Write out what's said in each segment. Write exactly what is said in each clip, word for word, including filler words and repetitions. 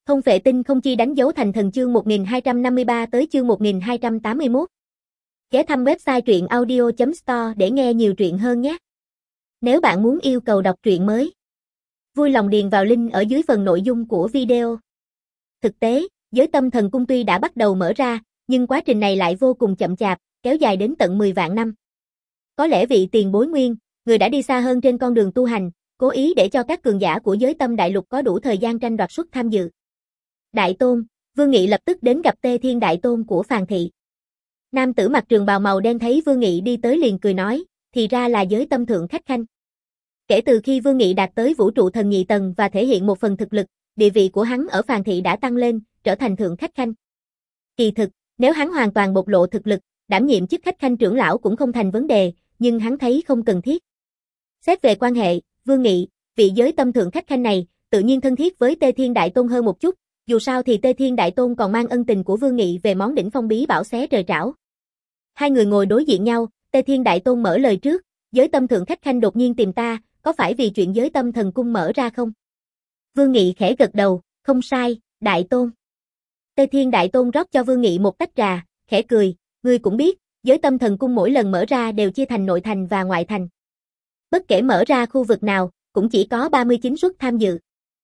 Không vệ tinh không chi đánh dấu thành thần chương một nghìn hai trăm năm mươi ba tới chương một nghìn hai trăm tám mươi mốt. Ghé thăm website truyện audio chấm store để nghe nhiều truyện hơn nhé. Nếu bạn muốn yêu cầu đọc truyện mới, vui lòng điền vào link ở dưới phần nội dung của video. Thực tế, giới tâm thần cung tuy đã bắt đầu mở ra, nhưng quá trình này lại vô cùng chậm chạp, kéo dài đến tận mười vạn năm. Có lẽ vị tiền bối Nguyên, người đã đi xa hơn trên con đường tu hành, cố ý để cho các cường giả của giới tâm đại lục có đủ thời gian tranh đoạt suất tham dự. Đại Tôn, Vương Nghị lập tức đến gặp Tê Thiên Đại Tôn của Phàn Thị. Nam tử mặc trường bào màu đen thấy Vương Nghị đi tới liền cười nói, thì ra là giới tâm thượng khách khanh. Kể từ khi Vương Nghị đạt tới vũ trụ thần nhị tầng và thể hiện một phần thực lực, địa vị của hắn ở Phàn Thị đã tăng lên, trở thành thượng khách khanh. Kỳ thực, nếu hắn hoàn toàn bộc lộ thực lực, đảm nhiệm chức khách khanh trưởng lão cũng không thành vấn đề, nhưng hắn thấy không cần thiết. Xét về quan hệ, Vương Nghị, vị giới tâm thượng khách khanh này, tự nhiên thân thiết với Tê Thiên Đại Tôn hơn một chút, dù sao thì Tê Thiên Đại Tôn còn mang ân tình của Vương Nghị về món đỉnh phong bí bảo xé trời trảo. Hai người ngồi đối diện nhau, Tê Thiên Đại Tôn mở lời trước, giới tâm thượng khách khanh đột nhiên tìm ta, có phải vì chuyện giới tâm thần cung mở ra không? Vương Nghị khẽ gật đầu, không sai, Đại Tôn. Tê Thiên Đại Tôn rót cho Vương Nghị một tách trà, khẽ cười, ngươi cũng biết, giới tâm thần cung mỗi lần mở ra đều chia thành nội thành và ngoại thành. Bất kể mở ra khu vực nào, cũng chỉ có ba mươi chín suất tham dự.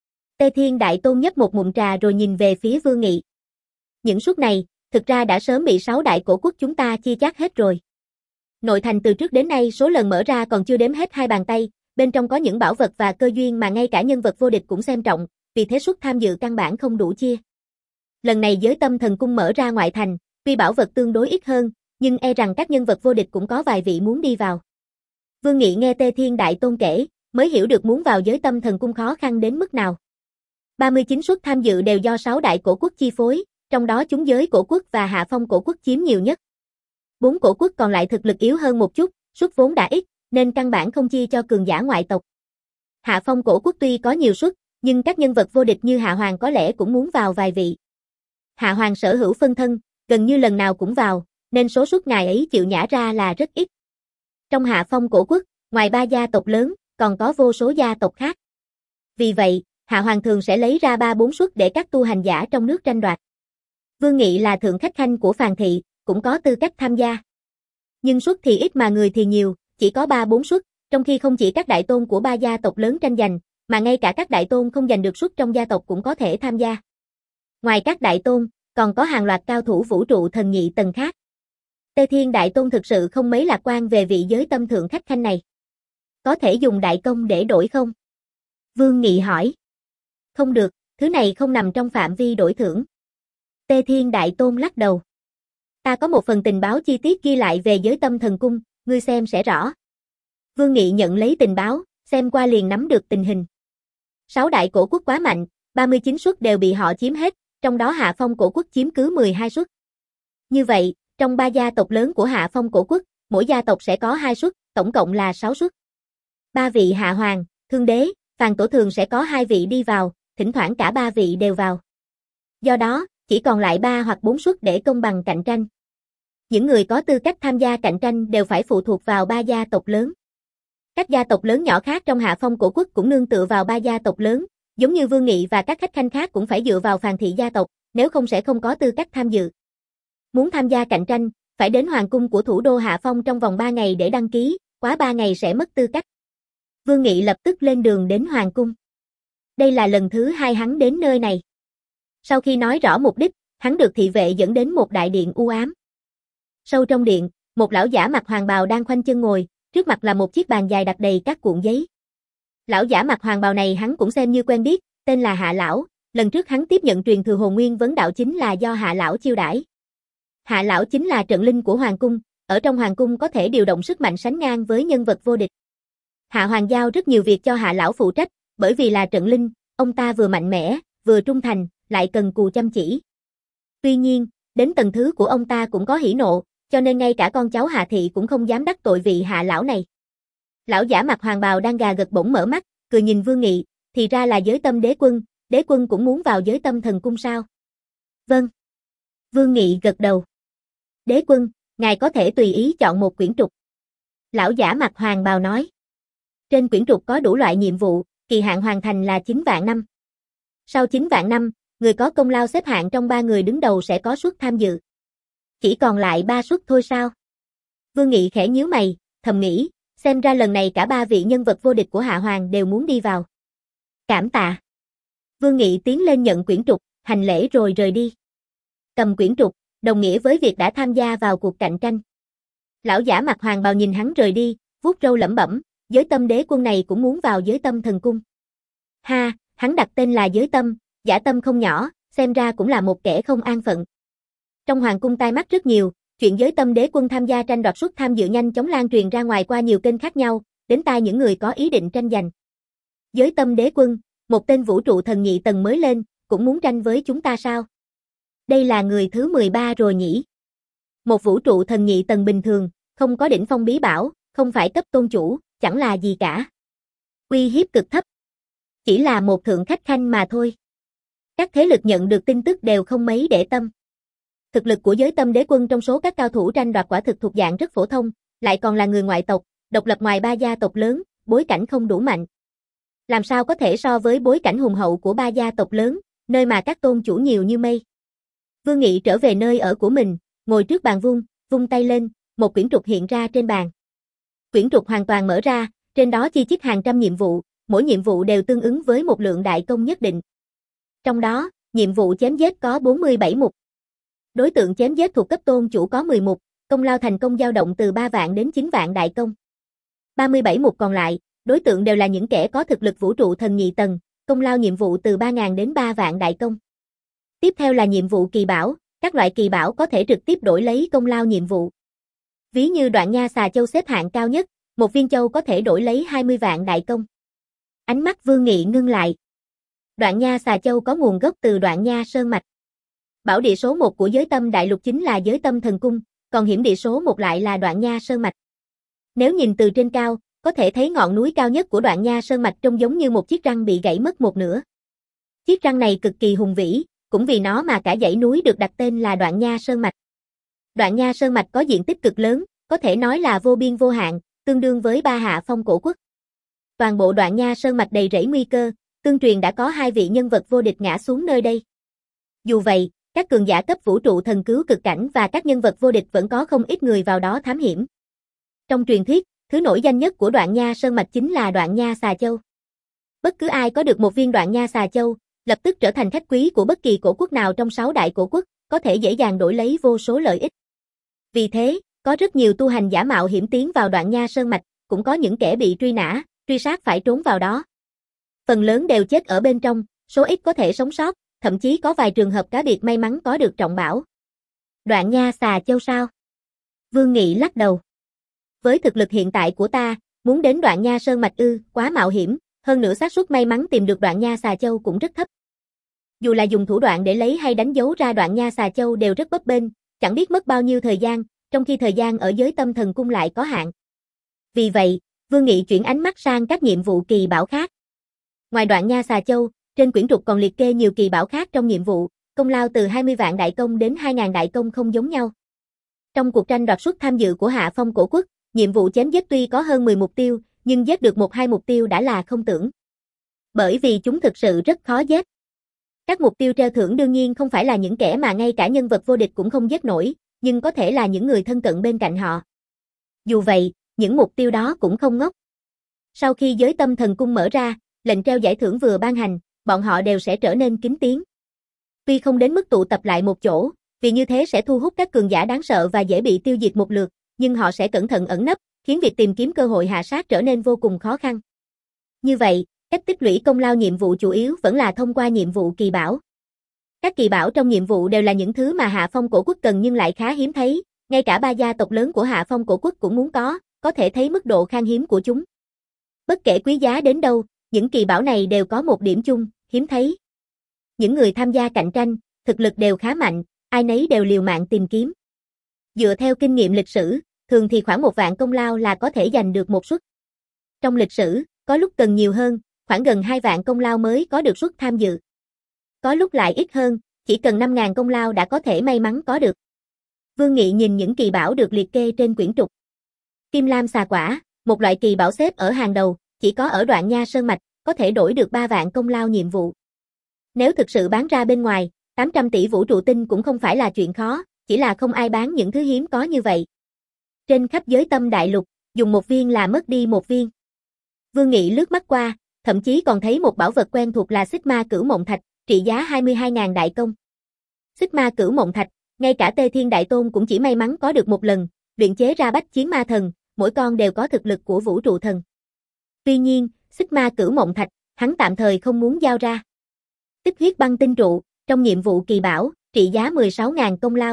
Tê Thiên Đại Tôn nhấp một ngụm trà rồi nhìn về phía Vương Nghị. Những suất này, thực ra đã sớm bị sáu đại cổ quốc chúng ta chia chác hết rồi. Nội thành từ trước đến nay số lần mở ra còn chưa đếm hết hai bàn tay, bên trong có những bảo vật và cơ duyên mà ngay cả nhân vật vô địch cũng xem trọng, vì thế suất tham dự căn bản không đủ chia. Lần này giới tâm thần cung mở ra ngoại thành, tuy bảo vật tương đối ít hơn, nhưng e rằng các nhân vật vô địch cũng có vài vị muốn đi vào. Vương Nghị nghe Tê Thiên Đại Tôn kể, mới hiểu được muốn vào giới tâm thần cung khó khăn đến mức nào. ba mươi chín suất tham dự đều do sáu đại cổ quốc chi phối, trong đó chúng giới cổ quốc và hạ phong cổ quốc chiếm nhiều nhất. Bốn cổ quốc còn lại thực lực yếu hơn một chút, suất vốn đã ít, nên căn bản không chia cho cường giả ngoại tộc. Hạ phong cổ quốc tuy có nhiều suất, nhưng các nhân vật vô địch như Hạ Hoàng có lẽ cũng muốn vào vài vị. Hạ Hoàng sở hữu phân thân, gần như lần nào cũng vào, nên số suất ngài ấy chịu nhả ra là rất ít. Trong Hạ phong cổ quốc, ngoài ba gia tộc lớn, còn có vô số gia tộc khác. Vì vậy, Hạ Hoàng thường sẽ lấy ra ba bốn suất để các tu hành giả trong nước tranh đoạt. Vương Nghị là thượng khách khanh của Phàn Thị, cũng có tư cách tham gia. Nhưng suất thì ít mà người thì nhiều, chỉ có ba bốn suất, trong khi không chỉ các đại tôn của ba gia tộc lớn tranh giành, mà ngay cả các đại tôn không giành được suất trong gia tộc cũng có thể tham gia. Ngoài các đại tôn, còn có hàng loạt cao thủ vũ trụ thần nhị tầng khác. Tê Thiên Đại Tôn thực sự không mấy lạc quan về vị giới tâm thượng khách khanh này. Có thể dùng đại công để đổi không? Vương Nghị hỏi. Không được, thứ này không nằm trong phạm vi đổi thưởng. Tê Thiên Đại Tôn lắc đầu. Ta có một phần tình báo chi tiết ghi lại về giới tâm thần cung, ngươi xem sẽ rõ. Vương Nghị nhận lấy tình báo, xem qua liền nắm được tình hình. Sáu đại cổ quốc quá mạnh, ba mươi chín suất đều bị họ chiếm hết, trong đó Hạ Phong cổ quốc chiếm cứ mười hai suất. Như vậy, trong ba gia tộc lớn của Hạ Phong cổ quốc, mỗi gia tộc sẽ có hai suất, tổng cộng là sáu suất. Ba vị Hạ Hoàng, Thương Đế, Phàn Tổ thường sẽ có hai vị đi vào, thỉnh thoảng cả ba vị đều vào. Do đó, chỉ còn lại ba hoặc bốn suất để công bằng cạnh tranh. Những người có tư cách tham gia cạnh tranh đều phải phụ thuộc vào ba gia tộc lớn. Các gia tộc lớn nhỏ khác trong Hạ Phong cổ quốc cũng nương tựa vào ba gia tộc lớn, giống như Vương Nghị và các khách khanh khác cũng phải dựa vào Phàn Thị gia tộc, nếu không sẽ không có tư cách tham dự. Muốn tham gia cạnh tranh, phải đến hoàng cung của thủ đô Hạ Phong trong vòng ba ngày để đăng ký, quá ba ngày sẽ mất tư cách. Vương Nghị lập tức lên đường đến hoàng cung. Đây là lần thứ hai hắn đến nơi này. Sau khi nói rõ mục đích, hắn được thị vệ dẫn đến một đại điện u ám. Sâu trong điện, một lão giả mặc hoàng bào đang khoanh chân ngồi, trước mặt là một chiếc bàn dài đặt đầy các cuộn giấy. Lão giả mặc hoàng bào này hắn cũng xem như quen biết, tên là Hạ Lão, lần trước hắn tiếp nhận truyền thừa hồn nguyên vấn đạo chính là do Hạ Lão chiêu đãi. Hạ Lão chính là trận linh của hoàng cung, ở trong hoàng cung có thể điều động sức mạnh sánh ngang với nhân vật vô địch. Hạ Hoàng giao rất nhiều việc cho Hạ Lão phụ trách, bởi vì là trận linh, ông ta vừa mạnh mẽ, vừa trung thành, lại cần cù chăm chỉ. Tuy nhiên, đến tầng thứ của ông ta cũng có hỉ nộ, cho nên ngay cả con cháu Hạ Thị cũng không dám đắc tội vị Hạ Lão này. Lão giả mặc hoàng bào đang gà gật bỗng mở mắt, cười nhìn Vương Nghị, thì ra là giới tâm đế quân, đế quân cũng muốn vào giới tâm thần cung sao? Vâng. Vương Nghị gật đầu. Đế quân, ngài có thể tùy ý chọn một quyển trục. Lão giả mặc hoàng bào nói. Trên quyển trục có đủ loại nhiệm vụ, kỳ hạn hoàn thành là chín vạn năm. Sau chín vạn năm, người có công lao xếp hạng trong ba người đứng đầu sẽ có suất tham dự. Chỉ còn lại ba suất thôi sao? Vương Nghị khẽ nhíu mày, thầm nghĩ, xem ra lần này cả ba vị nhân vật vô địch của Hạ Hoàng đều muốn đi vào. Cảm tạ. Vương Nghị tiến lên nhận quyển trục, hành lễ rồi rời đi. Cầm quyển trục, đồng nghĩa với việc đã tham gia vào cuộc cạnh tranh. Lão giả mặc hoàng bào nhìn hắn rời đi, vuốt râu lẩm bẩm, Giới Tâm Đế Quân này cũng muốn vào Giới Tâm Thần Cung. Ha, hắn đặt tên là Giới Tâm, dã tâm không nhỏ, xem ra cũng là một kẻ không an phận. Trong hoàng cung tai mắt rất nhiều, chuyện Giới Tâm Đế Quân tham gia tranh đoạt suất tham dự nhanh chóng lan truyền ra ngoài qua nhiều kênh khác nhau, đến tai những người có ý định tranh giành. Giới Tâm Đế Quân, một tên vũ trụ thần nhị tầng mới lên, cũng muốn tranh với chúng ta sao? Đây là người thứ mười ba rồi nhỉ? Một vũ trụ thần nhị tầng bình thường, không có đỉnh phong bí bảo, không phải cấp tôn chủ, chẳng là gì cả. Uy hiếp cực thấp. Chỉ là một thượng khách khanh mà thôi. Các thế lực nhận được tin tức đều không mấy để tâm. Thực lực của Giới Tâm Đế Quân trong số các cao thủ tranh đoạt quả thực thuộc dạng rất phổ thông, lại còn là người ngoại tộc, độc lập ngoài ba gia tộc lớn, bối cảnh không đủ mạnh. Làm sao có thể so với bối cảnh hùng hậu của ba gia tộc lớn, nơi mà các tôn chủ nhiều như mây. Vương Nghị trở về nơi ở của mình, ngồi trước bàn vuông, vung tay lên, một quyển trục hiện ra trên bàn. Quyển trục hoàn toàn mở ra, trên đó chi chít hàng trăm nhiệm vụ, mỗi nhiệm vụ đều tương ứng với một lượng đại công nhất định. Trong đó, nhiệm vụ chém giết có bốn mươi bảy mục. Đối tượng chém giết thuộc cấp tôn chủ có mười mục, công lao thành công dao động từ ba vạn đến chín vạn đại công. ba mươi bảy mục còn lại, đối tượng đều là những kẻ có thực lực vũ trụ thần nhị tầng, công lao nhiệm vụ từ ba nghìn đến ba vạn đại công. Tiếp theo là nhiệm vụ kỳ bảo, các loại kỳ bảo có thể trực tiếp đổi lấy công lao nhiệm vụ. Ví như Đoạn Nha Xà Châu xếp hạng cao nhất, một viên châu có thể đổi lấy hai mươi vạn đại công. Ánh mắt Vương Nghị ngưng lại. Đoạn Nha Xà Châu có nguồn gốc từ Đoạn Nha Sơn Mạch. Bảo địa số một của Giới Tâm Đại Lục chính là Giới Tâm Thần Cung, còn hiểm địa số một lại là Đoạn Nha Sơn Mạch. Nếu nhìn từ trên cao, có thể thấy ngọn núi cao nhất của Đoạn Nha Sơn Mạch trông giống như một chiếc răng bị gãy mất một nửa. Chiếc răng này cực kỳ hùng vĩ, cũng vì nó mà cả dãy núi được đặt tên là Đoạn Nha Sơn Mạch. Đoạn Nha Sơn Mạch có diện tích cực lớn, có thể nói là vô biên vô hạn, tương đương với ba hạ phong cổ quốc. Toàn bộ Đoạn Nha Sơn Mạch đầy rẫy nguy cơ, tương truyền đã có hai vị nhân vật vô địch ngã xuống nơi đây. Dù vậy, các cường giả cấp vũ trụ thần cứu cực cảnh và các nhân vật vô địch vẫn có không ít người vào đó thám hiểm. Trong truyền thuyết, thứ nổi danh nhất của Đoạn Nha Sơn Mạch chính là Đoạn Nha Xà Châu. Bất cứ ai có được một viên Đoạn Nha Xà Châu, lập tức trở thành khách quý của bất kỳ cổ quốc nào trong sáu đại cổ quốc, có thể dễ dàng đổi lấy vô số lợi ích. Vì thế, có rất nhiều tu hành giả mạo hiểm tiến vào Đoạn Nha Sơn Mạch, cũng có những kẻ bị truy nã, truy sát phải trốn vào đó. Phần lớn đều chết ở bên trong, số ít có thể sống sót, thậm chí có vài trường hợp cá biệt may mắn có được trọng bảo. Đoạn Nha Xà Châu sao? Vương Nghị lắc đầu. Với thực lực hiện tại của ta, muốn đến Đoạn Nha Sơn Mạch ư, quá mạo hiểm, hơn nữa xác suất may mắn tìm được Đoạn Nha Xà Châu cũng rất thấp. Dù là dùng thủ đoạn để lấy hay đánh dấu ra Đoạn Nha Xà Châu đều rất bấp bênh, chẳng biết mất bao nhiêu thời gian, trong khi thời gian ở Giới Tâm Thần Cung lại có hạn. Vì vậy, Vương Nghị chuyển ánh mắt sang các nhiệm vụ kỳ bảo khác. Ngoài Đoạn Nha Xà Châu, trên quyển trục còn liệt kê nhiều kỳ bảo khác trong nhiệm vụ, công lao từ hai mươi vạn đại công đến hai nghìn đại công không giống nhau. Trong cuộc tranh đoạt suất tham dự của Hạ Phong cổ quốc, nhiệm vụ chém giết tuy có hơn mười mục tiêu, nhưng giết được một hai mục tiêu đã là không tưởng. Bởi vì chúng thực sự rất khó giết. Các mục tiêu treo thưởng đương nhiên không phải là những kẻ mà ngay cả nhân vật vô địch cũng không giết nổi, nhưng có thể là những người thân cận bên cạnh họ. Dù vậy, những mục tiêu đó cũng không ngốc. Sau khi Giới Tâm Thần Cung mở ra, lệnh treo giải thưởng vừa ban hành, bọn họ đều sẽ trở nên kín tiếng. Tuy không đến mức tụ tập lại một chỗ, vì như thế sẽ thu hút các cường giả đáng sợ và dễ bị tiêu diệt một lượt, nhưng họ sẽ cẩn thận ẩn nấp, khiến việc tìm kiếm cơ hội hạ sát trở nên vô cùng khó khăn. Như vậy, cách tích lũy công lao nhiệm vụ chủ yếu vẫn là thông qua nhiệm vụ kỳ bảo. Các kỳ bảo trong nhiệm vụ đều là những thứ mà Hạ Phong cổ quốc cần nhưng lại khá hiếm thấy, ngay cả ba gia tộc lớn của Hạ Phong cổ quốc cũng muốn có, có thể thấy mức độ khan hiếm của chúng. Bất kể quý giá đến đâu, những kỳ bảo này đều có một điểm chung, hiếm thấy. Những người tham gia cạnh tranh, thực lực đều khá mạnh, ai nấy đều liều mạng tìm kiếm. Dựa theo kinh nghiệm lịch sử, thường thì khoảng một vạn công lao là có thể giành được một suất. Trong lịch sử, có lúc cần nhiều hơn, khoảng gần hai vạn công lao mới có được suất tham dự. Có lúc lại ít hơn, chỉ cần năm nghìn công lao đã có thể may mắn có được. Vương Nghị nhìn những kỳ bảo được liệt kê trên quyển trục. Kim Lam Xà Quả, một loại kỳ bảo xếp ở hàng đầu, chỉ có ở Đoạn Nha Sơn Mạch, có thể đổi được ba vạn công lao nhiệm vụ. Nếu thực sự bán ra bên ngoài, tám trăm tỷ vũ trụ tinh cũng không phải là chuyện khó, chỉ là không ai bán những thứ hiếm có như vậy. Trên khắp giới tâm đại lục, dùng một viên là mất đi một viên. Vương Nghị lướt mắt qua, thậm chí còn thấy một bảo vật quen thuộc là xích ma cửu mộng thạch, trị giá hai mươi hai nghìn đại công. Xích ma cửu mộng thạch, ngay cả Tê Thiên Đại Tôn cũng chỉ may mắn có được một lần, luyện chế ra bách chiến ma thần, mỗi con đều có thực lực của vũ trụ thần. Tuy nhiên, xích ma cửu mộng thạch, hắn tạm thời không muốn giao ra. Tích huyết băng tinh trụ, trong nhiệm vụ kỳ bảo, trị giá mười sáu nghìn công lao.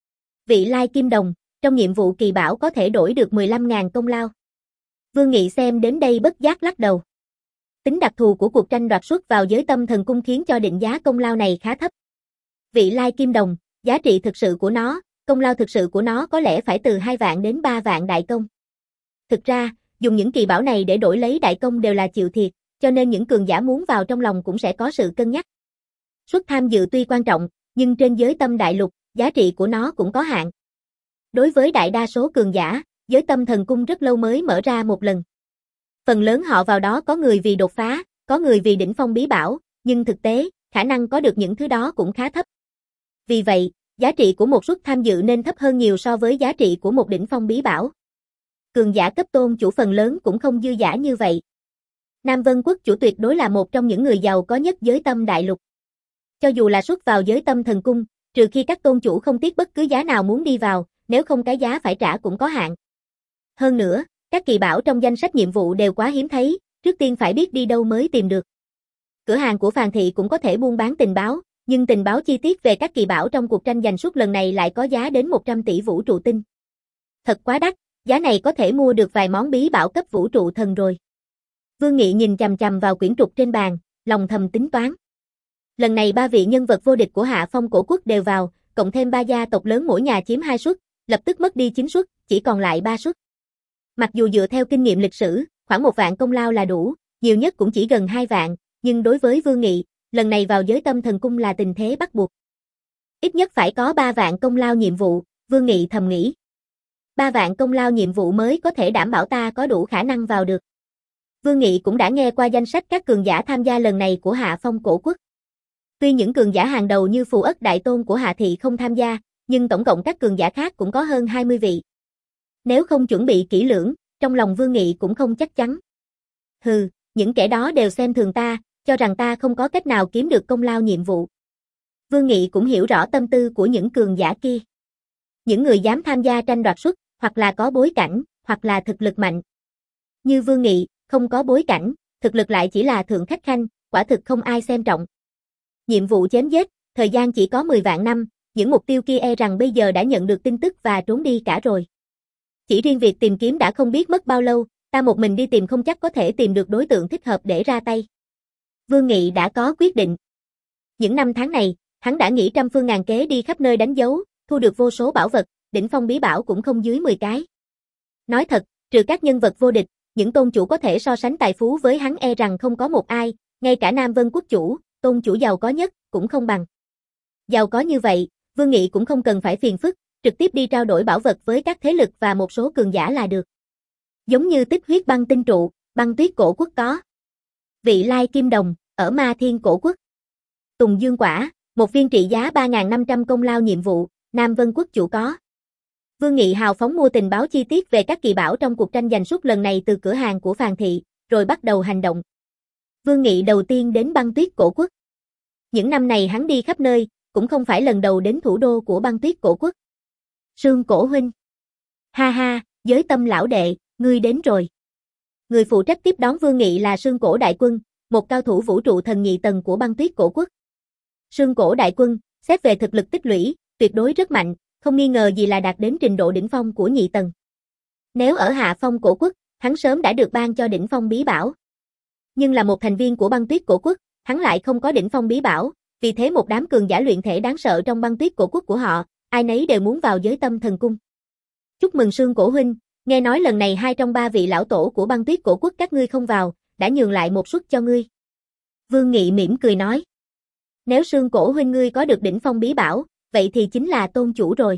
Vị lai kim đồng, trong nhiệm vụ kỳ bảo có thể đổi được mười lăm nghìn công lao. Vương Nghị xem đến đây bất giác lắc đầu. Tính đặc thù của cuộc tranh đoạt suất vào giới tâm thần cung khiến cho định giá công lao này khá thấp. Vị lai kim đồng, giá trị thực sự của nó, công lao thực sự của nó có lẽ phải từ hai vạn đến ba vạn đại công. Thực ra, dùng những kỳ bảo này để đổi lấy đại công đều là chịu thiệt, cho nên những cường giả muốn vào trong lòng cũng sẽ có sự cân nhắc. Suất tham dự tuy quan trọng, nhưng trên giới tâm đại lục, giá trị của nó cũng có hạn. Đối với đại đa số cường giả, giới tâm thần cung rất lâu mới mở ra một lần. Phần lớn họ vào đó có người vì đột phá, có người vì đỉnh phong bí bảo, nhưng thực tế, khả năng có được những thứ đó cũng khá thấp. Vì vậy, giá trị của một suất tham dự nên thấp hơn nhiều so với giá trị của một đỉnh phong bí bảo. Cường giả cấp tôn chủ phần lớn cũng không dư dả như vậy. Nam Vân Quốc chủ tuyệt đối là một trong những người giàu có nhất giới tâm đại lục. Cho dù là suất vào giới tâm thần cung, trừ khi các tôn chủ không tiếc bất cứ giá nào muốn đi vào, nếu không cái giá phải trả cũng có hạn. Hơn nữa, các kỳ bảo trong danh sách nhiệm vụ đều quá hiếm thấy, trước tiên phải biết đi đâu mới tìm được. Cửa hàng của Phàn Thị cũng có thể buôn bán tình báo, nhưng tình báo chi tiết về các kỳ bảo trong cuộc tranh giành suất lần này lại có giá đến một trăm tỷ vũ trụ tinh. Thật quá đắt, giá này có thể mua được vài món bí bảo cấp vũ trụ thần rồi. Vương Nghị nhìn chằm chằm vào quyển trục trên bàn, lòng thầm tính toán. Lần này ba vị nhân vật vô địch của Hạ Phong cổ quốc đều vào, cộng thêm ba gia tộc lớn mỗi nhà chiếm hai suất, lập tức mất đi chín suất, chỉ còn lại ba suất. Mặc dù dựa theo kinh nghiệm lịch sử, khoảng một vạn công lao là đủ, nhiều nhất cũng chỉ gần hai vạn, nhưng đối với Vương Nghị, lần này vào giới tâm thần cung là tình thế bắt buộc. Ít nhất phải có ba vạn công lao nhiệm vụ, Vương Nghị thầm nghĩ. ba vạn công lao nhiệm vụ mới có thể đảm bảo ta có đủ khả năng vào được. Vương Nghị cũng đã nghe qua danh sách các cường giả tham gia lần này của Hạ Phong cổ quốc. Tuy những cường giả hàng đầu như Phù Ất Đại Tôn của Hạ Thị không tham gia, nhưng tổng cộng các cường giả khác cũng có hơn hai mươi vị. Nếu không chuẩn bị kỹ lưỡng, trong lòng Vương Nghị cũng không chắc chắn. Hừ, những kẻ đó đều xem thường ta, cho rằng ta không có cách nào kiếm được công lao nhiệm vụ. Vương Nghị cũng hiểu rõ tâm tư của những cường giả kia. Những người dám tham gia tranh đoạt suất, hoặc là có bối cảnh, hoặc là thực lực mạnh. Như Vương Nghị, không có bối cảnh, thực lực lại chỉ là thượng khách khanh, quả thực không ai xem trọng. Nhiệm vụ chém giết, thời gian chỉ có mười vạn năm, những mục tiêu kia e rằng bây giờ đã nhận được tin tức và trốn đi cả rồi. Chỉ riêng việc tìm kiếm đã không biết mất bao lâu, ta một mình đi tìm không chắc có thể tìm được đối tượng thích hợp để ra tay. Vương Nghị đã có quyết định. Những năm tháng này, hắn đã nghĩ trăm phương ngàn kế đi khắp nơi đánh dấu, thu được vô số bảo vật, đỉnh phong bí bảo cũng không dưới mười cái. Nói thật, trừ các nhân vật vô địch, những tôn chủ có thể so sánh tài phú với hắn e rằng không có một ai, ngay cả Nam Vân Quốc chủ, tôn chủ giàu có nhất, cũng không bằng. Giàu có như vậy, Vương Nghị cũng không cần phải phiền phức, trực tiếp đi trao đổi bảo vật với các thế lực và một số cường giả là được. Giống như tích huyết băng tinh trụ, băng tuyết cổ quốc có. Vị lai kim đồng, ở ma thiên cổ quốc. Tùng dương quả, một viên trị giá ba nghìn năm trăm công lao nhiệm vụ, Nam Vân Quốc chủ có. Vương Nghị hào phóng mua tình báo chi tiết về các kỳ bảo trong cuộc tranh giành suất lần này từ cửa hàng của Phàn Thị, rồi bắt đầu hành động. Vương Nghị đầu tiên đến băng tuyết cổ quốc. Những năm này hắn đi khắp nơi, cũng không phải lần đầu đến thủ đô của băng tuyết cổ quốc. Sương Cổ huynh. Ha ha, giới tâm lão đệ, ngươi đến rồi. Người phụ trách tiếp đón Vương Nghị là Sương Cổ đại quân, một cao thủ vũ trụ thần nhị tầng của băng tuyết cổ quốc. Sương Cổ đại quân, xét về thực lực tích lũy, tuyệt đối rất mạnh, không nghi ngờ gì là đạt đến trình độ đỉnh phong của nhị tầng. Nếu ở Hạ Phong cổ quốc, hắn sớm đã được ban cho đỉnh phong bí bảo. Nhưng là một thành viên của băng tuyết cổ quốc, hắn lại không có đỉnh phong bí bảo, vì thế một đám cường giả luyện thể đáng sợ trong băng tuyết cổ quốc của họ, ai nấy đều muốn vào giới tâm thần cung. Chúc mừng Sương Cổ huynh, nghe nói lần này hai trong ba vị lão tổ của băng tuyết cổ quốc các ngươi không vào, đã nhường lại một suất cho ngươi. Vương Nghị mỉm cười nói. Nếu Sương Cổ huynh ngươi có được đỉnh phong bí bảo, vậy thì chính là tôn chủ rồi.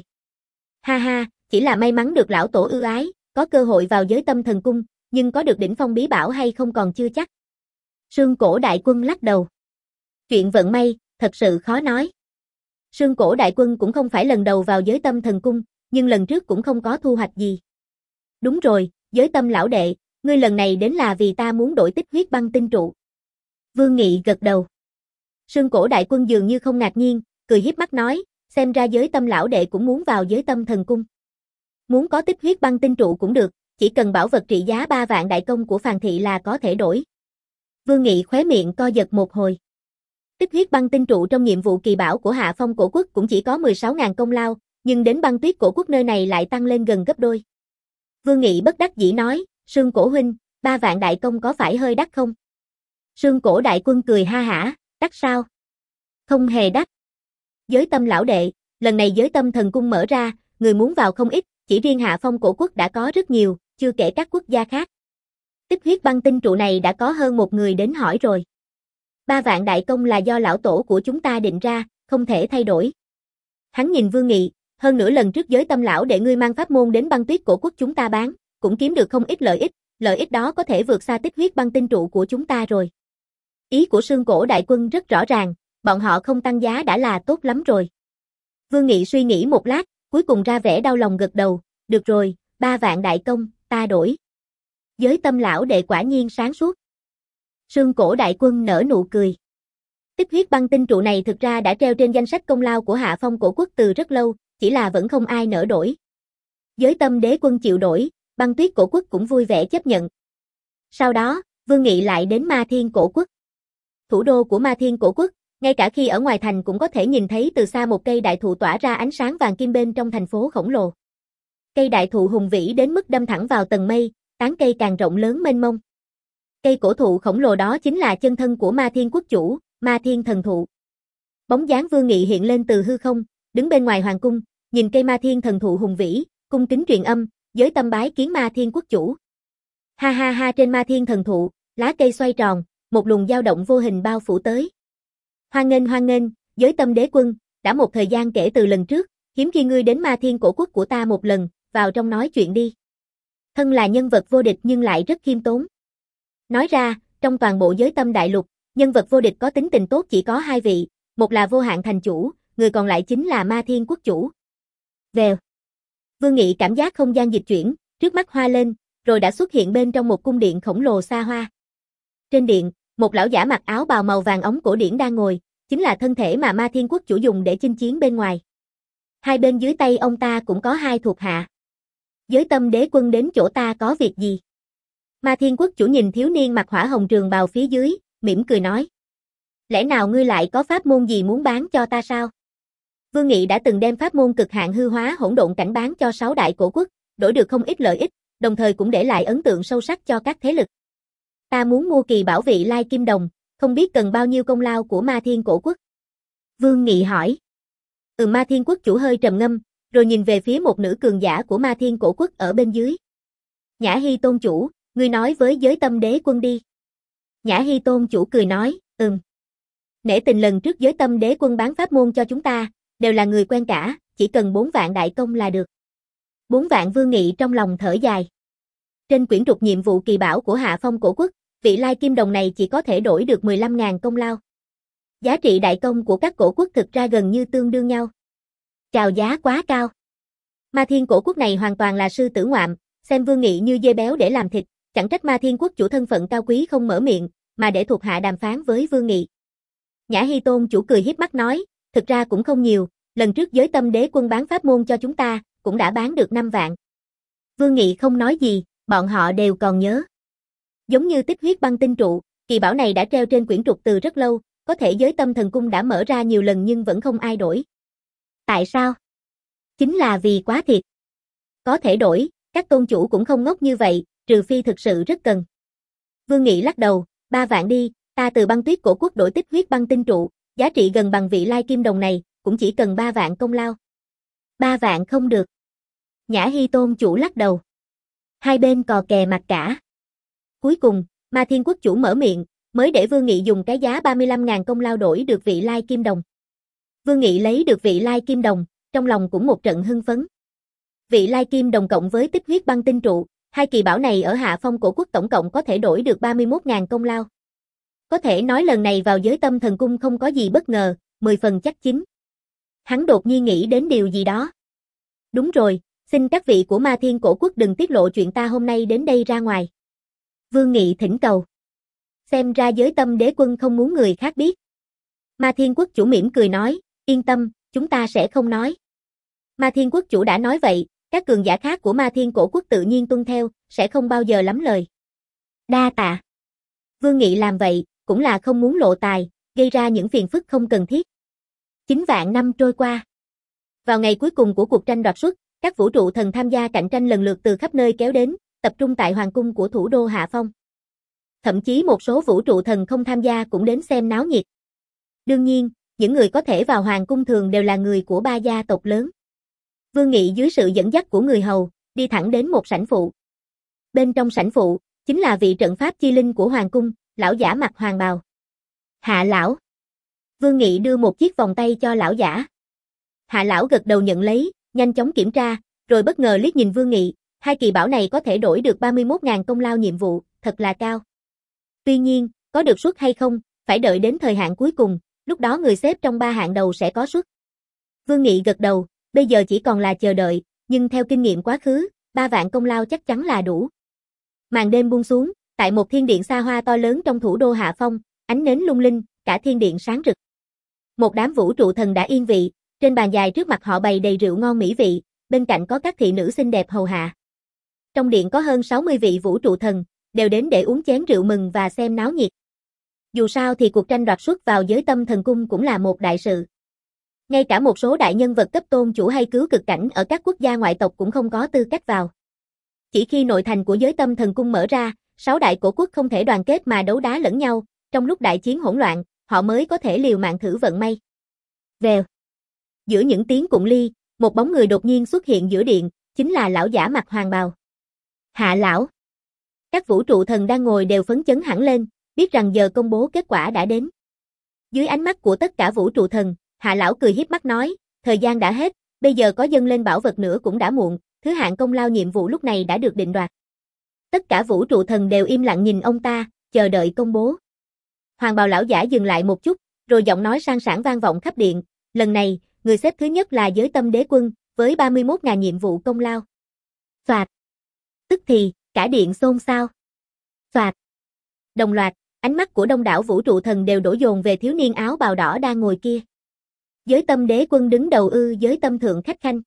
Ha ha, chỉ là may mắn được lão tổ ưu ái, có cơ hội vào giới tâm thần cung, nhưng có được đỉnh phong bí bảo hay không còn chưa chắc. Sương Cổ đại quân lắc đầu. Chuyện vận may, thật sự khó nói. Sương Cổ đại quân cũng không phải lần đầu vào Giới Tâm Thần Cung, nhưng lần trước cũng không có thu hoạch gì. Đúng rồi, Giới Tâm lão đệ, ngươi lần này đến là vì ta muốn đổi tích huyết băng tinh trụ. Vương Nghị gật đầu. Sương Cổ đại quân dường như không ngạc nhiên, cười hiếp mắt nói, xem ra Giới Tâm lão đệ cũng muốn vào Giới Tâm Thần Cung. Muốn có tích huyết băng tinh trụ cũng được, chỉ cần bảo vật trị giá ba vạn đại công của Phàn thị là có thể đổi. Vương Nghị khóe miệng co giật một hồi. Tích huyết băng tinh trụ trong nhiệm vụ kỳ bảo của Hạ Phong cổ quốc cũng chỉ có mười sáu nghìn công lao, nhưng đến băng tuyết cổ quốc nơi này lại tăng lên gần gấp đôi. Vương Nghị bất đắc dĩ nói, Sương Cổ huynh, ba vạn đại công có phải hơi đắt không? Sương Cổ đại quân cười ha hả, đắt sao? Không hề đắt. Giới Tâm lão đệ, lần này Giới Tâm Thần Cung mở ra, người muốn vào không ít, chỉ riêng Hạ Phong cổ quốc đã có rất nhiều, chưa kể các quốc gia khác. Tích huyết băng tinh trụ này đã có hơn một người đến hỏi rồi. Ba vạn đại công là do lão tổ của chúng ta định ra, không thể thay đổi. Hắn nhìn Vương Nghị, hơn nữa lần trước Giới Tâm lão đệ ngươi mang pháp môn đến băng tuyết cổ quốc chúng ta bán, cũng kiếm được không ít lợi ích, lợi ích đó có thể vượt xa tích huyết băng tinh trụ của chúng ta rồi. Ý của Sương Cổ đại quân rất rõ ràng, bọn họ không tăng giá đã là tốt lắm rồi. Vương Nghị suy nghĩ một lát, cuối cùng ra vẻ đau lòng gật đầu, được rồi, ba vạn đại công, ta đổi. Giới Tâm lão đệ quả nhiên sáng suốt. Sương Cổ đại quân nở nụ cười. Tích huyết băng tinh trụ này thực ra đã treo trên danh sách công lao của Hạ Phong cổ quốc từ rất lâu, chỉ là vẫn không ai nỡ đổi. Giới Tâm đế quân chịu đổi, băng tuyết cổ quốc cũng vui vẻ chấp nhận. Sau đó, Vương Nghị lại đến Ma Thiên cổ quốc. Thủ đô của Ma Thiên cổ quốc, ngay cả khi ở ngoài thành cũng có thể nhìn thấy từ xa một cây đại thụ tỏa ra ánh sáng vàng kim bên trong thành phố khổng lồ. Cây đại thụ hùng vĩ đến mức đâm thẳng vào tầng mây, tán cây càng rộng lớn mênh mông. Cây cổ thụ khổng lồ đó chính là chân thân của Ma Thiên quốc chủ, Ma Thiên thần thụ. Bóng dáng Vương Nghị hiện lên từ hư không, đứng bên ngoài hoàng cung, nhìn cây Ma Thiên thần thụ hùng vĩ, cung kính truyền âm, Giới Tâm bái kiến Ma Thiên quốc chủ. Ha ha ha, trên Ma Thiên thần thụ, lá cây xoay tròn, một luồng dao động vô hình bao phủ tới. Hoan nghênh hoan nghênh, Giới Tâm đế quân, đã một thời gian kể từ lần trước, hiếm khi ngươi đến Ma Thiên cổ quốc của ta một lần, vào trong nói chuyện đi. Thân là nhân vật vô địch nhưng lại rất khiêm tốn. Nói ra, trong toàn bộ Giới Tâm đại lục, nhân vật vô địch có tính tình tốt chỉ có hai vị, một là Vô Hạn thành chủ, người còn lại chính là Ma Thiên quốc chủ. Vèo. Vương Nghị cảm giác không gian dịch chuyển, trước mắt hoa lên, rồi đã xuất hiện bên trong một cung điện khổng lồ xa hoa. Trên điện, một lão giả mặc áo bào màu vàng óng cổ điển đang ngồi, chính là thân thể mà Ma Thiên quốc chủ dùng để chinh chiến bên ngoài. Hai bên dưới tay ông ta cũng có hai thuộc hạ. Giới Tâm đế quân đến chỗ ta có việc gì? Ma Thiên quốc chủ nhìn thiếu niên mặc hỏa hồng trường bào phía dưới, mỉm cười nói. Lẽ nào ngươi lại có pháp môn gì muốn bán cho ta sao? Vương Nghị đã từng đem pháp môn cực hạn hư hóa hỗn độn cảnh bán cho sáu đại cổ quốc, đổi được không ít lợi ích, đồng thời cũng để lại ấn tượng sâu sắc cho các thế lực. Ta muốn mua kỳ bảo vị lai kim đồng, không biết cần bao nhiêu công lao của Ma Thiên cổ quốc? Vương Nghị hỏi. Ừ, Ma Thiên quốc chủ hơi trầm ngâm, rồi nhìn về phía một nữ cường giả của Ma Thiên cổ quốc ở bên dưới. Nhã Hy tôn chủ, ngươi nói với Giới Tâm đế quân đi. Nhã Hy tôn chủ cười nói, ừm. Nể tình lần trước Giới Tâm đế quân bán pháp môn cho chúng ta, đều là người quen cả, chỉ cần bốn vạn đại công là được. Bốn vạn. Vương Nghị trong lòng thở dài. Trên quyển trục nhiệm vụ kỳ bảo của Hạ Phong cổ quốc, vị lai kim đồng này chỉ có thể đổi được mười lăm nghìn công lao. Giá trị đại công của các cổ quốc thực ra gần như tương đương nhau. Chào giá quá cao. Ma Thiên cổ quốc này hoàn toàn là sư tử ngoạm, xem Vương Nghị như dê béo để làm thịt, chẳng trách Ma Thiên quốc chủ thân phận cao quý không mở miệng, mà để thuộc hạ đàm phán với Vương Nghị. Nhã Hy tôn chủ cười hiếp mắt nói, thực ra cũng không nhiều, lần trước Giới Tâm đế quân bán pháp môn cho chúng ta, cũng đã bán được năm vạn. Vương Nghị không nói gì, bọn họ đều còn nhớ. Giống như tích huyết băng tinh trụ, kỳ bảo này đã treo trên quyển trục từ rất lâu, có thể Giới Tâm thần cung đã mở ra nhiều lần nhưng vẫn không ai đổi. Tại sao? Chính là vì quá thiệt. Có thể đổi, các tôn chủ cũng không ngốc như vậy, trừ phi thực sự rất cần. Vương Nghị lắc đầu, ba vạn đi, ta từ băng tuyết cổ quốc đổi tích huyết băng tinh trụ, giá trị gần bằng vị lai kim đồng này, cũng chỉ cần ba vạn công lao. Ba vạn không được. Nhã Hy tôn chủ lắc đầu. Hai bên cò kè mặt cả. Cuối cùng, Ma Thiên quốc chủ mở miệng, mới để Vương Nghị dùng cái giá ba mươi lăm nghìn công lao đổi được vị lai kim đồng. Vương Nghị lấy được vị lai kim đồng, trong lòng cũng một trận hưng phấn. Vị lai kim đồng cộng với tích huyết băng tinh trụ, hai kỳ bảo này ở Hạ Phong cổ quốc tổng cộng có thể đổi được ba mươi mốt nghìn công lao. Có thể nói lần này vào giới tâm thần cung không có gì bất ngờ, mười phần chắc chín. Hắn đột nhiên nghĩ đến điều gì đó. Đúng rồi, xin các vị của Ma Thiên Cổ Quốc đừng tiết lộ chuyện ta hôm nay đến đây ra ngoài. Vương Nghị thỉnh cầu. Xem ra giới tâm đế quân không muốn người khác biết. Ma Thiên Quốc chủ mỉm cười nói, yên tâm, chúng ta sẽ không nói. Ma Thiên Quốc chủ đã nói vậy, các cường giả khác của Ma Thiên Cổ Quốc tự nhiên tuân theo, sẽ không bao giờ lắm lời. Đa tạ. Vương Nghị làm vậy, cũng là không muốn lộ tài, gây ra những phiền phức không cần thiết. Chín vạn năm trôi qua. Vào ngày cuối cùng của cuộc tranh đoạt suất, các vũ trụ thần tham gia cạnh tranh lần lượt từ khắp nơi kéo đến, tập trung tại hoàng cung của thủ đô Hạ Phong. Thậm chí một số vũ trụ thần không tham gia cũng đến xem náo nhiệt. Đương nhiên, những người có thể vào hoàng cung thường đều là người của ba gia tộc lớn. Vương Nghị dưới sự dẫn dắt của người hầu, đi thẳng đến một sảnh phụ. Bên trong sảnh phụ, chính là vị trận pháp chi linh của hoàng cung, lão giả mặc hoàng bào. Hạ lão. Vương Nghị đưa một chiếc vòng tay cho lão giả. Hạ lão gật đầu nhận lấy, nhanh chóng kiểm tra, rồi bất ngờ liếc nhìn Vương Nghị, hai kỳ bảo này có thể đổi được ba mươi mốt nghìn công lao nhiệm vụ, thật là cao. Tuy nhiên, có được suất hay không, phải đợi đến thời hạn cuối cùng, lúc đó người xếp trong ba hạng đầu sẽ có suất. Vương Nghị gật đầu, bây giờ chỉ còn là chờ đợi, nhưng theo kinh nghiệm quá khứ, ba vạn công lao chắc chắn là đủ. Màn đêm buông xuống, tại một thiên điện xa hoa to lớn trong thủ đô Hạ Phong, ánh nến lung linh, cả thiên điện sáng rực. Một đám vũ trụ thần đã yên vị, trên bàn dài trước mặt họ bày đầy rượu ngon mỹ vị, bên cạnh có các thị nữ xinh đẹp hầu hạ. Trong điện có hơn sáu mươi vị vũ trụ thần, đều đến để uống chén rượu mừng và xem náo nhiệt. Dù sao thì cuộc tranh đoạt suất vào giới tâm thần cung cũng là một đại sự. Ngay cả một số đại nhân vật cấp tôn chủ hay cứu cực cảnh ở các quốc gia ngoại tộc cũng không có tư cách vào. Chỉ khi nội thành của giới tâm thần cung mở ra, sáu đại cổ quốc không thể đoàn kết mà đấu đá lẫn nhau, trong lúc đại chiến hỗn loạn, họ mới có thể liều mạng thử vận may. Vèo. Giữa những tiếng cụng ly, một bóng người đột nhiên xuất hiện giữa điện, chính là lão giả mặc hoàng bào. Hạ lão. Các vũ trụ thần đang ngồi đều phấn chấn hẳn lên, biết rằng giờ công bố kết quả đã đến. Dưới ánh mắt của tất cả vũ trụ thần, Hạ lão cười hiếp mắt nói, thời gian đã hết, bây giờ có dâng lên bảo vật nữa cũng đã muộn, thứ hạng công lao nhiệm vụ lúc này đã được định đoạt. Tất cả vũ trụ thần đều im lặng nhìn ông ta, chờ đợi công bố. Hoàng bào lão giả dừng lại một chút, rồi giọng nói sang sảng vang vọng khắp điện, lần này, người xếp thứ nhất là giới tâm đế quân, với ba mươi mốt nghìn nhiệm vụ công lao. Phạt. Tức thì, cả điện xôn xao. Phạt. Đồng loạt, ánh mắt của đông đảo vũ trụ thần đều đổ dồn về thiếu niên áo bào đỏ đang ngồi kia. Giới tâm đế quân đứng đầu ư? Giới tâm thượng khách khanh.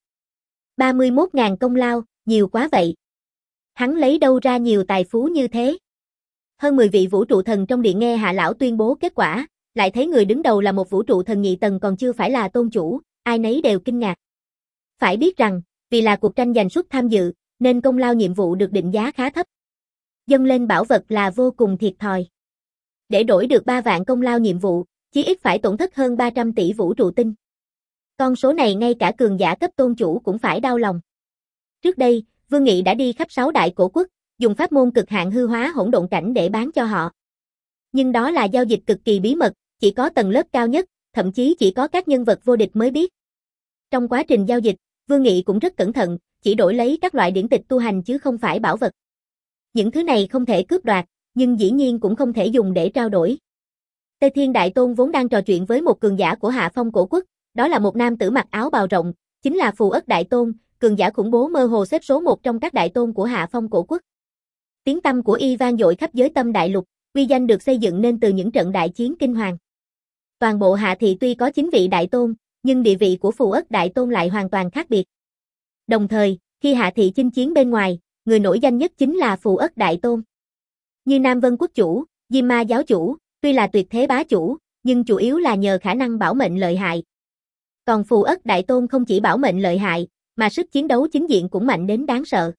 ba mươi mốt nghìn công lao, nhiều quá vậy. Hắn lấy đâu ra nhiều tài phú như thế? Hơn mười vị vũ trụ thần trong điện nghe Hạ lão tuyên bố kết quả, lại thấy người đứng đầu là một vũ trụ thần nhị tầng còn chưa phải là tôn chủ, ai nấy đều kinh ngạc. Phải biết rằng, vì là cuộc tranh giành suất tham dự, nên công lao nhiệm vụ được định giá khá thấp. Dâng lên bảo vật là vô cùng thiệt thòi. Để đổi được ba vạn công lao nhiệm vụ, chí ít phải tổn thất hơn ba trăm tỷ vũ trụ tinh. Con số này ngay cả cường giả cấp tôn chủ cũng phải đau lòng. Trước đây, Vương Nghị đã đi khắp sáu đại cổ quốc, dùng pháp môn cực hạn hư hóa hỗn độn cảnh để bán cho họ. Nhưng đó là giao dịch cực kỳ bí mật, chỉ có tầng lớp cao nhất, thậm chí chỉ có các nhân vật vô địch mới biết. Trong quá trình giao dịch, Vương Nghị cũng rất cẩn thận, chỉ đổi lấy các loại điển tịch tu hành chứ không phải bảo vật. Những thứ này không thể cướp đoạt, nhưng dĩ nhiên cũng không thể dùng để trao đổi. Tây Thiên Đại Tôn vốn đang trò chuyện với một cường giả của Hạ Phong cổ quốc, đó là một nam tử mặc áo bào rộng, chính là Phù Ất Đại Tôn, cường giả khủng bố mơ hồ xếp số một trong các đại tôn của Hạ Phong cổ quốc. Tiếng tăm của y vang dội khắp giới tâm đại lục, uy danh được xây dựng nên từ những trận đại chiến kinh hoàng. Toàn bộ Hạ thị tuy có chín vị đại tôn, nhưng địa vị của Phù Ất Đại Tôn lại hoàn toàn khác biệt. Đồng thời, khi Hạ thị chinh chiến bên ngoài, người nổi danh nhất chính là Phù Ất Đại Tôn. Như Nam Vân quốc chủ, Diêm Ma giáo chủ, tuy là tuyệt thế bá chủ, nhưng chủ yếu là nhờ khả năng bảo mệnh lợi hại. Còn Phù Ất Đại Tôn không chỉ bảo mệnh lợi hại, mà sức chiến đấu chính diện cũng mạnh đến đáng sợ.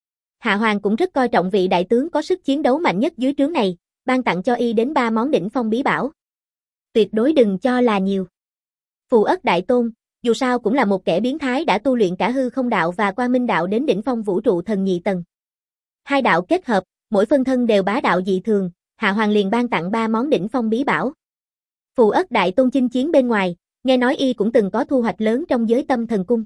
Hạ Hoàng cũng rất coi trọng vị đại tướng có sức chiến đấu mạnh nhất dưới trướng này, ban tặng cho y đến ba món đỉnh phong bí bảo. Tuyệt đối đừng cho là nhiều. Phù Ất Đại Tôn, dù sao cũng là một kẻ biến thái đã tu luyện cả hư không đạo và quang minh đạo đến đỉnh phong vũ trụ thần nhị tầng. Hai đạo kết hợp, mỗi phân thân đều bá đạo dị thường, Hạ Hoàng liền ban tặng ba món đỉnh phong bí bảo. Phù Ất Đại Tôn chinh chiến bên ngoài, nghe nói y cũng từng có thu hoạch lớn trong giới tâm thần cung.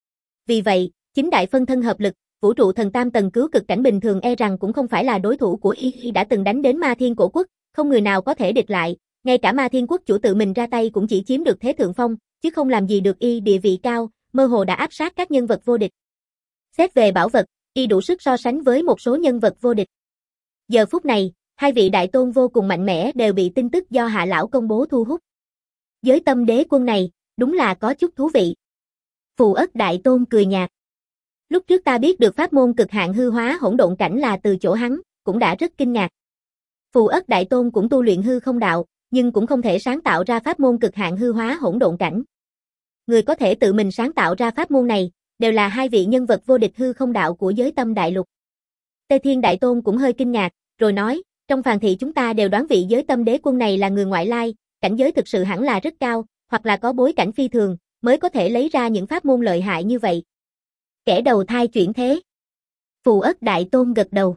Vì vậy, chính đại phân thân hợp lực, vũ trụ thần tam tầng cứu cực cảnh bình thường e rằng cũng không phải là đối thủ của y. Y đã từng đánh đến Ma Thiên cổ quốc, không người nào có thể địch lại, ngay cả Ma Thiên Quốc chủ tự mình ra tay cũng chỉ chiếm được thế thượng phong, chứ không làm gì được y địa vị cao, mơ hồ đã áp sát các nhân vật vô địch. Xét về bảo vật, y đủ sức so sánh với một số nhân vật vô địch. Giờ phút này, hai vị đại tôn vô cùng mạnh mẽ đều bị tin tức do Hạ lão công bố thu hút. Giới Tâm Đế Quân này, đúng là có chút thú vị. Phù Ất đại tôn cười nhạt. Lúc trước ta biết được pháp môn cực hạn hư hóa hỗn độn cảnh là từ chỗ hắn, cũng đã rất kinh ngạc. Phù Ất đại tôn cũng tu luyện hư không đạo, nhưng cũng không thể sáng tạo ra pháp môn cực hạn hư hóa hỗn độn cảnh. Người có thể tự mình sáng tạo ra pháp môn này, đều là hai vị nhân vật vô địch hư không đạo của giới Tâm đại lục. Tê Thiên đại tôn cũng hơi kinh ngạc, rồi nói, trong phàn thị chúng ta đều đoán vị giới Tâm Đế Quân này là người ngoại lai, cảnh giới thực sự hẳn là rất cao, hoặc là có bối cảnh phi thường, mới có thể lấy ra những pháp môn lợi hại như vậy. Kẻ đầu thai chuyển thế. Phù Ất đại tôn gật đầu.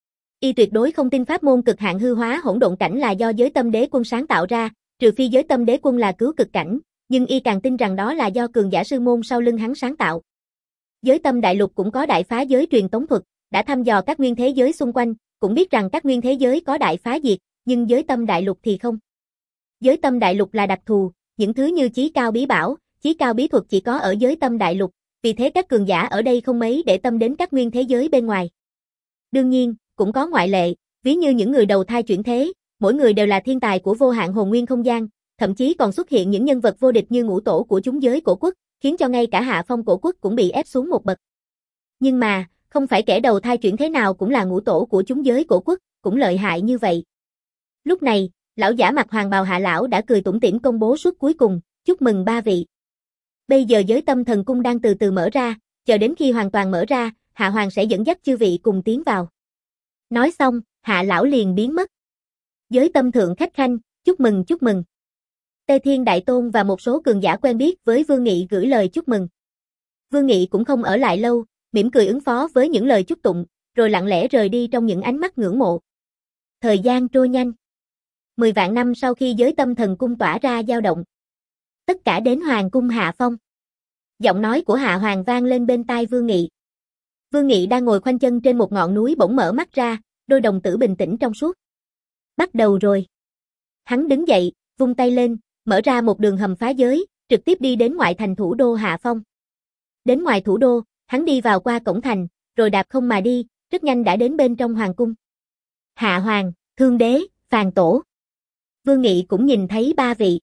Y tuyệt đối không tin pháp môn cực hạn hư hóa hỗn độn cảnh là do giới Tâm Đế Quân sáng tạo ra, trừ phi giới Tâm Đế Quân là cứu cực cảnh, nhưng y càng tin rằng đó là do cường giả sư môn sau lưng hắn sáng tạo. Giới Tâm đại lục cũng có đại phá giới truyền tống thuật, đã thăm dò các nguyên thế giới xung quanh, cũng biết rằng các nguyên thế giới có đại phá diệt, nhưng giới Tâm đại lục thì không. Giới Tâm đại lục là đặc thù, những thứ như chí cao bí bảo, chí cao bí thuật chỉ có ở giới Tâm đại lục, vì thế các cường giả ở đây không mấy để tâm đến các nguyên thế giới bên ngoài. Đương nhiên, cũng có ngoại lệ, ví như những người đầu thai chuyển thế, mỗi người đều là thiên tài của vô hạn hồn nguyên không gian, thậm chí còn xuất hiện những nhân vật vô địch như ngũ tổ của chúng giới cổ quốc, khiến cho ngay cả hạ phong cổ quốc cũng bị ép xuống một bậc. Nhưng mà, không phải kẻ đầu thai chuyển thế nào cũng là ngũ tổ của chúng giới cổ quốc, cũng lợi hại như vậy. Lúc này, lão giả mặc hoàng bào Hạ lão đã cười tủm tỉm công bố suất cuối cùng, chúc mừng ba vị. Bây giờ giới Tâm thần cung đang từ từ mở ra, chờ đến khi hoàn toàn mở ra, Hạ hoàng sẽ dẫn dắt chư vị cùng tiến vào. Nói xong, Hạ lão liền biến mất. Giới Tâm thượng khách khanh, chúc mừng chúc mừng. Tê Thiên đại tôn và một số cường giả quen biết với Vương Nghị gửi lời chúc mừng. Vương Nghị cũng không ở lại lâu, mỉm cười ứng phó với những lời chúc tụng, rồi lặng lẽ rời đi trong những ánh mắt ngưỡng mộ. Thời gian trôi nhanh. Mười vạn năm sau khi giới Tâm thần cung tỏa ra dao động, tất cả đến hoàng cung Hạ Phong. Giọng nói của Hạ hoàng vang lên bên tai Vương Nghị. Vương Nghị đang ngồi khoanh chân trên một ngọn núi bỗng mở mắt ra, đôi đồng tử bình tĩnh trong suốt. Bắt đầu rồi. Hắn đứng dậy, vung tay lên, mở ra một đường hầm phá giới, trực tiếp đi đến ngoại thành thủ đô Hạ Phong. Đến ngoài thủ đô, hắn đi vào qua cổng thành, rồi đạp không mà đi, rất nhanh đã đến bên trong hoàng cung. Hạ hoàng, Thương Đế, Phàn Tổ. Vương Nghị cũng nhìn thấy ba vị.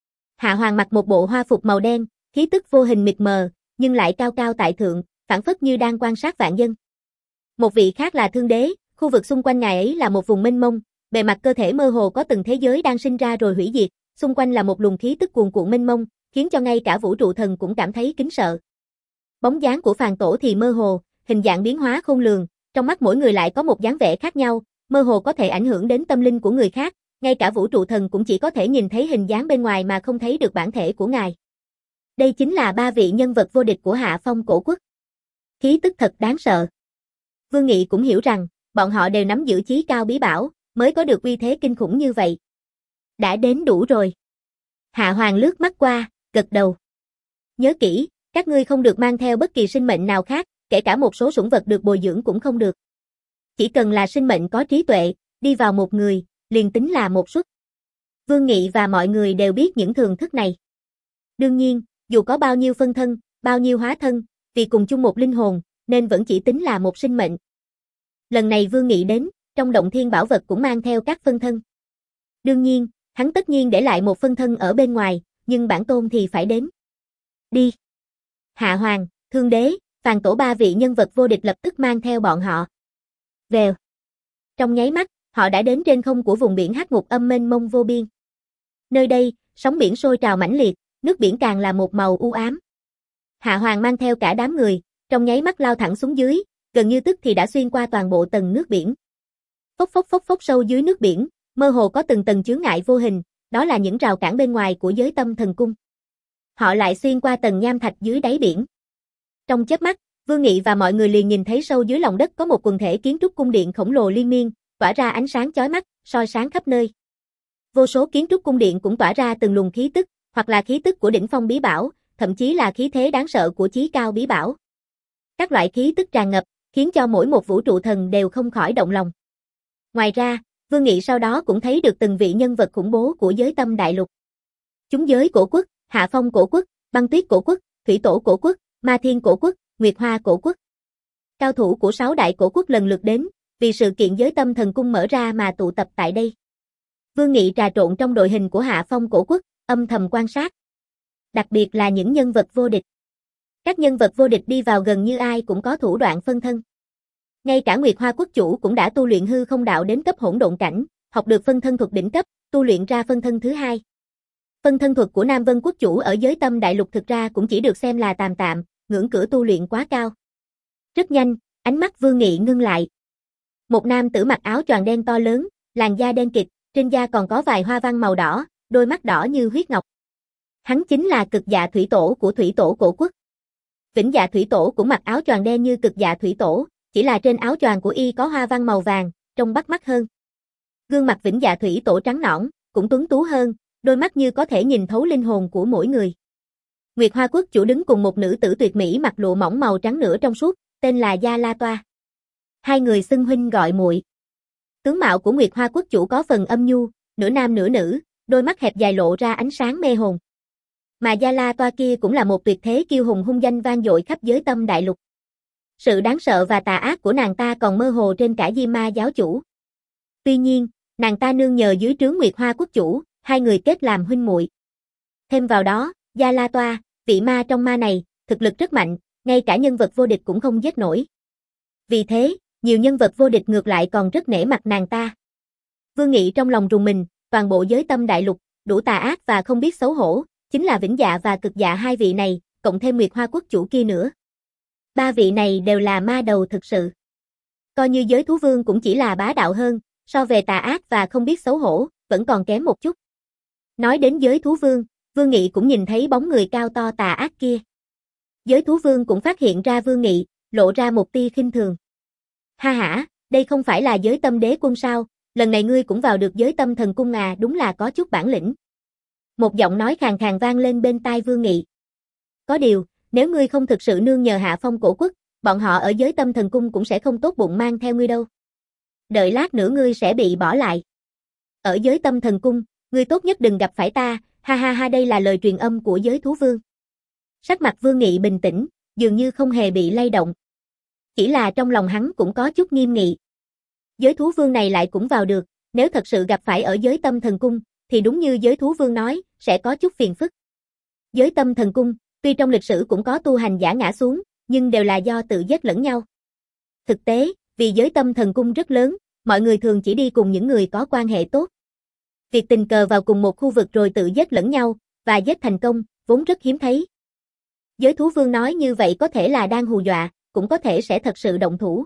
Hạ hoàng mặc một bộ hoa phục màu đen, khí tức vô hình mịt mờ, nhưng lại cao cao tại thượng, phảng phất như đang quan sát vạn dân. Một vị khác là Thương Đế, khu vực xung quanh ngài ấy là một vùng mênh mông, bề mặt cơ thể mơ hồ có từng thế giới đang sinh ra rồi hủy diệt, xung quanh là một luồng khí tức cuồn cuộn mênh mông, khiến cho ngay cả vũ trụ thần cũng cảm thấy kính sợ. Bóng dáng của Phàn Tổ thì mơ hồ, hình dạng biến hóa khôn lường, trong mắt mỗi người lại có một dáng vẻ khác nhau, mơ hồ có thể ảnh hưởng đến tâm linh của người khác, ngay cả vũ trụ thần cũng chỉ có thể nhìn thấy hình dáng bên ngoài mà không thấy được bản thể của ngài. Đây chính là ba vị nhân vật vô địch của Hạ Phong cổ quốc. Khí tức thật đáng sợ. Vương Nghị cũng hiểu rằng, bọn họ đều nắm giữ chí cao bí bảo, mới có được uy thế kinh khủng như vậy. Đã đến đủ rồi. Hạ hoàng lướt mắt qua, gật đầu. Nhớ kỹ, các ngươi không được mang theo bất kỳ sinh mệnh nào khác, kể cả một số sủng vật được bồi dưỡng cũng không được. Chỉ cần là sinh mệnh có trí tuệ, đi vào một người, liền tính là một suất. Vương Nghị và mọi người đều biết những thường thức này. Đương nhiên, dù có bao nhiêu phân thân, bao nhiêu hóa thân, vì cùng chung một linh hồn, nên vẫn chỉ tính là một sinh mệnh. Lần này Vương Nghị đến, trong động thiên bảo vật cũng mang theo các phân thân. Đương nhiên, hắn tất nhiên để lại một phân thân ở bên ngoài, nhưng bản tôn thì phải đến. Đi. Hạ hoàng, Thương Đế, Phàn Tổ ba vị nhân vật vô địch lập tức mang theo bọn họ. Vèo. Trong nháy mắt, họ đã đến trên không của vùng biển hắc ngục âm mênh mông vô biên. Nơi đây, sóng biển sôi trào mãnh liệt, nước biển càng là một màu u ám. Hạ hoàng mang theo cả đám người, trong nháy mắt lao thẳng xuống dưới, gần như tức thì đã xuyên qua toàn bộ tầng nước biển. Phốc phốc phốc phốc sâu dưới nước biển, mơ hồ có từng tầng chướng ngại vô hình, đó là những rào cản bên ngoài của giới Tâm thần cung. Họ lại xuyên qua tầng nham thạch dưới đáy biển. Trong chớp mắt, Vương Nghị và mọi người liền nhìn thấy sâu dưới lòng đất có một quần thể kiến trúc cung điện khổng lồ liên miên, tỏa ra ánh sáng chói mắt, soi sáng khắp nơi. Vô số kiến trúc cung điện cũng tỏa ra từng luồng khí tức, hoặc là khí tức của đỉnh phong bí bảo, thậm chí là khí thế đáng sợ của chí cao bí bảo. Các loại khí tức tràn ngập, khiến cho mỗi một vũ trụ thần đều không khỏi động lòng. Ngoài ra, Vương Nghị sau đó cũng thấy được từng vị nhân vật khủng bố của giới tâm đại lục. Chúng giới cổ quốc, Hạ Phong cổ quốc, Băng Tuyết cổ quốc, Thủy Tổ cổ quốc, Ma Thiên cổ quốc, Nguyệt Hoa cổ quốc. Cao thủ của sáu đại cổ quốc lần lượt đến, vì sự kiện giới tâm thần cung mở ra mà tụ tập tại đây. Vương Nghị trà trộn trong đội hình của Hạ Phong cổ quốc, âm thầm quan sát. Đặc biệt là những nhân vật vô địch. Các nhân vật vô địch đi vào gần như ai cũng có thủ đoạn phân thân. Ngay cả Nguyệt Hoa quốc chủ cũng đã tu luyện hư không đạo đến cấp hỗn độn cảnh, học được phân thân thuật đỉnh cấp, tu luyện ra phân thân thứ hai. Phân thân thuật của Nam Vân quốc chủ ở giới tâm đại lục thực ra cũng chỉ được xem là tạm tạm, ngưỡng cửa tu luyện quá cao. Rất nhanh, ánh mắt Vương Nghị ngưng lại. Một nam tử mặc áo choàng đen to lớn, làn da đen kịt, trên da còn có vài hoa văn màu đỏ, đôi mắt đỏ như huyết ngọc. Hắn chính là Cực Dạ Thủy Tổ của Thủy Tổ cổ quốc. Vĩnh Dạ Thủy Tổ cũng mặc áo choàng đen như Cực Dạ Thủy Tổ, chỉ là trên áo choàng của y có hoa văn màu vàng, trông bắt mắt hơn. Gương mặt Vĩnh Dạ Thủy Tổ trắng nõn, cũng tuấn tú hơn, đôi mắt như có thể nhìn thấu linh hồn của mỗi người. Nguyệt Hoa quốc chủ đứng cùng một nữ tử tuyệt mỹ mặc lụa mỏng màu trắng nửa trong suốt, tên là Gia La Toa. Hai người xưng huynh gọi muội. Tướng mạo của Nguyệt Hoa quốc chủ có phần âm nhu, nửa nam nửa nữ, đôi mắt hẹp dài lộ ra ánh sáng mê hồn. Mà Gia La Toa kia cũng là một tuyệt thế kiêu hùng hung danh vang dội khắp giới tâm đại lục. Sự đáng sợ và tà ác của nàng ta còn mơ hồ trên cả Diêm Ma giáo chủ. Tuy nhiên, nàng ta nương nhờ dưới trướng Nguyệt Hoa quốc chủ, hai người kết làm huynh muội. Thêm vào đó, Gia La Toa, vị ma trong ma này, thực lực rất mạnh, ngay cả nhân vật vô địch cũng không giết nổi. Vì thế, nhiều nhân vật vô địch ngược lại còn rất nể mặt nàng ta. Vương Nghị trong lòng rùng mình, toàn bộ giới tâm đại lục, đủ tà ác và không biết xấu hổ, chính là Vĩnh Dạ và Cực Dạ hai vị này, cộng thêm Nguyệt Hoa quốc chủ kia nữa. Ba vị này đều là ma đầu thực sự. Coi như giới thú vương cũng chỉ là bá đạo hơn, so về tà ác và không biết xấu hổ, vẫn còn kém một chút. Nói đến giới thú vương, Vương Nghị cũng nhìn thấy bóng người cao to tà ác kia. Giới thú vương cũng phát hiện ra Vương Nghị, lộ ra một tia khinh thường. Ha hả, đây không phải là giới tâm đế quân sao, lần này ngươi cũng vào được giới tâm thần cung à, đúng là có chút bản lĩnh. Một giọng nói khàn khàn vang lên bên tai Vương Nghị. Có điều, nếu ngươi không thực sự nương nhờ Hạ Phong cổ quốc, bọn họ ở giới tâm thần cung cũng sẽ không tốt bụng mang theo ngươi đâu. Đợi lát nữa ngươi sẽ bị bỏ lại. Ở giới tâm thần cung, ngươi tốt nhất đừng gặp phải ta, ha ha ha, đây là lời truyền âm của giới thú vương. Sắc mặt Vương Nghị bình tĩnh, dường như không hề bị lay động. Chỉ là trong lòng hắn cũng có chút nghiêm nghị. Giới thú vương này lại cũng vào được, nếu thật sự gặp phải ở giới tâm thần cung, thì đúng như giới thú vương nói, sẽ có chút phiền phức. Giới tâm thần cung, tuy trong lịch sử cũng có tu hành giả ngã xuống, nhưng đều là do tự giết lẫn nhau. Thực tế, vì giới tâm thần cung rất lớn, mọi người thường chỉ đi cùng những người có quan hệ tốt. Việc tình cờ vào cùng một khu vực rồi tự giết lẫn nhau, và giết thành công, vốn rất hiếm thấy. Giới thú vương nói như vậy có thể là đang hù dọa, cũng có thể sẽ thật sự động thủ.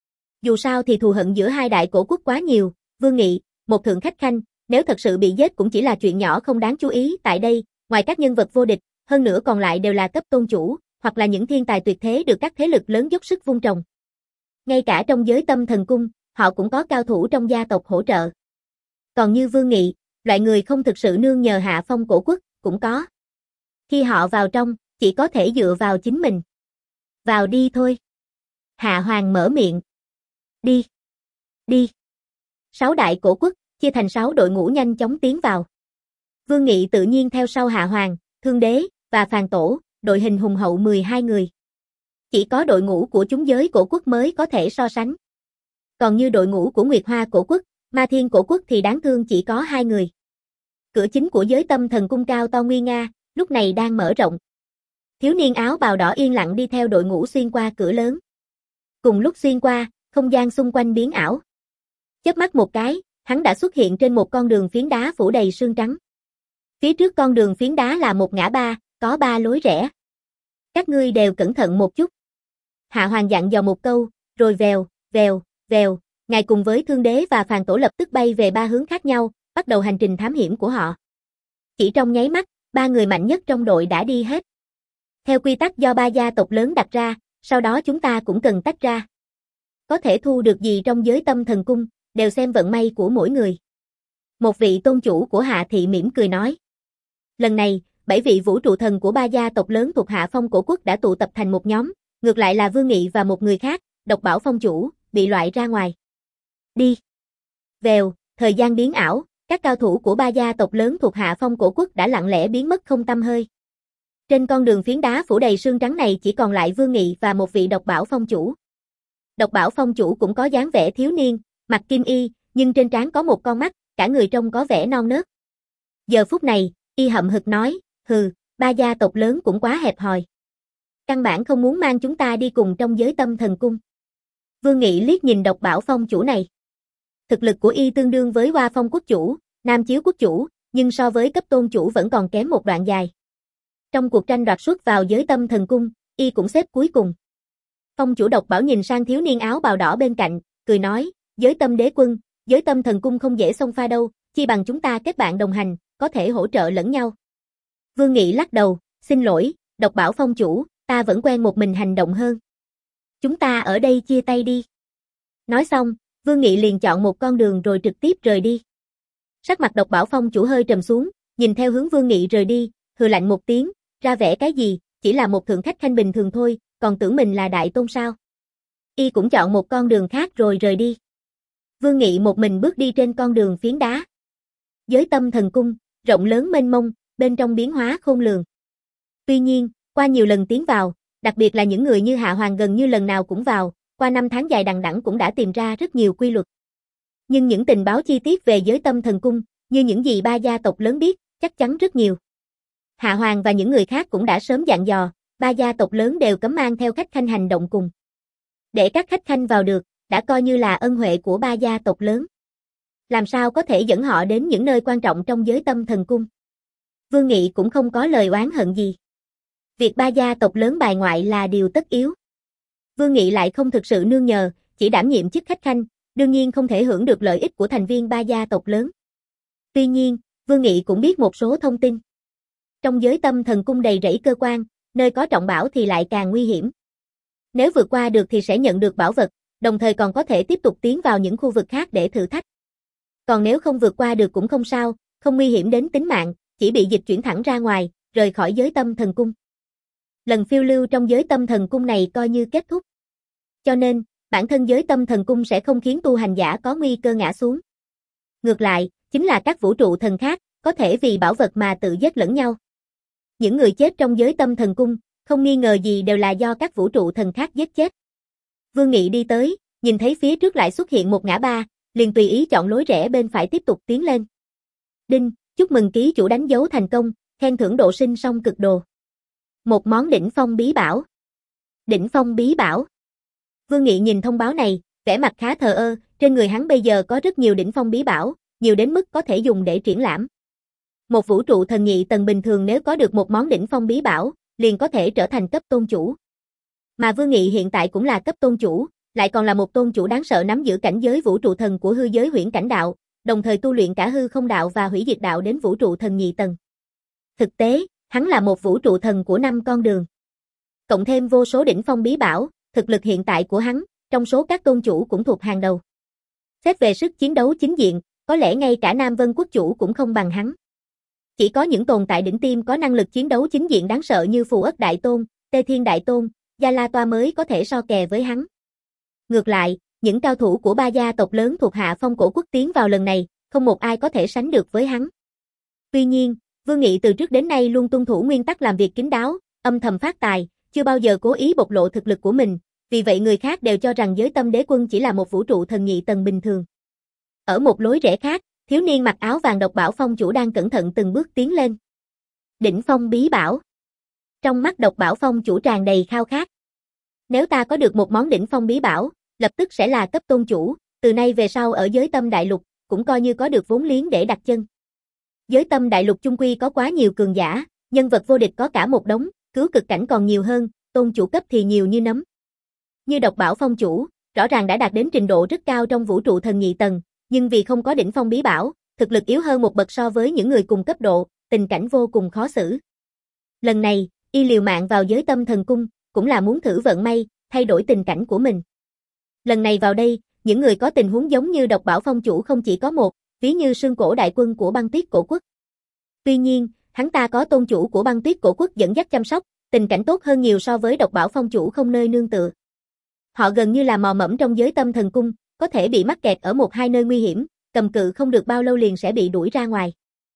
Dù sao thì thù hận giữa hai đại cổ quốc quá nhiều, Vương Nghị, một thượng khách khanh, nếu thật sự bị giết cũng chỉ là chuyện nhỏ không đáng chú ý tại đây, ngoài các nhân vật vô địch, hơn nữa còn lại đều là cấp tôn chủ, hoặc là những thiên tài tuyệt thế được các thế lực lớn dốc sức vun trồng. Ngay cả trong giới tâm thần cung, họ cũng có cao thủ trong gia tộc hỗ trợ. Còn như Vương Nghị, loại người không thực sự nương nhờ Hạ Phong cổ quốc, cũng có. Khi họ vào trong, chỉ có thể dựa vào chính mình. Vào đi thôi. Hạ Hoàng mở miệng. Đi. Đi. Sáu đại cổ quốc, chia thành sáu đội ngũ nhanh chóng tiến vào. Vương Nghị tự nhiên theo sau Hạ Hoàng, Thương Đế, và Phàn Tổ, đội hình hùng hậu mười hai người. Chỉ có đội ngũ của chúng giới cổ quốc mới có thể so sánh. Còn như đội ngũ của Nguyệt Hoa cổ quốc, Ma Thiên cổ quốc thì đáng thương chỉ có hai người. Cửa chính của giới tâm thần cung cao to nguy nga, lúc này đang mở rộng. Thiếu niên áo bào đỏ yên lặng đi theo đội ngũ xuyên qua cửa lớn. Cùng lúc xuyên qua, không gian xung quanh biến ảo. Chớp mắt một cái, hắn đã xuất hiện trên một con đường phiến đá phủ đầy sương trắng. Phía trước con đường phiến đá là một ngã ba, có ba lối rẽ. Các ngươi đều cẩn thận một chút. Hạ Hoàng dặn dò một câu, rồi vèo, vèo, vèo, ngài cùng với Thương Đế và Phàn Tổ lập tức bay về ba hướng khác nhau, bắt đầu hành trình thám hiểm của họ. Chỉ trong nháy mắt, ba người mạnh nhất trong đội đã đi hết. Theo quy tắc do ba gia tộc lớn đặt ra, sau đó chúng ta cũng cần tách ra. Có thể thu được gì trong giới tâm thần cung, đều xem vận may của mỗi người. Một vị tôn chủ của Hạ thị mỉm cười nói. Lần này, bảy vị vũ trụ thần của ba gia tộc lớn thuộc Hạ Phong cổ quốc đã tụ tập thành một nhóm, ngược lại là Vương Nghị và một người khác, Độc Bảo phong chủ, bị loại ra ngoài. Đi. Vèo, thời gian biến ảo, các cao thủ của ba gia tộc lớn thuộc Hạ Phong Cổ Quốc đã lặng lẽ biến mất không tăm hơi. Trên con đường phiến đá phủ đầy sương trắng này chỉ còn lại Vương Nghị và một vị Độc Bảo Phong chủ. Độc Bảo Phong chủ cũng có dáng vẻ thiếu niên, mặc kim y, nhưng trên trán có một con mắt, cả người trông có vẻ non nớt. Giờ phút này, y hậm hực nói, hừ, ba gia tộc lớn cũng quá hẹp hòi. Căn bản không muốn mang chúng ta đi cùng trong giới Tâm Thần Cung. Vương Nghị liếc nhìn Độc Bảo Phong chủ này. Thực lực của y tương đương với Hoa Phong quốc chủ, Nam Chiếu quốc chủ, nhưng so với cấp tôn chủ vẫn còn kém một đoạn dài. Trong cuộc tranh đoạt suất vào giới Tâm Thần Cung, y cũng xếp cuối cùng. Phong chủ Độc Bảo nhìn sang thiếu niên áo bào đỏ bên cạnh, cười nói, giới Tâm Đế Quân, giới Tâm Thần Cung không dễ xông pha đâu, chi bằng chúng ta kết bạn đồng hành, có thể hỗ trợ lẫn nhau. Vương Nghị lắc đầu, xin lỗi, Độc Bảo Phong chủ, ta vẫn quen một mình hành động hơn. Chúng ta ở đây chia tay đi. Nói xong, Vương Nghị liền chọn một con đường rồi trực tiếp rời đi. Sắc mặt Độc Bảo Phong chủ hơi trầm xuống, nhìn theo hướng Vương Nghị rời đi, hừ lạnh một tiếng, ra vẻ cái gì, chỉ là một thượng khách khanh bình thường thôi, còn tưởng mình là đại tôn sao. Y cũng chọn một con đường khác rồi rời đi. Vương Nghị một mình bước đi trên con đường phiến đá. Giới Tâm Thần Cung, rộng lớn mênh mông, bên trong biến hóa khôn lường. Tuy nhiên, qua nhiều lần tiến vào, đặc biệt là những người như Hạ Hoàng gần như lần nào cũng vào, qua năm tháng dài đằng đẵng cũng đã tìm ra rất nhiều quy luật. Nhưng những tình báo chi tiết về giới Tâm Thần Cung, như những gì ba gia tộc lớn biết, chắc chắn rất nhiều. Hạ Hoàng và những người khác cũng đã sớm dặn dò, ba gia tộc lớn đều cấm mang theo khách khanh hành động cùng. Để các khách khanh vào được, đã coi như là ân huệ của ba gia tộc lớn. Làm sao có thể dẫn họ đến những nơi quan trọng trong giới Tâm Thần Cung? Vương Nghị cũng không có lời oán hận gì. Việc ba gia tộc lớn bài ngoại là điều tất yếu. Vương Nghị lại không thực sự nương nhờ, chỉ đảm nhiệm chức khách khanh, đương nhiên không thể hưởng được lợi ích của thành viên ba gia tộc lớn. Tuy nhiên, Vương Nghị cũng biết một số thông tin. Trong giới Tâm Thần Cung đầy rẫy cơ quan, nơi có trọng bảo thì lại càng nguy hiểm. Nếu vượt qua được thì sẽ nhận được bảo vật, đồng thời còn có thể tiếp tục tiến vào những khu vực khác để thử thách. Còn nếu không vượt qua được cũng không sao, không nguy hiểm đến tính mạng, chỉ bị dịch chuyển thẳng ra ngoài, rời khỏi giới Tâm Thần Cung. Lần phiêu lưu trong giới Tâm Thần Cung này coi như kết thúc. Cho nên, bản thân giới Tâm Thần Cung sẽ không khiến tu hành giả có nguy cơ ngã xuống. Ngược lại, chính là các vũ trụ thần khác, có thể vì bảo vật mà tự giết lẫn nhau. Những người chết trong giới Tâm Thần Cung, không nghi ngờ gì đều là do các vũ trụ thần khác giết chết. Vương Nghị đi tới, nhìn thấy phía trước lại xuất hiện một ngã ba, liền tùy ý chọn lối rẽ bên phải tiếp tục tiến lên. Đinh, chúc mừng ký chủ đánh dấu thành công, khen thưởng độ sinh song cực đồ. Một món đỉnh phong bí bảo. Đỉnh phong bí bảo. Vương Nghị nhìn thông báo này, vẻ mặt khá thờ ơ, trên người hắn bây giờ có rất nhiều đỉnh phong bí bảo, nhiều đến mức có thể dùng để triển lãm. Một vũ trụ thần nhị tầng bình thường nếu có được một món đỉnh phong bí bảo, liền có thể trở thành cấp tôn chủ. Mà Vương Nghị hiện tại cũng là cấp tôn chủ, lại còn là một tôn chủ đáng sợ nắm giữ cảnh giới vũ trụ thần của hư giới huyễn cảnh đạo, đồng thời tu luyện cả hư không đạo và hủy diệt đạo đến vũ trụ thần nhị tầng. Thực tế, hắn là một vũ trụ thần của năm con đường. Cộng thêm vô số đỉnh phong bí bảo, thực lực hiện tại của hắn, trong số các tôn chủ cũng thuộc hàng đầu. Xét về sức chiến đấu chính diện, có lẽ ngay cả Nam Vân quốc chủ cũng không bằng hắn. Chỉ có những tồn tại đỉnh tiêm có năng lực chiến đấu chính diện đáng sợ như Phù Ất Đại Tôn, Tê Thiên Đại Tôn, Gia La Toa mới có thể so kè với hắn. Ngược lại, những cao thủ của ba gia tộc lớn thuộc Hạ Phong Cổ Quốc tiến vào lần này, không một ai có thể sánh được với hắn. Tuy nhiên, Vương Nghị từ trước đến nay luôn tuân thủ nguyên tắc làm việc kín đáo, âm thầm phát tài, chưa bao giờ cố ý bộc lộ thực lực của mình, vì vậy người khác đều cho rằng giới Tâm Đế Quân chỉ là một vũ trụ thần nhị tầng bình thường. Ở một lối rẽ khác, thiếu niên mặc áo vàng Độc Bảo Phong chủ đang cẩn thận từng bước tiến lên. Đỉnh phong bí bảo. Trong mắt Độc Bảo Phong chủ tràn đầy khao khát. Nếu ta có được một món đỉnh phong bí bảo, lập tức sẽ là cấp tôn chủ, từ nay về sau ở giới Tâm Đại Lục, cũng coi như có được vốn liếng để đặt chân. Giới Tâm Đại Lục chung quy có quá nhiều cường giả, nhân vật vô địch có cả một đống, cứu cực cảnh còn nhiều hơn, tôn chủ cấp thì nhiều như nấm. Như Độc Bảo Phong chủ, rõ ràng đã đạt đến trình độ rất cao trong vũ trụ thần nhị tầng, nhưng vì không có đỉnh phong bí bảo, thực lực yếu hơn một bậc so với những người cùng cấp độ, tình cảnh vô cùng khó xử. Lần này, y liều mạng vào giới Tâm Thần Cung, cũng là muốn thử vận may, thay đổi tình cảnh của mình. Lần này vào đây, những người có tình huống giống như Độc Bảo Phong chủ không chỉ có một, ví như Sương Cổ Đại Quân của Băng Tuyết Cổ Quốc. Tuy nhiên, hắn ta có tôn chủ của Băng Tuyết Cổ Quốc dẫn dắt chăm sóc, tình cảnh tốt hơn nhiều so với Độc Bảo Phong chủ không nơi nương tựa. Họ gần như là mò mẫm trong giới Tâm Thần Cung, có thể bị mắc kẹt ở một hai nơi nguy hiểm, cầm cự không được bao lâu liền sẽ bị đuổi ra ngoài.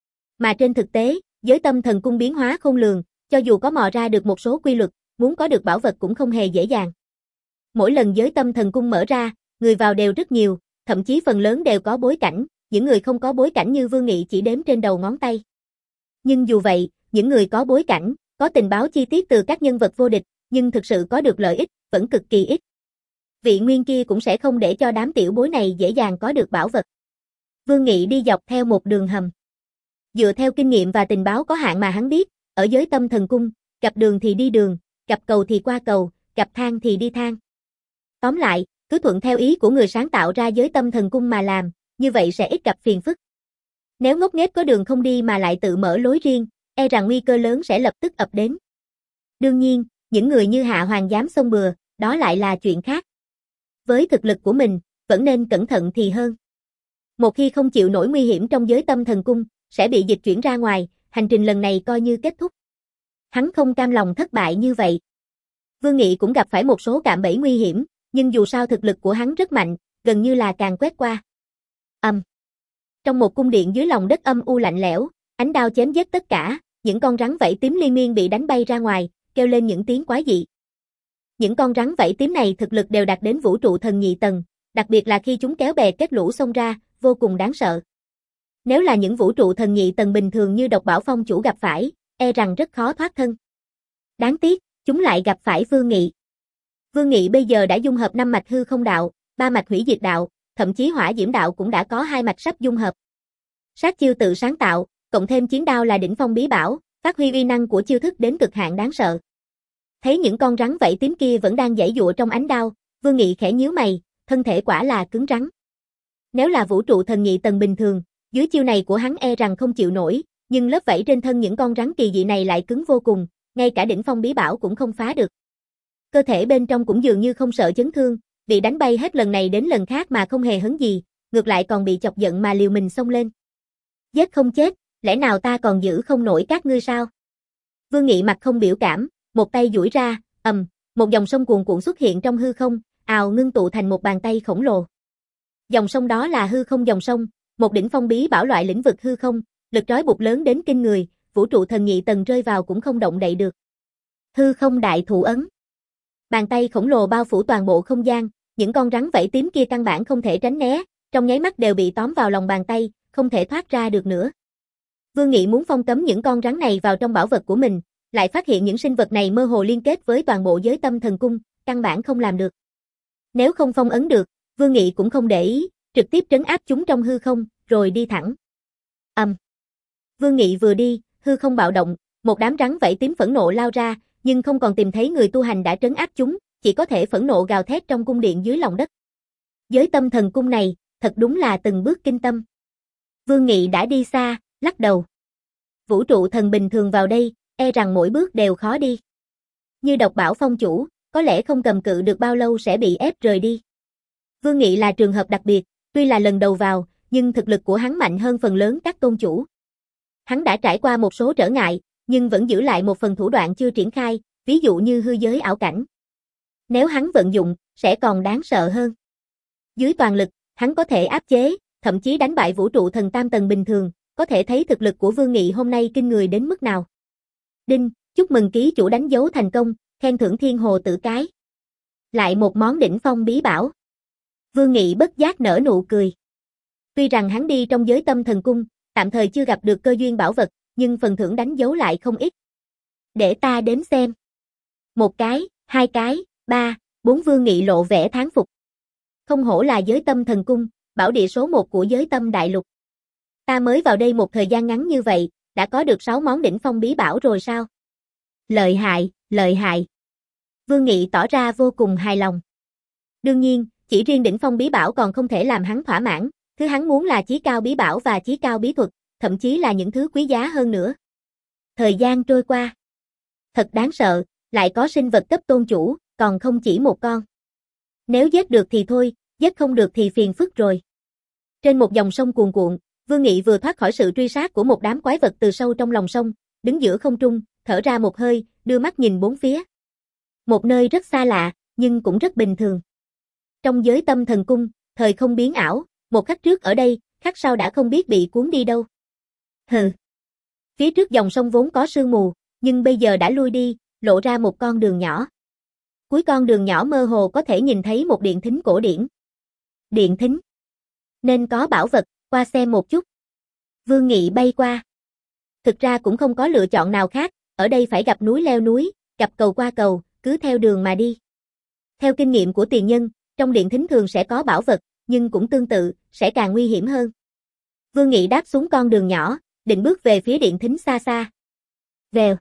Mà trên thực tế, giới tâm thần cung biến hóa khôn lường, cho dù có mò ra được một số quy luật, muốn có được bảo vật cũng không hề dễ dàng. Mỗi lần giới tâm thần cung mở ra, người vào đều rất nhiều, thậm chí phần lớn đều có bối cảnh, những người không có bối cảnh như Vương Nghị chỉ đếm trên đầu ngón tay. Nhưng dù vậy, những người có bối cảnh, có tình báo chi tiết từ các nhân vật vô địch, nhưng thực sự có được lợi ích, vẫn cực kỳ ít. Vị Nguyên kia cũng sẽ không để cho đám tiểu bối này dễ dàng có được bảo vật. Vương Nghị đi dọc theo một đường hầm. Dựa theo kinh nghiệm và tình báo có hạn mà hắn biết, ở giới tâm thần cung, gặp đường thì đi đường, gặp cầu thì qua cầu, gặp thang thì đi thang. Tóm lại, cứ thuận theo ý của người sáng tạo ra giới tâm thần cung mà làm, như vậy sẽ ít gặp phiền phức. Nếu ngốc nghếch có đường không đi mà lại tự mở lối riêng, e rằng nguy cơ lớn sẽ lập tức ập đến. Đương nhiên, những người như Hạ Hoàng dám xông bừa, đó lại là chuyện khác. Với thực lực của mình, vẫn nên cẩn thận thì hơn. Một khi không chịu nổi nguy hiểm trong giới tâm thần cung, sẽ bị dịch chuyển ra ngoài, hành trình lần này coi như kết thúc. Hắn không cam lòng thất bại như vậy. Vương Nghị cũng gặp phải một số cạm bẫy nguy hiểm, nhưng dù sao thực lực của hắn rất mạnh, gần như là càng quét qua. Âm. Um. Trong một cung điện dưới lòng đất âm u lạnh lẽo, ánh đao chém giết tất cả, những con rắn vảy tím liên miên bị đánh bay ra ngoài, kêu lên những tiếng quái dị. Những con rắn vảy tím này thực lực đều đạt đến vũ trụ thần nhị tầng, đặc biệt là khi chúng kéo bè kết lũ xông ra, vô cùng đáng sợ. Nếu là những vũ trụ thần nhị tầng bình thường như Độc Bảo Phong chủ gặp phải, e rằng rất khó thoát thân. Đáng tiếc, chúng lại gặp phải Vương Nghị. Vương Nghị bây giờ đã dung hợp năm mạch hư không đạo, ba mạch hủy diệt đạo, thậm chí hỏa diễm đạo cũng đã có hai mạch sắp dung hợp. Sát chiêu tự sáng tạo, cộng thêm chiến đao là đỉnh phong bí bảo, phát huy uy năng của chiêu thức đến cực hạn đáng sợ. Thấy những con rắn vảy tím kia vẫn đang giãy giụa trong ánh đao, Vương Nghị khẽ nhíu mày, thân thể quả là cứng rắn. Nếu là vũ trụ thần nhị tầng bình thường, dưới chiêu này của hắn e rằng không chịu nổi, nhưng lớp vảy trên thân những con rắn kỳ dị này lại cứng vô cùng, ngay cả đỉnh phong bí bảo cũng không phá được. Cơ thể bên trong cũng dường như không sợ chấn thương, bị đánh bay hết lần này đến lần khác mà không hề hấn gì, ngược lại còn bị chọc giận mà liều mình xông lên. Giết không chết, lẽ nào ta còn giữ không nổi các ngươi sao? Vương Nghị mặt không biểu cảm, một tay duỗi ra, ầm, một dòng sông cuồn cuộn xuất hiện trong hư không, ào ngưng tụ thành một bàn tay khổng lồ. Dòng sông đó là hư không dòng sông, một đỉnh phong bí bảo loại lĩnh vực hư không, lực trói buộc lớn đến kinh người, vũ trụ thần nhị tầng rơi vào cũng không động đậy được. Hư không đại thủ ấn. Bàn tay khổng lồ bao phủ toàn bộ không gian, những con rắn vảy tím kia căn bản không thể tránh né, trong nháy mắt đều bị tóm vào lòng bàn tay, không thể thoát ra được nữa. Vương Nghị muốn phong cấm những con rắn này vào trong bảo vật của mình, lại phát hiện những sinh vật này mơ hồ liên kết với toàn bộ giới tâm thần cung, căn bản không làm được. Nếu không phong ấn được, Vương Nghị cũng không để ý, trực tiếp trấn áp chúng trong hư không, rồi đi thẳng. Ầm. Um. Vương Nghị vừa đi, hư không bạo động, một đám rắn vảy tím phẫn nộ lao ra, nhưng không còn tìm thấy người tu hành đã trấn áp chúng, chỉ có thể phẫn nộ gào thét trong cung điện dưới lòng đất. Giới tâm thần cung này, thật đúng là từng bước kinh tâm. Vương Nghị đã đi xa, lắc đầu. Vũ trụ thần bình thường vào đây, e rằng mỗi bước đều khó đi. Như Độc Bảo Phong chủ, có lẽ không cầm cự được bao lâu sẽ bị ép rời đi. Vương Nghị là trường hợp đặc biệt, tuy là lần đầu vào, nhưng thực lực của hắn mạnh hơn phần lớn các tôn chủ. Hắn đã trải qua một số trở ngại, nhưng vẫn giữ lại một phần thủ đoạn chưa triển khai, ví dụ như hư giới ảo cảnh. Nếu hắn vận dụng, sẽ còn đáng sợ hơn. Dưới toàn lực, hắn có thể áp chế, thậm chí đánh bại vũ trụ thần tam tầng bình thường, có thể thấy thực lực của Vương Nghị hôm nay kinh người đến mức nào. Đinh, chúc mừng ký chủ đánh dấu thành công, khen thưởng Thiên Hồ Tử Cái. Lại một món đỉnh phong bí bảo. Vương Nghị bất giác nở nụ cười. Tuy rằng hắn đi trong giới tâm thần cung, tạm thời chưa gặp được cơ duyên bảo vật, nhưng phần thưởng đánh dấu lại không ít. Để ta đếm xem. Một cái, hai cái, ba, bốn. Vương Nghị lộ vẻ thán phục. Không hổ là giới tâm thần cung, bảo địa số một của giới tâm đại lục. Ta mới vào đây một thời gian ngắn như vậy, đã có được sáu món đỉnh phong bí bảo rồi sao? Lợi hại, lợi hại. Vương Nghị tỏ ra vô cùng hài lòng. Đương nhiên, chỉ riêng đỉnh phong bí bảo còn không thể làm hắn thỏa mãn, thứ hắn muốn là chí cao bí bảo và chí cao bí thuật, thậm chí là những thứ quý giá hơn nữa. Thời gian trôi qua. Thật đáng sợ, lại có sinh vật cấp tôn chủ, còn không chỉ một con. Nếu giết được thì thôi, giết không được thì phiền phức rồi. Trên một dòng sông cuồn cuộn, Vương Nghị vừa thoát khỏi sự truy sát của một đám quái vật từ sâu trong lòng sông, đứng giữa không trung, thở ra một hơi, đưa mắt nhìn bốn phía. Một nơi rất xa lạ, nhưng cũng rất bình thường. Trong giới tâm thần cung, thời không biến ảo, một khắc trước ở đây, khắc sau đã không biết bị cuốn đi đâu. Hừ. Phía trước dòng sông vốn có sương mù, nhưng bây giờ đã lui đi, lộ ra một con đường nhỏ. Cuối con đường nhỏ mơ hồ có thể nhìn thấy một điện thính cổ điển. Điện thính. Nên có bảo vật, qua xem một chút. Vương Nghị bay qua. Thực ra cũng không có lựa chọn nào khác, ở đây phải gặp núi leo núi, gặp cầu qua cầu, cứ theo đường mà đi. Theo kinh nghiệm của tiền nhân, trong điện thính thường sẽ có bảo vật, nhưng cũng tương tự, sẽ càng nguy hiểm hơn. Vương Nghị đáp xuống con đường nhỏ, định bước về phía điện thính xa xa. Vèo.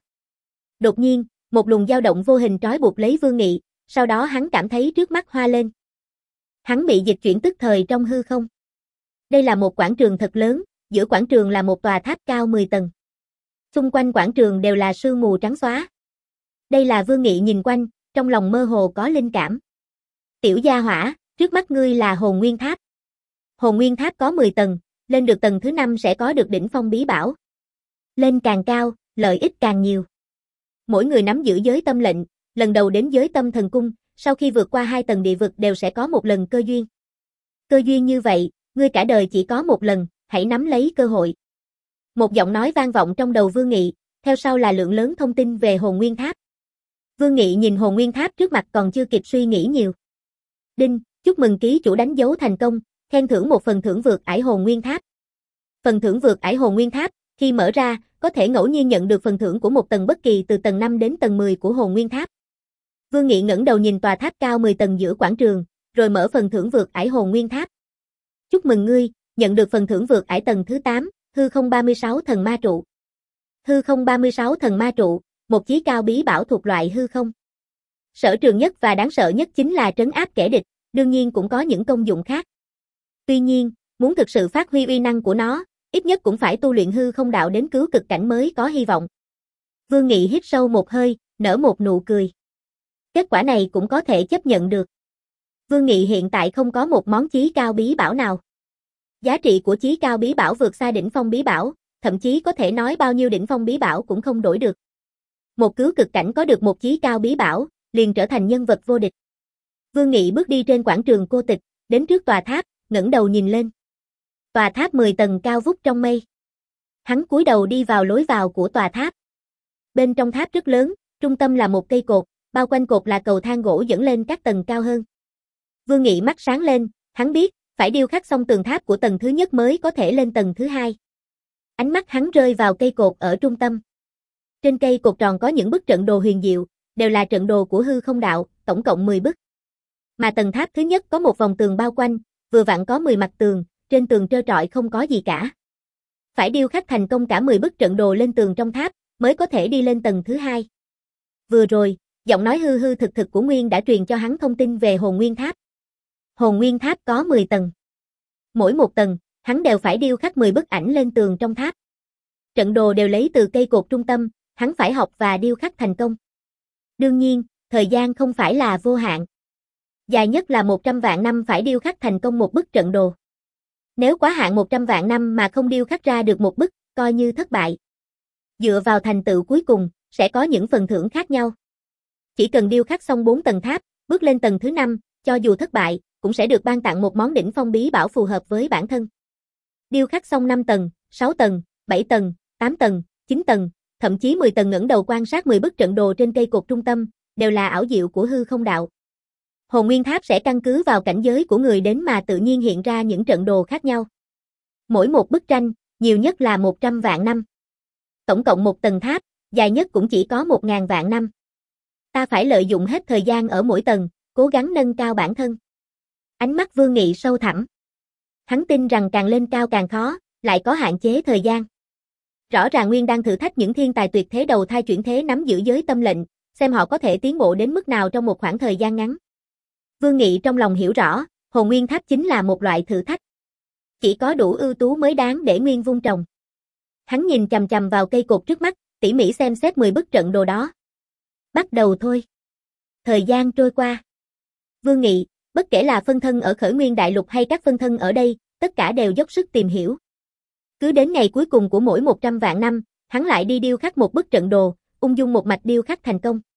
Đột nhiên, một luồng dao động vô hình trói buộc lấy Vương Nghị, sau đó hắn cảm thấy trước mắt hoa lên. Hắn bị dịch chuyển tức thời trong hư không. Đây là một quảng trường thật lớn, giữa quảng trường là một tòa tháp cao mười tầng. Xung quanh quảng trường đều là sương mù trắng xóa. Đây là Vương Nghị nhìn quanh, trong lòng mơ hồ có linh cảm. Tiểu gia hỏa, trước mắt ngươi là Hồn Nguyên Tháp. Hồn Nguyên Tháp có mười tầng, lên được tầng thứ năm sẽ có được đỉnh phong bí bảo. Lên càng cao, lợi ích càng nhiều. Mỗi người nắm giữ giới tâm lệnh, lần đầu đến giới tâm thần cung, sau khi vượt qua hai tầng địa vực đều sẽ có một lần cơ duyên. Cơ duyên như vậy, ngươi cả đời chỉ có một lần, hãy nắm lấy cơ hội. Một giọng nói vang vọng trong đầu Vương Nghị, theo sau là lượng lớn thông tin về Hồn Nguyên Tháp. Vương Nghị nhìn Hồn Nguyên Tháp trước mặt còn chưa kịp suy nghĩ nhiều. Đinh, chúc mừng ký chủ đánh dấu thành công, khen thưởng một phần thưởng vượt ải Hồn Nguyên Tháp. Phần thưởng vượt ải Hồn Nguyên Tháp, khi mở ra, có thể ngẫu nhiên nhận được phần thưởng của một tầng bất kỳ từ tầng năm đến tầng mười của Hồn Nguyên Tháp. Vương Nghị ngẩng đầu nhìn tòa tháp cao mười tầng giữa quảng trường, rồi mở phần thưởng vượt ải Hồn Nguyên Tháp. Chúc mừng ngươi, nhận được phần thưởng vượt ải tầng thứ tám, hư không ba mươi sáu thần ma trụ. Hư không ba mươi sáu thần ma trụ, một chí cao bí bảo thuộc loại hư không. Sở trường nhất và đáng sợ nhất chính là trấn áp kẻ địch, đương nhiên cũng có những công dụng khác. Tuy nhiên, muốn thực sự phát huy uy năng của nó, ít nhất cũng phải tu luyện hư không đạo đến cứu cực cảnh mới có hy vọng. Vương Nghị hít sâu một hơi, nở một nụ cười. Kết quả này cũng có thể chấp nhận được. Vương Nghị hiện tại không có một món chí cao bí bảo nào. Giá trị của chí cao bí bảo vượt xa đỉnh phong bí bảo, thậm chí có thể nói bao nhiêu đỉnh phong bí bảo cũng không đổi được. Một cứu cực cảnh có được một chí cao bí bảo, liền trở thành nhân vật vô địch. Vương Nghị bước đi trên quảng trường cô tịch, đến trước tòa tháp, ngẩng đầu nhìn lên. Tòa tháp mười tầng cao vút trong mây. Hắn cúi đầu đi vào lối vào của tòa tháp. Bên trong tháp rất lớn, trung tâm là một cây cột, bao quanh cột là cầu thang gỗ dẫn lên các tầng cao hơn. Vương Nghị mắt sáng lên, hắn biết, phải điêu khắc xong tường tháp của tầng thứ nhất mới có thể lên tầng thứ hai. Ánh mắt hắn rơi vào cây cột ở trung tâm. Trên cây cột tròn có những bức trận đồ huyền diệu, đều là trận đồ của hư không đạo, tổng cộng mười bức. Mà tầng tháp thứ nhất có một vòng tường bao quanh, vừa vặn có mười mặt tường, trên tường trơ trọi không có gì cả. Phải điêu khắc thành công cả mười bức trận đồ lên tường trong tháp, mới có thể đi lên tầng thứ hai. Vừa rồi, giọng nói hư hư thực thực của Nguyên đã truyền cho hắn thông tin về Hồn Nguyên Tháp. Hồn Nguyên Tháp có mười tầng. Mỗi một tầng, hắn đều phải điêu khắc mười bức ảnh lên tường trong tháp. Trận đồ đều lấy từ cây cột trung tâm, hắn phải học và điêu khắc thành công. Đương nhiên, thời gian không phải là vô hạn. Dài nhất là một trăm vạn năm phải điêu khắc thành công một bức trận đồ. Nếu quá hạn một trăm vạn năm mà không điêu khắc ra được một bức, coi như thất bại. Dựa vào thành tựu cuối cùng, sẽ có những phần thưởng khác nhau. Chỉ cần điêu khắc xong bốn tầng tháp, bước lên tầng thứ năm, cho dù thất bại, cũng sẽ được ban tặng một món đỉnh phong bí bảo phù hợp với bản thân. Điêu khắc xong năm tầng, sáu tầng, bảy tầng, tám tầng, chín tầng, thậm chí mười tầng ngẩng đầu quan sát mười bức trận đồ trên cây cột trung tâm, đều là ảo diệu của hư không đạo. Hồn Nguyên Tháp sẽ căn cứ vào cảnh giới của người đến mà tự nhiên hiện ra những trận đồ khác nhau. Mỗi một bức tranh, nhiều nhất là một trăm vạn năm. Tổng cộng một tầng tháp, dài nhất cũng chỉ có một ngàn vạn năm. Ta phải lợi dụng hết thời gian ở mỗi tầng, cố gắng nâng cao bản thân. Ánh mắt Vương Nghị sâu thẳm. Hắn tin rằng càng lên cao càng khó, lại có hạn chế thời gian. Rõ ràng Nguyên đang thử thách những thiên tài tuyệt thế đầu thai chuyển thế nắm giữ giới tâm lệnh, xem họ có thể tiến bộ đến mức nào trong một khoảng thời gian ngắn. Vương Nghị trong lòng hiểu rõ, Hồn Nguyên Tháp chính là một loại thử thách. Chỉ có đủ ưu tú mới đáng để Nguyên vun trồng. Hắn nhìn chằm chằm vào cây cột trước mắt, tỉ mỉ xem xét mười bức trận đồ đó. Bắt đầu thôi. Thời gian trôi qua. Vương Nghị, bất kể là phân thân ở Khởi Nguyên Đại Lục hay các phân thân ở đây, tất cả đều dốc sức tìm hiểu. Cứ đến ngày cuối cùng của mỗi một trăm vạn năm, hắn lại đi điêu khắc một bức trận đồ, ung dung một mạch điêu khắc thành công.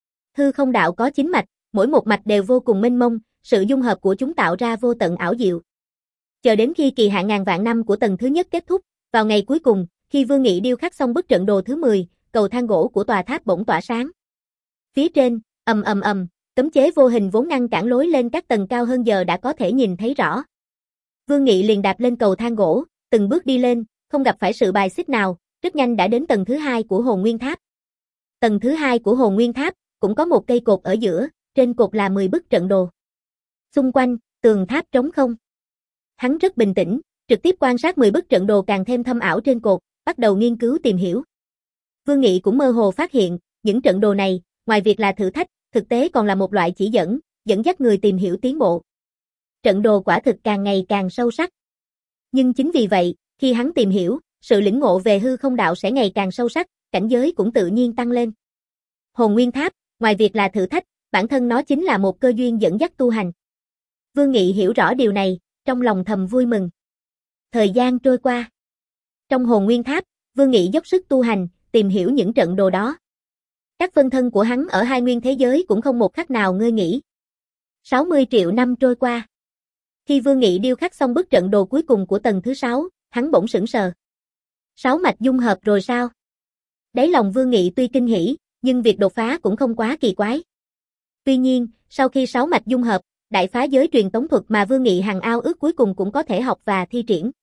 Hư không đạo có chín mạch, mỗi một mạch đều vô cùng mênh mông, sự dung hợp của chúng tạo ra vô tận ảo diệu. Chờ đến khi kỳ hạn ngàn vạn năm của tầng thứ nhất kết thúc, vào ngày cuối cùng, khi Vương Nghị điêu khắc xong bức trận đồ thứ mười, cầu thang gỗ của tòa tháp bỗng tỏa sáng. Phía trên, ầm ầm ầm, cấm chế vô hình vốn ngăn cản lối lên các tầng cao hơn giờ đã có thể nhìn thấy rõ. Vương Nghị liền đạp lên cầu thang gỗ, từng bước đi lên, không gặp phải sự bài xích nào, rất nhanh đã đến tầng thứ hai của Hồn Nguyên Tháp. Tầng thứ hai của Hồn Nguyên Tháp cũng có một cây cột ở giữa, trên cột là mười bức trận đồ. Xung quanh, tường tháp trống không. Hắn rất bình tĩnh, trực tiếp quan sát mười bức trận đồ càng thêm thâm ảo trên cột, bắt đầu nghiên cứu tìm hiểu. Vương Nghị cũng mơ hồ phát hiện, những trận đồ này, ngoài việc là thử thách, thực tế còn là một loại chỉ dẫn, dẫn dắt người tìm hiểu tiến bộ. Trận đồ quả thực càng ngày càng sâu sắc. Nhưng chính vì vậy, khi hắn tìm hiểu, sự lĩnh ngộ về hư không đạo sẽ ngày càng sâu sắc, cảnh giới cũng tự nhiên tăng lên. Hồn Nguyên Tháp, ngoài việc là thử thách, bản thân nó chính là một cơ duyên dẫn dắt tu hành. Vương Nghị hiểu rõ điều này, trong lòng thầm vui mừng. Thời gian trôi qua. Trong Hồn Nguyên Tháp, Vương Nghị dốc sức tu hành, tìm hiểu những trận đồ đó. Các phân thân của hắn ở hai nguyên thế giới cũng không một khắc nào ngơi nghỉ. sáu mươi triệu năm trôi qua. Khi Vương Nghị điêu khắc xong bức trận đồ cuối cùng của tầng thứ sáu, hắn bỗng sững sờ. Sáu mạch dung hợp rồi sao? Đáy lòng Vương Nghị tuy kinh hỉ, nhưng việc đột phá cũng không quá kỳ quái. Tuy nhiên, sau khi sáu mạch dung hợp, đại phá giới truyền tống thuật mà Vương Nghị hằng ao ước cuối cùng cũng có thể học và thi triển.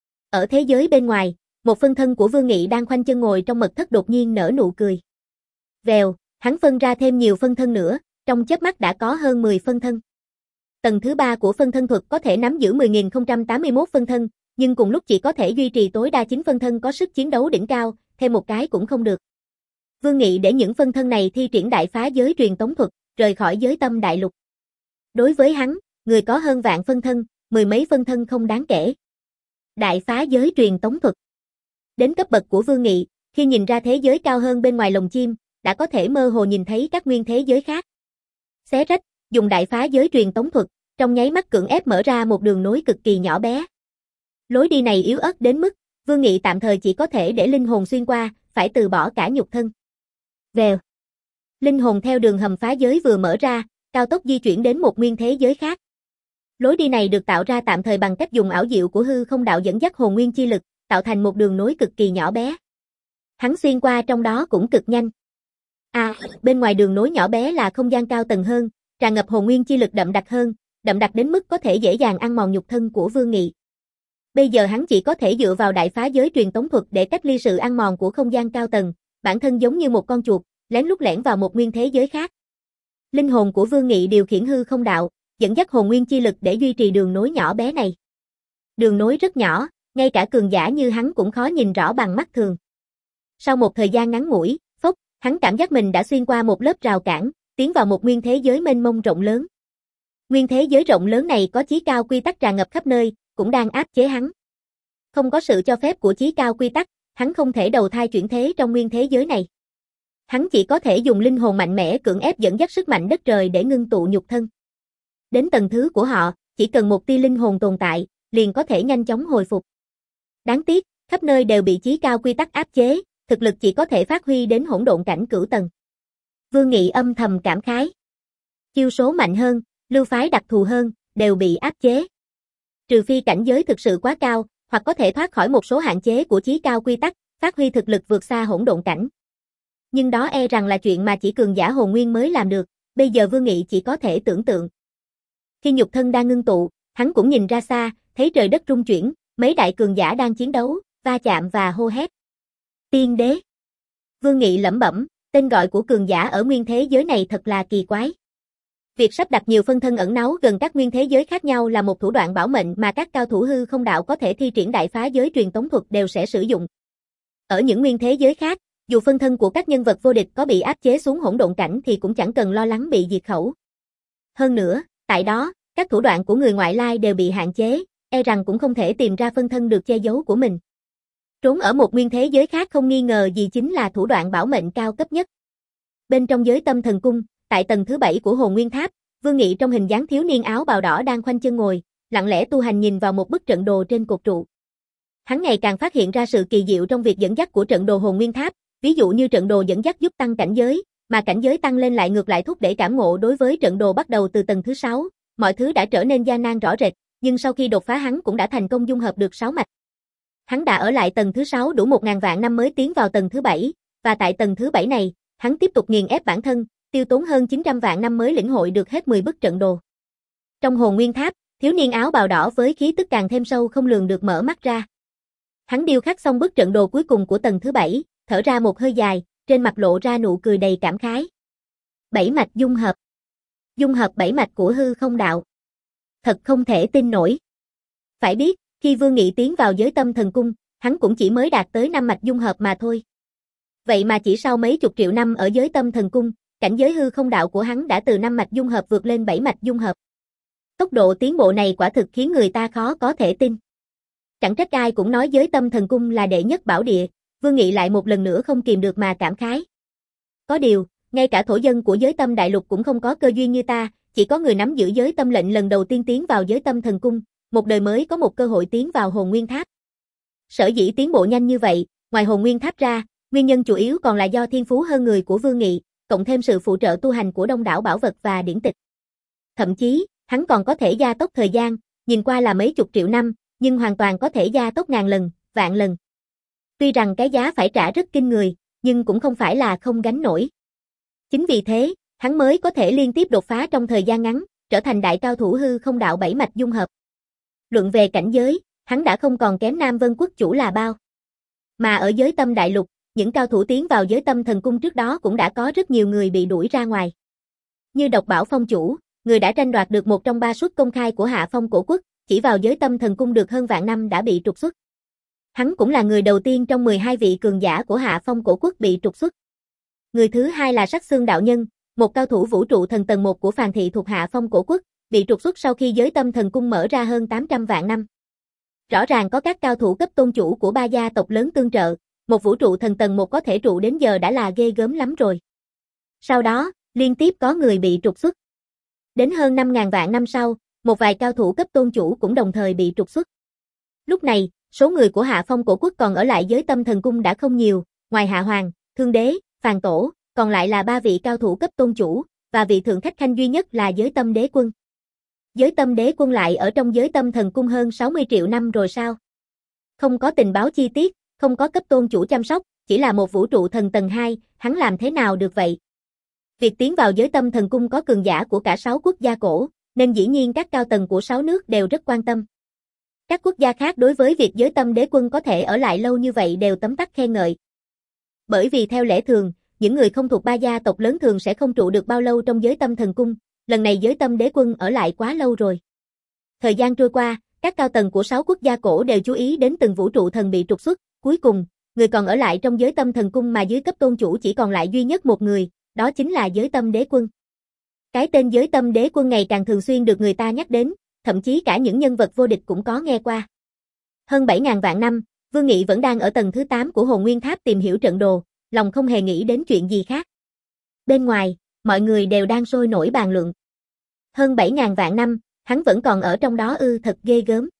Ở thế giới bên ngoài, một phân thân của Vương Nghị đang khoanh chân ngồi trong mật thất đột nhiên nở nụ cười. Vèo, hắn phân ra thêm nhiều phân thân nữa, trong chớp mắt đã có hơn mười phân thân. Tầng thứ ba của phân thân thuật có thể nắm giữ mười nghìn không trăm tám mươi mốt phân thân, nhưng cùng lúc chỉ có thể duy trì tối đa chín phân thân có sức chiến đấu đỉnh cao, thêm một cái cũng không được. Vương Nghị để những phân thân này thi triển đại phá giới truyền tống thuật, rời khỏi giới tâm đại lục. Đối với hắn, người có hơn vạn phân thân, mười mấy phân thân không đáng kể. Đại phá giới truyền tống thuật. Đến cấp bậc của Vương Nghị, khi nhìn ra thế giới cao hơn bên ngoài lồng chim, đã có thể mơ hồ nhìn thấy các nguyên thế giới khác. Xé rách, dùng đại phá giới truyền tống thuật, trong nháy mắt cưỡng ép mở ra một đường nối cực kỳ nhỏ bé. Lối đi này yếu ớt đến mức, Vương Nghị tạm thời chỉ có thể để linh hồn xuyên qua, phải từ bỏ cả nhục thân. Vèo. Linh hồn theo đường hầm phá giới vừa mở ra, cao tốc di chuyển đến một nguyên thế giới khác. Lối đi này được tạo ra tạm thời bằng cách dùng ảo diệu của hư không đạo dẫn dắt hồn nguyên chi lực, tạo thành một đường nối cực kỳ nhỏ bé. Hắn xuyên qua trong đó cũng cực nhanh. À, bên ngoài đường nối nhỏ bé là không gian cao tầng hơn, tràn ngập hồn nguyên chi lực đậm đặc hơn, đậm đặc đến mức có thể dễ dàng ăn mòn nhục thân của Vương Nghị. Bây giờ hắn chỉ có thể dựa vào đại phá giới truyền tống thuật để cách ly sự ăn mòn của không gian cao tầng, bản thân giống như một con chuột, lén lút lẻn vào một nguyên thế giới khác. Linh hồn của Vương Nghị điều khiển hư không đạo, dẫn dắt hồn nguyên chi lực để duy trì đường nối nhỏ bé này. Đường nối rất nhỏ, ngay cả cường giả như hắn cũng khó nhìn rõ bằng mắt thường. Sau một thời gian ngắn ngủi, phốc, hắn cảm giác mình đã xuyên qua một lớp rào cản, tiến vào một nguyên thế giới mênh mông rộng lớn. Nguyên thế giới rộng lớn này có chí cao quy tắc tràn ngập khắp nơi, cũng đang áp chế hắn. Không có sự cho phép của chí cao quy tắc, hắn không thể đầu thai chuyển thế trong nguyên thế giới này. Hắn chỉ có thể dùng linh hồn mạnh mẽ cưỡng ép dẫn dắt sức mạnh đất trời để ngưng tụ nhục thân. Đến tầng thứ của họ, chỉ cần một tia linh hồn tồn tại, liền có thể nhanh chóng hồi phục. Đáng tiếc, khắp nơi đều bị chí cao quy tắc áp chế, thực lực chỉ có thể phát huy đến hỗn độn cảnh cửu tầng. Vương Nghị âm thầm cảm khái. Chiêu số mạnh hơn, lưu phái đặc thù hơn, đều bị áp chế. Trừ phi cảnh giới thực sự quá cao, hoặc có thể thoát khỏi một số hạn chế của chí cao quy tắc, phát huy thực lực vượt xa hỗn độn cảnh. Nhưng đó e rằng là chuyện mà chỉ cường giả hồn nguyên mới làm được, bây giờ Vương Nghị chỉ có thể tưởng tượng. Khi nhục thân đang ngưng tụ, hắn cũng nhìn ra xa, thấy trời đất rung chuyển, mấy đại cường giả đang chiến đấu, va chạm và hô hét. Tiên đế. Vương Nghị lẩm bẩm, tên gọi của cường giả ở nguyên thế giới này thật là kỳ quái. Việc sắp đặt nhiều phân thân ẩn náu gần các nguyên thế giới khác nhau là một thủ đoạn bảo mệnh mà các cao thủ hư không đạo có thể thi triển đại phá giới truyền tống thuật đều sẽ sử dụng. Ở những nguyên thế giới khác, dù phân thân của các nhân vật vô địch có bị áp chế xuống hỗn độn cảnh thì cũng chẳng cần lo lắng bị diệt khẩu. Hơn nữa, tại đó, các thủ đoạn của người ngoại lai đều bị hạn chế, e rằng cũng không thể tìm ra phân thân được che giấu của mình. Trốn ở một nguyên thế giới khác không nghi ngờ gì chính là thủ đoạn bảo mệnh cao cấp nhất. Bên trong giới tâm thần cung, tại tầng thứ bảy của Hồn Nguyên Tháp, Vương Nghị trong hình dáng thiếu niên áo bào đỏ đang khoanh chân ngồi, lặng lẽ tu hành nhìn vào một bức trận đồ trên cột trụ. Hắn ngày càng phát hiện ra sự kỳ diệu trong việc dẫn dắt của trận đồ Hồn Nguyên Tháp, ví dụ như trận đồ dẫn dắt giúp tăng cảnh giới, mà cảnh giới tăng lên lại ngược lại thúc đẩy cảm ngộ đối với trận đồ bắt đầu từ tầng thứ sáu, mọi thứ đã trở nên gian nan rõ rệt, nhưng sau khi đột phá hắn cũng đã thành công dung hợp được sáu mạch. Hắn đã ở lại tầng thứ sáu đủ một ngàn vạn năm mới tiến vào tầng thứ bảy, và tại tầng thứ bảy này, hắn tiếp tục nghiền ép bản thân, tiêu tốn hơn chín trăm vạn năm mới lĩnh hội được hết mười bức trận đồ. Trong hồn nguyên tháp, thiếu niên áo bào đỏ với khí tức càng thêm sâu không lường được mở mắt ra. Hắn điêu khắc xong bức trận đồ cuối cùng của tầng thứ bảy, thở ra một hơi dài, trên mặt lộ ra nụ cười đầy cảm khái. Bảy mạch dung hợp. Dung hợp bảy mạch của hư không đạo. Thật không thể tin nổi. Phải biết, khi Vương Nghị tiến vào giới tâm thần cung, hắn cũng chỉ mới đạt tới năm mạch dung hợp mà thôi. Vậy mà chỉ sau mấy chục triệu năm ở giới tâm thần cung, cảnh giới hư không đạo của hắn đã từ năm mạch dung hợp vượt lên bảy mạch dung hợp. Tốc độ tiến bộ này quả thực khiến người ta khó có thể tin. Chẳng trách ai cũng nói giới tâm thần cung là đệ nhất bảo địa, Vương Nghị lại một lần nữa không kìm được mà cảm khái. Có điều, ngay cả thổ dân của giới tâm đại lục cũng không có cơ duyên như ta, chỉ có người nắm giữ giới tâm lệnh lần đầu tiên tiến vào giới tâm thần cung, một đời mới có một cơ hội tiến vào hồn nguyên tháp. Sở dĩ tiến bộ nhanh như vậy, ngoài hồn nguyên tháp ra, nguyên nhân chủ yếu còn là do thiên phú hơn người của Vương Nghị, cộng thêm sự phụ trợ tu hành của đông đảo bảo vật và điển tịch. Thậm chí, hắn còn có thể gia tốc thời gian, nhìn qua là mấy chục triệu năm, nhưng hoàn toàn có thể gia tốc ngàn lần, vạn lần. Tuy rằng cái giá phải trả rất kinh người, nhưng cũng không phải là không gánh nổi. Chính vì thế, hắn mới có thể liên tiếp đột phá trong thời gian ngắn, trở thành đại cao thủ hư không đạo bảy mạch dung hợp. Luận về cảnh giới, hắn đã không còn kém Nam Vân Quốc chủ là bao. Mà ở giới tâm đại lục, những cao thủ tiến vào giới tâm thần cung trước đó cũng đã có rất nhiều người bị đuổi ra ngoài. Như Độc Bảo Phong chủ, người đã tranh đoạt được một trong ba suất công khai của Hạ Phong Cổ Quốc, chỉ vào giới tâm thần cung được hơn vạn năm đã bị trục xuất. Hắn cũng là người đầu tiên trong mười hai vị cường giả của Hạ Phong Cổ Quốc bị trục xuất. Người thứ hai là Sắc Xương Đạo Nhân, một cao thủ vũ trụ thần tầng một của Phàn Thị thuộc Hạ Phong Cổ Quốc, bị trục xuất sau khi giới tâm thần cung mở ra hơn tám trăm vạn năm. Rõ ràng có các cao thủ cấp tôn chủ của ba gia tộc lớn tương trợ, một vũ trụ thần tầng một có thể trụ đến giờ đã là ghê gớm lắm rồi. Sau đó, liên tiếp có người bị trục xuất. Đến hơn năm ngàn vạn năm sau, một vài cao thủ cấp tôn chủ cũng đồng thời bị trục xuất. Lúc này, số người của Hạ Phong Cổ Quốc còn ở lại giới tâm thần cung đã không nhiều, ngoài Hạ Hoàng, Thương Đế, Phàn Tổ, còn lại là ba vị cao thủ cấp tôn chủ, và vị thượng khách khanh duy nhất là giới tâm đế quân. Giới tâm đế quân lại ở trong giới tâm thần cung hơn sáu mươi triệu năm rồi sao? Không có tình báo chi tiết, không có cấp tôn chủ chăm sóc, chỉ là một vũ trụ thần tầng hai, hắn làm thế nào được vậy? Việc tiến vào giới tâm thần cung có cường giả của cả sáu quốc gia cổ, nên dĩ nhiên các cao tầng của sáu nước đều rất quan tâm. Các quốc gia khác đối với việc giới tâm đế quân có thể ở lại lâu như vậy đều tấm tắc khen ngợi. Bởi vì theo lẽ thường, những người không thuộc ba gia tộc lớn thường sẽ không trụ được bao lâu trong giới tâm thần cung, lần này giới tâm đế quân ở lại quá lâu rồi. Thời gian trôi qua, các cao tầng của sáu quốc gia cổ đều chú ý đến từng vũ trụ thần bị trục xuất, cuối cùng, người còn ở lại trong giới tâm thần cung mà dưới cấp tôn chủ chỉ còn lại duy nhất một người, đó chính là giới tâm đế quân. Cái tên giới tâm đế quân ngày càng thường xuyên được người ta nhắc đến, thậm chí cả những nhân vật vô địch cũng có nghe qua. Hơn bảy ngàn vạn năm, Vương Nghị vẫn đang ở tầng thứ tám của hồn nguyên tháp tìm hiểu trận đồ, lòng không hề nghĩ đến chuyện gì khác. Bên ngoài, mọi người đều đang sôi nổi bàn luận. Hơn bảy ngàn vạn năm, hắn vẫn còn ở trong đó ư, thật ghê gớm.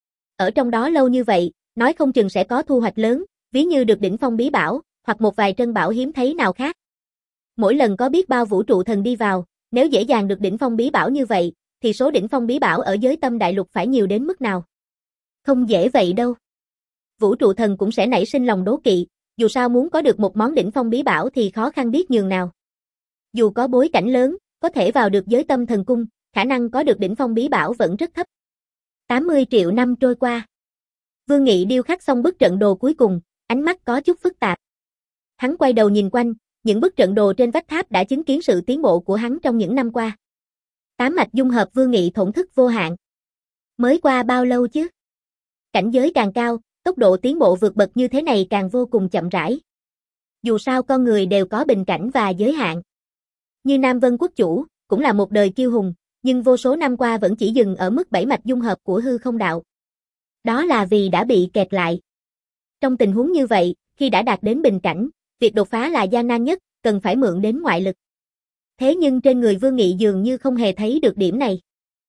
Ở trong đó lâu như vậy, nói không chừng sẽ có thu hoạch lớn, ví như được đỉnh phong bí bảo, hoặc một vài trân bảo hiếm thấy nào khác. Mỗi lần có biết bao vũ trụ thần đi vào, nếu dễ dàng được đỉnh phong bí bảo như vậy, thì số đỉnh phong bí bảo ở giới tâm đại lục phải nhiều đến mức nào? Không dễ vậy đâu. Vũ trụ thần cũng sẽ nảy sinh lòng đố kỵ, dù sao muốn có được một món đỉnh phong bí bảo thì khó khăn biết nhường nào. Dù có bối cảnh lớn, có thể vào được giới tâm thần cung, khả năng có được đỉnh phong bí bảo vẫn rất thấp. tám mươi triệu năm trôi qua. Vương Nghị điêu khắc xong bức trận đồ cuối cùng, ánh mắt có chút phức tạp. Hắn quay đầu nhìn quanh, những bức trận đồ trên vách tháp đã chứng kiến sự tiến bộ của hắn trong những năm qua. Tám mạch dung hợp Vương Nghị thổn thức vô hạn. Mới qua bao lâu chứ? Cảnh giới càng cao, tốc độ tiến bộ vượt bậc như thế này càng vô cùng chậm rãi. Dù sao con người đều có bình cảnh và giới hạn. Như Nam Vân Quốc chủ, cũng là một đời kiêu hùng, nhưng vô số năm qua vẫn chỉ dừng ở mức bảy mạch dung hợp của hư không đạo. Đó là vì đã bị kẹt lại. Trong tình huống như vậy, khi đã đạt đến bình cảnh, việc đột phá là gian nan nhất, cần phải mượn đến ngoại lực. Thế nhưng trên người Vương Nghị dường như không hề thấy được điểm này.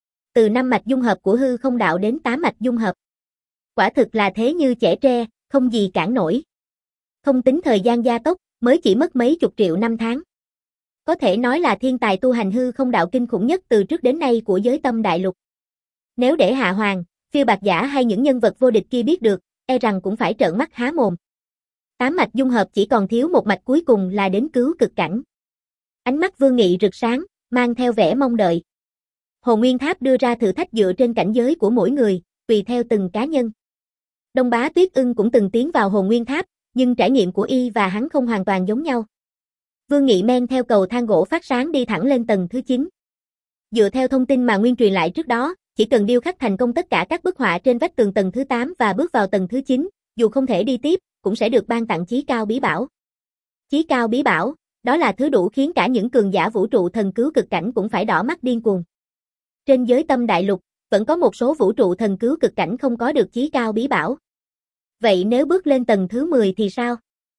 Từ năm mạch dung hợp của hư không đạo đến tám mạch dung hợp. Quả thực là thế như trẻ tre, không gì cản nổi. Không tính thời gian gia tốc, mới chỉ mất mấy chục triệu năm tháng. Có thể nói là thiên tài tu hành hư không đạo kinh khủng nhất từ trước đến nay của giới tâm đại lục. Nếu để Hạ Hoàng, Phiêu Bạc Giả hay những nhân vật vô địch kia biết được, e rằng cũng phải trợn mắt há mồm. Tám mạch dung hợp chỉ còn thiếu một mạch cuối cùng là đến cứu cực cảnh. Ánh mắt Vương Nghị rực sáng, mang theo vẻ mong đợi. Hồn Nguyên Tháp đưa ra thử thách dựa trên cảnh giới của mỗi người, tùy theo từng cá nhân. Đông Bá Tuyết Ưng cũng từng tiến vào Hồn Nguyên Tháp, nhưng trải nghiệm của y và hắn không hoàn toàn giống nhau. Vương Nghị men theo cầu thang gỗ phát sáng đi thẳng lên tầng thứ chín. Dựa theo thông tin mà Nguyên truyền lại trước đó, chỉ cần điêu khắc thành công tất cả các bức họa trên vách tường tầng thứ tám và bước vào tầng thứ chín, dù không thể đi tiếp, cũng sẽ được ban tặng chí cao bí bảo. Chí cao bí bảo, đó là thứ đủ khiến cả những cường giả vũ trụ thần cứu cực cảnh cũng phải đỏ mắt điên cuồng. Trên giới tâm đại lục, vẫn có một số vũ trụ thần cứu cực cảnh không có được chí cao bí bảo. Vậy nếu bước lên tầng thứ mười thì sao?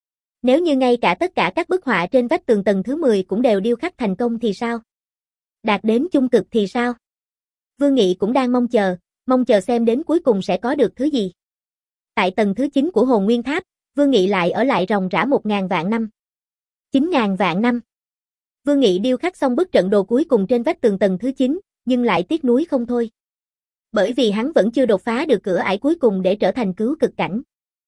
Nếu như ngay cả tất cả các bức họa trên vách tường tầng thứ mười cũng đều điêu khắc thành công thì sao? Đạt đến chung cực thì sao? Vương Nghị cũng đang mong chờ, mong chờ xem đến cuối cùng sẽ có được thứ gì. Tại tầng thứ chín của Hồn Nguyên Tháp, Vương Nghị lại ở lại ròng rã một ngàn vạn năm. chín ngàn vạn năm. Vương Nghị điêu khắc xong bức trận đồ cuối cùng trên vách tường tầng thứ chín, nhưng lại tiếc nuối không thôi. Bởi vì hắn vẫn chưa đột phá được cửa ải cuối cùng để trở thành cứu cực cảnh.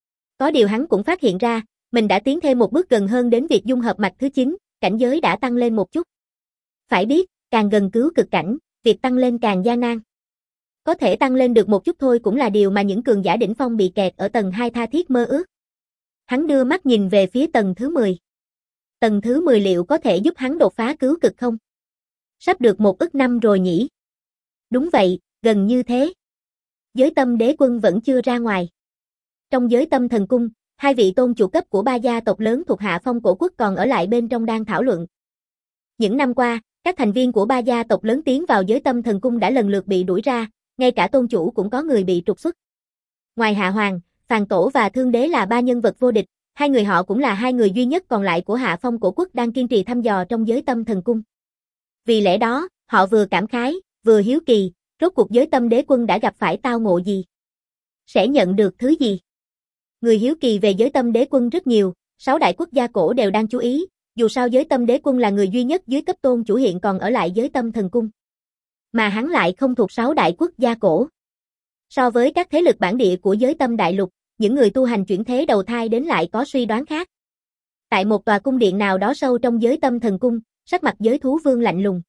Có điều hắn cũng phát hiện ra, mình đã tiến thêm một bước gần hơn đến việc dung hợp mạch thứ chín, cảnh giới đã tăng lên một chút. Phải biết, càng gần cứu cực cảnh, việc tăng lên càng gian nan. Có thể tăng lên được một chút thôi cũng là điều mà những cường giả đỉnh phong bị kẹt ở tầng hai tha thiết mơ ước. Hắn đưa mắt nhìn về phía tầng thứ mười. Tầng thứ mười liệu có thể giúp hắn đột phá cứu cực không? Sắp được một ức năm rồi nhỉ? Đúng vậy, gần như thế. Giới tâm đế quân vẫn chưa ra ngoài. Trong giới tâm thần cung, hai vị tôn chủ cấp của ba gia tộc lớn thuộc Hạ Phong Cổ Quốc còn ở lại bên trong đang thảo luận. Những năm qua, các thành viên của ba gia tộc lớn tiến vào giới tâm thần cung đã lần lượt bị đuổi ra, ngay cả tôn chủ cũng có người bị trục xuất. Ngoài Hạ Hoàng, Phàn Tổ và Thương Đế là ba nhân vật vô địch, hai người họ cũng là hai người duy nhất còn lại của Hạ Phong Cổ Quốc đang kiên trì thăm dò trong giới tâm thần cung. Vì lẽ đó, họ vừa cảm khái, vừa hiếu kỳ, rốt cuộc giới tâm đế quân đã gặp phải tao ngộ gì? Sẽ nhận được thứ gì? Người hiếu kỳ về giới tâm đế quân rất nhiều, sáu đại quốc gia cổ đều đang chú ý, dù sao giới tâm đế quân là người duy nhất dưới cấp tôn chủ hiện còn ở lại giới tâm thần cung. Mà hắn lại không thuộc sáu đại quốc gia cổ. So với các thế lực bản địa của giới tâm đại lục, những người tu hành chuyển thế đầu thai đến lại có suy đoán khác. Tại một tòa cung điện nào đó sâu trong giới tâm thần cung, sắc mặt giới thú vương lạnh lùng.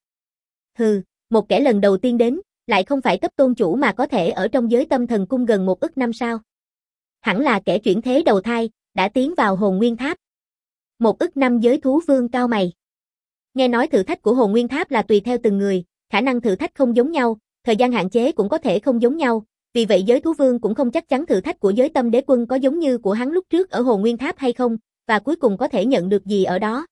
Hừ, một kẻ lần đầu tiên đến, lại không phải cấp tôn chủ mà có thể ở trong giới tâm thần cung gần một ức năm sao. Hẳn là kẻ chuyển thế đầu thai, đã tiến vào Hồn Nguyên Tháp. Một ức năm giới thú vương cao mày. Nghe nói thử thách của Hồn Nguyên Tháp là tùy theo từng người, khả năng thử thách không giống nhau, thời gian hạn chế cũng có thể không giống nhau, vì vậy giới thú vương cũng không chắc chắn thử thách của giới tâm đế quân có giống như của hắn lúc trước ở Hồn Nguyên Tháp hay không, và cuối cùng có thể nhận được gì ở đó.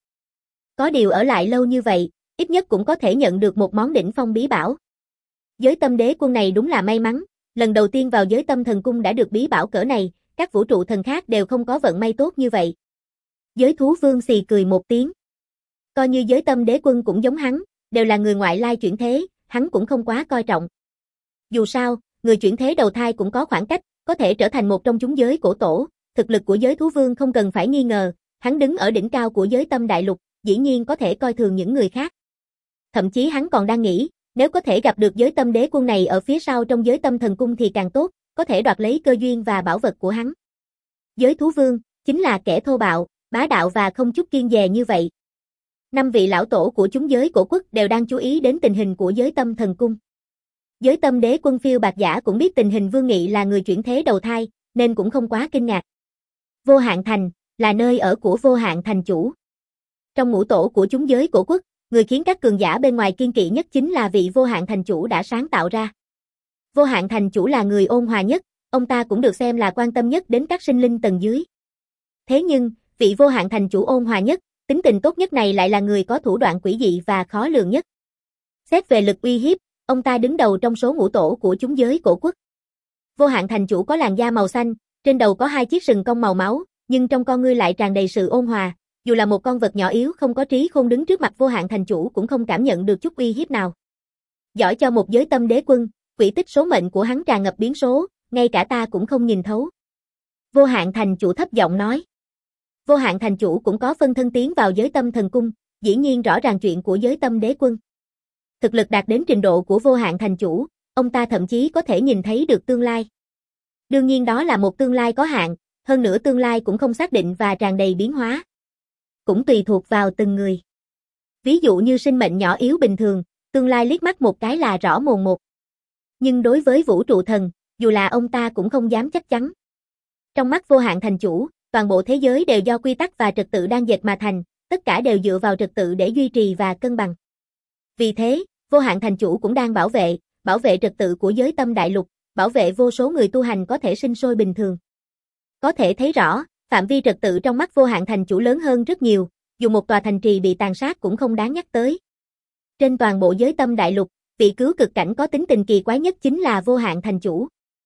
Có điều ở lại lâu như vậy, ít nhất cũng có thể nhận được một món đỉnh phong bí bảo. Giới tâm đế quân này đúng là may mắn, lần đầu tiên vào giới tâm thần cung đã được bí bảo cỡ này, các vũ trụ thần khác đều không có vận may tốt như vậy. Giới thú vương xì cười một tiếng. Coi như giới tâm đế quân cũng giống hắn, đều là người ngoại lai chuyển thế, hắn cũng không quá coi trọng. Dù sao, người chuyển thế đầu thai cũng có khoảng cách, có thể trở thành một trong chúng giới cổ tổ, thực lực của giới thú vương không cần phải nghi ngờ, hắn đứng ở đỉnh cao của giới tâm đại lục, dĩ nhiên có thể coi thường những người khác. Thậm chí hắn còn đang nghĩ, nếu có thể gặp được giới tâm đế quân này ở phía sau trong giới tâm thần cung thì càng tốt, có thể đoạt lấy cơ duyên và bảo vật của hắn. Giới thú vương, chính là kẻ thô bạo, bá đạo và không chút kiêng dè như vậy. Năm vị lão tổ của chúng giới cổ quốc đều đang chú ý đến tình hình của giới tâm thần cung. Giới tâm đế quân Phiêu Bạc Giả cũng biết tình hình Vương Nghị là người chuyển thế đầu thai, nên cũng không quá kinh ngạc. Vô Hạn Thành, là nơi ở của Vô Hạn Thành chủ. Trong ngũ tổ của chúng giới cổ quốc, người khiến các cường giả bên ngoài kiên kỵ nhất chính là vị Vô Hạn Thành chủ đã sáng tạo ra. Vô Hạn Thành chủ là người ôn hòa nhất, ông ta cũng được xem là quan tâm nhất đến các sinh linh tầng dưới. Thế nhưng, vị Vô Hạn Thành chủ ôn hòa nhất, tính tình tốt nhất này lại là người có thủ đoạn quỷ dị và khó lường nhất. Xét về lực uy hiếp, ông ta đứng đầu trong số ngũ tổ của chúng giới cổ quốc. Vô Hạn Thành chủ có làn da màu xanh, trên đầu có hai chiếc sừng cong màu máu, nhưng trong con ngươi lại tràn đầy sự ôn hòa, dù là một con vật nhỏ yếu không có trí khôn đứng trước mặt Vô Hạn Thành chủ cũng không cảm nhận được chút uy hiếp nào. Giỏi cho một giới tâm đế quân, quỹ tích số mệnh của hắn tràn ngập biến số, ngay cả ta cũng không nhìn thấu. Vô Hạn Thành chủ thấp giọng nói. Vô Hạn Thành chủ cũng có phân thân tiến vào giới tâm thần cung, dĩ nhiên rõ ràng chuyện của giới tâm đế quân. Thực lực đạt đến trình độ của Vô Hạn Thành chủ, ông ta thậm chí có thể nhìn thấy được tương lai. Đương nhiên đó là một tương lai có hạn, hơn nữa tương lai cũng không xác định và tràn đầy biến hóa. Cũng tùy thuộc vào từng người. Ví dụ như sinh mệnh nhỏ yếu bình thường, tương lai liếc mắt một cái là rõ mồn một. Nhưng đối với vũ trụ thần, dù là ông ta cũng không dám chắc chắn. Trong mắt vô hạn thành chủ, toàn bộ thế giới đều do quy tắc và trật tự đang dệt mà thành, tất cả đều dựa vào trật tự để duy trì và cân bằng. Vì thế, vô hạn thành chủ cũng đang bảo vệ, bảo vệ trật tự của giới tâm đại lục, bảo vệ vô số người tu hành có thể sinh sôi bình thường. Có thể thấy rõ, phạm vi trật tự trong mắt vô hạn thành chủ lớn hơn rất nhiều, dù một tòa thành trì bị tàn sát cũng không đáng nhắc tới. Trên toàn bộ giới tâm đại lục, vị cứu cực cảnh có tính tình kỳ quái nhất chính là vô hạn thành chủ.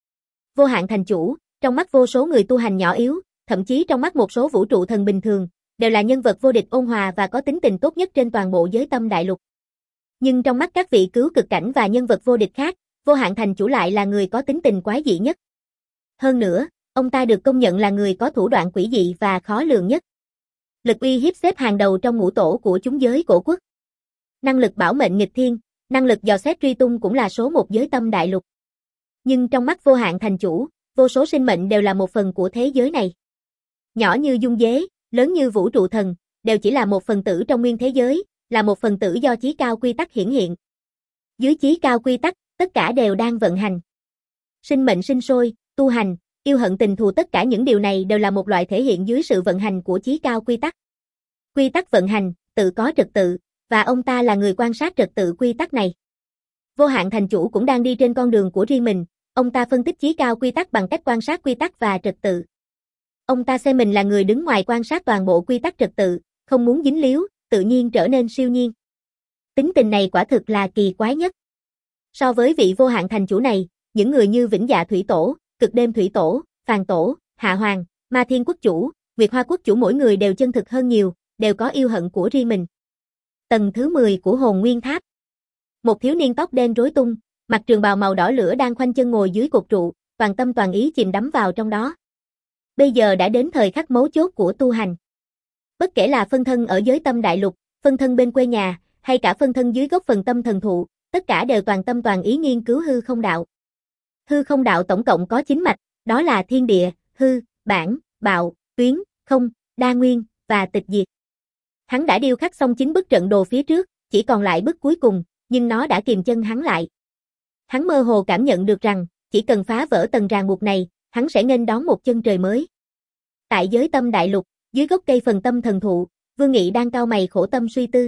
Vô hạn thành chủ, trong mắt vô số người tu hành nhỏ yếu, thậm chí trong mắt một số vũ trụ thần bình thường, đều là nhân vật vô địch ôn hòa và có tính tình tốt nhất trên toàn bộ giới tâm đại lục. Nhưng trong mắt các vị cứu cực cảnh và nhân vật vô địch khác, vô hạn thành chủ lại là người có tính tình quái dị nhất. Hơn nữa, ông ta được công nhận là người có thủ đoạn quỷ dị và khó lường nhất. Lực uy hiếp xếp hàng đầu trong ngũ tổ của chúng giới cổ quốc. Năng lực bảo mệnh nghịch thiên, năng lực dò xét truy tung cũng là số một giới tâm đại lục. Nhưng trong mắt vô hạn thành chủ, vô số sinh mệnh đều là một phần của thế giới này. Nhỏ như dung dế, lớn như vũ trụ thần, đều chỉ là một phần tử trong nguyên thế giới, là một phần tử do chí cao quy tắc hiển hiện. Dưới chí cao quy tắc, tất cả đều đang vận hành. Sinh mệnh sinh sôi, tu hành, yêu hận tình thù, tất cả những điều này đều là một loại thể hiện dưới sự vận hành của chí cao quy tắc. Quy tắc vận hành, tự có trật tự, và ông ta là người quan sát trật tự quy tắc này. Vô hạn thành chủ cũng đang đi trên con đường của riêng mình, ông ta phân tích chí cao quy tắc bằng cách quan sát quy tắc và trật tự. Ông ta xem mình là người đứng ngoài quan sát toàn bộ quy tắc trật tự, không muốn dính líu, tự nhiên trở nên siêu nhiên. Tính tình này quả thực là kỳ quái nhất. So với vị vô hạn thành chủ này, những người như Vĩnh Dạ Thủy Tổ, Cực Đêm Thủy Tổ, Phàn Tổ, Hạ Hoàng, Ma Thiên Quốc Chủ, Nguyệt Hoa Quốc Chủ mỗi người đều chân thực hơn nhiều, đều có yêu hận của riêng mình. Tầng thứ mười của Hồn Nguyên Tháp. Một thiếu niên tóc đen rối tung, mặc trường bào màu đỏ lửa đang khoanh chân ngồi dưới cột trụ, toàn tâm toàn ý chìm đắm vào trong đó. Bây giờ đã đến thời khắc mấu chốt của tu hành. Bất kể là phân thân ở giới tâm đại lục, phân thân bên quê nhà, hay cả phân thân dưới gốc phần tâm thần thụ, tất cả đều toàn tâm toàn ý nghiên cứu hư không đạo. Hư không đạo tổng cộng có chín mạch, đó là thiên địa, hư, bản, bạo, tuyến, không, đa nguyên, và tịch diệt. Hắn đã điêu khắc xong chín bức trận đồ phía trước, chỉ còn lại bức cuối cùng, nhưng nó đã kìm chân hắn lại. Hắn mơ hồ cảm nhận được rằng, chỉ cần phá vỡ tầng ràng buộc này, hắn sẽ nghênh đón một chân trời mới. Tại giới tâm đại lục, dưới gốc cây phần tâm thần thụ, Vương Nghị đang cau mày khổ tâm suy tư.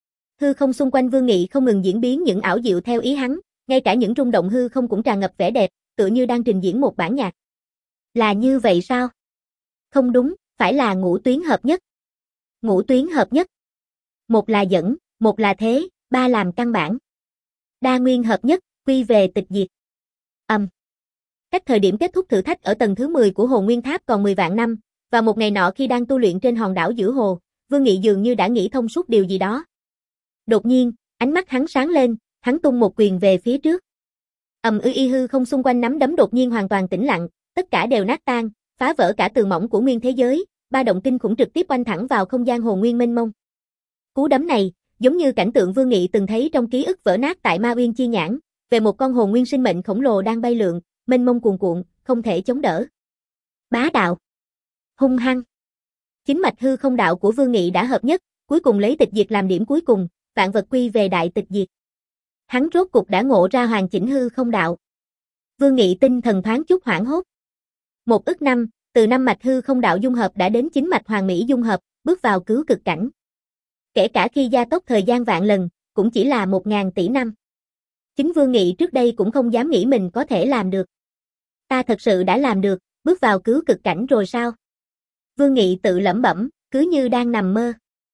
Hư không xung quanh Vương Nghị không ngừng diễn biến những ảo diệu theo ý hắn, ngay cả những rung động hư không cũng tràn ngập vẻ đẹp, tựa như đang trình diễn một bản nhạc. Là như vậy sao? Không đúng, phải là ngũ tuyến hợp nhất. Ngũ tuyến hợp nhất. Một là dẫn, một là thế, ba làm căn bản. Đa nguyên hợp nhất, quy về tịch diệt. Âm. Um. Cách thời điểm kết thúc thử thách ở tầng thứ mười của Hồn Nguyên Tháp còn mười vạn năm, và một ngày nọ khi đang tu luyện trên hòn đảo giữa hồ, Vương Nghị dường như đã nghĩ thông suốt điều gì đó. Đột nhiên, ánh mắt hắn sáng lên, hắn tung một quyền về phía trước. Ầm ư y hư không xung quanh nắm đấm đột nhiên hoàn toàn tĩnh lặng, tất cả đều nát tan, phá vỡ cả tường mỏng của nguyên thế giới, ba động kinh khủng trực tiếp oanh thẳng vào không gian hồn nguyên mênh mông. Cú đấm này, giống như cảnh tượng Vương Nghị từng thấy trong ký ức vỡ nát tại Ma Uyên Chi Nhãn, về một con hồn nguyên sinh mệnh khổng lồ đang bay lượn, mênh mông cuồn cuộn, không thể chống đỡ. Bá đạo, hung hăng. Chính mạch hư không đạo của Vương Nghị đã hợp nhất, cuối cùng lấy tịch diệt làm điểm cuối cùng, vạn vật quy về đại tịch diệt. Hắn rốt cục đã ngộ ra hoàn chỉnh hư không đạo. Vương Nghị tinh thần thoáng chút hoảng hốt. Một ức năm, từ năm mạch hư không đạo dung hợp đã đến chín mạch hoàn mỹ dung hợp, bước vào cứu cực cảnh. Kể cả khi gia tốc thời gian vạn lần, cũng chỉ là một ngàn tỷ năm. Chính Vương Nghị trước đây cũng không dám nghĩ mình có thể làm được. Ta thật sự đã làm được, bước vào cứu cực cảnh rồi sao? Vương Nghị tự lẩm bẩm, cứ như đang nằm mơ.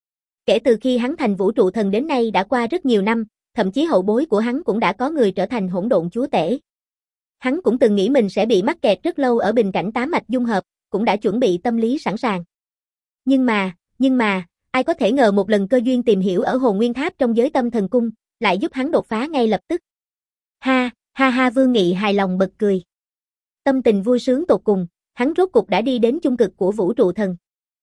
Kể từ khi hắn thành vũ trụ thần đến nay đã qua rất nhiều năm, thậm chí hậu bối của hắn cũng đã có người trở thành hỗn độn chúa tể. Hắn cũng từng nghĩ mình sẽ bị mắc kẹt rất lâu ở bình cảnh tám mạch dung hợp, cũng đã chuẩn bị tâm lý sẵn sàng. Nhưng mà, nhưng mà, ai có thể ngờ một lần cơ duyên tìm hiểu ở Hồn Nguyên Tháp trong giới tâm thần cung, lại giúp hắn đột phá ngay lập tức. Ha, ha ha Vương Nghị hài lòng bật cười. Tâm tình vui sướng tột cùng, hắn rốt cục đã đi đến chung cực của vũ trụ thần.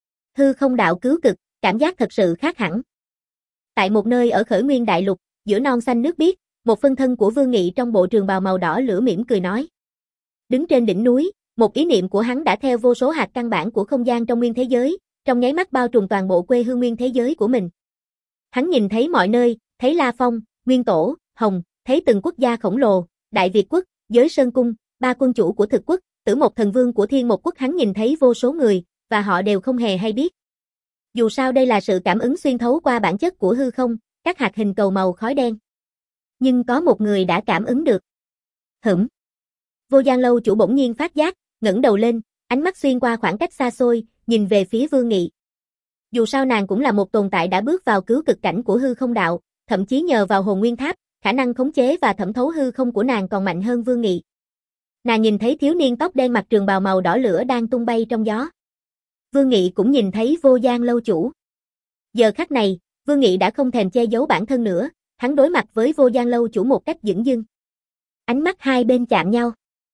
Hư không đạo cứu cực, cảm giác thật sự khác hẳn. Tại một nơi ở Khởi Nguyên Đại Lục, giữa non xanh nước biếc, Một phân thân của Vương Nghị trong bộ trường bào màu đỏ lửa mỉm cười nói. Đứng trên đỉnh núi, một ý niệm của hắn đã theo vô số hạt căn bản của không gian trong nguyên thế giới, trong nháy mắt bao trùm toàn bộ quê hương nguyên thế giới của mình. Hắn nhìn thấy mọi nơi, thấy La Phong, Nguyên Tổ, Hồng, thấy từng quốc gia khổng lồ, Đại Việt quốc, Giới Sơn cung, ba quân chủ của thực quốc, Tử Mộc thần vương của Thiên Mộc quốc, hắn nhìn thấy vô số người, và họ đều không hề hay biết. Dù sao đây là sự cảm ứng xuyên thấu qua bản chất của hư không, các hạt hình cầu màu khói đen. Nhưng có một người đã cảm ứng được. Hửm. Vô Gian Lâu chủ bỗng nhiên phát giác, ngẩng đầu lên, ánh mắt xuyên qua khoảng cách xa xôi, nhìn về phía Vương Nghị. Dù sao nàng cũng là một tồn tại đã bước vào cứu cực cảnh của hư không đạo, thậm chí nhờ vào hồn nguyên tháp, khả năng khống chế và thẩm thấu hư không của nàng còn mạnh hơn Vương Nghị. Nàng nhìn thấy thiếu niên tóc đen mặc trường bào màu đỏ lửa đang tung bay trong gió. Vương Nghị cũng nhìn thấy Vô Gian Lâu chủ. Giờ khắc này, Vương Nghị đã không thèm che giấu bản thân nữa, hắn đối mặt với Vô Gian Lâu chủ một cách dửng dưng. Ánh mắt hai bên chạm nhau.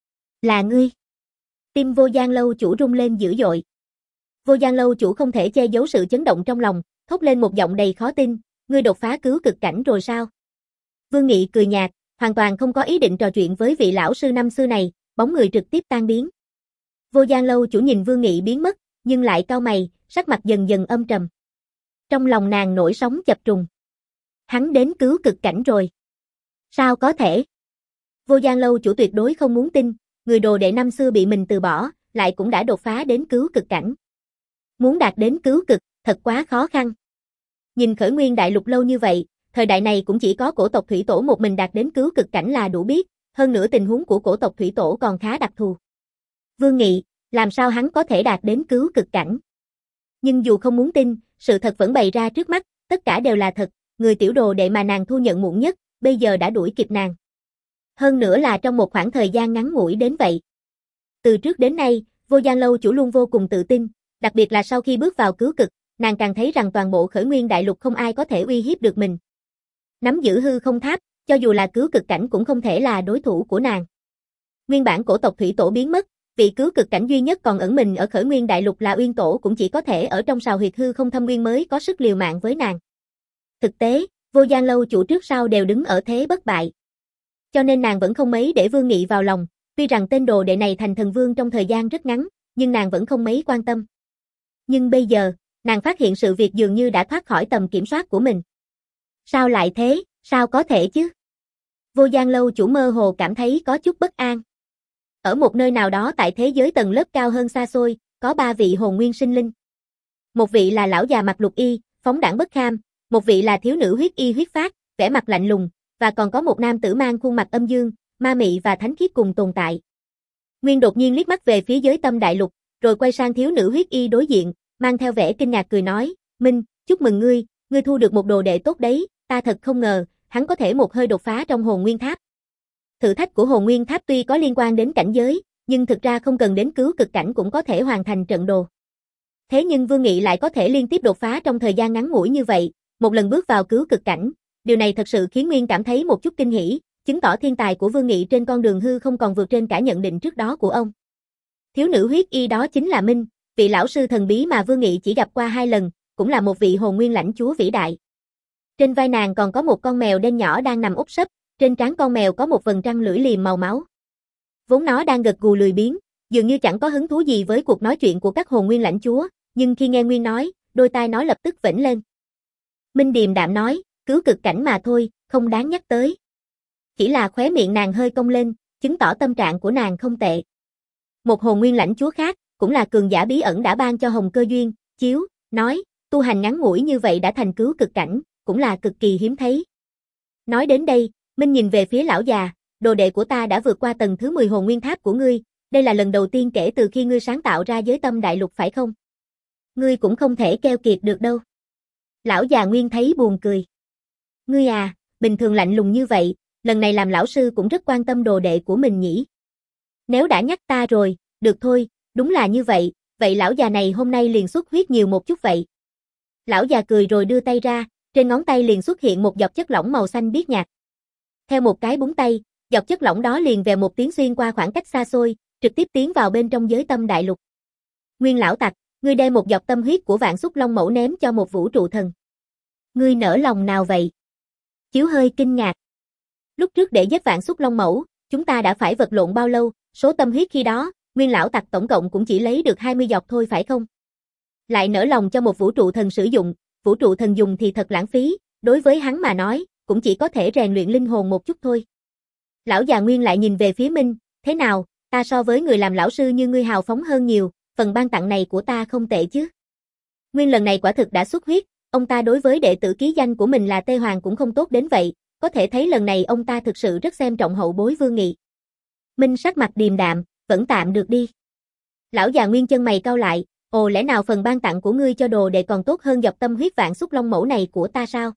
Là ngươi. Tim Vô Gian Lâu chủ rung lên dữ dội. Vô Gian Lâu chủ không thể che giấu sự chấn động trong lòng, thốt lên một giọng đầy khó tin, ngươi đột phá cứu cực cảnh rồi sao? Vương Nghị cười nhạt, hoàn toàn không có ý định trò chuyện với vị lão sư năm xưa này, bóng người trực tiếp tan biến. Vô Gian Lâu chủ nhìn Vương Nghị biến mất, nhưng lại cau mày, sắc mặt dần dần âm trầm. Trong lòng nàng nổi sóng chập trùng. Hắn đến cứu cực cảnh rồi. Sao có thể? Vô Gian Lâu chủ tuyệt đối không muốn tin, người đồ đệ năm xưa bị mình từ bỏ, lại cũng đã đột phá đến cứu cực cảnh. Muốn đạt đến cứu cực, thật quá khó khăn. Nhìn khởi nguyên đại lục lâu như vậy, thời đại này cũng chỉ có cổ tộc thủy tổ một mình đạt đến cứu cực cảnh là đủ biết, hơn nữa tình huống của cổ tộc thủy tổ còn khá đặc thù. Vương Nghị, làm sao hắn có thể đạt đến cứu cực cảnh? Nhưng dù không muốn tin, sự thật vẫn bày ra trước mắt, tất cả đều là thật, người tiểu đồ đệ mà nàng thu nhận muộn nhất, bây giờ đã đuổi kịp nàng. Hơn nữa là trong một khoảng thời gian ngắn ngủi đến vậy. Từ trước đến nay, Vô Gian Lâu chủ luôn vô cùng tự tin, đặc biệt là sau khi bước vào cứu cực, nàng càng thấy rằng toàn bộ khởi nguyên đại lục không ai có thể uy hiếp được mình. Nắm giữ hư không tháp, cho dù là cứu cực cảnh cũng không thể là đối thủ của nàng. Nguyên bản cổ tộc thủy tổ biến mất, vị cứu cực cảnh duy nhất còn ẩn mình ở khởi nguyên đại lục là Uyên Tổ cũng chỉ có thể ở trong sào huyệt hư không thâm nguyên mới có sức liều mạng với nàng. Thực tế, Vô Gian Lâu chủ trước sau đều đứng ở thế bất bại. Cho nên nàng vẫn không mấy để Vương Nghị vào lòng, tuy rằng tên đồ đệ này thành thần vương trong thời gian rất ngắn, nhưng nàng vẫn không mấy quan tâm. Nhưng bây giờ, nàng phát hiện sự việc dường như đã thoát khỏi tầm kiểm soát của mình. Sao lại thế, sao có thể chứ? Vô Gian Lâu chủ mơ hồ cảm thấy có chút bất an. Ở một nơi nào đó tại thế giới tầng lớp cao hơn xa xôi, có ba vị hồn nguyên sinh linh. Một vị là lão già mặc lục y, phóng đãng bất kham, một vị là thiếu nữ huyết y huyết phát, vẻ mặt lạnh lùng, và còn có một nam tử mang khuôn mặt âm dương, ma mị và thánh khiết cùng tồn tại. Nguyên đột nhiên liếc mắt về phía giới tâm đại lục, rồi quay sang thiếu nữ huyết y đối diện, mang theo vẻ kinh ngạc cười nói, Minh, chúc mừng ngươi, ngươi thu được một đồ đệ tốt đấy, ta thật không ngờ, hắn có thể một hơi đột phá trong hồn nguyên tháp. Thử thách của hồn nguyên tháp tuy có liên quan đến cảnh giới, nhưng thực ra không cần đến cứu cực cảnh cũng có thể hoàn thành trận đồ. Thế nhưng Vương Nghị lại có thể liên tiếp đột phá trong thời gian ngắn ngủi như vậy, một lần bước vào cứu cực cảnh, điều này thật sự khiến Nguyên cảm thấy một chút kinh hỉ, chứng tỏ thiên tài của Vương Nghị trên con đường hư không còn vượt trên cả nhận định trước đó của ông. Thiếu nữ huyết y đó chính là Minh, vị lão sư thần bí mà Vương Nghị chỉ gặp qua hai lần, cũng là một vị hồn nguyên lãnh chúa vĩ đại. Trên vai nàng còn có một con mèo đen nhỏ đang nằm úp sấp, trên trán con mèo có một vầng trăng lưỡi liềm màu máu. Vốn nó đang gật gù lười biếng, dường như chẳng có hứng thú gì với cuộc nói chuyện của các hồn nguyên lãnh chúa, nhưng khi nghe Nguyên nói, đôi tai nó lập tức vểnh lên. Minh điềm đạm nói, cứu cực cảnh mà thôi, không đáng nhắc tới. Chỉ là khóe miệng nàng hơi cong lên, chứng tỏ tâm trạng của nàng không tệ. Một hồn nguyên lãnh chúa khác, cũng là cường giả bí ẩn đã ban cho Hồng Cơ Duyên, chiếu, nói, tu hành ngắn ngủi như vậy đã thành cứu cực cảnh, cũng là cực kỳ hiếm thấy. Nói đến đây, Minh nhìn về phía lão già, đồ đệ của ta đã vượt qua tầng thứ mười hồn nguyên tháp của ngươi, đây là lần đầu tiên kể từ khi ngươi sáng tạo ra giới tâm đại lục phải không? Ngươi cũng không thể keo kiệt được đâu. Lão già Nguyên thấy buồn cười. Ngươi à, bình thường lạnh lùng như vậy, lần này làm lão sư cũng rất quan tâm đồ đệ của mình nhỉ. Nếu đã nhắc ta rồi, được thôi, đúng là như vậy, vậy lão già này hôm nay liền xuất huyết nhiều một chút vậy. Lão già cười rồi đưa tay ra, trên ngón tay liền xuất hiện một giọt chất lỏng màu xanh biếc nhạt. Theo một cái búng tay, giọt chất lỏng đó liền vèo một tiếng xuyên qua khoảng cách xa xôi, trực tiếp tiến vào bên trong giới tâm đại lục. Nguyên lão tặc, ngươi đem một giọt tâm huyết của Vạn Xúc Long Mẫu ném cho một vũ trụ thần. Ngươi nỡ lòng nào vậy? Chiếu hơi kinh ngạc. Lúc trước để giết Vạn Xúc Long Mẫu, chúng ta đã phải vật lộn bao lâu, số tâm huyết khi đó, Nguyên lão tặc tổng cộng cũng chỉ lấy được hai mươi giọt thôi phải không? Lại nỡ lòng cho một vũ trụ thần sử dụng, vũ trụ thần dùng thì thật lãng phí, đối với hắn mà nói, cũng chỉ có thể rèn luyện linh hồn một chút thôi. Lão già Nguyên lại nhìn về phía Minh, thế nào, ta so với người làm lão sư như ngươi hào phóng hơn nhiều, phần ban tặng này của ta không tệ chứ. Nguyên lần này quả thực đã xuất huyết, ông ta đối với đệ tử ký danh của mình là Tê Hoàng cũng không tốt đến vậy, có thể thấy lần này ông ta thực sự rất xem trọng hậu bối Vương Nghị. Minh sắc mặt điềm đạm, vẫn tạm được đi. Lão già Nguyên chân mày cau lại, ồ lẽ nào phần ban tặng của ngươi cho đồ đệ còn tốt hơn dọc tâm huyết Vạn Xúc Long Mẫu này của ta sao?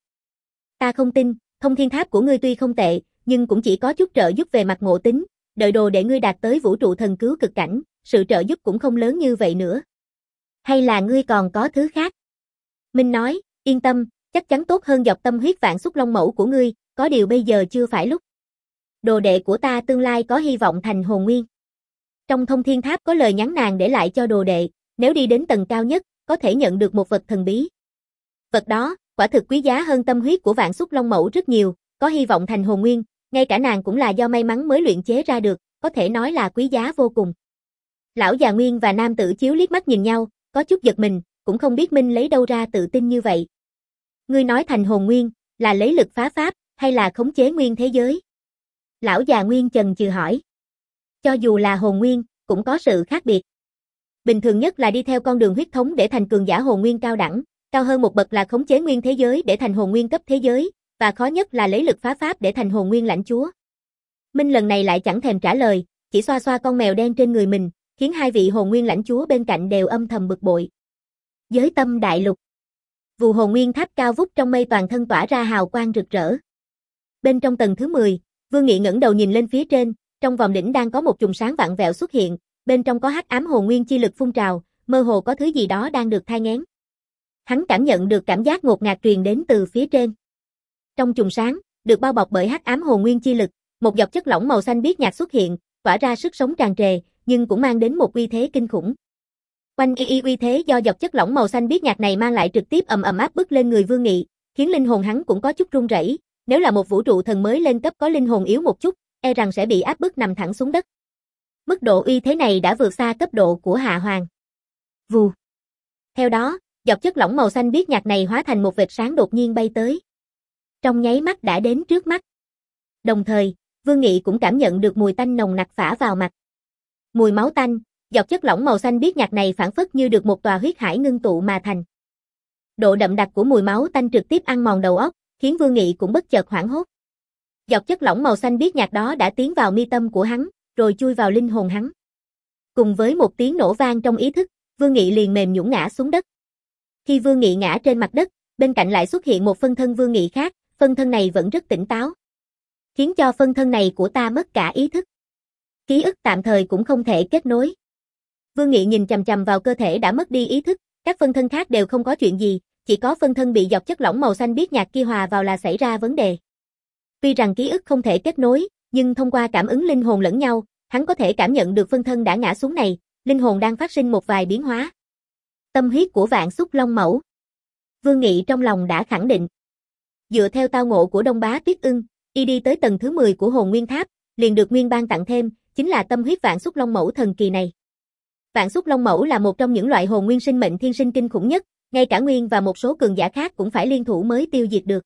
Ta không tin, thông thiên tháp của ngươi tuy không tệ, nhưng cũng chỉ có chút trợ giúp về mặt ngộ tính, đợi đồ để ngươi đạt tới vũ trụ thần cứu cực cảnh, sự trợ giúp cũng không lớn như vậy nữa. Hay là ngươi còn có thứ khác? Minh nói, yên tâm, chắc chắn tốt hơn dọc tâm huyết Vạn Xúc Long Mẫu của ngươi, có điều bây giờ chưa phải lúc. Đồ đệ của ta tương lai có hy vọng thành hồn nguyên. Trong thông thiên tháp có lời nhắn nàng để lại cho đồ đệ, nếu đi đến tầng cao nhất, có thể nhận được một vật thần bí. Vật đó, quả thực quý giá hơn tâm huyết của Vạn Xúc Long Mẫu rất nhiều, có hy vọng thành hồn nguyên, ngay cả nàng cũng là do may mắn mới luyện chế ra được, có thể nói là quý giá vô cùng. Lão già Nguyên và nam tử Chiếu liếc mắt nhìn nhau, có chút giật mình, cũng không biết Minh lấy đâu ra tự tin như vậy. Ngươi nói thành hồn nguyên, là lấy lực phá pháp, hay là khống chế nguyên thế giới? Lão già Nguyên chần chừ hỏi. Cho dù là hồn nguyên, cũng có sự khác biệt. Bình thường nhất là đi theo con đường huyết thống để thành cường giả hồn nguyên cao đẳng, cao hơn một bậc là khống chế nguyên thế giới để thành hồn nguyên cấp thế giới, và khó nhất là lấy lực phá pháp để thành hồn nguyên lãnh chúa. Minh lần này lại chẳng thèm trả lời, chỉ xoa xoa con mèo đen trên người mình, khiến hai vị hồn nguyên lãnh chúa bên cạnh đều âm thầm bực bội. Giới tâm đại lục. Vù hồn nguyên tháp cao vút trong mây toàn thân tỏa ra hào quang rực rỡ. Bên trong tầng thứ mười, Vương Nghị ngẩng đầu nhìn lên phía trên, trong vòng đỉnh đang có một chùm sáng vặn vẹo xuất hiện, bên trong có hắc ám hồn nguyên chi lực phun trào, mơ hồ có thứ gì đó đang được thai nghén. Hắn cảm nhận được cảm giác ngột ngạt truyền đến từ phía trên. Trong chùm sáng, được bao bọc bởi hắc ám hồn nguyên chi lực, một giọt chất lỏng màu xanh biếc nhạt xuất hiện, tỏa ra sức sống tràn trề, nhưng cũng mang đến một uy thế kinh khủng. Quanh y y uy thế do giọt chất lỏng màu xanh biếc nhạt này mang lại trực tiếp ầm ầm áp bức lên người Vương Nghị, khiến linh hồn hắn cũng có chút run rẩy. Nếu là một vũ trụ thần mới lên cấp có linh hồn yếu một chút, e rằng sẽ bị áp bức nằm thẳng xuống đất. Mức độ uy thế này đã vượt xa cấp độ của Hạ Hoàng. Vù. Theo đó, giọt chất lỏng màu xanh biếc nhạt này hóa thành một vệt sáng đột nhiên bay tới. Trong nháy mắt đã đến trước mắt. Đồng thời, Vương Nghị cũng cảm nhận được mùi tanh nồng nặc phả vào mặt. Mùi máu tanh, giọt chất lỏng màu xanh biếc nhạt này phảng phất như được một tòa huyết hải ngưng tụ mà thành. Độ đậm đặc của mùi máu tanh trực tiếp ăn mòn đầu óc, khiến Vương Nghị cũng bất chợt hoảng hốt. Giọt chất lỏng màu xanh biếc nhạt đó đã tiến vào mi tâm của hắn, rồi chui vào linh hồn hắn. Cùng với một tiếng nổ vang trong ý thức, Vương Nghị liền mềm nhũn ngã xuống đất. Khi Vương Nghị ngã trên mặt đất, bên cạnh lại xuất hiện một phân thân Vương Nghị khác, phân thân này vẫn rất tỉnh táo. Khiến cho phân thân này của ta mất cả ý thức. Ký ức tạm thời cũng không thể kết nối. Vương Nghị nhìn chằm chằm vào cơ thể đã mất đi ý thức, các phân thân khác đều không có chuyện gì, chỉ có phân thân bị giọt chất lỏng màu xanh biếc nhạt kia hòa vào là xảy ra vấn đề. Tuy rằng ký ức không thể kết nối, nhưng thông qua cảm ứng linh hồn lẫn nhau, hắn có thể cảm nhận được phân thân đã ngã xuống này, linh hồn đang phát sinh một vài biến hóa. Tâm huyết của Vạn Xúc Long Mẫu. Vương Nghị trong lòng đã khẳng định. Dựa theo tao ngộ của Đông Bá Tuyết Ưng, y đi tới tầng thứ mười của hồn nguyên tháp, liền được nguyên ban tặng thêm, chính là tâm huyết Vạn Xúc Long Mẫu thần kỳ này. Vạn Xúc Long Mẫu là một trong những loại hồn nguyên sinh mệnh thiên sinh kinh khủng nhất, ngay cả Nguyên và một số cường giả khác cũng phải liên thủ mới tiêu diệt được.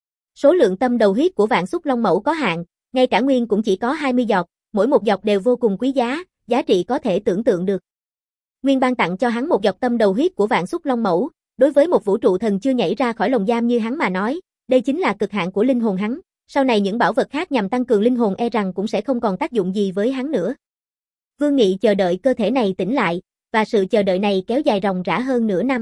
Số lượng tâm đầu huyết của Vạn Xúc Long Mẫu có hạn, ngay cả Nguyên cũng chỉ có hai mươi giọt, mỗi một giọt đều vô cùng quý giá, giá trị có thể tưởng tượng được. Nguyên ban tặng cho hắn một giọt tâm đầu huyết của Vạn Xúc Long Mẫu, đối với một vũ trụ thần chưa nhảy ra khỏi lồng giam như hắn mà nói, đây chính là cực hạn của linh hồn hắn, sau này những bảo vật khác nhằm tăng cường linh hồn e rằng cũng sẽ không còn tác dụng gì với hắn nữa. Vương Nghị chờ đợi cơ thể này tỉnh lại, và sự chờ đợi này kéo dài ròng rã hơn nửa năm.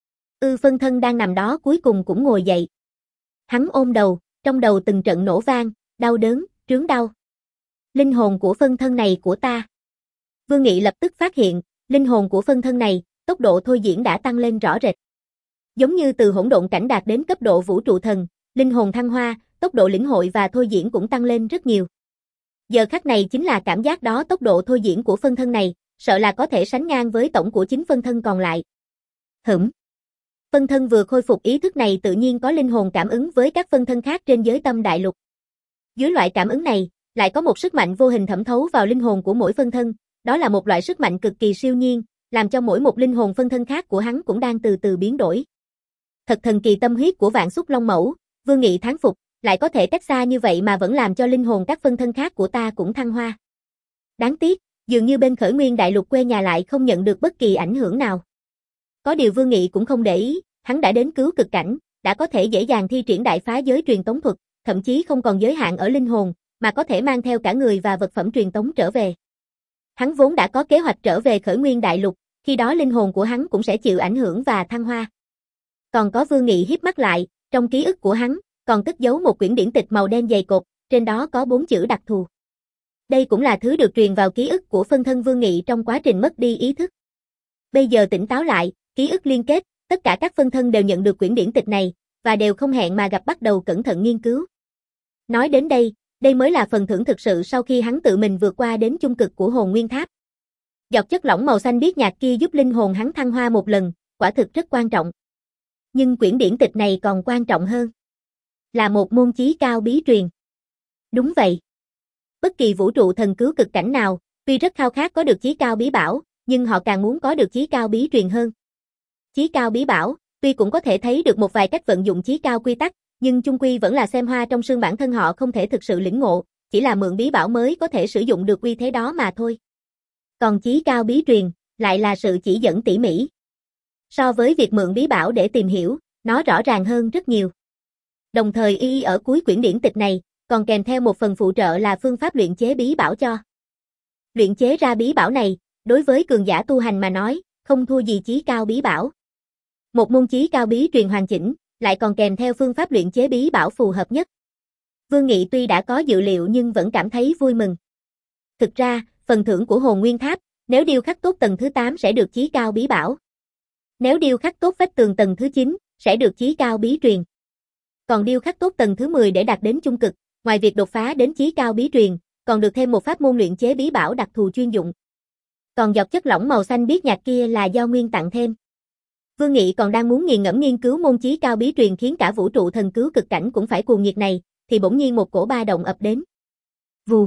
Ư phân thân đang nằm đó cuối cùng cũng ngồi dậy. Hắn ôm đầu, trong đầu từng trận nổ vang, đau đớn, trướng đau. Linh hồn của phân thân này của ta. Vương Nghị lập tức phát hiện, linh hồn của phân thân này, tốc độ thôi diễn đã tăng lên rõ rệt. Giống như từ hỗn độn cảnh đạt đến cấp độ vũ trụ thần, linh hồn thăng hoa, tốc độ lĩnh hội và thôi diễn cũng tăng lên rất nhiều. Giờ khắc này chính là cảm giác đó, tốc độ thôi diễn của phân thân này, sợ là có thể sánh ngang với tổng của chính phân thân còn lại. Hửm. Phân thân vừa khôi phục ý thức này tự nhiên có linh hồn cảm ứng với các phân thân khác trên giới tâm đại lục. Dưới loại cảm ứng này, lại có một sức mạnh vô hình thẩm thấu vào linh hồn của mỗi phân thân, đó là một loại sức mạnh cực kỳ siêu nhiên, làm cho mỗi một linh hồn phân thân khác của hắn cũng đang từ từ biến đổi. Thật thần kỳ tâm huyết của Vạn Xúc Long Mẫu, Vương Nghị thán phục, lại có thể cách xa như vậy mà vẫn làm cho linh hồn các phân thân khác của ta cũng thăng hoa. Đáng tiếc, dường như bên Khởi Nguyên Đại Lục quê nhà lại không nhận được bất kỳ ảnh hưởng nào. Có điều Vương Nghị cũng không để ý, hắn đã đến cứu cực cảnh, đã có thể dễ dàng thi triển đại phá giới truyền tống thuật, thậm chí không còn giới hạn ở linh hồn, mà có thể mang theo cả người và vật phẩm truyền tống trở về. Hắn vốn đã có kế hoạch trở về Khởi Nguyên Đại Lục, khi đó linh hồn của hắn cũng sẽ chịu ảnh hưởng và thăng hoa. Còn có Vương Nghị híp mắt lại, trong ký ức của hắn, còn cất giấu một quyển điển tịch màu đen dày cộp, trên đó có bốn chữ đặc thù. Đây cũng là thứ được truyền vào ký ức của phân thân Vương Nghị trong quá trình mất đi ý thức. Bây giờ tỉnh táo lại, ký ức liên kết, tất cả các phân thân đều nhận được quyển điển tịch này, và đều không hẹn mà gặp bắt đầu cẩn thận nghiên cứu. Nói đến đây, đây mới là phần thưởng thực sự sau khi hắn tự mình vượt qua đến chung cực của hồn nguyên tháp. Giọt chất lỏng màu xanh biếc nhạt kia giúp linh hồn hắn thăng hoa một lần, quả thực rất quan trọng. Nhưng quyển điển tịch này còn quan trọng hơn. Là một môn chí cao bí truyền. Đúng vậy. Bất kỳ vũ trụ thần cứu cực cảnh nào, tuy rất khao khát có được chí cao bí bảo, nhưng họ càng muốn có được chí cao bí truyền hơn. Chí cao bí bảo, tuy cũng có thể thấy được một vài cách vận dụng chí cao quy tắc, nhưng chung quy vẫn là xem hoa trong sương, bản thân họ không thể thực sự lĩnh ngộ, chỉ là mượn bí bảo mới có thể sử dụng được uy thế đó mà thôi. Còn chí cao bí truyền, lại là sự chỉ dẫn tỉ mỉ. So với việc mượn bí bảo để tìm hiểu, nó rõ ràng hơn rất nhiều. Đồng thời y ở cuối quyển điển tịch này, còn kèm theo một phần phụ trợ là phương pháp luyện chế bí bảo cho. Luyện chế ra bí bảo này, đối với cường giả tu hành mà nói, không thua gì chí cao bí bảo. Một môn chí cao bí truyền hoàn chỉnh, lại còn kèm theo phương pháp luyện chế bí bảo phù hợp nhất. Vương Nghị tuy đã có dự liệu nhưng vẫn cảm thấy vui mừng. Thực ra, phần thưởng của hồn nguyên tháp, nếu điêu khắc tốt tầng thứ tám sẽ được chí cao bí bảo. Nếu điêu khắc tốt vách tường tầng thứ chín, sẽ được chí cao bí truyền. Còn điêu khắc tốt tầng thứ mười để đạt đến chung cực, ngoài việc đột phá đến chí cao bí truyền, còn được thêm một pháp môn luyện chế bí bảo đặc thù chuyên dụng. Còn giọt chất lỏng màu xanh biếc nhạt kia là do Nguyên tặng thêm. Vương Nghị còn đang muốn nghiền ngẫm nghiên cứu môn chí cao bí truyền khiến cả vũ trụ thần cứu cực cảnh cũng phải cuồng nhiệt này, thì bỗng nhiên một cổ ba động ập đến. Vù.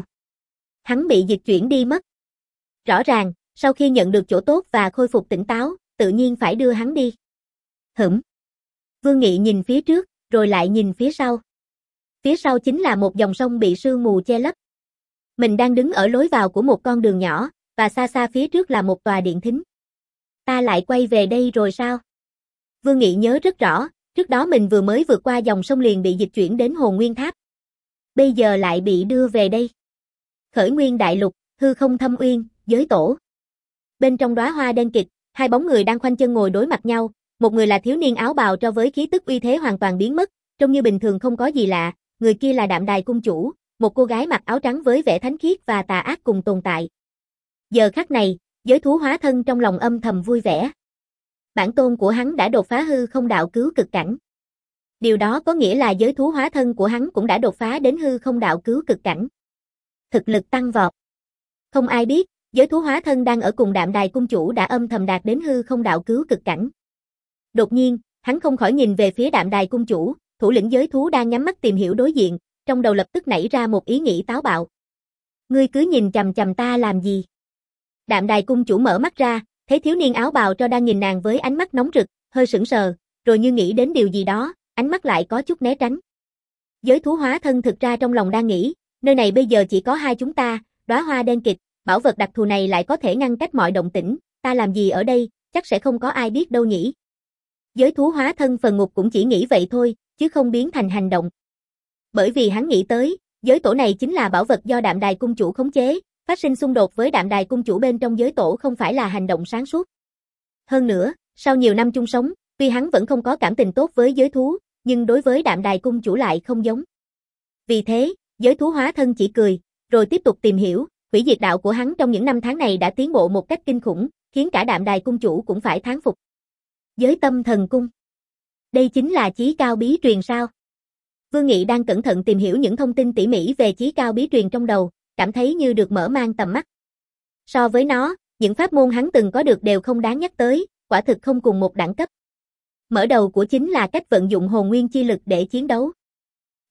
Hắn bị dịch chuyển đi mất. Rõ ràng, sau khi nhận được chỗ tốt và khôi phục tỉnh táo, tự nhiên phải đưa hắn đi. Hửm. Vương Nghị nhìn phía trước, rồi lại nhìn phía sau. Phía sau chính là một dòng sông bị sương mù che lấp. Mình đang đứng ở lối vào của một con đường nhỏ, và xa xa phía trước là một tòa điện thính. Ta lại quay về đây rồi sao? Vương Nghị nhớ rất rõ, trước đó mình vừa mới vượt qua dòng sông liền bị dịch chuyển đến hồn nguyên tháp. Bây giờ lại bị đưa về đây. Khởi Nguyên Đại Lục, hư không thâm uyên, giới tổ. Bên trong đóa hoa đen kịt, hai bóng người đang khoanh chân ngồi đối mặt nhau, một người là thiếu niên áo bào cho với khí tức uy thế hoàn toàn biến mất, trông như bình thường không có gì lạ, người kia là Đạm Đài cung chủ, một cô gái mặc áo trắng với vẻ thánh khiết và tà ác cùng tồn tại. Giờ khắc này, giới thú hóa thân trong lòng âm thầm vui vẻ. Bản tôn của hắn đã đột phá hư không đạo cứu cực cảnh. Điều đó có nghĩa là giới thú hóa thân của hắn cũng đã đột phá đến hư không đạo cứu cực cảnh. Thực lực tăng vọt. Không ai biết, giới thú hóa thân đang ở cùng Đạm Đài cung chủ đã âm thầm đạt đến hư không đạo cứu cực cảnh. Đột nhiên, hắn không khỏi nhìn về phía Đạm Đài cung chủ, thủ lĩnh giới thú đang nhắm mắt tìm hiểu đối diện, trong đầu lập tức nảy ra một ý nghĩ táo bạo. Ngươi cứ nhìn chằm chằm ta làm gì? Đạm Đài cung chủ mở mắt ra, thấy thiếu niên áo bào cho đang nhìn nàng với ánh mắt nóng rực, hơi sững sờ, rồi như nghĩ đến điều gì đó, ánh mắt lại có chút né tránh. Giới thú hóa thân thực ra trong lòng đang nghĩ, nơi này bây giờ chỉ có hai chúng ta, đóa hoa đen kịt, bảo vật đặc thù này lại có thể ngăn cách mọi động tĩnh, ta làm gì ở đây, chắc sẽ không có ai biết đâu nhỉ. Giới thú hóa thân phần ngục cũng chỉ nghĩ vậy thôi, chứ không biến thành hành động. Bởi vì hắn nghĩ tới, giới tổ này chính là bảo vật do Đạm Đài cung chủ khống chế, phát sinh xung đột với Đạm Đài cung chủ bên trong giới tổ không phải là hành động sáng suốt. Hơn nữa, sau nhiều năm chung sống, tuy hắn vẫn không có cảm tình tốt với giới thú, nhưng đối với Đạm Đài cung chủ lại không giống. Vì thế, giới thú hóa thân chỉ cười, rồi tiếp tục tìm hiểu, hủy diệt đạo của hắn trong những năm tháng này đã tiến bộ một cách kinh khủng, khiến cả Đạm Đài cung chủ cũng phải thán phục. Giới tâm thần cung. Đây chính là chí cao bí truyền sao? Vương Nghị đang cẩn thận tìm hiểu những thông tin tỉ mỉ về chí cao bí truyền trong đầu, cảm thấy như được mở mang tầm mắt. So với nó, những pháp môn hắn từng có được đều không đáng nhắc tới, quả thực không cùng một đẳng cấp. Mở đầu của chính là cách vận dụng hồn nguyên chi lực để chiến đấu.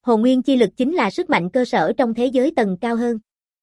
Hồn nguyên chi lực chính là sức mạnh cơ sở trong thế giới tầng cao hơn.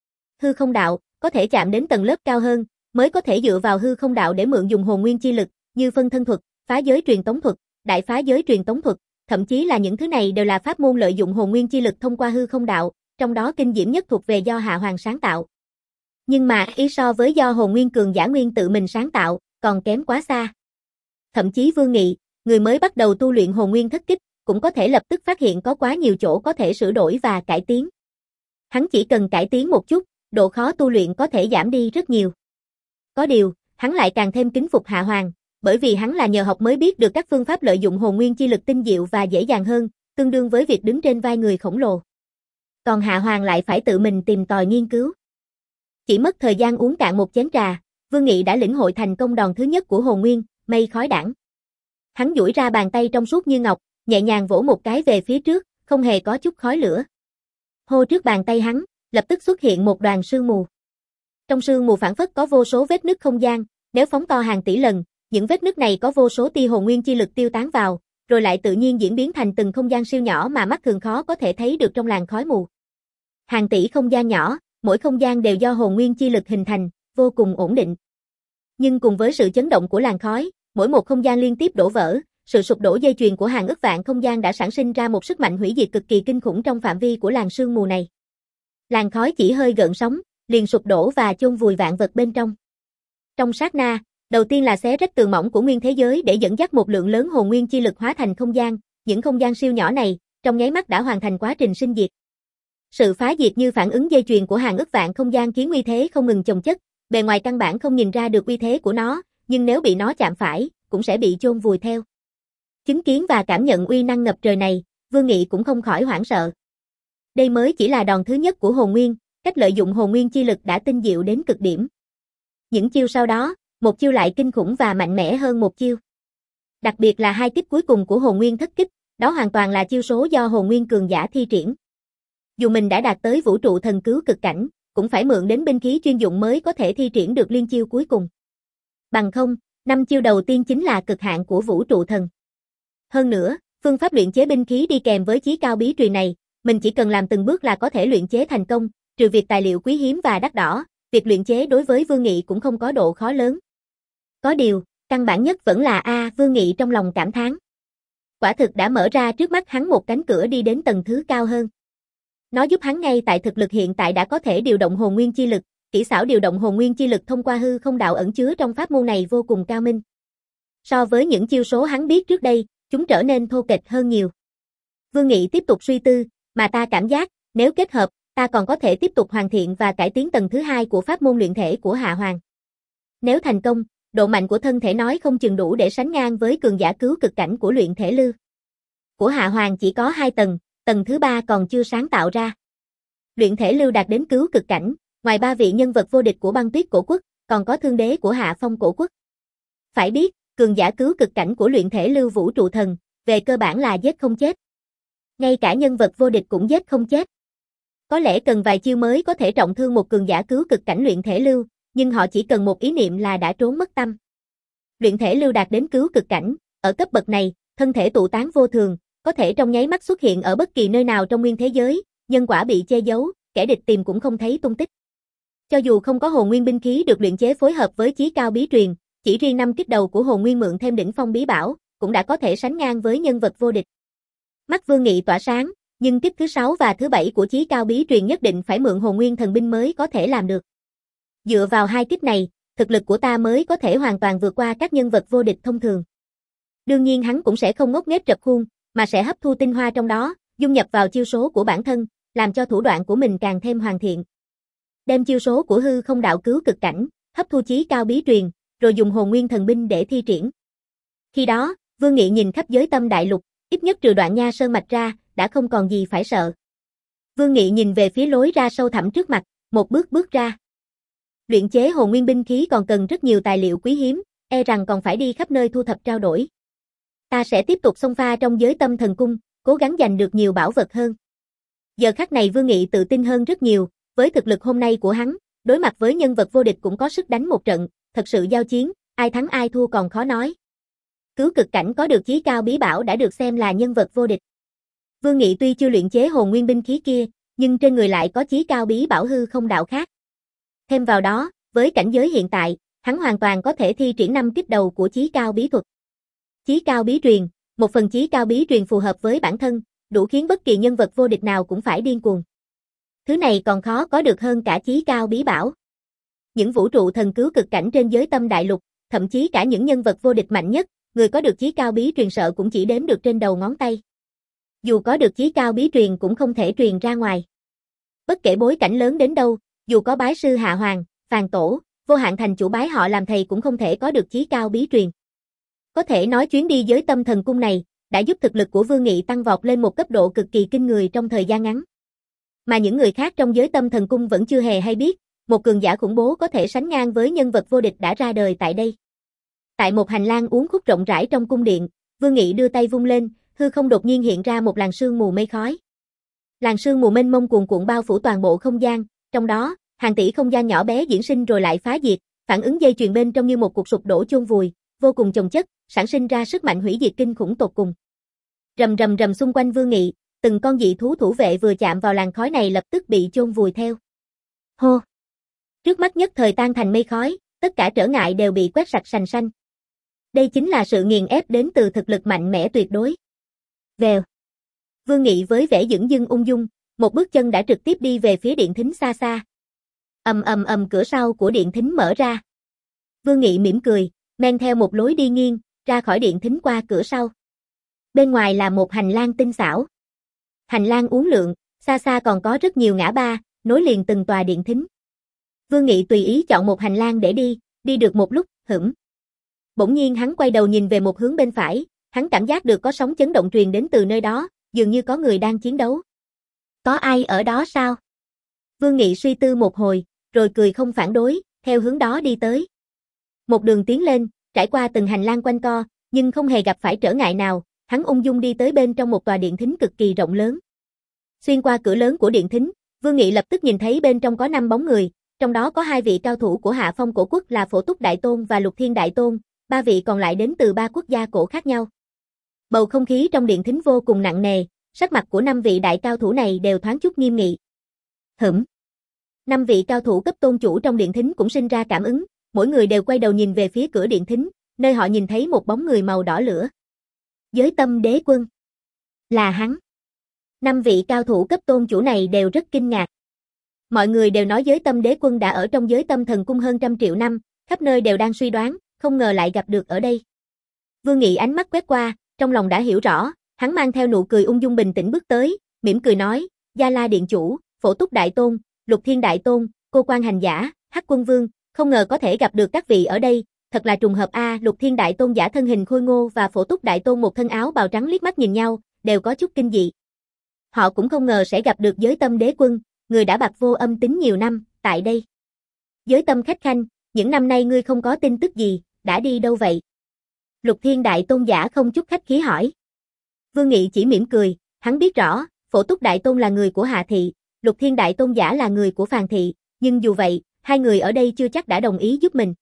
Hư không đạo, có thể chạm đến tầng lớp cao hơn, mới có thể dựa vào hư không đạo để mượn dùng hồn nguyên chi lực, như phân thân thuật, phá giới truyền tống thuật, đại phá giới truyền tống thuật, thậm chí là những thứ này đều là pháp môn lợi dụng hồn nguyên chi lực thông qua hư không đạo, trong đó kinh diễm nhất thuộc về do Hạ Hoàng sáng tạo. Nhưng mà, ý so với do hồn nguyên cường giả nguyên tự mình sáng tạo, còn kém quá xa. Thậm chí Vương Nghị, người mới bắt đầu tu luyện hồn nguyên thất kích, cũng có thể lập tức phát hiện có quá nhiều chỗ có thể sửa đổi và cải tiến. Hắn chỉ cần cải tiến một chút, độ khó tu luyện có thể giảm đi rất nhiều. Có điều, hắn lại càng thêm kính phục Hạ Hoàng, bởi vì hắn là nhờ học mới biết được các phương pháp lợi dụng hồn nguyên chi lực tinh diệu và dễ dàng hơn, tương đương với việc đứng trên vai người khổng lồ. Còn Hạ Hoàng lại phải tự mình tìm tòi nghiên cứu. Chỉ mất thời gian uống cạn một chén trà, Vương Nghị đã lĩnh hội thành công đòn thứ nhất của hồn nguyên, mây khói đảng. Hắn duỗi ra bàn tay trong suốt như ngọc, nhẹ nhàng vỗ một cái về phía trước, không hề có chút khói lửa. Hô, trước bàn tay hắn, lập tức xuất hiện một đoàn sương mù. Trong sương mù phảng phất có vô số vết nứt không gian, nếu phóng to hàng tỷ lần, những vết nứt này có vô số tia hồn nguyên chi lực tiêu tán vào, rồi lại tự nhiên diễn biến thành từng không gian siêu nhỏ mà mắt thường khó có thể thấy được trong làn khói mù. Hàng tỷ không gian nhỏ, mỗi không gian đều do hồn nguyên chi lực hình thành, vô cùng ổn định. Nhưng cùng với sự chấn động của làn khói, mỗi một không gian liên tiếp đổ vỡ, sự sụp đổ dây chuyền của hàng ức vạn không gian đã sản sinh ra một sức mạnh hủy diệt cực kỳ kinh khủng trong phạm vi của làn sương mù này. Làn khói chỉ hơi gợn sóng, liền sụp đổ và chôn vùi vạn vật bên trong. Trong sát na, đầu tiên là xé rách tường mỏng của nguyên thế giới để dẫn dắt một lượng lớn hồn nguyên chi lực hóa thành không gian, những không gian siêu nhỏ này, trong nháy mắt đã hoàn thành quá trình sinh diệt. Sự phá diệt như phản ứng dây chuyền của hàng ức vạn không gian khiến uy thế không ngừng chồng chất, bề ngoài căn bản không nhìn ra được uy thế của nó, nhưng nếu bị nó chạm phải, cũng sẽ bị chôn vùi theo. Chứng kiến và cảm nhận uy năng ngập trời này, Vương Nghị cũng không khỏi hoảng sợ. Đây mới chỉ là đòn thứ nhất của hồn nguyên, cách lợi dụng hồn nguyên chi lực đã tinh diệu đến cực điểm. Những chiêu sau đó, một chiêu lại kinh khủng và mạnh mẽ hơn một chiêu. Đặc biệt là hai kích cuối cùng của hồn nguyên thất kích, đó hoàn toàn là chiêu số do hồn nguyên cường giả thi triển. Dù mình đã đạt tới vũ trụ thần cứu cực cảnh, cũng phải mượn đến binh khí chuyên dụng mới có thể thi triển được liên chiêu cuối cùng. Bằng không, năm chiêu đầu tiên chính là cực hạn của vũ trụ thần. Hơn nữa, phương pháp luyện chế binh khí đi kèm với chí cao bí truyền này, mình chỉ cần làm từng bước là có thể luyện chế thành công, trừ việc tài liệu quý hiếm và đắt đỏ, việc luyện chế đối với Vương Nghị cũng không có độ khó lớn. Có điều, căn bản nhất vẫn là A, Vương Nghị trong lòng cảm thán. Quả thực đã mở ra trước mắt hắn một cánh cửa đi đến tầng thứ cao hơn. Nó giúp hắn ngay tại thực lực hiện tại đã có thể điều động hồn nguyên chi lực, kỹ xảo điều động hồn nguyên chi lực thông qua hư không đạo ẩn chứa trong pháp môn này vô cùng cao minh. So với những chiêu số hắn biết trước đây, chúng trở nên thô kệch hơn nhiều. Vương Nghị tiếp tục suy tư, mà ta cảm giác, nếu kết hợp, ta còn có thể tiếp tục hoàn thiện và cải tiến tầng thứ hai của pháp môn luyện thể của Hạ Hoàng. Nếu thành công, độ mạnh của thân thể nói không chừng đủ để sánh ngang với cường giả cứu cực cảnh của luyện thể lư. Của Hạ Hoàng chỉ có hai tầng, tầng thứ ba còn chưa sáng tạo ra. Luyện thể lưu đạt đến cứu cực cảnh, ngoài ba vị nhân vật vô địch của băng tuyết cổ quốc, còn có thương đế của Hạ Phong cổ quốc. Phải biết, cường giả cứu cực cảnh của luyện thể lưu vũ trụ thần, về cơ bản là giết không chết. Ngay cả nhân vật vô địch cũng giết không chết. Có lẽ cần vài chiêu mới có thể trọng thương một cường giả cứu cực cảnh luyện thể lưu, nhưng họ chỉ cần một ý niệm là đã trốn mất tâm. Luyện thể lưu đạt đến cứu cực cảnh, ở cấp bậc này, thân thể tụ tán vô thường, có thể trong nháy mắt xuất hiện ở bất kỳ nơi nào trong nguyên thế giới, nhân quả bị che giấu, kẻ địch tìm cũng không thấy tung tích. Cho dù không có hồn nguyên binh khí được luyện chế phối hợp với chí cao bí truyền, chỉ riêng năm kích đầu của hồn nguyên mượn thêm đỉnh phong bí bảo, cũng đã có thể sánh ngang với nhân vật vô địch. Mắt Vương Nghị tỏa sáng, nhưng kích thứ sáu và thứ bảy của chí cao bí truyền nhất định phải mượn hồn nguyên thần binh mới có thể làm được. Dựa vào hai kích này, thực lực của ta mới có thể hoàn toàn vượt qua các nhân vật vô địch thông thường. Đương nhiên hắn cũng sẽ không ngốc nghếch rập khuôn, mà sẽ hấp thu tinh hoa trong đó, dung nhập vào chiêu số của bản thân, làm cho thủ đoạn của mình càng thêm hoàn thiện. Đem chiêu số của hư không đạo cứu cực cảnh, hấp thu chí cao bí truyền, rồi dùng hồn nguyên thần binh để thi triển. Khi đó, Vương Nghị nhìn khắp giới tâm đại lục, ít nhất trừ Đoạn Nha Sơn mạch ra, đã không còn gì phải sợ. Vương Nghị nhìn về phía lối ra sâu thẳm trước mặt, một bước bước ra. Luyện chế hồn nguyên binh khí còn cần rất nhiều tài liệu quý hiếm, e rằng còn phải đi khắp nơi thu thập trao đổi. Ta sẽ tiếp tục xông pha trong giới tâm thần cung, cố gắng giành được nhiều bảo vật hơn. Giờ khắc này Vương Nghị tự tin hơn rất nhiều, với thực lực hôm nay của hắn, đối mặt với nhân vật vô địch cũng có sức đánh một trận, thật sự giao chiến, ai thắng ai thua còn khó nói. Cứu cực cảnh có được chí cao bí bảo đã được xem là nhân vật vô địch. Vương Nghị tuy chưa luyện chế hồn nguyên binh khí kia, nhưng trên người lại có chí cao bí bảo hư không đạo khác. Thêm vào đó, với cảnh giới hiện tại, hắn hoàn toàn có thể thi triển năm kích đầu của chí cao bí thuật. Chí cao bí truyền, một phần chí cao bí truyền phù hợp với bản thân, đủ khiến bất kỳ nhân vật vô địch nào cũng phải điên cuồng. Thứ này còn khó có được hơn cả chí cao bí bảo. Những vũ trụ thần cứu cực cảnh trên giới tâm đại lục, thậm chí cả những nhân vật vô địch mạnh nhất, người có được chí cao bí truyền sợ cũng chỉ đếm được trên đầu ngón tay. Dù có được chí cao bí truyền cũng không thể truyền ra ngoài. Bất kể bối cảnh lớn đến đâu, dù có bái sư Hạ Hoàng, Phàn Tổ, Vô Hạn Thành chủ bái họ làm thầy cũng không thể có được chí cao bí truyền. Có thể nói chuyến đi giới tâm thần cung này đã giúp thực lực của Vương Nghị tăng vọt lên một cấp độ cực kỳ kinh người trong thời gian ngắn. Mà những người khác trong giới tâm thần cung vẫn chưa hề hay biết, một cường giả khủng bố có thể sánh ngang với nhân vật vô địch đã ra đời tại đây. Tại một hành lang uốn khúc rộng rãi trong cung điện, Vương Nghị đưa tay vung lên, hư không đột nhiên hiện ra một làn sương mù mây khói. Làn sương mù mênh mông cuồn cuộn bao phủ toàn bộ không gian, trong đó, hàng tỷ không gian nhỏ bé diễn sinh rồi lại phá diệt, phản ứng dây chuyền bên trong như một cuộc sụp đổ chôn vùi, vô cùng chồng chất, sản sinh ra sức mạnh hủy diệt kinh khủng tột cùng. Rầm rầm rầm xung quanh Vương Nghị, từng con dị thú thủ vệ vừa chạm vào làn khói này lập tức bị chôn vùi theo. Hô! Trước mắt nhất thời tan thành mây khói, tất cả trở ngại đều bị quét sạch sành sanh. Đây chính là sự nghiền ép đến từ thực lực mạnh mẽ tuyệt đối. Vèo. Vương Nghị với vẻ dửng dưng ung dung, một bước chân đã trực tiếp đi về phía điện thính xa xa. Ầm ầm ầm cửa sau của điện thính mở ra. Vương Nghị mỉm cười, men theo một lối đi nghiêng, ra khỏi điện thính qua cửa sau. Bên ngoài là một hành lang tinh xảo. Hành lang uốn lượn, xa xa còn có rất nhiều ngã ba, nối liền từng tòa điện thính. Vương Nghị tùy ý chọn một hành lang để đi, đi được một lúc, hửng. Bỗng nhiên hắn quay đầu nhìn về một hướng bên phải, hắn cảm giác được có sóng chấn động truyền đến từ nơi đó, dường như có người đang chiến đấu. Có ai ở đó sao? Vương Nghị suy tư một hồi, rồi cười không phản đối, theo hướng đó đi tới. Một đường tiến lên, trải qua từng hành lang quanh co, nhưng không hề gặp phải trở ngại nào, hắn ung dung đi tới bên trong một tòa điện thính cực kỳ rộng lớn. Xuyên qua cửa lớn của điện thính, Vương Nghị lập tức nhìn thấy bên trong có năm bóng người, trong đó có hai vị cao thủ của Hạ Phong cổ quốc là Phổ Túc Đại Tôn và Lục Thiên Đại Tôn, ba vị còn lại đến từ ba quốc gia cổ khác nhau. Bầu không khí trong điện thính vô cùng nặng nề, sắc mặt của năm vị đại cao thủ này đều thoáng chút nghiêm nghị. Hửm. Năm vị cao thủ cấp tôn chủ trong điện thính cũng sinh ra cảm ứng, mỗi người đều quay đầu nhìn về phía cửa điện thính, nơi họ nhìn thấy một bóng người màu đỏ lửa. Giới tâm đế quân. Là hắn. Năm vị cao thủ cấp tôn chủ này đều rất kinh ngạc. Mọi người đều nói giới tâm đế quân đã ở trong giới tâm thần cung hơn trăm triệu năm, khắp nơi đều đang suy đoán, không ngờ lại gặp được ở đây. Vương Nghị ánh mắt quét qua, trong lòng đã hiểu rõ, hắn mang theo nụ cười ung dung bình tĩnh bước tới, mỉm cười nói, Gia La Điện Chủ, Phổ Túc Đại Tôn, Lục Thiên Đại Tôn, Cô Quan Hành Giả, Hắc Quân Vương, không ngờ có thể gặp được các vị ở đây, thật là trùng hợp a. Lục Thiên Đại Tôn giả thân hình khôi ngô và Phổ Túc Đại Tôn một thân áo bào trắng liếc mắt nhìn nhau, đều có chút kinh dị. Họ cũng không ngờ sẽ gặp được giới tâm đế quân, người đã bạc vô âm tín nhiều năm, tại đây. Giới tâm khách khanh, những năm nay ngươi không có tin tức gì, đã đi đâu vậy? Lục Thiên Đại Tôn giả không chút khách khí hỏi. Vương Nghị chỉ mỉm cười, hắn biết rõ, Phổ Túc Đại Tôn là người của Hạ Thị, Lục Thiên Đại Tôn giả là người của Phàn Thị, nhưng dù vậy, hai người ở đây chưa chắc đã đồng ý giúp mình.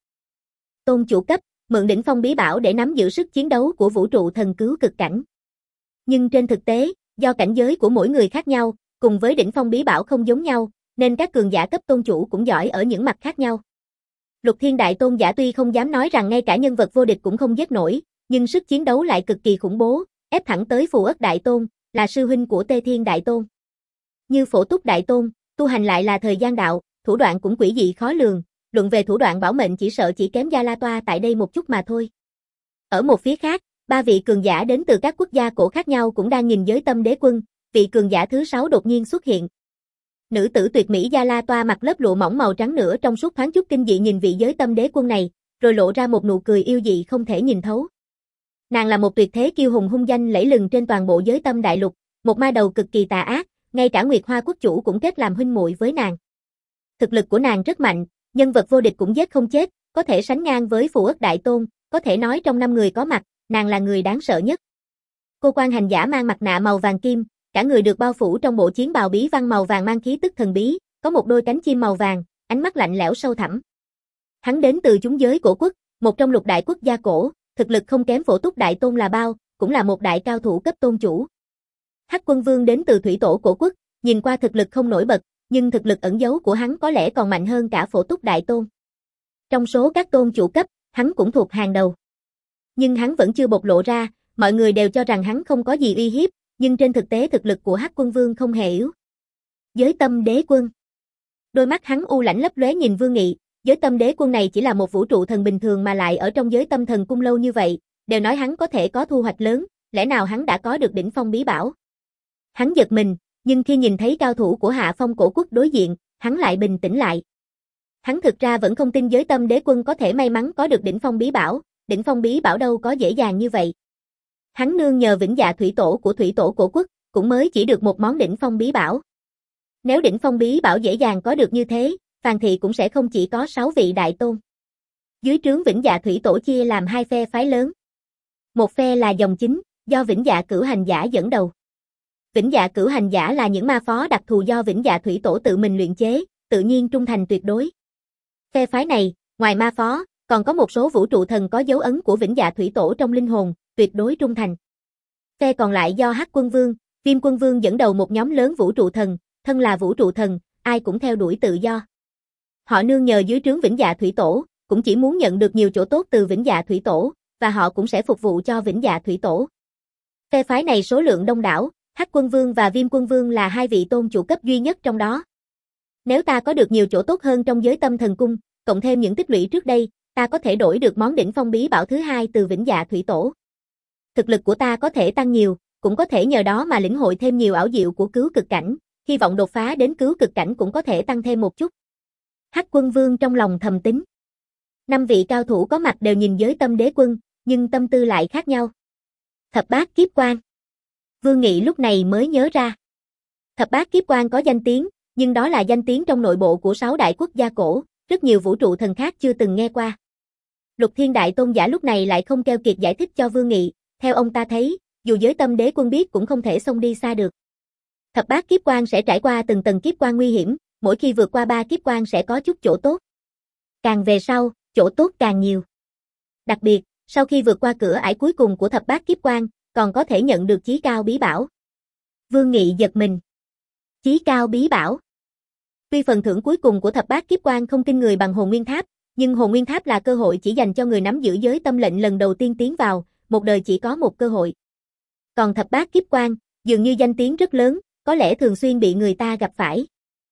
Tôn chủ cấp, mượn đỉnh phong bí bảo để nắm giữ sức chiến đấu của vũ trụ thần cứu cực cảnh. Nhưng trên thực tế, do cảnh giới của mỗi người khác nhau, cùng với đỉnh phong bí bảo không giống nhau, nên các cường giả cấp tôn chủ cũng giỏi ở những mặt khác nhau. Lục Thiên Đại Tôn giả tuy không dám nói rằng ngay cả nhân vật vô địch cũng không giết nổi, nhưng sức chiến đấu lại cực kỳ khủng bố, ép thẳng tới Phù Ất Đại Tôn, là sư huynh của Tê Thiên Đại Tôn. Như Phổ Túc Đại Tôn, tu hành lại là thời gian đạo, thủ đoạn cũng quỷ dị khó lường, luận về thủ đoạn bảo mệnh chỉ sợ chỉ kém Gia La Toa tại đây một chút mà thôi. Ở một phía khác, ba vị cường giả đến từ các quốc gia cổ khác nhau cũng đang nhìn giới tâm đế quân, vị cường giả thứ sáu đột nhiên xuất hiện. Nữ tử tuyệt mỹ Gia La Toa mặc lớp lụa mỏng màu trắng nửa trong suốt thoáng chút kinh dị nhìn vị giới tâm đế quân này, rồi lộ ra một nụ cười yêu dị không thể nhìn thấu. Nàng là một tuyệt thế kiêu hùng hung danh lẫy lừng trên toàn bộ giới tâm đại lục, một ma đầu cực kỳ tà ác, ngay cả Nguyệt Hoa quốc chủ cũng kết làm huynh muội với nàng. Thực lực của nàng rất mạnh, nhân vật vô địch cũng giết không chết, có thể sánh ngang với Phù Ất Đại Tôn, có thể nói trong năm người có mặt, nàng là người đáng sợ nhất. Cô Quan Hành Giả mang mặt nạ màu vàng kim, cả người được bao phủ trong bộ chiến bào bí văn màu vàng mang khí tức thần bí, có một đôi cánh chim màu vàng, ánh mắt lạnh lẽo sâu thẳm. Hắn đến từ chúng giới cổ quốc, một trong lục đại quốc gia cổ, thực lực không kém Phổ Túc Đại Tôn là bao, cũng là một đại cao thủ cấp tôn chủ. Hắc Quân Vương đến từ thủy tổ cổ quốc, nhìn qua thực lực không nổi bật, nhưng thực lực ẩn giấu của hắn có lẽ còn mạnh hơn cả Phổ Túc Đại Tôn. Trong số các tôn chủ cấp, hắn cũng thuộc hàng đầu. Nhưng hắn vẫn chưa bộc lộ ra, mọi người đều cho rằng hắn không có gì uy hiếp, nhưng trên thực tế thực lực của Hắc Quân Vương không hề yếu. Giới Tâm Đế Quân. Đôi mắt hắn u lãnh lấp lóe nhìn Vương Nghị, Giới Tâm Đế Quân này chỉ là một vũ trụ thần bình thường mà lại ở trong Giới Tâm Thần Cung lâu như vậy, đều nói hắn có thể có thu hoạch lớn, lẽ nào hắn đã có được đỉnh phong bí bảo? Hắn giật mình, nhưng khi nhìn thấy cao thủ của Hạ Phong cổ quốc đối diện, hắn lại bình tĩnh lại. Hắn thực ra vẫn không tin Giới Tâm Đế Quân có thể may mắn có được đỉnh phong bí bảo, đỉnh phong bí bảo đâu có dễ dàng như vậy. Hắn nương nhờ Vĩnh Dạ thủy tổ của thủy tổ cổ quốc, cũng mới chỉ được một món đỉnh phong bí bảo. Nếu đỉnh phong bí bảo dễ dàng có được như thế, Phàn Thị cũng sẽ không chỉ có sáu vị đại tôn. Dưới trướng Vĩnh Dạ thủy tổ chia làm hai phe phái lớn. Một phe là dòng chính, do Vĩnh Dạ cửu hành giả dẫn đầu. Vĩnh Dạ cửu hành giả là những ma phó đặc thù do Vĩnh Dạ thủy tổ tự mình luyện chế, tự nhiên trung thành tuyệt đối. Phe phái này, ngoài ma phó, còn có một số vũ trụ thần có dấu ấn của Vĩnh Dạ thủy tổ trong linh hồn, tuyệt đối trung thành. Phe còn lại do Hắc Quân Vương, Viêm Quân Vương dẫn đầu một nhóm lớn vũ trụ thần, thân là vũ trụ thần, ai cũng theo đuổi tự do. Họ nương nhờ dưới trướng Vĩnh Dạ thủy tổ, cũng chỉ muốn nhận được nhiều chỗ tốt từ Vĩnh Dạ thủy tổ, và họ cũng sẽ phục vụ cho Vĩnh Dạ thủy tổ. Phe phái này số lượng đông đảo, Hắc Quân Vương và Viêm Quân Vương là hai vị tôn chủ cấp duy nhất trong đó. Nếu ta có được nhiều chỗ tốt hơn trong Giới Tâm Thần Cung, cộng thêm những tích lũy trước đây, ta có thể đổi được món đỉnh phong bí bảo thứ hai từ Vĩnh Dạ thủy tổ. Thực lực của ta có thể tăng nhiều, cũng có thể nhờ đó mà lĩnh hội thêm nhiều ảo diệu của cứu cực cảnh, hy vọng đột phá đến cứu cực cảnh cũng có thể tăng thêm một chút. Hắc Quân Vương trong lòng thầm tính. Năm vị cao thủ có mặt đều nhìn Giới Tâm Đế Quân, nhưng tâm tư lại khác nhau. Thập bát kiếp quan. Vương Nghị lúc này mới nhớ ra. Thập bát kiếp quan có danh tiếng, nhưng đó là danh tiếng trong nội bộ của sáu đại quốc gia cổ, rất nhiều vũ trụ thần khác chưa từng nghe qua. Lục Thiên Đại Tôn giả lúc này lại không keo kiệt giải thích cho Vương Nghị, theo ông ta thấy, dù Giới Tâm Đế Quân biết cũng không thể xông đi xa được. Thập bát kiếp quan sẽ trải qua từng tầng kiếp quan nguy hiểm, mỗi khi vượt qua ba kiếp quan sẽ có chút chỗ tốt. Càng về sau, chỗ tốt càng nhiều. Đặc biệt, sau khi vượt qua cửa ải cuối cùng của thập bát kiếp quan, còn có thể nhận được chí cao bí bảo. Vương Nghị giật mình. Chí cao bí bảo. Tuy phần thưởng cuối cùng của thập bát kiếp quan không kinh người bằng Hồn Nguyên Tháp, nhưng Hồn Nguyên Tháp là cơ hội chỉ dành cho người nắm giữ giới tâm lệnh lần đầu tiên tiến vào, một đời chỉ có một cơ hội. Còn thập bát kiếp quan, dường như danh tiếng rất lớn, có lẽ thường xuyên bị người ta gặp phải.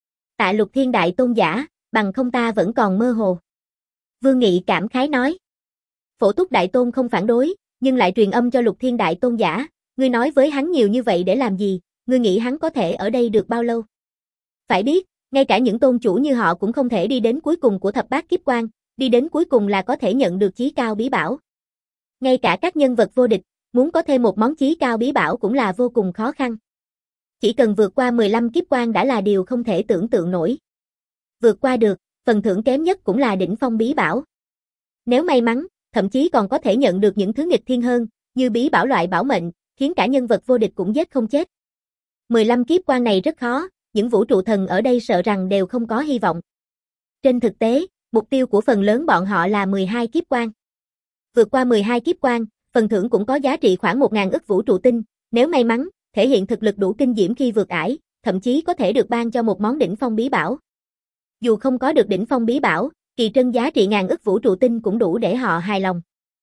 Tạ Lục Thiên Đại Tôn giả, bằng không ta vẫn còn mơ hồ. Vương Nghị cảm khái nói. Phổ Túc Đại Tôn không phản đối, nhưng lại truyền âm cho Lục Thiên Đại Tôn giả, ngươi nói với hắn nhiều như vậy để làm gì, ngươi nghĩ hắn có thể ở đây được bao lâu? Phải biết, ngay cả những tôn chủ như họ cũng không thể đi đến cuối cùng của thập bát kiếp quan, đi đến cuối cùng là có thể nhận được chí cao bí bảo. Ngay cả các nhân vật vô địch, muốn có thêm một món chí cao bí bảo cũng là vô cùng khó khăn. Chỉ cần vượt qua mười lăm kiếp quan đã là điều không thể tưởng tượng nổi. Vượt qua được, phần thưởng kém nhất cũng là đỉnh phong bí bảo. Nếu may mắn, thậm chí còn có thể nhận được những thứ nghịch thiên hơn, như bí bảo loại bảo mệnh, khiến cả nhân vật vô địch cũng giết không chết. mười lăm kiếp quan này rất khó, những vũ trụ thần ở đây sợ rằng đều không có hy vọng. Trên thực tế, mục tiêu của phần lớn bọn họ là mười hai kiếp quan. Vượt qua mười hai kiếp quan, phần thưởng cũng có giá trị khoảng một nghìn ức vũ trụ tinh, nếu may mắn, thể hiện thực lực đủ kinh diễm khi vượt ải, thậm chí có thể được ban cho một món đỉnh phong bí bảo. Dù không có được đỉnh phong bí bảo, kỳ trân giá trị ngàn ức vũ trụ tinh cũng đủ để họ hài lòng.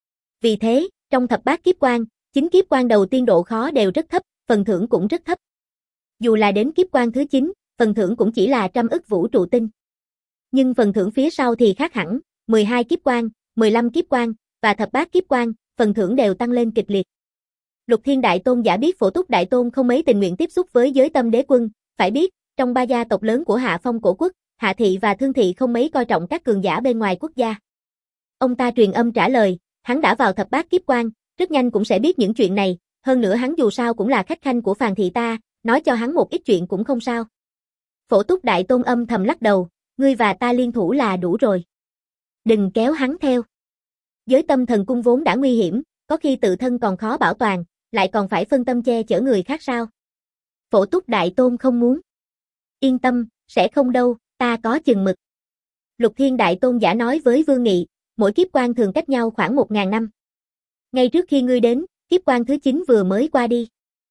Vì thế, trong thập bát kiếp quan, chín kiếp quan đầu tiên độ khó đều rất thấp, phần thưởng cũng rất thấp. Dù là đến kiếp quan thứ chín, phần thưởng cũng chỉ là trăm ức vũ trụ tinh. Nhưng phần thưởng phía sau thì khác hẳn, mười hai kiếp quan, mười lăm kiếp quan và thập bát kiếp quan, phần thưởng đều tăng lên kịch liệt. Lục Thiên Đại Tôn giả biết Phổ Túc Đại Tôn không mấy tình nguyện tiếp xúc với Giới Tâm Đế Quân, phải biết, trong ba gia tộc lớn của Hạ Phong cổ quốc, Hạ Thị và Thương Thị không mấy coi trọng các cường giả bên ngoài quốc gia. Ông ta truyền âm trả lời, hắn đã vào thập bát kiếp quan, rất nhanh cũng sẽ biết những chuyện này, hơn nữa hắn dù sao cũng là khách khanh của Phàn Thị ta, nói cho hắn một ít chuyện cũng không sao. Phổ Túc Đại Tôn âm thầm lắc đầu, ngươi và ta liên thủ là đủ rồi. Đừng kéo hắn theo. Giới Tâm Thần Cung vốn đã nguy hiểm, có khi tự thân còn khó bảo toàn, lại còn phải phân tâm che chở người khác sao? Phổ Túc Đại Tôn không muốn. Yên tâm, sẽ không đâu, ta có chừng mực. Lục Thiên Đại Tôn giả nói với Vương Nghị, mỗi kiếp quan thường cách nhau khoảng một ngàn năm. Ngay trước khi ngươi đến, kiếp quan thứ chín vừa mới qua đi.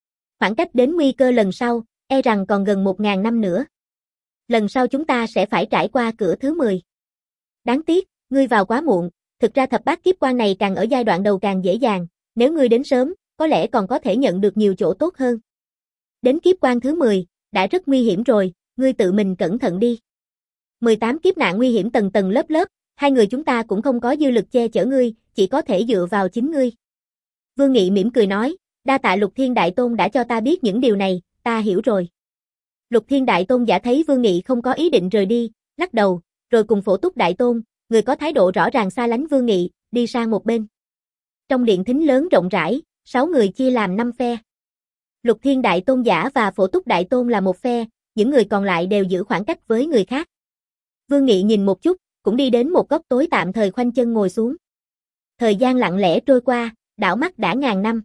Khoảng cách đến nguy cơ lần sau, e rằng còn gần một ngàn năm nữa. Lần sau chúng ta sẽ phải trải qua cửa thứ mười. Đáng tiếc, ngươi vào quá muộn, thực ra thập bát kiếp quan này càng ở giai đoạn đầu càng dễ dàng, nếu ngươi đến sớm, có lẽ còn có thể nhận được nhiều chỗ tốt hơn. Đến kiếp quan thứ mười, đã rất nguy hiểm rồi, ngươi tự mình cẩn thận đi. mười tám kiếp nạn nguy hiểm tầng tầng lớp lớp, hai người chúng ta cũng không có dư lực che chở ngươi, chỉ có thể dựa vào chính ngươi. Vương Nghị mỉm cười nói, đa tạ Lục Thiên Đại Tôn đã cho ta biết những điều này, ta hiểu rồi. Lục Thiên Đại Tôn giả thấy Vương Nghị không có ý định rời đi, lắc đầu, rồi cùng Phổ Túc Đại Tôn, người có thái độ rõ ràng xa lánh Vương Nghị, đi sang một bên. Trong điện thính lớn rộng rãi, sáu người chia làm năm phe. Lục Thiên Đại Tôn giả và Phổ Túc Đại Tôn là một phe, những người còn lại đều giữ khoảng cách với người khác. Vương Nghị nhìn một chút, cũng đi đến một góc tối tạm thời khoanh chân ngồi xuống. Thời gian lặng lẽ trôi qua, đảo mắt đã ngàn năm.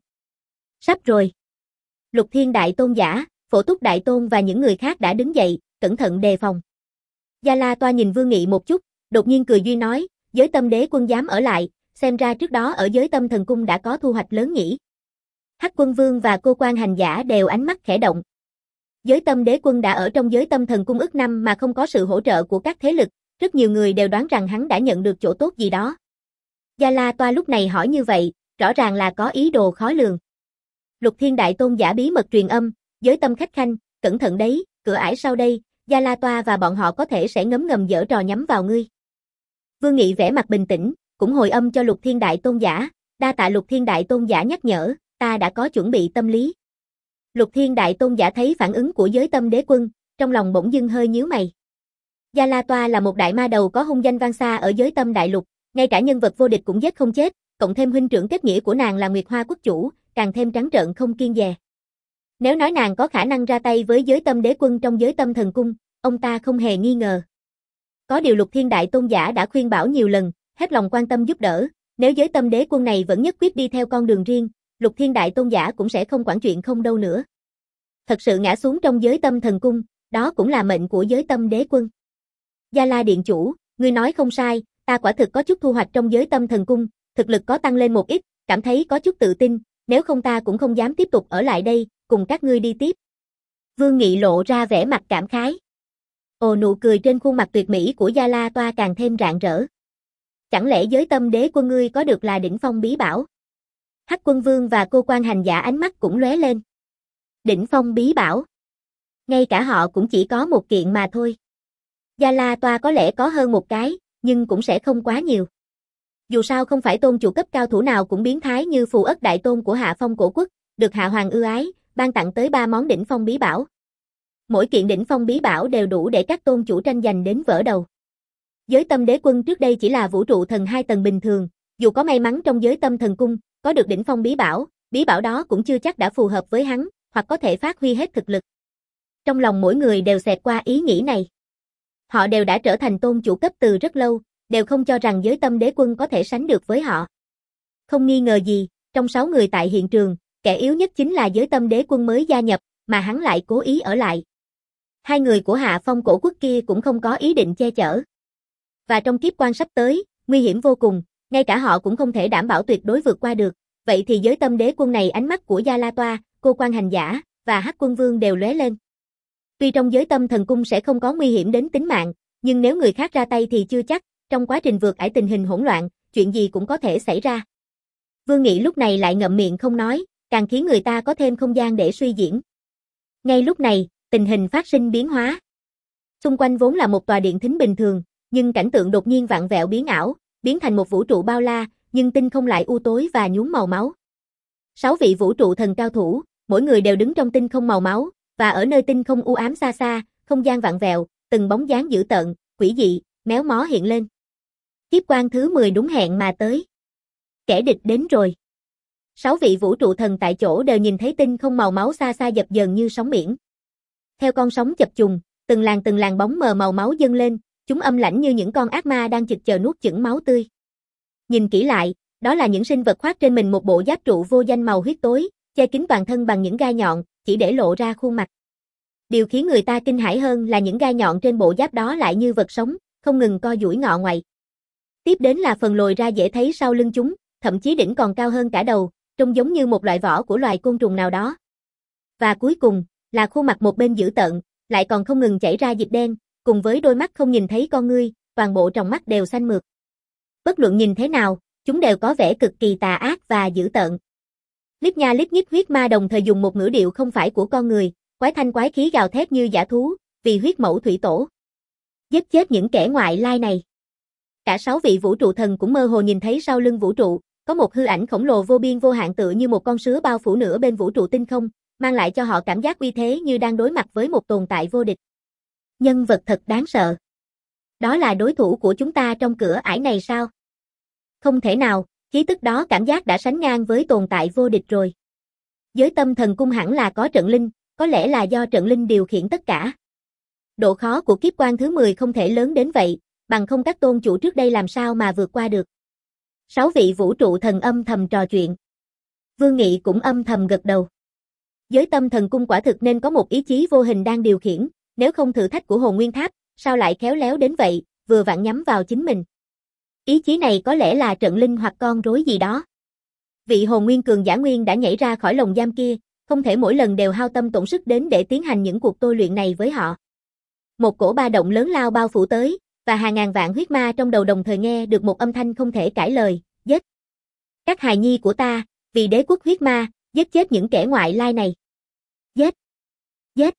Sắp rồi. Lục Thiên Đại Tôn giả, Phổ Túc Đại Tôn và những người khác đã đứng dậy, cẩn thận đề phòng. Gia La Toa nhìn Vương Nghị một chút, đột nhiên cười duy nói, Giới Tâm Đế Quân dám ở lại, xem ra trước đó ở Giới Tâm Thần Cung đã có thu hoạch lớn nhỉ. Hắc Quân Vương và Cô Quan Hành Giả đều ánh mắt khẽ động. Giới Tâm Đế Quân đã ở trong Giới Tâm Thần Cung ức năm mà không có sự hỗ trợ của các thế lực, rất nhiều người đều đoán rằng hắn đã nhận được chỗ tốt gì đó. Gia La Toa lúc này hỏi như vậy, rõ ràng là có ý đồ khó lường. Lục Thiên Đại Tôn giả bí mật truyền âm, Giới Tâm khách khanh, cẩn thận đấy, cửa ải sau đây, Gia La Toa và bọn họ có thể sẽ ngấm ngầm giở trò nhắm vào ngươi. Vương Nghị vẻ mặt bình tĩnh, cũng hồi âm cho Lục Thiên Đại Tôn giả, đa tạ Lục Thiên Đại Tôn giả nhắc nhở, ta đã có chuẩn bị tâm lý. Lục Thiên Đại Tôn giả thấy phản ứng của Giới Tâm Đế Quân, trong lòng bỗng dưng hơi nhíu mày. Gia La Toa là một đại ma đầu có hung danh vang xa ở Giới Tâm Đại Lục, ngay cả nhân vật vô địch cũng giết không chết, cộng thêm huynh trưởng kết nghĩa của nàng là Nguyệt Hoa Quốc chủ, càng thêm trắng trợn không kiêng dè. Nếu nói nàng có khả năng ra tay với Giới Tâm Đế Quân trong Giới Tâm Thần Cung, ông ta không hề nghi ngờ. Có điều Lục Thiên Đại Tôn giả đã khuyên bảo nhiều lần, hết lòng quan tâm giúp đỡ, nếu Giới Tâm Đế Quân này vẫn nhất quyết đi theo con đường riêng, Lục Thiên Đại Tôn giả cũng sẽ không quản chuyện không đâu nữa. Thật sự ngã xuống trong Giới Tâm Thần Cung, đó cũng là mệnh của Giới Tâm Đế Quân. Gia La Điện Chủ, ngươi nói không sai, ta quả thực có chút thu hoạch trong Giới Tâm Thần Cung, thực lực có tăng lên một ít, cảm thấy có chút tự tin, nếu không ta cũng không dám tiếp tục ở lại đây, cùng các ngươi đi tiếp. Vương Nghị lộ ra vẻ mặt cảm khái. Ồ, nụ cười trên khuôn mặt tuyệt mỹ của Gia La Toa càng thêm rạng rỡ. Chẳng lẽ Giới Tâm Đế Quân ngươi có được là đỉnh phong bí bảo? Hắc Quân Vương và Cô Quan Hành Giả ánh mắt cũng lóe lên. Đỉnh phong bí bảo? Ngay cả họ cũng chỉ có một kiện mà thôi. Gia La Toa có lẽ có hơn một cái, nhưng cũng sẽ không quá nhiều. Dù sao không phải tôn chủ cấp cao thủ nào cũng biến thái như Phù Ất Đại Tôn của Hạ Phong Cổ Quốc, được Hạ Hoàng ưu ái, ban tặng tới ba món đỉnh phong bí bảo. Mỗi kiện đỉnh phong bí bảo đều đủ để các tôn chủ tranh giành đến vỡ đầu. Giới Tâm Đế Quân trước đây chỉ là vũ trụ thần hai tầng bình thường, dù có may mắn trong Giới Tâm Thần Cung, có được đỉnh phong bí bảo, bí bảo đó cũng chưa chắc đã phù hợp với hắn, hoặc có thể phát huy hết thực lực. Trong lòng mỗi người đều xẹt qua ý nghĩ này. Họ đều đã trở thành tôn chủ cấp từ rất lâu, đều không cho rằng Giới Tâm Đế Quân có thể sánh được với họ. Không nghi ngờ gì, trong sáu người tại hiện trường, kẻ yếu nhất chính là Giới Tâm Đế Quân mới gia nhập, mà hắn lại cố ý ở lại. Hai người của Hạ Phong Cổ Quốc kia cũng không có ý định che chở. Và trong kiếp quan sắp tới, nguy hiểm vô cùng, ngay cả họ cũng không thể đảm bảo tuyệt đối vượt qua được, vậy thì Giới Tâm Đế Quân này ánh mắt của Gia La Toa, Cô Quan Hành Giả và Hắc Quân Vương đều lóe lên. Tuy trong Giới Tâm Thần Cung sẽ không có nguy hiểm đến tính mạng, nhưng nếu người khác ra tay thì chưa chắc, trong quá trình vượt ải tình hình hỗn loạn, chuyện gì cũng có thể xảy ra. Vương Nghị lúc này lại ngậm miệng không nói, càng khiến người ta có thêm không gian để suy diễn. Ngay lúc này, tình hình phát sinh biến hóa. Xung quanh vốn là một tòa điện thính bình thường, nhưng cảnh tượng đột nhiên vặn vẹo biến ảo, biến thành một vũ trụ bao la, nhưng tinh không lại u tối và nhuốm màu máu. Sáu vị vũ trụ thần cao thủ, mỗi người đều đứng trong tinh không màu máu, và ở nơi tinh không u ám xa xa, không gian vặn vẹo, từng bóng dáng dữ tợn, quỷ dị, méo mó hiện lên. Kiếp quan thứ mười đúng hẹn mà tới. Kẻ địch đến rồi. Sáu vị vũ trụ thần tại chỗ đều nhìn thấy tinh không màu máu xa xa dập dờn như sóng biển. Theo con sóng chập trùng, từng làn từng làn bóng mờ màu máu dâng lên, chúng âm lãnh như những con ác ma đang chực chờ nuốt chửng máu tươi. Nhìn kỹ lại, đó là những sinh vật khoác trên mình một bộ giáp trụ vô danh màu huyết tối, che kín toàn thân bằng những gai nhọn, chỉ để lộ ra khuôn mặt. Điều khiến người ta kinh hãi hơn là những gai nhọn trên bộ giáp đó lại như vật sống, không ngừng co duỗi ngọ ngoại. Tiếp đến là phần lồi ra dễ thấy sau lưng chúng, thậm chí đỉnh còn cao hơn cả đầu, trông giống như một loại vỏ của loài côn trùng nào đó. Và cuối cùng, là khuôn mặt một bên dữ tợn, lại còn không ngừng chảy ra dịch đen, cùng với đôi mắt không nhìn thấy con ngươi, toàn bộ tròng mắt đều xanh mượt. Bất luận nhìn thế nào, chúng đều có vẻ cực kỳ tà ác và dữ tợn. Lít nha lít nhít huyết ma đồng thời dùng một ngữ điệu không phải của con người, quái thanh quái khí gào thét như dã thú, vì huyết mẫu thủy tổ. Giết chết những kẻ ngoại lai này. Cả sáu vị vũ trụ thần cũng mơ hồ nhìn thấy sau lưng vũ trụ, có một hư ảnh khổng lồ vô biên vô hạn tựa như một con sứa bao phủ nửa bên vũ trụ tinh không, mang lại cho họ cảm giác uy thế như đang đối mặt với một tồn tại vô địch. Nhân vật thật đáng sợ. Đó là đối thủ của chúng ta trong cửa ải này sao? Không thể nào, khí tức đó cảm giác đã sánh ngang với tồn tại vô địch rồi. Giới tâm thần cung hẳn là có trận linh, có lẽ là do trận linh điều khiển tất cả. Độ khó của kiếp quan thứ mười không thể lớn đến vậy, bằng không các tôn chủ trước đây làm sao mà vượt qua được. Sáu vị vũ trụ thần âm thầm trò chuyện. Vương Nghị cũng âm thầm gật đầu. Giới tâm thần cung quả thực nên có một ý chí vô hình đang điều khiển, nếu không thử thách của hồn nguyên tháp, sao lại khéo léo đến vậy, vừa vặn nhắm vào chính mình. Ý chí này có lẽ là trận linh hoặc con rối gì đó. Vị hồn nguyên cường giả nguyên đã nhảy ra khỏi lồng giam kia, không thể mỗi lần đều hao tâm tổn sức đến để tiến hành những cuộc tôi luyện này với họ. Một cổ ba động lớn lao bao phủ tới, và hàng ngàn vạn huyết ma trong đầu đồng thời nghe được một âm thanh không thể cãi lời, giết. Các hài nhi của ta, vì đế quốc huyết ma, giết chết những kẻ ngoại lai này. Giết. Giết.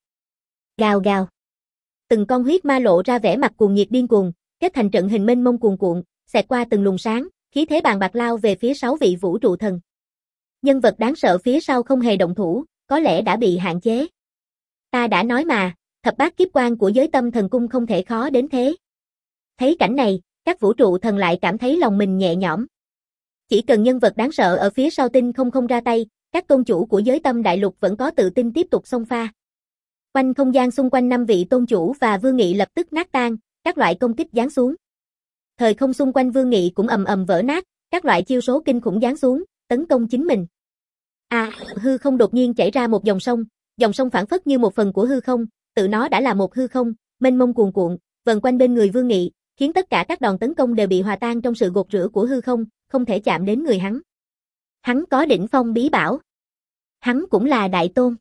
Gào gào. Từng con huyết ma lộ ra vẻ mặt cuồng nhiệt điên cuồng, kết thành trận hình mênh mông cuồn cuộn, xẹt qua từng luồng sáng, khí thế bàn bạc lao về phía sáu vị vũ trụ thần. Nhân vật đáng sợ phía sau không hề động thủ, có lẽ đã bị hạn chế. Ta đã nói mà, thập bát kiếp quan của giới tâm thần cung không thể khó đến thế. Thấy cảnh này, các vũ trụ thần lại cảm thấy lòng mình nhẹ nhõm. Chỉ cần nhân vật đáng sợ ở phía sau tinh không không ra tay, các tôn chủ của giới tâm đại lục vẫn có tự tin tiếp tục xông pha. Quanh không gian xung quanh năm vị tôn chủ và Vương Nghị lập tức nát tan, các loại công kích giáng xuống. Thời không xung quanh Vương Nghị cũng ầm ầm vỡ nát, các loại chiêu số kinh khủng giáng xuống, tấn công chính mình. À, hư không đột nhiên chảy ra một dòng sông, dòng sông phảng phất như một phần của hư không, tự nó đã là một hư không, mênh mông cuồn cuộn, vần quanh bên người Vương Nghị, khiến tất cả các đòn tấn công đều bị hòa tan trong sự gột rửa của hư không, không thể chạm đến người hắn. Hắn có đỉnh phong bí bảo. Hắn cũng là đại tôn.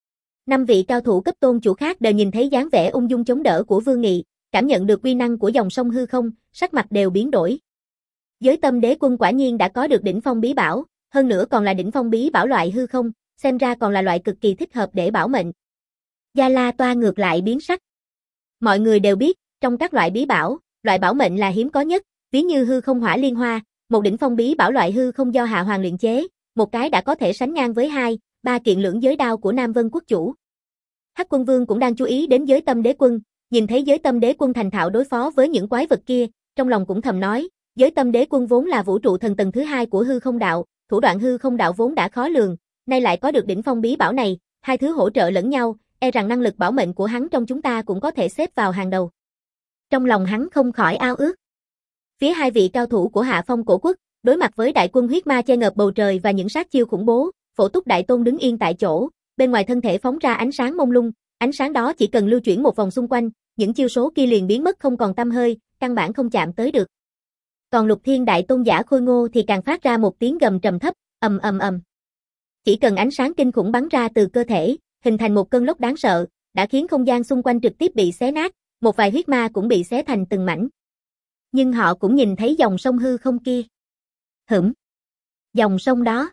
Năm vị cao thủ cấp tôn chủ khác đều nhìn thấy dáng vẻ ung dung chống đỡ của Vương Nghị, cảm nhận được uy năng của dòng sông hư không, sắc mặt đều biến đổi. Giới tâm đế quân quả nhiên đã có được đỉnh phong bí bảo, hơn nữa còn là đỉnh phong bí bảo loại hư không, xem ra còn là loại cực kỳ thích hợp để bảo mệnh. Gia La Toa ngược lại biến sắc. Mọi người đều biết, trong các loại bí bảo, loại bảo mệnh là hiếm có nhất, ví như hư không hỏa liên hoa, một đỉnh phong bí bảo loại hư không do Hạ Hoàng luyện chế, một cái đã có thể sánh ngang với hai, ba kiện lưỡng giới đao của Nam Vân quốc chủ. Hắc Quân Vương cũng đang chú ý đến giới tâm đế quân, nhìn thấy giới tâm đế quân thành thạo đối phó với những quái vật kia, trong lòng cũng thầm nói, giới tâm đế quân vốn là vũ trụ thần tầng thứ hai của hư không đạo, thủ đoạn hư không đạo vốn đã khó lường, nay lại có được đỉnh phong bí bảo này, hai thứ hỗ trợ lẫn nhau, e rằng năng lực bảo mệnh của hắn trong chúng ta cũng có thể xếp vào hàng đầu. Trong lòng hắn không khỏi ao ước. Phía hai vị cao thủ của Hạ Phong cổ quốc, đối mặt với đại quân huyết ma che ngợp bầu trời và những sát chiêu khủng bố, Phổ Túc Đại Tôn đứng yên tại chỗ, bên ngoài thân thể phóng ra ánh sáng mông lung, ánh sáng đó chỉ cần lưu chuyển một vòng xung quanh, những chiêu số kia liền biến mất không còn tăm hơi, căn bản không chạm tới được. Còn Lục Thiên Đại Tôn giả Khôi Ngô thì càng phát ra một tiếng gầm trầm thấp, ầm ầm ầm. Chỉ cần ánh sáng kinh khủng bắn ra từ cơ thể, hình thành một cơn lốc đáng sợ, đã khiến không gian xung quanh trực tiếp bị xé nát, một vài huyết ma cũng bị xé thành từng mảnh. Nhưng họ cũng nhìn thấy dòng sông hư không kia. Hửm. Dòng sông đó.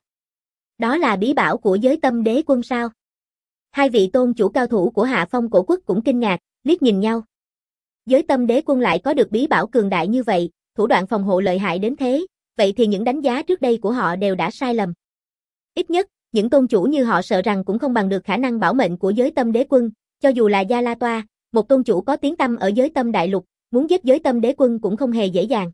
Đó là bí bảo của giới tâm đế quân sao? Hai vị tôn chủ cao thủ của Hạ Phong cổ quốc cũng kinh ngạc, liếc nhìn nhau. Giới tâm đế quân lại có được bí bảo cường đại như vậy, thủ đoạn phòng hộ lợi hại đến thế, vậy thì những đánh giá trước đây của họ đều đã sai lầm. Ít nhất, những tôn chủ như họ sợ rằng cũng không bằng được khả năng bảo mệnh của giới tâm đế quân, cho dù là Gia La Toa, một tôn chủ có tiếng tăm ở giới tâm đại lục, muốn giết giới tâm đế quân cũng không hề dễ dàng.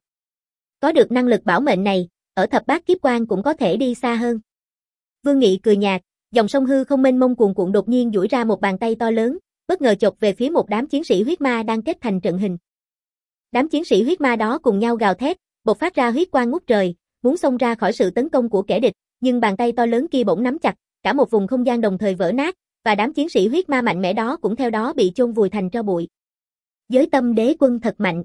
Có được năng lực bảo mệnh này, ở thập bát kiếp quan cũng có thể đi xa hơn. Vương Nghị cười nhạt, dòng sông hư không mênh mông cuồn cuộn đột nhiên duỗi ra một bàn tay to lớn, bất ngờ chộp về phía một đám chiến sĩ huyết ma đang kết thành trận hình. Đám chiến sĩ huyết ma đó cùng nhau gào thét, bộc phát ra huyết quang ngút trời, muốn xông ra khỏi sự tấn công của kẻ địch, nhưng bàn tay to lớn kia bỗng nắm chặt, cả một vùng không gian đồng thời vỡ nát, và đám chiến sĩ huyết ma mạnh mẽ đó cũng theo đó bị chôn vùi thành tro bụi. Giới tâm đế quân thật mạnh.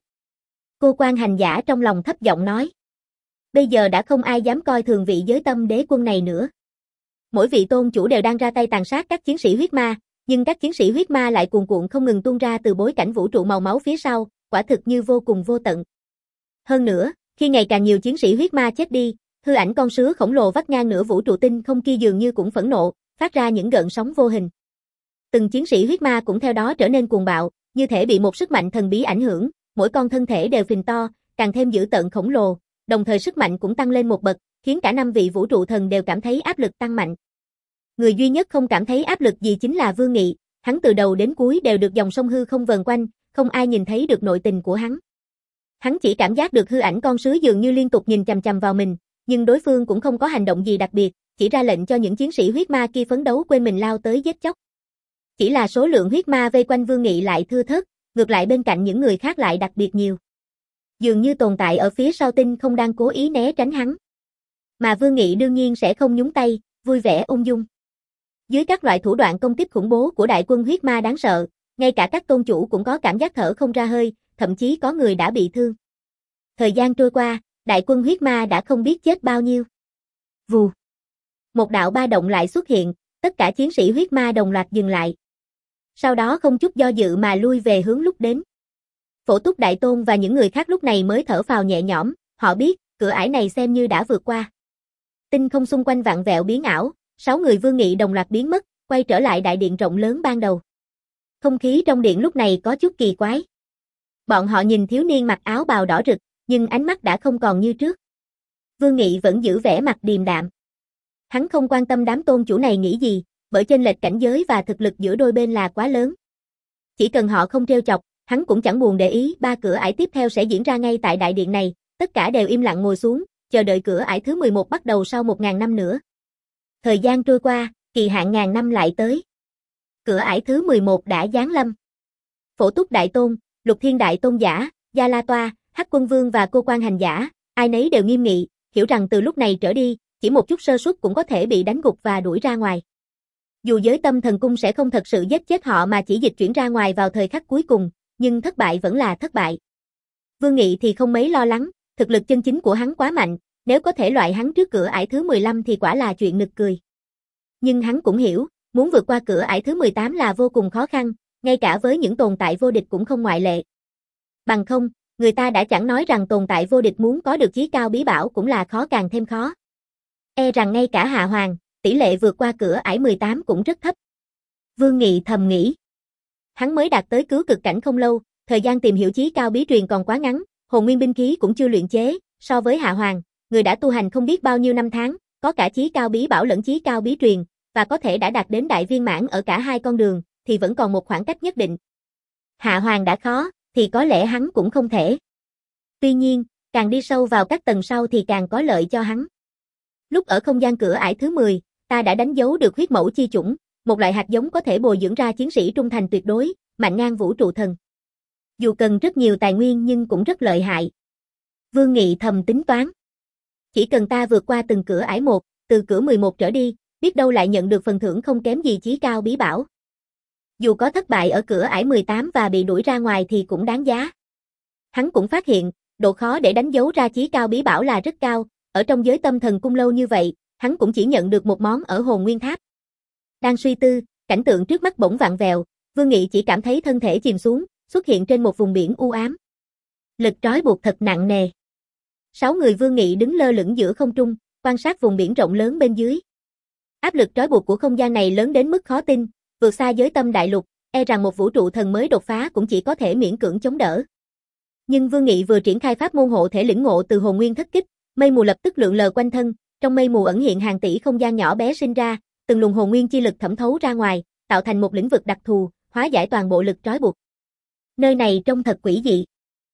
Cô quan hành giả trong lòng thấp giọng nói. Bây giờ đã không ai dám coi thường vị giới tâm đế quân này nữa. Mỗi vị tôn chủ đều đang ra tay tàn sát các chiến sĩ huyết ma, nhưng các chiến sĩ huyết ma lại cuồn cuộn không ngừng tuôn ra từ bối cảnh vũ trụ màu máu phía sau, quả thực như vô cùng vô tận. Hơn nữa, khi ngày càng nhiều chiến sĩ huyết ma chết đi, hư ảnh con sứa khổng lồ vắt ngang nửa vũ trụ tinh không kia dường như cũng phẫn nộ, phát ra những gợn sóng vô hình. Từng chiến sĩ huyết ma cũng theo đó trở nên cuồng bạo, như thể bị một sức mạnh thần bí ảnh hưởng, mỗi con thân thể đều phình to, càng thêm dữ tợn khổng lồ, đồng thời sức mạnh cũng tăng lên một bậc, khiến cả năm vị vũ trụ thần đều cảm thấy áp lực tăng mạnh. Người duy nhất không cảm thấy áp lực gì chính là Vương Nghị, hắn từ đầu đến cuối đều được dòng sông hư không vần quanh, không ai nhìn thấy được nội tình của hắn. Hắn chỉ cảm giác được hư ảnh con sứ dường như liên tục nhìn chằm chằm vào mình, nhưng đối phương cũng không có hành động gì đặc biệt, chỉ ra lệnh cho những chiến sĩ huyết ma kia phấn đấu quên mình lao tới giết chóc. Chỉ là số lượng huyết ma vây quanh Vương Nghị lại thưa thớt, ngược lại bên cạnh những người khác lại đặc biệt nhiều. Dường như tồn tại ở phía sau tinh không đang cố ý né tránh hắn. Mà Vương Nghị đương nhiên sẽ không nhúng tay, vui vẻ ung dung. Dưới các loại thủ đoạn công kích khủng bố của đại quân huyết ma đáng sợ, ngay cả các tôn chủ cũng có cảm giác thở không ra hơi, thậm chí có người đã bị thương. Thời gian trôi qua, đại quân huyết ma đã không biết chết bao nhiêu. Vù. Một đạo ba động lại xuất hiện, tất cả chiến sĩ huyết ma đồng loạt dừng lại. Sau đó không chút do dự mà lui về hướng lúc đến. Phổ Túc Đại Tôn và những người khác lúc này mới thở phào nhẹ nhõm, họ biết, cửa ải này xem như đã vượt qua. Tinh không xung quanh vặn vẹo biến ảo, sáu người Vương Nghị đồng loạt biến mất, quay trở lại đại điện rộng lớn ban đầu. Không khí trong điện lúc này có chút kỳ quái. Bọn họ nhìn thiếu niên mặc áo bào đỏ rực, nhưng ánh mắt đã không còn như trước. Vương Nghị vẫn giữ vẻ mặt điềm đạm. Hắn không quan tâm đám tôn chủ này nghĩ gì, bởi chênh lệch cảnh giới và thực lực giữa đôi bên là quá lớn. Chỉ cần họ không trêu chọc, hắn cũng chẳng buồn để ý. Ba cửa ải tiếp theo sẽ diễn ra ngay tại đại điện này, tất cả đều im lặng ngồi xuống, chờ đợi cửa ải thứ mười một bắt đầu sau một ngàn năm nữa. Thời gian trôi qua, kỳ hạn ngàn năm lại tới. Cửa ải thứ mười một đã giáng lâm. Phổ Túc Đại Tôn, Lục Thiên Đại Tôn giả, Gia La Toa, Hắc Quân Vương và Cô Quan Hành giả, ai nấy đều nghiêm nghị, hiểu rằng từ lúc này trở đi, chỉ một chút sơ suất cũng có thể bị đánh gục và đuổi ra ngoài. Dù giới tâm thần cung sẽ không thật sự giết chết họ mà chỉ dịch chuyển ra ngoài vào thời khắc cuối cùng, nhưng thất bại vẫn là thất bại. Vương Nghị thì không mấy lo lắng, thực lực chân chính của hắn quá mạnh, nếu có thể loại hắn trước cửa ải thứ mười lăm thì quả là chuyện nực cười. Nhưng hắn cũng hiểu, muốn vượt qua cửa ải thứ mười tám là vô cùng khó khăn, ngay cả với những tồn tại vô địch cũng không ngoại lệ. Bằng không, người ta đã chẳng nói rằng tồn tại vô địch muốn có được chí cao bí bảo cũng là khó càng thêm khó. E rằng ngay cả Hạ Hoàng, tỷ lệ vượt qua cửa ải mười tám cũng rất thấp. Vương Nghị thầm nghĩ. Hắn mới đạt tới cứu cực cảnh không lâu, thời gian tìm hiểu chí cao bí truyền còn quá ngắn, hồn nguyên binh khí cũng chưa luyện chế, so với Hạ Hoàng, người đã tu hành không biết bao nhiêu năm tháng, có cả chí cao bí bảo lẫn chí cao bí truyền, và có thể đã đạt đến đại viên mãn ở cả hai con đường, thì vẫn còn một khoảng cách nhất định. Hạ Hoàng đã khó, thì có lẽ hắn cũng không thể. Tuy nhiên, càng đi sâu vào các tầng sau thì càng có lợi cho hắn. Lúc ở không gian cửa ải thứ mười, ta đã đánh dấu được huyết mẫu chi chủng, một loại hạt giống có thể bồi dưỡng ra chiến sĩ trung thành tuyệt đối, mạnh ngang vũ trụ thần. Dù cần rất nhiều tài nguyên nhưng cũng rất lợi hại. Vương Nghị thầm tính toán. Chỉ cần ta vượt qua từng cửa ải một, từ cửa mười một trở đi, biết đâu lại nhận được phần thưởng không kém gì chí cao bí bảo. Dù có thất bại ở cửa ải mười tám và bị đuổi ra ngoài thì cũng đáng giá. Hắn cũng phát hiện, độ khó để đánh dấu ra chí cao bí bảo là rất cao, ở trong giới tâm thần cung lâu như vậy, hắn cũng chỉ nhận được một món ở hồn nguyên tháp. Đang suy tư, cảnh tượng trước mắt bỗng vặn vẹo, Vương Nghị chỉ cảm thấy thân thể chìm xuống, xuất hiện trên một vùng biển u ám. Lực trói buộc thật nặng nề. Sáu người Vương Nghị đứng lơ lửng giữa không trung, quan sát vùng biển rộng lớn bên dưới. Áp lực trói buộc của không gian này lớn đến mức khó tin, vượt xa giới tâm đại lục, e rằng một vũ trụ thần mới đột phá cũng chỉ có thể miễn cưỡng chống đỡ. Nhưng Vương Nghị vừa triển khai pháp môn hộ thể lĩnh ngộ từ hồn nguyên thất kích, mây mù lập tức lượn lờ quanh thân, trong mây mù ẩn hiện hàng tỷ không gian nhỏ bé sinh ra, từng luồng hồn nguyên chi lực thẩm thấu ra ngoài, tạo thành một lĩnh vực đặc thù, hóa giải toàn bộ lực trói buộc. Nơi này trông thật quỷ dị.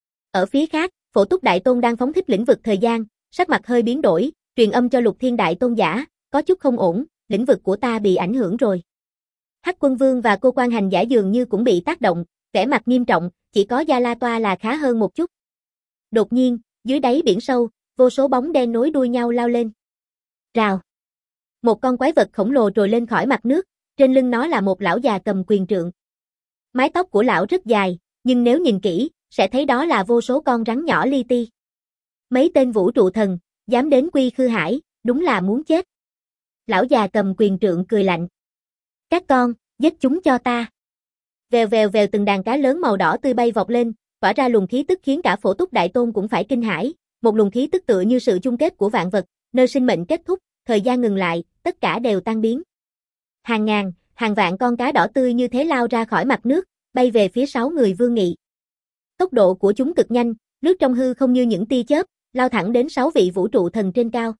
Ở phía khác, Phổ Túc Đại Tôn đang phóng thích lĩnh vực thời gian, sắc mặt hơi biến đổi, truyền âm cho Lục Thiên Đại Tôn giả, có chút không ổn, lĩnh vực của ta bị ảnh hưởng rồi. Hắc Quân Vương và Cô Quan Hành giả dường như cũng bị tác động, vẻ mặt nghiêm trọng, chỉ có Gia La Toa là khá hơn một chút. Đột nhiên, dưới đáy biển sâu, vô số bóng đen nối đuôi nhau lao lên. Rào. Một con quái vật khổng lồ trồi lên khỏi mặt nước, trên lưng nó là một lão già cầm quyền trượng. Mái tóc của lão rất dài, nhưng nếu nhìn kỹ, sẽ thấy đó là vô số con rắn nhỏ li ti. Mấy tên vũ trụ thần, dám đến Quy Khư Hải, đúng là muốn chết. Lão già cầm quyền trượng cười lạnh. Các con, giết chúng cho ta. Vèo vèo vèo từng đàn cá lớn màu đỏ tươi bay vọt lên, tỏa ra luồng khí tức khiến cả Phổ Túc Đại Tôn cũng phải kinh hãi, một luồng khí tức tựa như sự chung kết của vạn vật, nơi sinh mệnh kết thúc, thời gian ngừng lại, tất cả đều tan biến. Hàng ngàn, hàng vạn con cá đỏ tươi như thế lao ra khỏi mặt nước, bay về phía sáu người Vương Nghị. Tốc độ của chúng cực nhanh, lướt trong hư không như những tia chớp, lao thẳng đến sáu vị vũ trụ thần trên cao.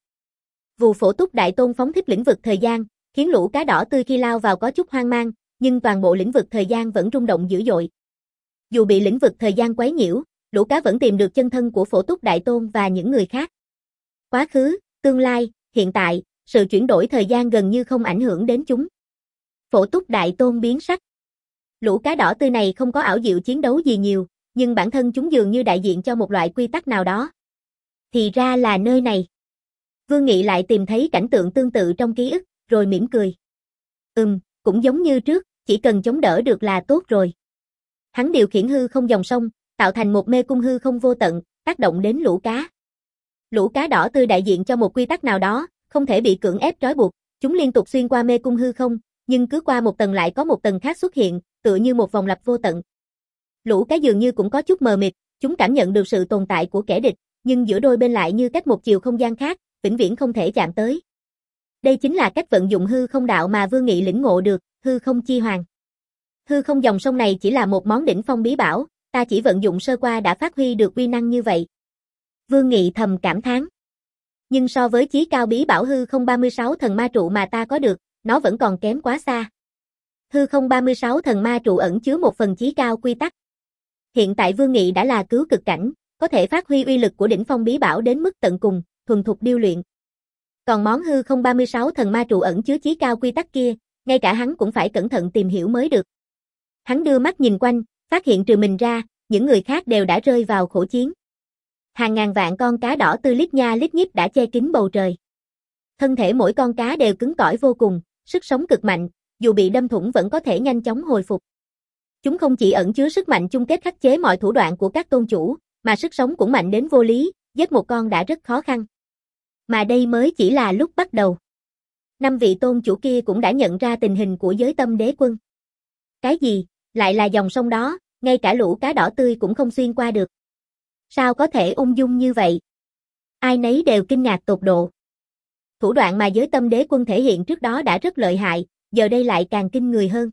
Vù Phổ Túc Đại Tôn phóng thích lĩnh vực thời gian, khiến lũ cá đỏ tươi khi lao vào có chút hoang mang, nhưng toàn bộ lĩnh vực thời gian vẫn rung động dữ dội. Dù bị lĩnh vực thời gian quấy nhiễu, lũ cá vẫn tìm được chân thân của Phổ Túc Đại Tôn và những người khác. Quá khứ, tương lai, hiện tại, sự chuyển đổi thời gian gần như không ảnh hưởng đến chúng. Phổ Túc Đại Tôn biến sắc. Lũ cá đỏ tươi này không có ảo diệu chiến đấu gì nhiều, nhưng bản thân chúng dường như đại diện cho một loại quy tắc nào đó. Thì ra là nơi này. Vương Nghị lại tìm thấy cảnh tượng tương tự trong ký ức, rồi mỉm cười. Ừm, cũng giống như trước, chỉ cần chống đỡ được là tốt rồi. Hắn điều khiển hư không dòng sông, tạo thành một mê cung hư không vô tận, tác động đến lũ cá. Lũ cá đỏ tươi đại diện cho một quy tắc nào đó, không thể bị cưỡng ép trói buộc, chúng liên tục xuyên qua mê cung hư không, nhưng cứ qua một tầng lại có một tầng khác xuất hiện, tựa như một vòng lặp vô tận. Lũ cá dường như cũng có chút mờ mịt, chúng cảm nhận được sự tồn tại của kẻ địch, nhưng giữa đôi bên lại như cách một chiều không gian khác, vĩnh viễn không thể chạm tới. Đây chính là cách vận dụng hư không đạo mà Vương Nghị lĩnh ngộ được, hư không chi hoàng. Hư không dòng sông này chỉ là một món đỉnh phong bí bảo, ta chỉ vận dụng sơ qua đã phát huy được uy năng như vậy. Vương Nghị thầm cảm thán. Nhưng so với chí cao bí bảo hư không ba mươi sáu thần ma trụ mà ta có được, nó vẫn còn kém quá xa. Hư không ba mươi sáu thần ma trụ ẩn chứa một phần chí cao quy tắc. Hiện tại Vương Nghị đã là cứu cực cảnh, có thể phát huy uy lực của đỉnh phong bí bảo đến mức tận cùng, thuần thục điêu luyện. Còn món hư không ba mươi sáu thần ma trụ ẩn chứa chí cao quy tắc kia, ngay cả hắn cũng phải cẩn thận tìm hiểu mới được. Hắn đưa mắt nhìn quanh, phát hiện trừ mình ra, những người khác đều đã rơi vào khổ chiến. Hàng ngàn vạn con cá đỏ tươi lít nha lít nhít đã che kín bầu trời. Thân thể mỗi con cá đều cứng cỏi vô cùng, sức sống cực mạnh, dù bị đâm thủng vẫn có thể nhanh chóng hồi phục. Chúng không chỉ ẩn chứa sức mạnh chung kết khắc chế mọi thủ đoạn của các tôn chủ, mà sức sống cũng mạnh đến vô lý, giết một con đã rất khó khăn. Mà đây mới chỉ là lúc bắt đầu. Năm vị tôn chủ kia cũng đã nhận ra tình hình của giới tâm đế quân. Cái gì? Lại là dòng sông đó, ngay cả lũ cá đỏ tươi cũng không xuyên qua được. Sao có thể ung dung như vậy? Ai nấy đều kinh ngạc tột độ. Thủ đoạn mà giới tâm đế quân thể hiện trước đó đã rất lợi hại, giờ đây lại càng kinh người hơn.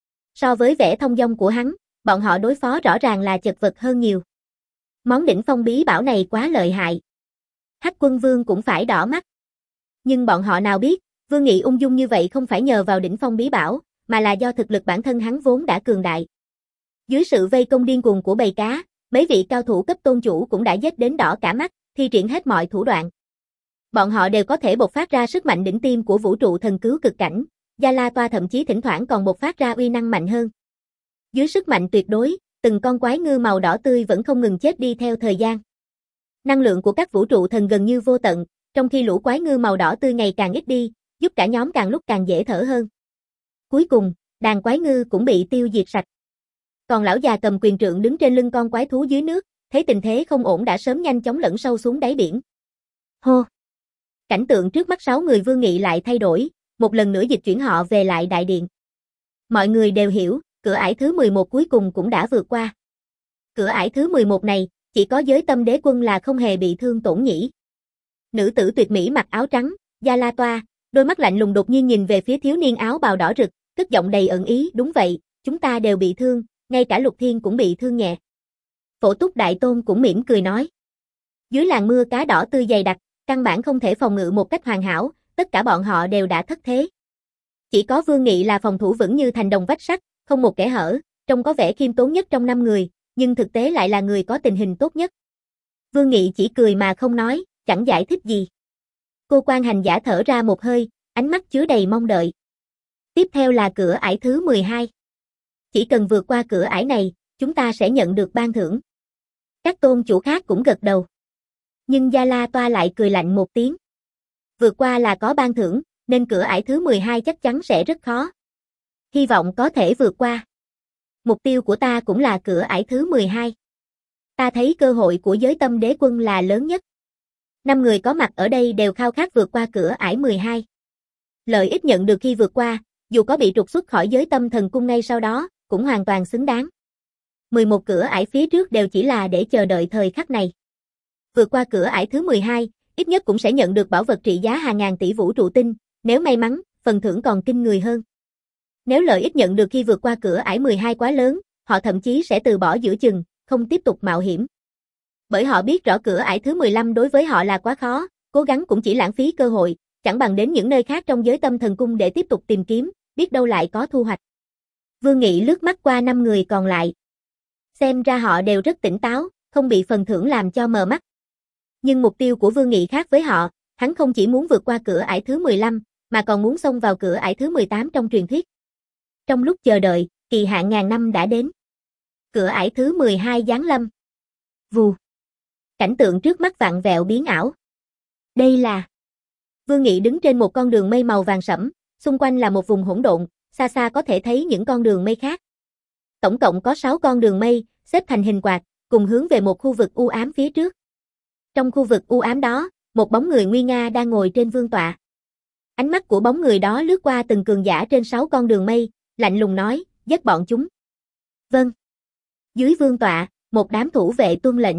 So với vẻ thông dong của hắn, bọn họ đối phó rõ ràng là chật vật hơn nhiều. Món đỉnh phong bí bảo này quá lợi hại. Hắc Quân Vương cũng phải đỏ mắt. Nhưng bọn họ nào biết, Vương Nghị ung dung như vậy không phải nhờ vào đỉnh phong bí bảo, mà là do thực lực bản thân hắn vốn đã cường đại. Dưới sự vây công điên cuồng của bầy cá, mấy vị cao thủ cấp tôn chủ cũng đã giết đến đỏ cả mắt, thi triển hết mọi thủ đoạn. Bọn họ đều có thể bộc phát ra sức mạnh đỉnh tiêm của vũ trụ thần cứu cực cảnh, Gia La Toa thậm chí thỉnh thoảng còn bộc phát ra uy năng mạnh hơn. Dưới sức mạnh tuyệt đối, từng con quái ngư màu đỏ tươi vẫn không ngừng chết đi theo thời gian. Năng lượng của các vũ trụ thần gần như vô tận, trong khi lũ quái ngư màu đỏ tươi ngày càng ít đi, giúp cả nhóm càng lúc càng dễ thở hơn. Cuối cùng, đàn quái ngư cũng bị tiêu diệt sạch. Còn lão già cầm quyền trượng đứng trên lưng con quái thú dưới nước, thấy tình thế không ổn đã sớm nhanh chóng lẫn sâu xuống đáy biển. Hô! Cảnh tượng trước mắt sáu người Vương Nghị lại thay đổi, một lần nữa dịch chuyển họ về lại đại điện. Mọi người đều hiểu, cửa ải thứ mười một cuối cùng cũng đã vượt qua. Cửa ải thứ mười một này, chỉ có giới tâm đế quân là không hề bị thương tổn nhỉ. Nữ tử tuyệt mỹ mặc áo trắng, Gia La Toa, đôi mắt lạnh lùng đột nhiên nhìn về phía thiếu niên áo bào đỏ rực, cất giọng đầy ẩn ý, đúng vậy, chúng ta đều bị thương, ngay cả Lục Thiên cũng bị thương nhẹ. Phổ Túc Đại Tôn cũng mỉm cười nói. Dưới làn mưa cá đỏ tươi dày đặc, căn bản không thể phòng ngự một cách hoàn hảo, tất cả bọn họ đều đã thất thế. Chỉ có Vương Nghị là phòng thủ vững như thành đồng vách sắt, không một kẽ hở, trông có vẻ khiêm tốn nhất trong năm người, nhưng thực tế lại là người có tình hình tốt nhất. Vương Nghị chỉ cười mà không nói, chẳng giải thích gì. Cô quan hành giả thở ra một hơi, ánh mắt chứa đầy mong đợi. Tiếp theo là cửa ải thứ mười hai. Chỉ cần vượt qua cửa ải này, chúng ta sẽ nhận được ban thưởng. Các tôn chủ khác cũng gật đầu. Nhưng Gia La Toa lại cười lạnh một tiếng. Vượt qua là có ban thưởng, nên cửa ải thứ mười hai chắc chắn sẽ rất khó. Hy vọng có thể vượt qua. Mục tiêu của ta cũng là cửa ải thứ mười hai. Ta thấy cơ hội của giới tâm đế quân là lớn nhất. Năm người có mặt ở đây đều khao khát vượt qua cửa ải mười hai. Lợi ích nhận được khi vượt qua, dù có bị trục xuất khỏi giới tâm thần cung ngay sau đó, cũng hoàn toàn xứng đáng. mười một cửa ải phía trước đều chỉ là để chờ đợi thời khắc này. Vượt qua cửa ải thứ mười hai, ít nhất cũng sẽ nhận được bảo vật trị giá hàng ngàn tỷ vũ trụ tinh, nếu may mắn, phần thưởng còn kinh người hơn. Nếu lợi ích nhận được khi vượt qua cửa ải mười hai quá lớn, họ thậm chí sẽ từ bỏ giữa chừng, không tiếp tục mạo hiểm. Bởi họ biết rõ cửa ải thứ mười lăm đối với họ là quá khó, cố gắng cũng chỉ lãng phí cơ hội, chẳng bằng đến những nơi khác trong giới tâm thần cung để tiếp tục tìm kiếm, biết đâu lại có thu hoạch. Vương Nghị lướt mắt qua năm người còn lại. Xem ra họ đều rất tỉnh táo, không bị phần thưởng làm cho mờ mắt. Nhưng mục tiêu của Vương Nghị khác với họ, hắn không chỉ muốn vượt qua cửa ải thứ mười lăm, mà còn muốn xông vào cửa ải thứ mười tám trong truyền thuyết. Trong lúc chờ đợi, kỳ hạn ngàn năm đã đến. Cửa ải thứ mười hai giáng lâm. Vù. Cảnh tượng trước mắt vặn vẹo biến ảo. Đây là... Vương Nghị đứng trên một con đường mây màu vàng sẫm, xung quanh là một vùng hỗn độn, xa xa có thể thấy những con đường mây khác. Tổng cộng có sáu con đường mây, xếp thành hình quạt, cùng hướng về một khu vực u ám phía trước. Trong khu vực u ám đó, một bóng người nguy nga đang ngồi trên vương tọa. Ánh mắt của bóng người đó lướt qua từng cường giả trên sáu con đường mây, lạnh lùng nói, giết bọn chúng. Vâng. Dưới vương tọa, một đám thủ vệ tuân lệnh.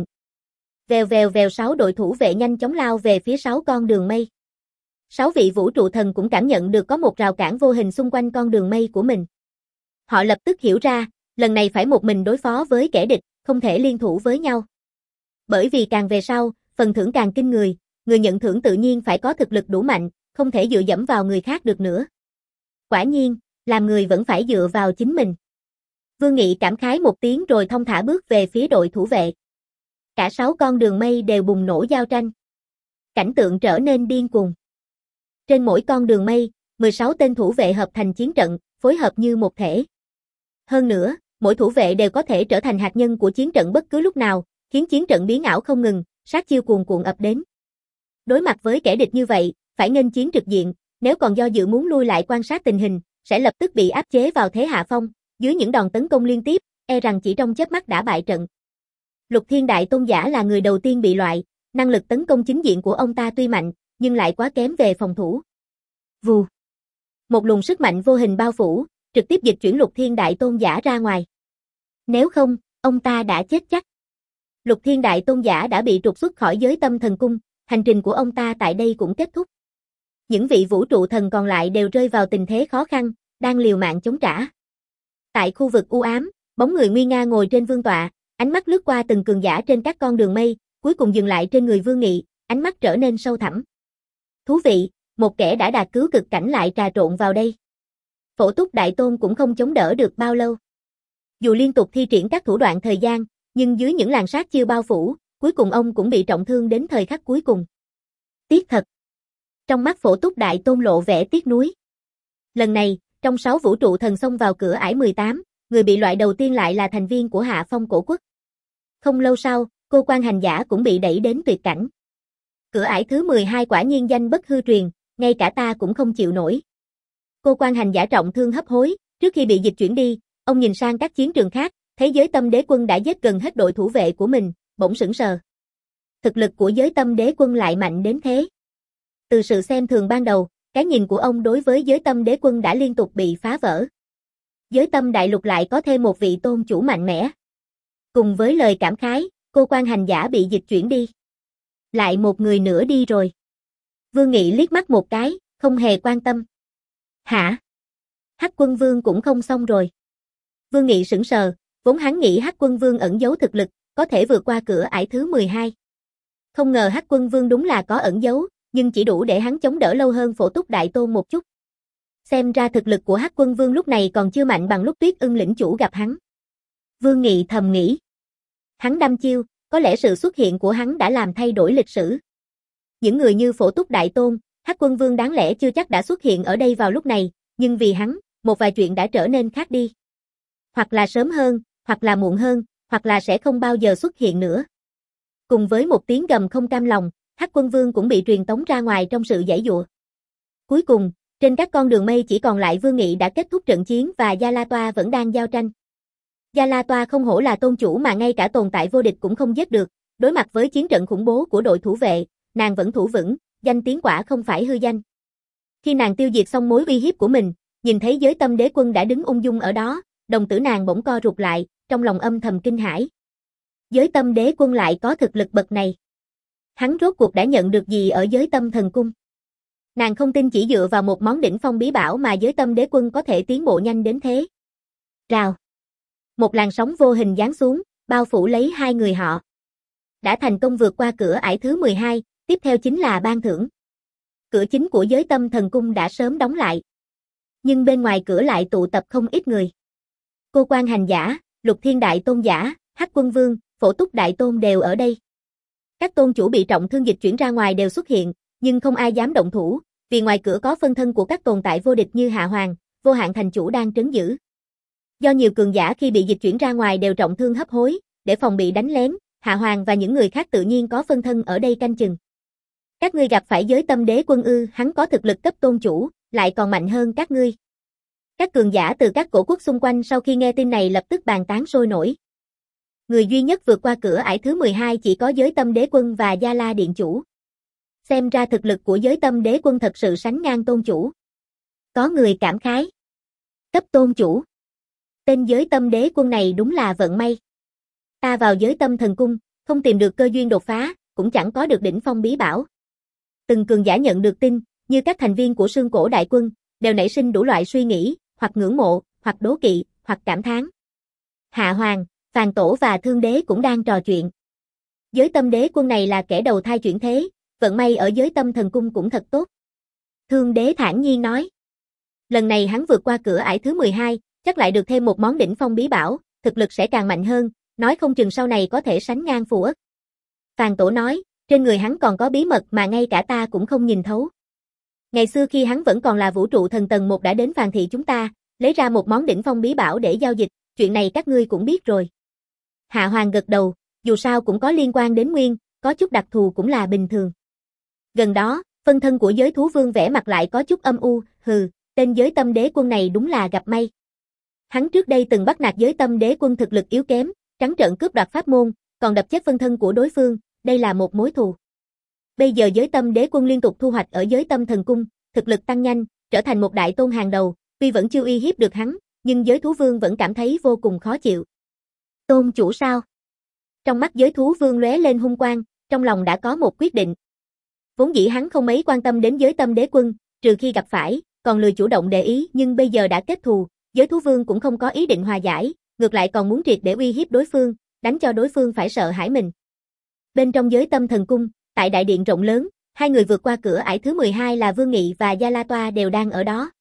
Vèo vèo vèo sáu đội thủ vệ nhanh chóng lao về phía sáu con đường mây. Sáu vị vũ trụ thần cũng cảm nhận được có một rào cản vô hình xung quanh con đường mây của mình. Họ lập tức hiểu ra, lần này phải một mình đối phó với kẻ địch, không thể liên thủ với nhau. Bởi vì càng về sau, phần thưởng càng kinh người, người nhận thưởng tự nhiên phải có thực lực đủ mạnh, không thể dựa dẫm vào người khác được nữa. Quả nhiên, làm người vẫn phải dựa vào chính mình. Vương Nghị cảm khái một tiếng rồi thong thả bước về phía đội thủ vệ. Cả sáu con đường mây đều bùng nổ giao tranh. Cảnh tượng trở nên điên cuồng. Trên mỗi con đường mây, mười sáu tên thủ vệ hợp thành chiến trận, phối hợp như một thể. Hơn nữa, mỗi thủ vệ đều có thể trở thành hạt nhân của chiến trận bất cứ lúc nào, khiến chiến trận biến ảo không ngừng, sát chiêu cuồn cuộn ập đến. Đối mặt với kẻ địch như vậy, phải nghênh chiến trực diện, nếu còn do dự muốn lui lại quan sát tình hình, sẽ lập tức bị áp chế vào thế hạ phong, dưới những đòn tấn công liên tiếp, e rằng chỉ trong chớp mắt đã bại trận. Lục Thiên Đại Tôn Giả là người đầu tiên bị loại, năng lực tấn công chính diện của ông ta tuy mạnh, nhưng lại quá kém về phòng thủ. Vù. Một luồng sức mạnh vô hình bao phủ, trực tiếp dịch chuyển Lục Thiên Đại Tôn Giả ra ngoài. Nếu không, ông ta đã chết chắc. Lục Thiên Đại Tôn Giả đã bị trục xuất khỏi giới tâm thần cung, hành trình của ông ta tại đây cũng kết thúc. Những vị vũ trụ thần còn lại đều rơi vào tình thế khó khăn, đang liều mạng chống trả. Tại khu vực u ám, bóng người nguy nga ngồi trên vương tọa, ánh mắt lướt qua từng cường giả trên các con đường mây, cuối cùng dừng lại trên người Vương Nghị, ánh mắt trở nên sâu thẳm. Thú vị, một kẻ đã đạt cứu cực cảnh lại trà trộn vào đây. Phổ Túc Đại Tôn cũng không chống đỡ được bao lâu. Dù liên tục thi triển các thủ đoạn thời gian, nhưng dưới những làn sát chiêu bao phủ, cuối cùng ông cũng bị trọng thương đến thời khắc cuối cùng. Tiếc thật. Trong mắt Phổ Túc Đại Tôn lộ vẻ tiếc nuối. Lần này, trong sáu vũ trụ thần xông vào cửa ải mười tám, người bị loại đầu tiên lại là thành viên của Hạ Phong Cổ Quốc. Không lâu sau, cô quan hành giả cũng bị đẩy đến tuyệt cảnh. Cửa ải thứ mười hai quả nhiên danh bất hư truyền, ngay cả ta cũng không chịu nổi. Cô quan hành giả trọng thương hấp hối, trước khi bị dịch chuyển đi, ông nhìn sang các chiến trường khác, thấy giới tâm đế quân đã giết gần hết đội thủ vệ của mình, bỗng sững sờ. Thực lực của giới tâm đế quân lại mạnh đến thế. Từ sự xem thường ban đầu, cái nhìn của ông đối với giới tâm đế quân đã liên tục bị phá vỡ. Giới tâm đại lục lại có thêm một vị tôn chủ mạnh mẽ. Cùng với lời cảm khái, cô quan hành giả bị dịch chuyển đi. Lại một người nữa đi rồi. Vương Nghị liếc mắt một cái, không hề quan tâm. Hả? Hắc Quân Vương cũng không xong rồi. Vương Nghị sững sờ, vốn hắn nghĩ Hắc Quân Vương ẩn giấu thực lực, có thể vượt qua cửa ải thứ mười hai. Không ngờ Hắc Quân Vương đúng là có ẩn giấu, nhưng chỉ đủ để hắn chống đỡ lâu hơn Phổ Túc Đại Tôn một chút. Xem ra thực lực của Hắc Quân Vương lúc này còn chưa mạnh bằng lúc Tuyết Ưng lĩnh chủ gặp hắn. Vương Nghị thầm nghĩ. Hắn đăm chiêu, có lẽ sự xuất hiện của hắn đã làm thay đổi lịch sử. Những người như Phổ Túc Đại Tôn, Hắc Quân Vương đáng lẽ chưa chắc đã xuất hiện ở đây vào lúc này, nhưng vì hắn, một vài chuyện đã trở nên khác đi. Hoặc là sớm hơn, hoặc là muộn hơn, hoặc là sẽ không bao giờ xuất hiện nữa. Cùng với một tiếng gầm không cam lòng, Hắc Quân Vương cũng bị truyền tống ra ngoài trong sự giãy giụa. Cuối cùng, trên các con đường mây chỉ còn lại Vương Nghị đã kết thúc trận chiến và Gia La Toa vẫn đang giao tranh. Gia La Toa không hổ là tôn chủ mà ngay cả tồn tại vô địch cũng không giết được, đối mặt với chiến trận khủng bố của đội thủ vệ, nàng vẫn thủ vững, danh tiếng quả không phải hư danh. Khi nàng tiêu diệt xong mối uy hiếp của mình, nhìn thấy Giới Tâm Đế Quân đã đứng ung dung ở đó, đồng tử nàng bỗng co rụt lại, trong lòng âm thầm kinh hãi. Giới Tâm Đế Quân lại có thực lực bậc này. Hắn rốt cuộc đã nhận được gì ở Giới Tâm Thần Cung? Nàng không tin chỉ dựa vào một món đỉnh phong bí bảo mà Giới Tâm Đế Quân có thể tiến bộ nhanh đến thế. Rào. Một làn sóng vô hình giáng xuống, bao phủ lấy hai người họ. Đã thành công vượt qua cửa ải thứ mười hai, tiếp theo chính là ban thưởng. Cửa chính của Giới Tâm Thần Cung đã sớm đóng lại. Nhưng bên ngoài cửa lại tụ tập không ít người. Cô Quan Hành Giả, Lục Thiên Đại Tôn Giả, Hắc Quân Vương, Phổ Túc Đại Tôn đều ở đây. Các tôn chủ bị trọng thương dịch chuyển ra ngoài đều xuất hiện, nhưng không ai dám động thủ, vì ngoài cửa có phân thân của các tồn tại vô địch như Hạ Hoàng, Vô Hạn Thành Chủ đang trấn giữ. Do nhiều cường giả khi bị dịch chuyển ra ngoài đều trọng thương hấp hối, để phòng bị đánh lén, Hạ Hoàng và những người khác tự nhiên có phân thân ở đây canh chừng. Các ngươi gặp phải Giới Tâm Đế Quân ư? Hắn có thực lực cấp tôn chủ, lại còn mạnh hơn các ngươi. Các cường giả từ các cổ quốc xung quanh sau khi nghe tin này lập tức bàn tán sôi nổi. Người duy nhất vượt qua cửa ải thứ mười hai chỉ có Giới Tâm Đế Quân và Gia La Điện Chủ. Xem ra thực lực của Giới Tâm Đế Quân thật sự sánh ngang tôn chủ. Có người cảm khái. Cấp tôn chủ. Tên Giới Tâm Đế Quân này đúng là vận may. Ta vào Giới Tâm Thần Cung, không tìm được cơ duyên đột phá, cũng chẳng có được đỉnh phong bí bảo. Từng cường giả nhận được tin, như các thành viên của Sương Cổ Đại Quân, đều nảy sinh đủ loại suy nghĩ, hoặc ngưỡng mộ, hoặc đố kỵ, hoặc cảm thán. Hạ Hoàng, Phàn Tổ và Thương Đế cũng đang trò chuyện. Giới Tâm Đế Quân này là kẻ đầu thai chuyển thế, vận may ở Giới Tâm Thần Cung cũng thật tốt. Thương Đế thản nhiên nói. Lần này hắn vượt qua cửa ải thứ mười hai, chắc lại được thêm một món đỉnh phong bí bảo, thực lực sẽ càng mạnh hơn, nói không chừng sau này có thể sánh ngang Phù Ất. Phàn Tổ nói, trên người hắn còn có bí mật mà ngay cả ta cũng không nhìn thấu. Ngày xưa khi hắn vẫn còn là vũ trụ thần tầng một đã đến Phàn thị chúng ta, lấy ra một món đỉnh phong bí bảo để giao dịch, chuyện này các ngươi cũng biết rồi. Hạ Hoàng gật đầu, dù sao cũng có liên quan đến Nguyên, có chút đặc thù cũng là bình thường. Gần đó, phân thân của Giới Thú Vương vẻ mặt lại có chút âm u, hừ, tên Giới Tâm Đế Quân này đúng là gặp may. Hắn trước đây từng bắt nạt Giới Tâm Đế Quân thực lực yếu kém, trắng trợn cướp đoạt pháp môn, còn đập chết phân thân của đối phương, đây là một mối thù. Bây giờ Giới Tâm Đế Quân liên tục thu hoạch ở Giới Tâm Thần Cung, thực lực tăng nhanh, trở thành một đại tôn hàng đầu, tuy vẫn chưa uy hiếp được hắn, nhưng Giới Thú Vương vẫn cảm thấy vô cùng khó chịu. Tôn chủ sao? Trong mắt Giới Thú Vương lóe lên hung quang, trong lòng đã có một quyết định. Vốn dĩ hắn không mấy quan tâm đến Giới Tâm Đế Quân, trừ khi gặp phải, còn lười chủ động để ý, nhưng bây giờ đã kết thù, Giới Thú Vương cũng không có ý định hòa giải, ngược lại còn muốn triệt để uy hiếp đối phương, đánh cho đối phương phải sợ hãi mình. Bên trong Giới Tâm Thần Cung, tại đại điện rộng lớn, hai người vượt qua cửa ải thứ mười hai là Vương Nghị và Gia La Toa đều đang ở đó.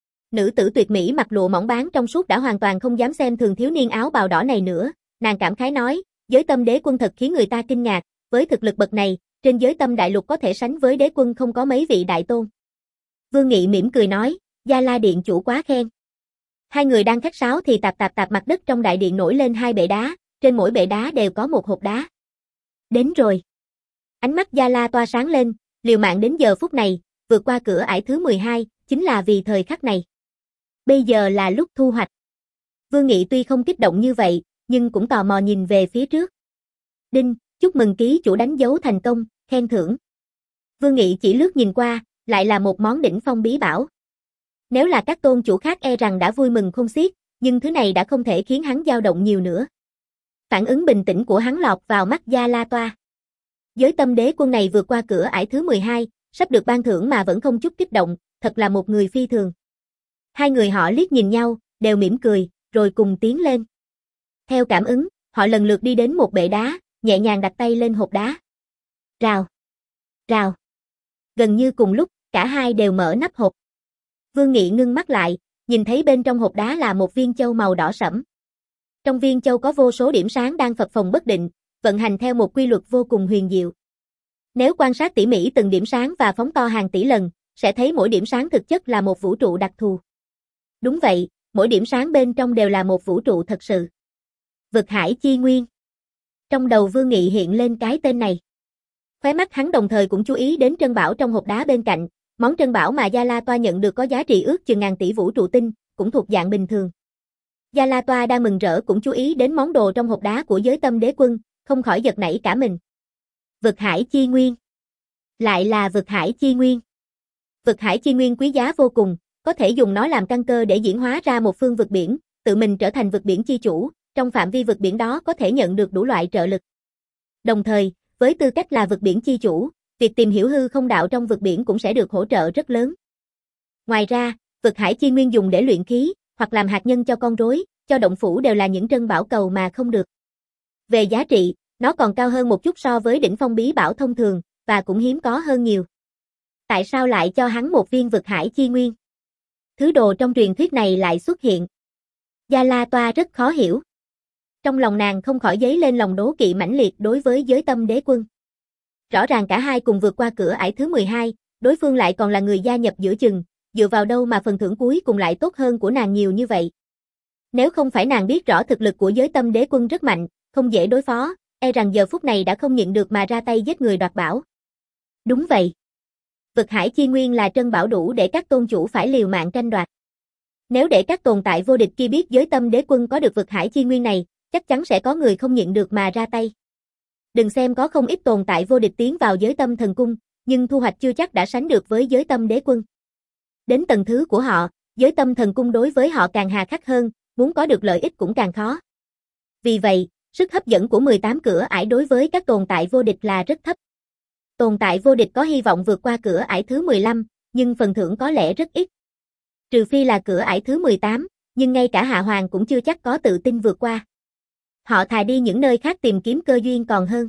Nữ tử tuyệt mỹ mặc lụa mỏng báng trong suốt đã hoàn toàn không dám xem thường thiếu niên áo bào đỏ này nữa, nàng cảm khái nói, Giới Tâm Đế Quân thật khiến người ta kinh ngạc, với thực lực bậc này, trên Giới Tâm Đại Lục có thể sánh với đế quân không có mấy vị đại tôn. Vương Nghị mỉm cười nói, Gia La Điện Chủ quá khen. Hai người đang khách sáo thì tạp tạp tạp mặt đất trong đại điện nổi lên hai bệ đá, trên mỗi bệ đá đều có một hộp đá. Đến rồi. Ánh mắt Gia La Toa sáng lên, liều mạng đến giờ phút này, vượt qua cửa ải thứ mười hai, chính là vì thời khắc này. Bây giờ là lúc thu hoạch. Vương Nghị tuy không kích động như vậy, nhưng cũng tò mò nhìn về phía trước. Đinh, chúc mừng ký chủ đánh dấu thành công, khen thưởng. Vương Nghị chỉ lướt nhìn qua, lại là một món đỉnh phong bí bảo. Nếu là các tôn chủ khác e rằng đã vui mừng không xiết, nhưng thứ này đã không thể khiến hắn dao động nhiều nữa. Phản ứng bình tĩnh của hắn lọt vào mắt Gia La Toa. Giới Tâm Đế Quân này vượt qua cửa ải thứ mười hai, sắp được ban thưởng mà vẫn không chút kích động, thật là một người phi thường. Hai người họ liếc nhìn nhau, đều mỉm cười, rồi cùng tiến lên. Theo cảm ứng, họ lần lượt đi đến một bệ đá, nhẹ nhàng đặt tay lên hộp đá. Rào, rào. Gần như cùng lúc, cả hai đều mở nắp hộp. Vương Nghị ngưng mắt lại, nhìn thấy bên trong hộp đá là một viên châu màu đỏ sẫm. Trong viên châu có vô số điểm sáng đang phập phồng bất định, vận hành theo một quy luật vô cùng huyền diệu. Nếu quan sát tỉ mỉ từng điểm sáng và phóng to hàng tỷ lần, sẽ thấy mỗi điểm sáng thực chất là một vũ trụ đặc thù. Đúng vậy, mỗi điểm sáng bên trong đều là một vũ trụ thật sự. Vực Hải Chi Nguyên. Trong đầu Vương Nghị hiện lên cái tên này. Khóe mắt hắn đồng thời cũng chú ý đến trân bảo trong hộp đá bên cạnh, món trân bảo mà Gia La Toa nhận được có giá trị ước chừng ngàn tỷ vũ trụ tinh, cũng thuộc dạng bình thường. Gia La Toa đang mừng rỡ cũng chú ý đến món đồ trong hộp đá của Giới Tâm Đế Quân, không khỏi giật nảy cả mình. Vực Hải Chi Nguyên. Lại là Vực Hải Chi Nguyên. Vực hải chi nguyên quý giá vô cùng, có thể dùng nó làm căn cơ để diễn hóa ra một phương vực biển, tự mình trở thành vực biển chi chủ, trong phạm vi vực biển đó có thể nhận được đủ loại trợ lực. Đồng thời, với tư cách là vực biển chi chủ, việc tìm hiểu hư không đạo trong vực biển cũng sẽ được hỗ trợ rất lớn. Ngoài ra, vực hải chi nguyên dùng để luyện khí, hoặc làm hạt nhân cho con rối, cho động phủ đều là những trân bảo cầu mà không được. Về giá trị, nó còn cao hơn một chút so với đỉnh phong bí bảo thông thường, và cũng hiếm có hơn nhiều. Tại sao lại cho hắn một viên vực hải chi nguyên? Thứ đồ trong truyền thuyết này lại xuất hiện. Gia La Toa rất khó hiểu. Trong lòng nàng không khỏi dấy lên lòng đố kỵ mãnh liệt đối với Giới Tâm Đế Quân. Rõ ràng cả hai cùng vượt qua cửa ải thứ mười hai, đối phương lại còn là người gia nhập giữa chừng, dựa vào đâu mà phần thưởng cuối cùng lại tốt hơn của nàng nhiều như vậy. Nếu không phải nàng biết rõ thực lực của Giới Tâm Đế Quân rất mạnh, không dễ đối phó, e rằng giờ phút này đã không nhịn được mà ra tay giết người đoạt bảo. Đúng vậy. Vực hải chi nguyên là trân bảo đủ để các tôn chủ phải liều mạng tranh đoạt. Nếu để các tồn tại vô địch kia biết Giới Tâm Đế Quân có được vực hải chi nguyên này, chắc chắn sẽ có người không nhịn được mà ra tay. Đừng xem có không ít tồn tại vô địch tiến vào Giới Tâm Thần Cung, nhưng thu hoạch chưa chắc đã sánh được với Giới Tâm Đế Quân. Đến tầng thứ của họ, Giới Tâm Thần Cung đối với họ càng hà khắc hơn, muốn có được lợi ích cũng càng khó. Vì vậy, sức hấp dẫn của mười tám cửa ải đối với các tồn tại vô địch là rất thấp. Tồn tại vô địch có hy vọng vượt qua cửa ải thứ mười lăm, nhưng phần thưởng có lẽ rất ít. Trừ phi là cửa ải thứ mười tám, nhưng ngay cả Hạ Hoàng cũng chưa chắc có tự tin vượt qua. Họ thà đi những nơi khác tìm kiếm cơ duyên còn hơn.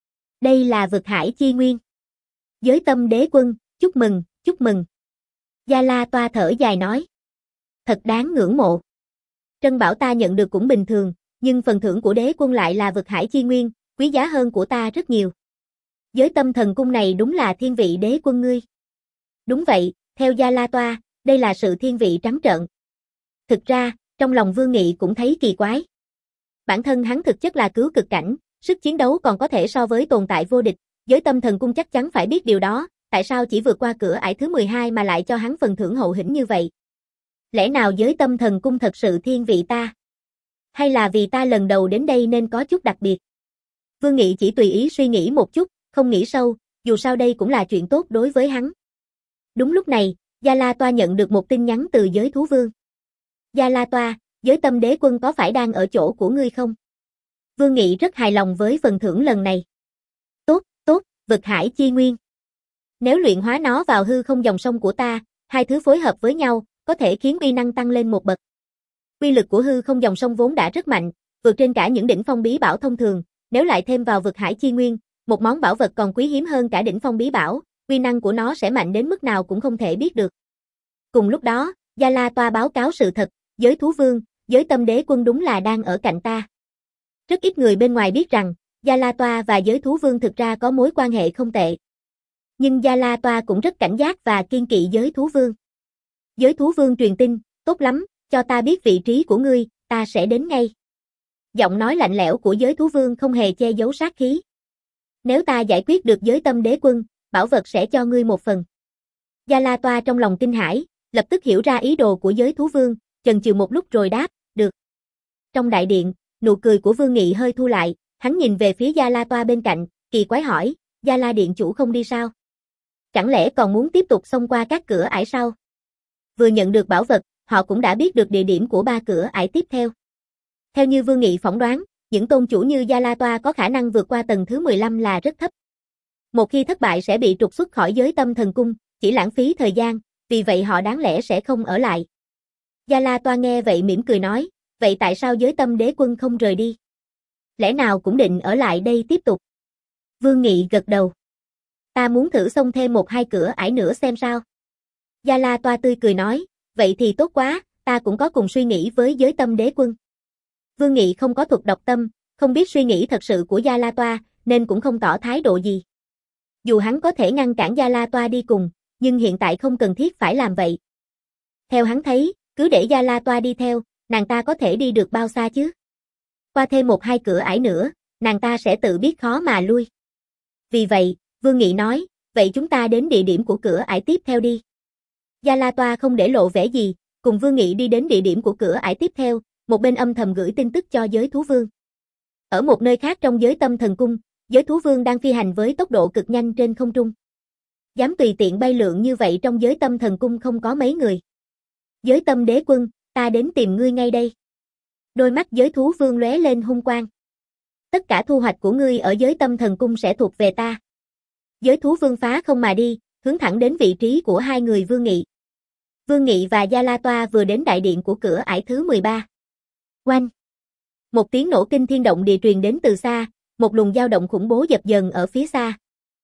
Đây là vực hải chi nguyên. Giới Tâm Đế Quân, chúc mừng, chúc mừng. Gia La Toa thở dài nói. Thật đáng ngưỡng mộ. Trân bảo ta nhận được cũng bình thường, nhưng phần thưởng của đế quân lại là vực hải chi nguyên, quý giá hơn của ta rất nhiều. Giới Tâm Thần Cung này đúng là thiên vị đế quân ngươi. Đúng vậy, theo Gia La Toa, đây là sự thiên vị trắng trợn. Thực ra, trong lòng Vương Nghị cũng thấy kỳ quái. Bản thân hắn thực chất là cứu cực cảnh, sức chiến đấu còn có thể so với tồn tại vô địch, Giới Tâm Thần Cung chắc chắn phải biết điều đó, tại sao chỉ vượt qua cửa ải thứ mười hai mà lại cho hắn phần thưởng hậu hĩnh như vậy? Lẽ nào Giới Tâm Thần Cung thật sự thiên vị ta? Hay là vì ta lần đầu đến đây nên có chút đặc biệt? Vương Nghị chỉ tùy ý suy nghĩ một chút, không nghĩ sâu, dù sao đây cũng là chuyện tốt đối với hắn. Đúng lúc này, Gia La Toa nhận được một tin nhắn từ Giới Thú Vương. Gia La Toa, Giới Tâm Đế Quân có phải đang ở chỗ của ngươi không? Vương Nghị rất hài lòng với phần thưởng lần này. Tốt, tốt, vực hải chi nguyên. Nếu luyện hóa nó vào hư không dòng sông của ta, hai thứ phối hợp với nhau, có thể khiến uy năng tăng lên một bậc. Uy lực của hư không dòng sông vốn đã rất mạnh, vượt trên cả những đỉnh phong bí bảo thông thường, nếu lại thêm vào vực hải chi nguyên, một món bảo vật còn quý hiếm hơn cả đỉnh phong bí bảo, uy năng của nó sẽ mạnh đến mức nào cũng không thể biết được. Cùng lúc đó, Gia La Toa báo cáo sự thật, Giới Thú Vương, Giới Tâm Đế Quân đúng là đang ở cạnh ta. Rất ít người bên ngoài biết rằng, Gia La Toa và Giới Thú Vương thực ra có mối quan hệ không tệ. Nhưng Gia La Toa cũng rất cảnh giác và kiên kỵ Giới Thú Vương. Giới Thú Vương truyền tin, tốt lắm, cho ta biết vị trí của ngươi, ta sẽ đến ngay. Giọng nói lạnh lẽo của Giới Thú Vương không hề che giấu sát khí. Nếu ta giải quyết được Giới Tâm Đế Quân, bảo vật sẽ cho ngươi một phần. Gia La Toa trong lòng kinh hãi, lập tức hiểu ra ý đồ của Giới Thú Vương, chần chừ một lúc rồi đáp, được. Trong đại điện, nụ cười của Vương Nghị hơi thu lại, hắn nhìn về phía Gia La Toa bên cạnh, kỳ quái hỏi, Gia La Điện chủ không đi sao? Chẳng lẽ còn muốn tiếp tục xông qua các cửa ải sao? Vừa nhận được bảo vật, họ cũng đã biết được địa điểm của ba cửa ải tiếp theo. Theo như Vương Nghị phỏng đoán, những tôn chủ như Gia La Toa có khả năng vượt qua tầng thứ mười lăm là rất thấp. Một khi thất bại sẽ bị trục xuất khỏi Giới Tâm Thần Cung, chỉ lãng phí thời gian, vì vậy họ đáng lẽ sẽ không ở lại. Gia La Toa nghe vậy mỉm cười nói, vậy tại sao Giới Tâm Đế Quân không rời đi? Lẽ nào cũng định ở lại đây tiếp tục? Vương Nghị gật đầu. Ta muốn thử xông thêm một hai cửa ải nữa xem sao. Gia La Toa tươi cười nói, vậy thì tốt quá, ta cũng có cùng suy nghĩ với Giới Tâm Đế Quân. Vương Nghị không có thuật đọc tâm, không biết suy nghĩ thật sự của Gia La Toa, nên cũng không tỏ thái độ gì. Dù hắn có thể ngăn cản Gia La Toa đi cùng, nhưng hiện tại không cần thiết phải làm vậy. Theo hắn thấy, cứ để Gia La Toa đi theo, nàng ta có thể đi được bao xa chứ? Qua thêm một hai cửa ải nữa, nàng ta sẽ tự biết khó mà lui. Vì vậy, Vương Nghị nói, vậy chúng ta đến địa điểm của cửa ải tiếp theo đi. Gia La Toa không để lộ vẻ gì, cùng Vương Nghị đi đến địa điểm của cửa ải tiếp theo, một bên âm thầm gửi tin tức cho Giới Thú Vương. Ở một nơi khác trong Giới Tâm Thần Cung, Giới Thú Vương đang phi hành với tốc độ cực nhanh trên không trung. Dám tùy tiện bay lượn như vậy trong giới tâm thần cung không có mấy người. Giới tâm đế quân, ta đến tìm ngươi ngay đây. Đôi mắt giới thú vương lóe lên hung quang. Tất cả thu hoạch của ngươi ở giới tâm thần cung sẽ thuộc về ta. Giới thú vương phá không mà đi, hướng thẳng đến vị trí của hai người Vương Nghị. Vương Nghị và Gia La Toa vừa đến đại điện của cửa ải thứ mười ba. Oanh! Một tiếng nổ kinh thiên động địa truyền đến từ xa, một luồng dao động khủng bố dập dần ở phía xa.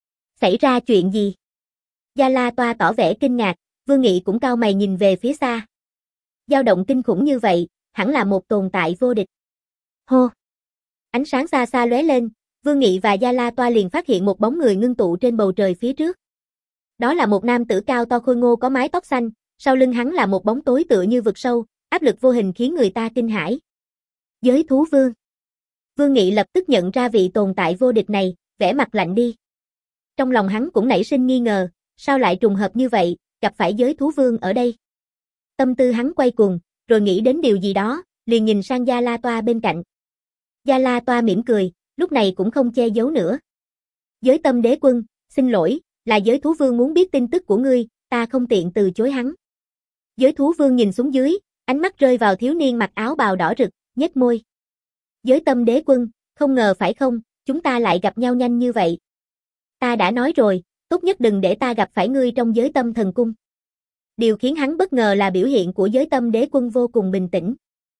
Xảy ra chuyện gì? Gia La Toa tỏ vẻ kinh ngạc, Vương Nghị cũng cau mày nhìn về phía xa. Dao động kinh khủng như vậy, hẳn là một tồn tại vô địch. Hô! Ánh sáng xa xa lóe lên, Vương Nghị và Gia La Toa liền phát hiện một bóng người ngưng tụ trên bầu trời phía trước. Đó là một nam tử cao to khôi ngô có mái tóc xanh, sau lưng hắn là một bóng tối tựa như vực sâu, áp lực vô hình khiến người ta kinh hãi. Giới thú vương. Vương Nghị lập tức nhận ra vị tồn tại vô địch này, vẻ mặt lạnh đi. Trong lòng hắn cũng nảy sinh nghi ngờ, sao lại trùng hợp như vậy, gặp phải giới thú vương ở đây. Tâm tư hắn quay cuồng, rồi nghĩ đến điều gì đó, liền nhìn sang Gia La Toa bên cạnh. Gia La Toa mỉm cười, lúc này cũng không che giấu nữa. Giới tâm đế quân, xin lỗi, là giới thú vương muốn biết tin tức của ngươi, ta không tiện từ chối hắn. Giới thú vương nhìn xuống dưới, ánh mắt rơi vào thiếu niên mặc áo bào đỏ rực, nhếch môi. Giới tâm đế quân, không ngờ phải không, chúng ta lại gặp nhau nhanh như vậy. Ta đã nói rồi, tốt nhất đừng để ta gặp phải ngươi trong giới tâm thần cung. Điều khiến hắn bất ngờ là biểu hiện của giới tâm đế quân vô cùng bình tĩnh.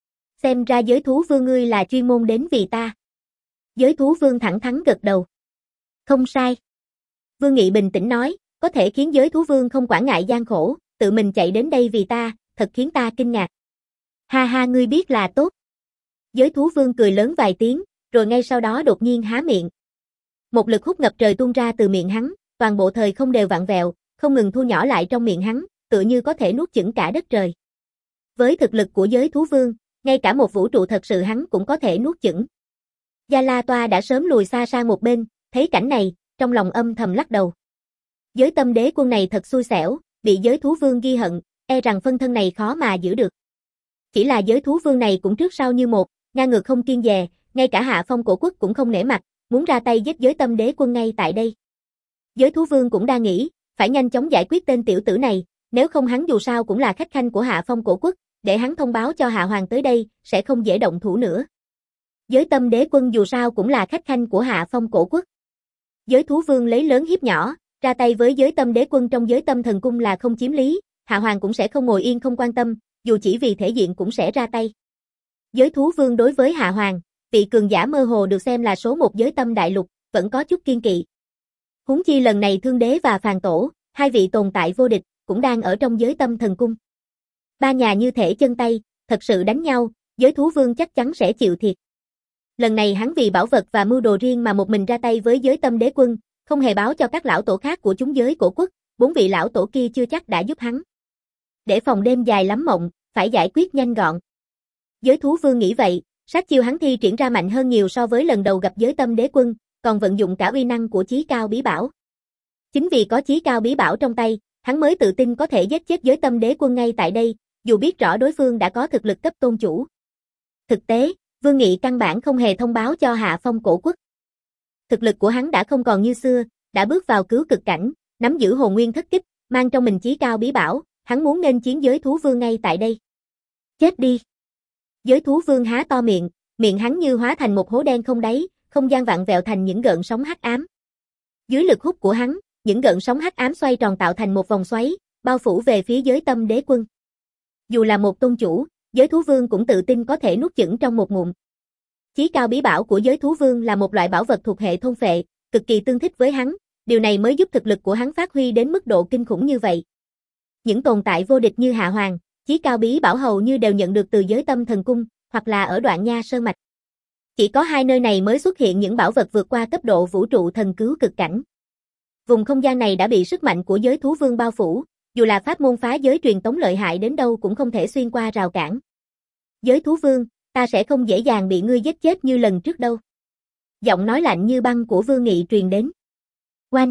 Xem ra giới thú vương ngươi là chuyên môn đến vì ta. Giới thú vương thẳng thắn gật đầu. Không sai. Vương Nghị bình tĩnh nói, có thể khiến giới thú vương không quản ngại gian khổ, tự mình chạy đến đây vì ta, thật khiến ta kinh ngạc. Ha ha, ngươi biết là tốt. Giới thú vương cười lớn vài tiếng, rồi ngay sau đó đột nhiên há miệng. Một lực hút ngập trời tuôn ra từ miệng hắn, toàn bộ thời không đều vặn vẹo, không ngừng thu nhỏ lại trong miệng hắn, tựa như có thể nuốt chửng cả đất trời. Với thực lực của giới thú vương, ngay cả một vũ trụ thật sự hắn cũng có thể nuốt chửng. Gia La Toa đã sớm lùi xa sang một bên, thấy cảnh này, trong lòng âm thầm lắc đầu. Giới tâm đế quân này thật xui xẻo, bị giới thú vương ghi hận, e rằng phân thân này khó mà giữ được. Chỉ là giới thú vương này cũng trước sau như một, ngang ngược không kiêng dè, ngay cả Hạ Phong Cổ Quốc cũng không nể mặt, muốn ra tay giết giới tâm đế quân ngay tại đây. Giới thú vương cũng đang nghĩ, phải nhanh chóng giải quyết tên tiểu tử này, nếu không hắn dù sao cũng là khách khanh của Hạ Phong Cổ Quốc, để hắn thông báo cho Hạ Hoàng tới đây, sẽ không dễ động thủ nữa. Giới tâm đế quân dù sao cũng là khách khanh của Hạ Phong Cổ Quốc. Giới thú vương lấy lớn hiếp nhỏ, ra tay với giới tâm đế quân trong giới tâm thần cung là không chiếm lý, Hạ Hoàng cũng sẽ không ngồi yên không quan tâm, dù chỉ vì thể diện cũng sẽ ra tay. Giới thú vương đối với Hạ Hoàng, vị cường giả mơ hồ được xem là số một giới tâm đại lục, vẫn có chút kiên kỵ. Huống chi lần này Thương Đế và Phàn Tổ, hai vị tồn tại vô địch, cũng đang ở trong giới tâm thần cung. Ba nhà như thể chân tay, thật sự đánh nhau, giới thú vương chắc chắn sẽ chịu thiệt. Lần này hắn vì bảo vật và mưu đồ riêng mà một mình ra tay với giới tâm đế quân, không hề báo cho các lão tổ khác của chúng giới cổ quốc, bốn vị lão tổ kia chưa chắc đã giúp hắn. Để phòng đêm dài lắm mộng, phải giải quyết nhanh gọn. Giới thú vương nghĩ vậy, sát chiêu hắn thi triển ra mạnh hơn nhiều so với lần đầu gặp giới tâm đế quân, còn vận dụng cả uy năng của chí cao bí bảo. Chính vì có chí cao bí bảo trong tay, hắn mới tự tin có thể giết chết giới tâm đế quân ngay tại đây, dù biết rõ đối phương đã có thực lực cấp tôn chủ. Thực tế, Vương Nghị căn bản không hề thông báo cho Hạ Phong Cổ Quốc. Thực lực của hắn đã không còn như xưa, đã bước vào cứu cực cảnh, nắm giữ hồn nguyên thất kích, mang trong mình chí cao bí bảo, hắn muốn nên chiến giới thú vương ngay tại đây. Chết đi! Giới thú vương há to miệng, miệng hắn như hóa thành một hố đen không đáy, không gian vặn vẹo thành những gợn sóng hắc ám. Dưới lực hút của hắn, những gợn sóng hắc ám xoay tròn tạo thành một vòng xoáy, bao phủ về phía giới tâm đế quân. Dù là một tôn chủ, giới thú vương cũng tự tin có thể nuốt chửng trong một ngụm. Chí cao bí bảo của giới thú vương là một loại bảo vật thuộc hệ thôn phệ, cực kỳ tương thích với hắn, điều này mới giúp thực lực của hắn phát huy đến mức độ kinh khủng như vậy. Những tồn tại vô địch như Hạ Hoàng, chí cao bí bảo hầu như đều nhận được từ giới tâm thần cung, hoặc là ở Đoạn Nha Sơn Mạch. Chỉ có hai nơi này mới xuất hiện những bảo vật vượt qua cấp độ vũ trụ thần cứu cực cảnh. Vùng không gian này đã bị sức mạnh của giới thú vương bao phủ, dù là pháp môn phá giới truyền tống lợi hại đến đâu cũng không thể xuyên qua rào cản. Giới thú vương, ta sẽ không dễ dàng bị ngươi giết chết như lần trước đâu. Giọng nói lạnh như băng của Vương Nghị truyền đến. Oanh!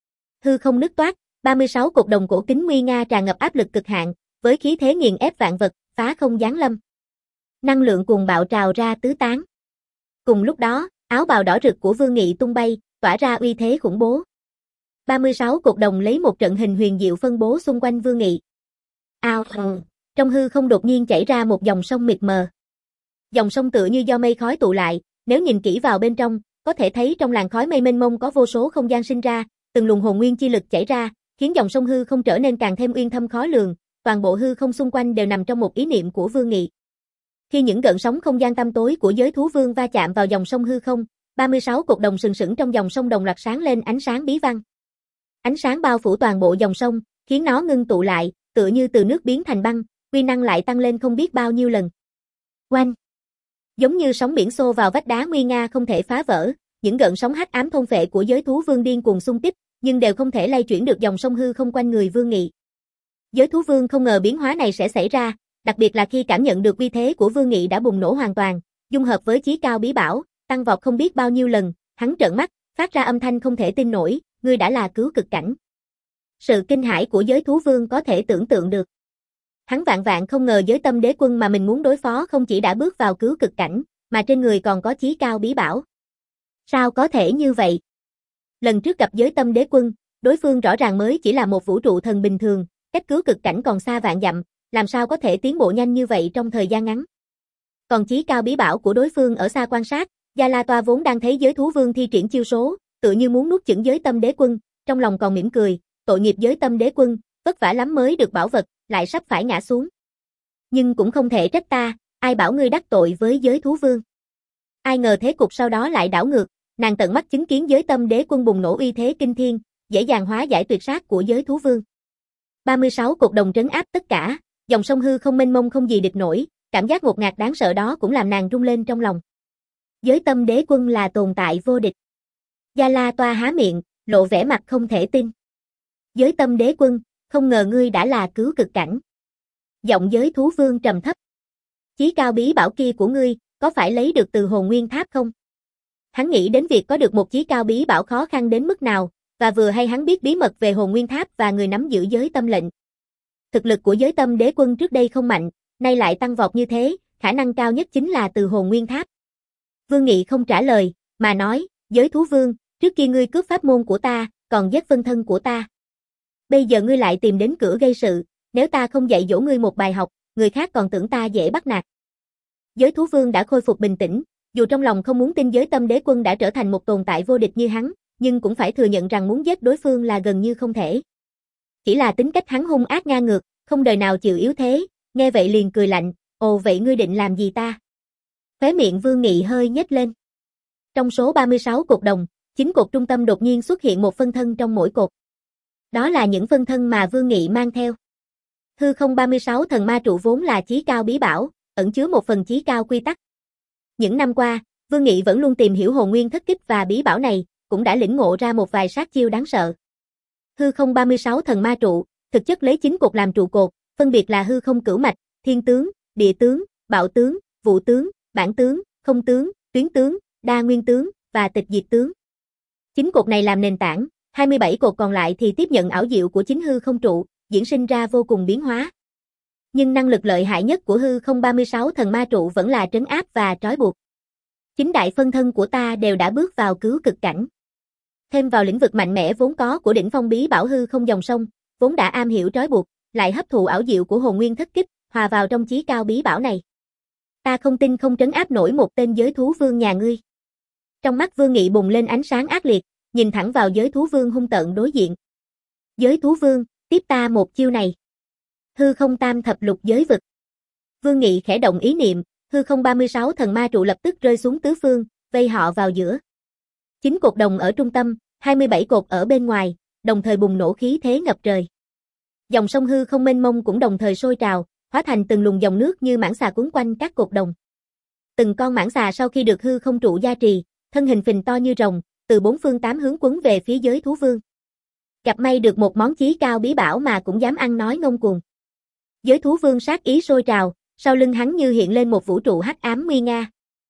Hư không nứt toát, ba mươi sáu cột đồng cổ kính nguy nga tràn ngập áp lực cực hạn, với khí thế nghiền ép vạn vật, phá không giáng lâm. Năng lượng cuồng bạo trào ra tứ tán. Cùng lúc đó, áo bào đỏ rực của Vương Nghị tung bay, tỏa ra uy thế khủng bố. ba mươi sáu cột đồng lấy một trận hình huyền diệu phân bố xung quanh Vương Nghị. Ao, trong hư không đột nhiên chảy ra một dòng sông mịt mờ. Dòng sông tựa như do mây khói tụ lại, nếu nhìn kỹ vào bên trong, có thể thấy trong làn khói mây mênh mông có vô số không gian sinh ra, từng luồng hồn nguyên chi lực chảy ra, khiến dòng sông hư không trở nên càng thêm uyên thâm khó lường, toàn bộ hư không xung quanh đều nằm trong một ý niệm của Vương Nghị. Khi những gợn sóng không gian tăm tối của giới thú vương va chạm vào dòng sông hư không, ba mươi sáu cột đồng sừng sững trong dòng sông đồng loạt sáng lên ánh sáng bí văn. Ánh sáng bao phủ toàn bộ dòng sông, khiến nó ngưng tụ lại, tựa như từ nước biến thành băng, uy năng lại tăng lên không biết bao nhiêu lần. Oanh! Giống như sóng biển xô vào vách đá nguy nga không thể phá vỡ, những gợn sóng hắc ám thôn phệ của giới thú vương điên cuồng xung kích, nhưng đều không thể lay chuyển được dòng sông hư không quanh người Vương Nghị. Giới thú vương không ngờ biến hóa này sẽ xảy ra, đặc biệt là khi cảm nhận được uy thế của Vương Nghị đã bùng nổ hoàn toàn, dung hợp với chí cao bí bảo, tăng vọt không biết bao nhiêu lần, hắn trợn mắt, phát ra âm thanh không thể tin nổi, ngươi đã là cứu cực cảnh. Sự kinh hãi của giới thú vương có thể tưởng tượng được. Hắn vạn vạn không ngờ giới tâm đế quân mà mình muốn đối phó không chỉ đã bước vào cứu cực cảnh, mà trên người còn có chí cao bí bảo. Sao có thể như vậy? Lần trước gặp giới tâm đế quân, đối phương rõ ràng mới chỉ là một vũ trụ thần bình thường, cách cứu cực cảnh còn xa vạn dặm, làm sao có thể tiến bộ nhanh như vậy trong thời gian ngắn. Còn chí cao bí bảo của đối phương ở xa quan sát, Gia La Toa vốn đang thấy giới thú vương thi triển chiêu số, tự như muốn nuốt chửng giới tâm đế quân, trong lòng còn mỉm cười, tội nghiệp giới tâm đế quân, vất vả lắm mới được bảo vật, lại sắp phải ngã xuống. Nhưng cũng không thể trách ta, ai bảo ngươi đắc tội với giới thú vương. Ai ngờ thế cục sau đó lại đảo ngược, nàng tận mắt chứng kiến giới tâm đế quân bùng nổ uy thế kinh thiên, dễ dàng hóa giải tuyệt sát của giới thú vương. ba mươi sáu cột đồng trấn áp tất cả, dòng sông hư không mênh mông không gì địch nổi, cảm giác ngột ngạt đáng sợ đó cũng làm nàng rung lên trong lòng. Giới tâm đế quân là tồn tại vô địch. Gia La Toa há miệng, lộ vẻ mặt không thể tin. Giới tâm đế quân, không ngờ ngươi đã là cứu cực cảnh. Giọng giới thú vương trầm thấp. Chí cao bí bảo kia của ngươi, có phải lấy được từ hồn nguyên tháp không? Hắn nghĩ đến việc có được một chí cao bí bảo khó khăn đến mức nào, và vừa hay hắn biết bí mật về hồn nguyên tháp và người nắm giữ giới tâm lệnh. Thực lực của giới tâm đế quân trước đây không mạnh, nay lại tăng vọt như thế, khả năng cao nhất chính là từ hồn nguyên tháp. Vương Nghị không trả lời, mà nói, giới thú vương, trước kia ngươi cướp pháp môn của ta, còn giết phân thân của ta. Bây giờ ngươi lại tìm đến cửa gây sự, nếu ta không dạy dỗ ngươi một bài học, người khác còn tưởng ta dễ bắt nạt. Giới thú vương đã khôi phục bình tĩnh, dù trong lòng không muốn tin giới tâm đế quân đã trở thành một tồn tại vô địch như hắn, nhưng cũng phải thừa nhận rằng muốn giết đối phương là gần như không thể. Chỉ là tính cách hắn hung ác ngang ngược, không đời nào chịu yếu thế, nghe vậy liền cười lạnh, ồ vậy ngươi định làm gì ta? Khóe miệng Vương Nghị hơi nhếch lên. Trong số ba mươi sáu cột đồng, chín cột trung tâm đột nhiên xuất hiện một phân thân trong mỗi cột. Đó là những phân thân mà Vương Nghị mang theo. Hư không ba mươi sáu thần ma trụ vốn là chí cao bí bảo, ẩn chứa một phần chí cao quy tắc. Những năm qua, Vương Nghị vẫn luôn tìm hiểu hồn nguyên thất kích và bí bảo này, cũng đã lĩnh ngộ ra một vài sát chiêu đáng sợ. Hư không ba mươi sáu thần ma trụ, thực chất lấy chín cột làm trụ cột, phân biệt là hư không cửu mạch, thiên tướng, địa tướng, bạo tướng, vụ tướng, bản tướng, không tướng, tuyến tướng, đa nguyên tướng, và tịch diệt tướng. Chín cột này làm nền tảng, hai mươi bảy cột còn lại thì tiếp nhận ảo diệu của chính hư không trụ, diễn sinh ra vô cùng biến hóa. Nhưng năng lực lợi hại nhất của hư không ba mươi sáu thần ma trụ vẫn là trấn áp và trói buộc. Chính đại phân thân của ta đều đã bước vào cứu cực cảnh. Thêm vào lĩnh vực mạnh mẽ vốn có của đỉnh phong bí bảo hư không dòng sông, vốn đã am hiểu trói buộc, lại hấp thụ ảo diệu của hồn nguyên thất kích, hòa vào trong chí cao bí bảo này. Ta không tin không trấn áp nổi một tên giới thú vương nhà ngươi. Trong mắt Vương Nghị bùng lên ánh sáng ác liệt, nhìn thẳng vào giới thú vương hung tợn đối diện. Giới thú vương, tiếp ta một chiêu này. Hư không tam thập lục giới vực. Vương Nghị khẽ động ý niệm, hư không ba mươi sáu thần ma trụ lập tức rơi xuống tứ phương, vây họ vào giữa. Chín cột đồng ở trung tâm, hai mươi bảy cột ở bên ngoài, đồng thời bùng nổ khí thế ngập trời. Dòng sông hư không mênh mông cũng đồng thời sôi trào, hóa thành từng luồng dòng nước như mãng xà cuốn quanh các cột đồng. Từng con mãng xà sau khi được hư không trụ gia trì, thân hình phình to như rồng, từ bốn phương tám hướng quấn về phía giới thú vương. Gặp may được một món chí cao bí bảo mà cũng dám ăn nói ngông cuồng. Giới thú vương sát ý sôi trào, sau lưng hắn như hiện lên một vũ trụ hắc ám nguy nga.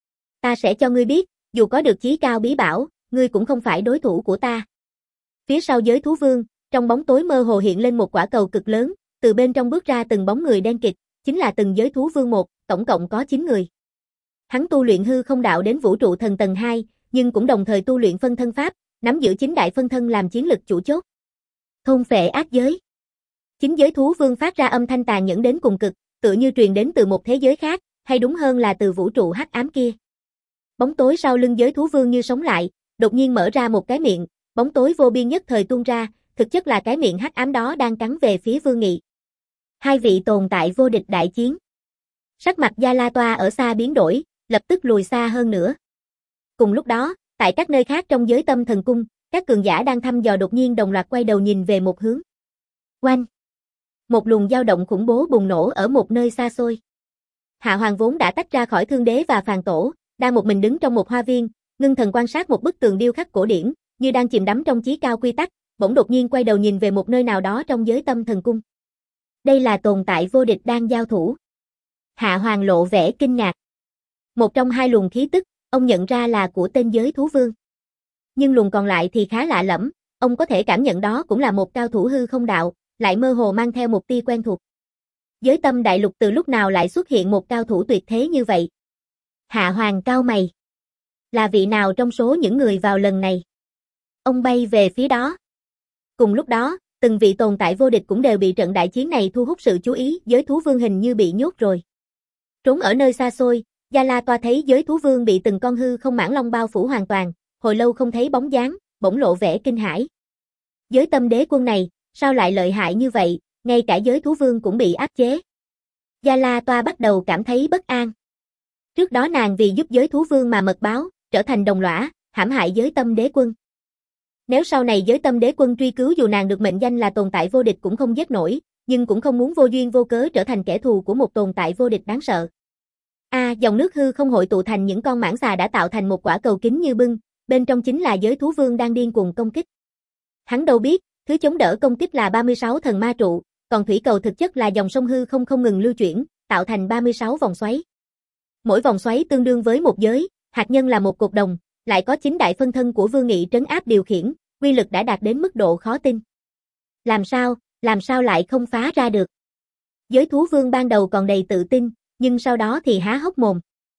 Ta sẽ cho ngươi biết, dù có được chí cao bí bảo, ngươi cũng không phải đối thủ của ta. Phía sau giới thú vương, trong bóng tối mơ hồ hiện lên một quả cầu cực lớn, từ bên trong bước ra từng bóng người đen kịt, chính là từng giới thú vương một, tổng cộng có chín người. Hắn tu luyện hư không đạo đến vũ trụ thần tầng hai, nhưng cũng đồng thời tu luyện phân thân pháp, nắm giữ chín đại phân thân làm chiến lực chủ chốt. Thôn phệ ác giới. Chính giới thú vương phát ra âm thanh tàn nhẫn đến cùng cực, tựa như truyền đến từ một thế giới khác, hay đúng hơn là từ vũ trụ hắc ám kia. Bóng tối sau lưng giới thú vương như sống lại, đột nhiên mở ra một cái miệng, bóng tối vô biên nhất thời tuôn ra, thực chất là cái miệng hắc ám đó đang cắn về phía Vương Nghị. Hai vị tồn tại vô địch đại chiến. Sắc mặt Gia La Toa ở xa biến đổi, lập tức lùi xa hơn nữa. Cùng lúc đó, tại các nơi khác trong giới tâm thần cung, các cường giả đang thăm dò đột nhiên đồng loạt quay đầu nhìn về một hướng. Oanh! Một luồng dao động khủng bố bùng nổ ở một nơi xa xôi. Hạ Hoàng vốn đã tách ra khỏi Thương Đế và Phàn Tổ, đang một mình đứng trong một hoa viên, ngưng thần quan sát một bức tường điêu khắc cổ điển, như đang chìm đắm trong chí cao quy tắc, bỗng đột nhiên quay đầu nhìn về một nơi nào đó trong giới tâm thần cung. Đây là tồn tại vô địch đang giao thủ. Hạ Hoàng lộ vẻ kinh ngạc. Một trong hai luồng khí tức, ông nhận ra là của tên giới thú vương. Nhưng luồng còn lại thì khá lạ lẫm, ông có thể cảm nhận đó cũng là một cao thủ hư không đạo, lại mơ hồ mang theo một tia quen thuộc. Giới tâm đại lục từ lúc nào lại xuất hiện một cao thủ tuyệt thế như vậy? Hạ Hoàng cau mày. Là vị nào trong số những người vào lần này? Ông bay về phía đó. Cùng lúc đó, từng vị tồn tại vô địch cũng đều bị trận đại chiến này thu hút sự chú ý, giới thú vương hình như bị nhốt rồi. Trốn ở nơi xa xôi, Gia La Toa thấy giới thú vương bị từng con hư không mãng long bao phủ hoàn toàn, hồi lâu không thấy bóng dáng, bỗng lộ vẻ kinh hãi. Giới tâm đế quân này, sao lại lợi hại như vậy, ngay cả giới thú vương cũng bị áp chế. Gia La Toa bắt đầu cảm thấy bất an. Trước đó nàng vì giúp giới thú vương mà mật báo, trở thành đồng lõa, hãm hại giới tâm đế quân. Nếu sau này giới tâm đế quân truy cứu dù nàng được mệnh danh là tồn tại vô địch cũng không giết nổi, nhưng cũng không muốn vô duyên vô cớ trở thành kẻ thù của một tồn tại vô địch đáng sợ. A, à, dòng nước hư không hội tụ thành những con mãng xà đã tạo thành một quả cầu kính như bưng, bên trong chính là giới thú vương đang điên cuồng công kích. Hắn đâu biết, thứ chống đỡ công kích là ba mươi sáu thần ma trụ, còn thủy cầu thực chất là dòng sông hư không không ngừng lưu chuyển, tạo thành ba mươi sáu vòng xoáy. Mỗi vòng xoáy tương đương với một giới, hạt nhân là một cột đồng, lại có chín đại phân thân của Vương Nghị trấn áp điều khiển, uy lực đã đạt đến mức độ khó tin. Làm sao, làm sao lại không phá ra được? Giới thú vương ban đầu còn đầy tự tin, nhưng sau đó thì há hốc mồm.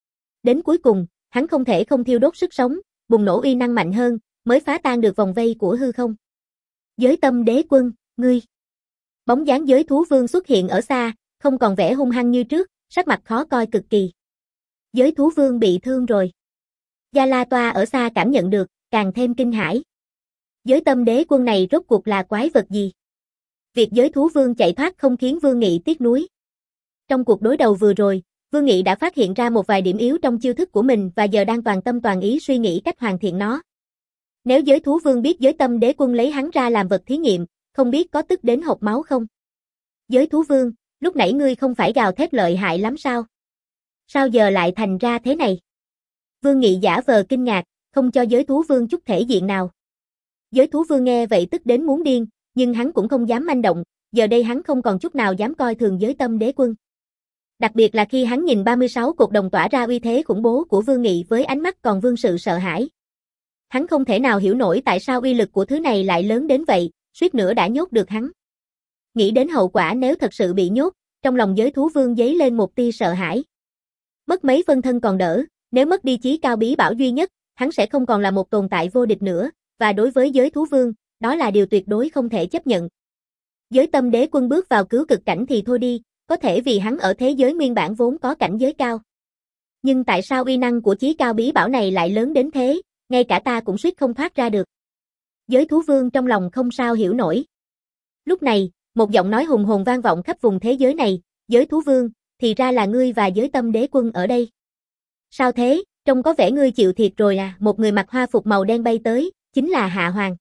Đến cuối cùng, hắn không thể không thiêu đốt sức sống, bùng nổ uy năng mạnh hơn, mới phá tan được vòng vây của hư không. Giới tâm đế quân, ngươi. Bóng dáng giới thú vương xuất hiện ở xa, không còn vẻ hung hăng như trước, sắc mặt khó coi cực kỳ. Giới thú vương bị thương rồi. Gia La Toa ở xa cảm nhận được, càng thêm kinh hãi. Giới tâm đế quân này rốt cuộc là quái vật gì? Việc giới thú vương chạy thoát không khiến Vương Nghị tiếc nuối. Trong cuộc đối đầu vừa rồi, Vương Nghị đã phát hiện ra một vài điểm yếu trong chiêu thức của mình và giờ đang toàn tâm toàn ý suy nghĩ cách hoàn thiện nó. Nếu giới thú vương biết giới tâm đế quân lấy hắn ra làm vật thí nghiệm, không biết có tức đến hộc máu không? Giới thú vương, lúc nãy ngươi không phải gào thét lợi hại lắm sao? Sao giờ lại thành ra thế này? Vương Nghị giả vờ kinh ngạc, không cho giới thú vương chút thể diện nào. Giới thú vương nghe vậy tức đến muốn điên, nhưng hắn cũng không dám manh động, giờ đây hắn không còn chút nào dám coi thường giới tâm đế quân. Đặc biệt là khi hắn nhìn ba mươi sáu cột đồng tỏa ra uy thế khủng bố của Vương Nghị với ánh mắt còn vương sự sợ hãi. Hắn không thể nào hiểu nổi tại sao uy lực của thứ này lại lớn đến vậy, suýt nữa đã nhốt được hắn. Nghĩ đến hậu quả nếu thật sự bị nhốt, trong lòng giới thú vương dấy lên một tia sợ hãi. Mất mấy phân thân còn đỡ, nếu mất đi chí cao bí bảo duy nhất, hắn sẽ không còn là một tồn tại vô địch nữa, và đối với giới thú vương, đó là điều tuyệt đối không thể chấp nhận. Giới tâm đế quân bước vào cứu cực cảnh thì thôi đi, có thể vì hắn ở thế giới nguyên bản vốn có cảnh giới cao. Nhưng tại sao uy năng của chí cao bí bảo này lại lớn đến thế, ngay cả ta cũng suýt không thoát ra được. Giới thú vương trong lòng không sao hiểu nổi. Lúc này, một giọng nói hùng hồn vang vọng khắp vùng thế giới này, giới thú vương, thì ra là ngươi và giới tâm đế quân ở đây. Sao thế, trông có vẻ ngươi chịu thiệt rồi à, một người mặc hoa phục màu đen bay tới, chính là Hạ Hoàng.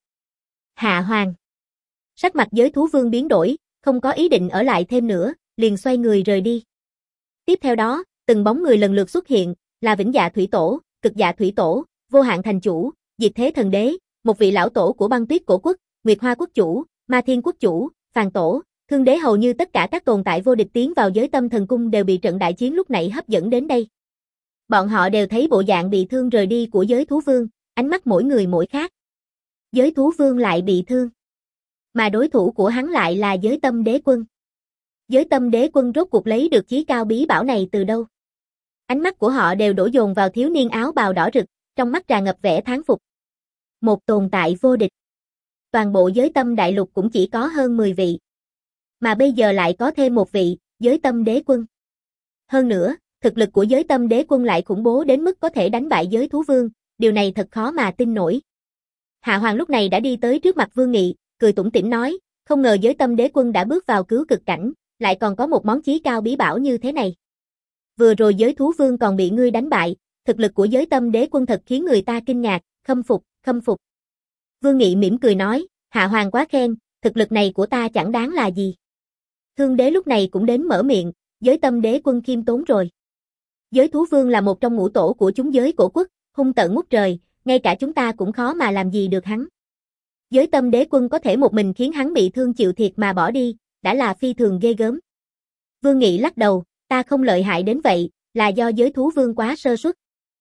Hạ Hoàng. Sắc mặt giới thú vương biến đổi, không có ý định ở lại thêm nữa, liền xoay người rời đi. Tiếp theo đó, từng bóng người lần lượt xuất hiện, là Vĩnh Dạ Thủy Tổ, Cực Dạ Thủy Tổ, Vô Hạn Thành Chủ, Diệt Thế Thần Đế, một vị lão tổ của Băng Tuyết Cổ Quốc, Nguyệt Hoa Quốc Chủ, Ma Thiên Quốc Chủ, Phàn Tổ, Thương Đế, hầu như tất cả các tồn tại vô địch tiến vào giới tâm thần cung đều bị trận đại chiến lúc nãy hấp dẫn đến đây. Bọn họ đều thấy bộ dạng bị thương rời đi của giới thú vương, ánh mắt mỗi người mỗi khác. Giới thú vương lại bị thương, mà đối thủ của hắn lại là giới tâm đế quân. Giới tâm đế quân rốt cuộc lấy được chí cao bí bảo này từ đâu? Ánh mắt của họ đều đổ dồn vào thiếu niên áo bào đỏ rực, trong mắt tràn ngập vẻ thán phục. Một tồn tại vô địch. toàn bộ giới tâm đại lục cũng chỉ có hơn mười vị. Mà bây giờ lại có thêm một vị, giới tâm đế quân. Hơn nữa, thực lực của giới tâm đế quân lại khủng bố đến mức có thể đánh bại giới thú vương, điều này thật khó mà tin nổi. Hạ Hoàng lúc này đã đi tới trước mặt Vương Nghị, cười tủm tỉm nói, không ngờ giới tâm đế quân đã bước vào cứu cực cảnh, lại còn có một món chí cao bí bảo như thế này. Vừa rồi giới thú vương còn bị ngươi đánh bại, thực lực của giới tâm đế quân thật khiến người ta kinh ngạc, khâm phục, khâm phục. Vương Nghị mỉm cười nói, Hạ Hoàng quá khen, thực lực này của ta chẳng đáng là gì. Thương đế lúc này cũng đến mở miệng, giới tâm đế quân khiêm tốn rồi. Giới thú vương là một trong ngũ tổ của chúng giới cổ quốc, hung tợn ngút trời, ngay cả chúng ta cũng khó mà làm gì được hắn. Giới tâm đế quân có thể một mình khiến hắn bị thương chịu thiệt mà bỏ đi, đã là phi thường ghê gớm. Vương Nghị lắc đầu, ta không lợi hại đến vậy, là do giới thú vương quá sơ suất.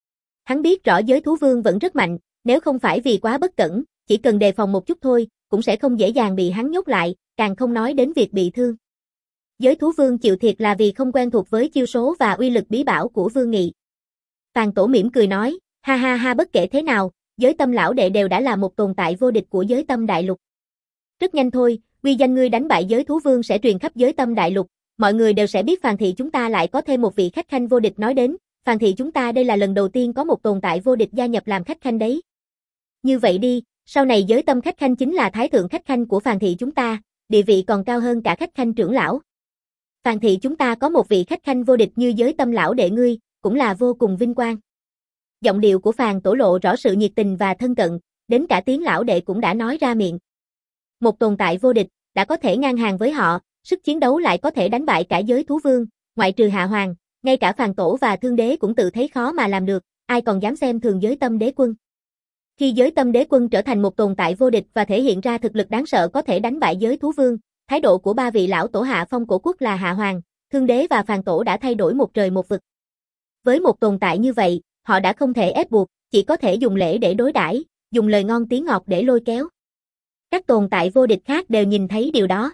Hắn biết rõ giới thú vương vẫn rất mạnh, nếu không phải vì quá bất cẩn, chỉ cần đề phòng một chút thôi, cũng sẽ không dễ dàng bị hắn nhốt lại, càng không nói đến việc bị thương. Giới thú vương chịu thiệt là vì không quen thuộc với chiêu số và uy lực bí bảo của Vương Nghị. Phàn Tổ mỉm cười nói, ha ha ha, bất kể thế nào, giới tâm lão đệ đều đã là một tồn tại vô địch của giới tâm đại lục. Rất nhanh thôi, uy danh ngươi đánh bại giới thú vương sẽ truyền khắp giới tâm đại lục, mọi người đều sẽ biết Phàn thị chúng ta lại có thêm một vị khách khanh vô địch. Nói đến, Phàn thị chúng ta đây là lần đầu tiên có một tồn tại vô địch gia nhập làm khách khanh đấy. Như vậy đi, sau này giới tâm khách khanh chính là thái thượng khách khanh của Phàn thị chúng ta, địa vị còn cao hơn cả khách khanh trưởng lão. Phàn thị chúng ta có một vị khách khanh vô địch như giới tâm lão đệ ngươi, cũng là vô cùng vinh quang. Giọng điệu của Phàn Tổ lộ rõ sự nhiệt tình và thân cận, đến cả tiếng lão đệ cũng đã nói ra miệng. Một tồn tại vô địch, đã có thể ngang hàng với họ, sức chiến đấu lại có thể đánh bại cả giới thú vương, ngoại trừ Hạ Hoàng, ngay cả Phàn Tổ và Thương Đế cũng tự thấy khó mà làm được, ai còn dám xem thường giới tâm đế quân. Khi giới tâm đế quân trở thành một tồn tại vô địch và thể hiện ra thực lực đáng sợ có thể đánh bại giới thú vương, thái độ của ba vị lão tổ Hạ Phong cổ quốc là Hạ Hoàng, Thương Đế và Phàn Tổ đã thay đổi một trời một vực. Với một tồn tại như vậy, họ đã không thể ép buộc, chỉ có thể dùng lễ để đối đãi, dùng lời ngon tiếng ngọt để lôi kéo. Các tồn tại vô địch khác đều nhìn thấy điều đó.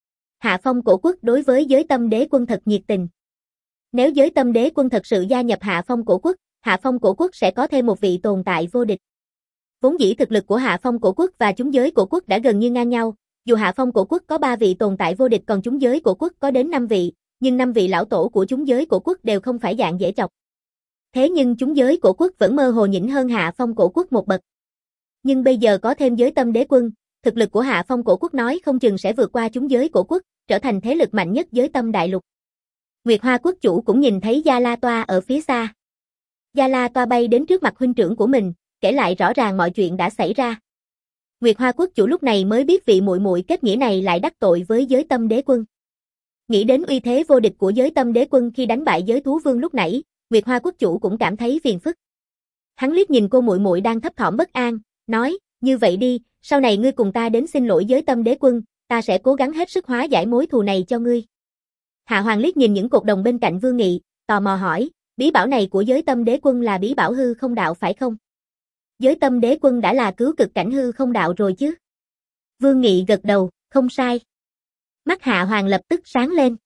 Hạ Phong cổ quốc đối với giới tâm đế quân thật nhiệt tình. Nếu giới tâm đế quân thật sự gia nhập Hạ Phong cổ quốc, Hạ Phong cổ quốc sẽ có thêm một vị tồn tại vô địch. Vốn dĩ thực lực của Hạ Phong cổ quốc và chúng giới cổ quốc đã gần như ngang nhau, dù Hạ Phong cổ quốc có ba vị tồn tại vô địch còn chúng giới cổ quốc có đến năm vị, nhưng năm vị lão tổ của chúng giới cổ quốc đều không phải dạng dễ chọc. Thế nhưng chúng giới cổ quốc vẫn mơ hồ nhỉnh hơn Hạ Phong cổ quốc một bậc. Nhưng bây giờ có thêm giới tâm đế quân, thực lực của Hạ Phong cổ quốc nói không chừng sẽ vượt qua chúng giới cổ quốc, trở thành thế lực mạnh nhất giới tâm đại lục. Nguyệt Hoa quốc chủ cũng nhìn thấy Gia La Toa ở phía xa. Gia La Toa bay đến trước mặt huynh trưởng của mình, kể lại rõ ràng mọi chuyện đã xảy ra. Nguyệt Hoa quốc chủ lúc này mới biết vị muội muội kết nghĩa này lại đắc tội với giới tâm đế quân. Nghĩ đến uy thế vô địch của giới tâm đế quân khi đánh bại giới thú vương lúc nãy, Nguyệt Hoa quốc chủ cũng cảm thấy phiền phức. Hắn liếc nhìn cô muội muội đang thấp thỏm bất an, nói, như vậy đi, sau này ngươi cùng ta đến xin lỗi giới tâm đế quân, ta sẽ cố gắng hết sức hóa giải mối thù này cho ngươi. Hạ Hoàng liếc nhìn những cột đồng bên cạnh Vương Nghị, tò mò hỏi, bí bảo này của giới tâm đế quân là bí bảo hư không đạo phải không? Giới tâm đế quân đã là cứu cực cảnh hư không đạo rồi chứ? Vương Nghị gật đầu, không sai. Mắt Hạ Hoàng lập tức sáng lên.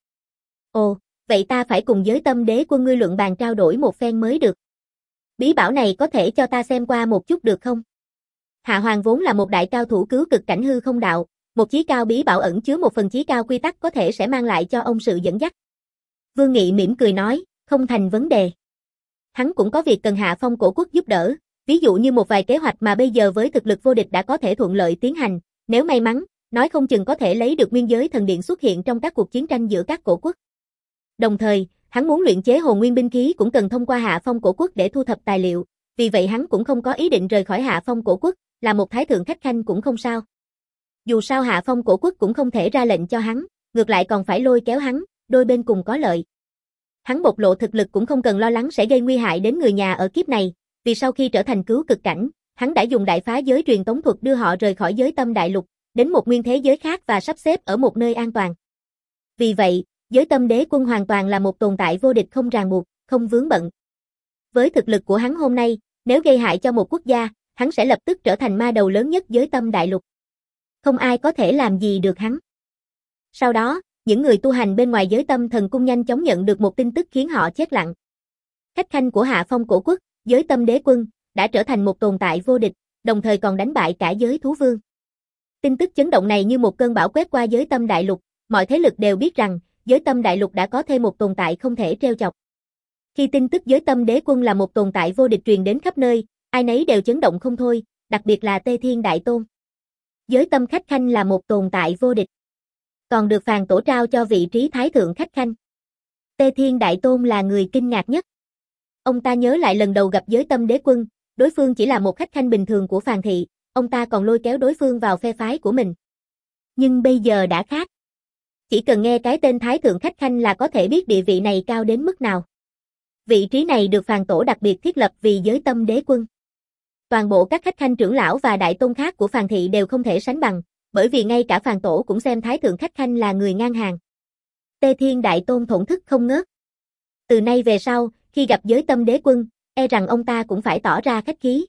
Ồ, vậy ta phải cùng giới tâm đế quân ngươi luận bàn trao đổi một phen mới được. Bí bảo này có thể cho ta xem qua một chút được không? Hạ Hoàng vốn là một đại cao thủ cứu cực cảnh hư không đạo, một chí cao bí bảo ẩn chứa một phần chí cao quy tắc có thể sẽ mang lại cho ông sự dẫn dắt. Vương Nghị mỉm cười nói, không thành vấn đề. Hắn cũng có việc cần Hạ Phong cổ quốc giúp đỡ, ví dụ như một vài kế hoạch mà bây giờ với thực lực vô địch đã có thể thuận lợi tiến hành, nếu may mắn, nói không chừng có thể lấy được nguyên giới thần điện xuất hiện trong các cuộc chiến tranh giữa các cổ quốc. Đồng thời, hắn muốn luyện chế hồn nguyên binh khí cũng cần thông qua Hạ Phong cổ quốc để thu thập tài liệu, vì vậy hắn cũng không có ý định rời khỏi Hạ Phong cổ quốc, là một thái thượng khách khanh cũng không sao. Dù sao Hạ Phong cổ quốc cũng không thể ra lệnh cho hắn, ngược lại còn phải lôi kéo hắn, đôi bên cùng có lợi. Hắn bộc lộ thực lực cũng không cần lo lắng sẽ gây nguy hại đến người nhà ở kiếp này, vì sau khi trở thành cứu cực cảnh, hắn đã dùng đại phá giới truyền tống thuật đưa họ rời khỏi giới tâm đại lục, đến một nguyên thế giới khác và sắp xếp ở một nơi an toàn. Vì vậy, giới tâm đế quân hoàn toàn là một tồn tại vô địch không ràng buộc, không vướng bận. Với thực lực của hắn hôm nay, nếu gây hại cho một quốc gia, hắn sẽ lập tức trở thành ma đầu lớn nhất giới tâm đại lục. Không ai có thể làm gì được hắn. Sau đó, những người tu hành bên ngoài giới tâm thần cung nhanh chóng nhận được một tin tức khiến họ chết lặng. Khách khanh của Hạ Phong cổ quốc, giới tâm đế quân, đã trở thành một tồn tại vô địch, đồng thời còn đánh bại cả giới thú vương. Tin tức chấn động này như một cơn bão quét qua giới tâm đại lục, mọi thế lực đều biết rằng, giới tâm đại lục đã có thêm một tồn tại không thể trêu chọc. Khi tin tức giới tâm đế quân là một tồn tại vô địch truyền đến khắp nơi, ai nấy đều chấn động không thôi, đặc biệt là Tê Thiên Đại Tôn. Giới tâm khách khanh là một tồn tại vô địch, còn được Phàn Tổ trao cho vị trí Thái Thượng khách khanh. Tê Thiên Đại Tôn là người kinh ngạc nhất. Ông ta nhớ lại lần đầu gặp giới tâm đế quân, đối phương chỉ là một khách khanh bình thường của Phàn thị, ông ta còn lôi kéo đối phương vào phe phái của mình. Nhưng bây giờ đã khác. Chỉ cần nghe cái tên Thái Thượng khách khanh là có thể biết địa vị này cao đến mức nào. Vị trí này được Phàn Tổ đặc biệt thiết lập vì giới tâm đế quân. Toàn bộ các khách khanh trưởng lão và đại tôn khác của Phàn thị đều không thể sánh bằng, bởi vì ngay cả Phàn Tổ cũng xem Thái Thượng khách khanh là người ngang hàng. Tê Thiên Đại Tôn thổn thức không ngớt. Từ nay về sau, khi gặp giới tâm đế quân, e rằng ông ta cũng phải tỏ ra khách khí.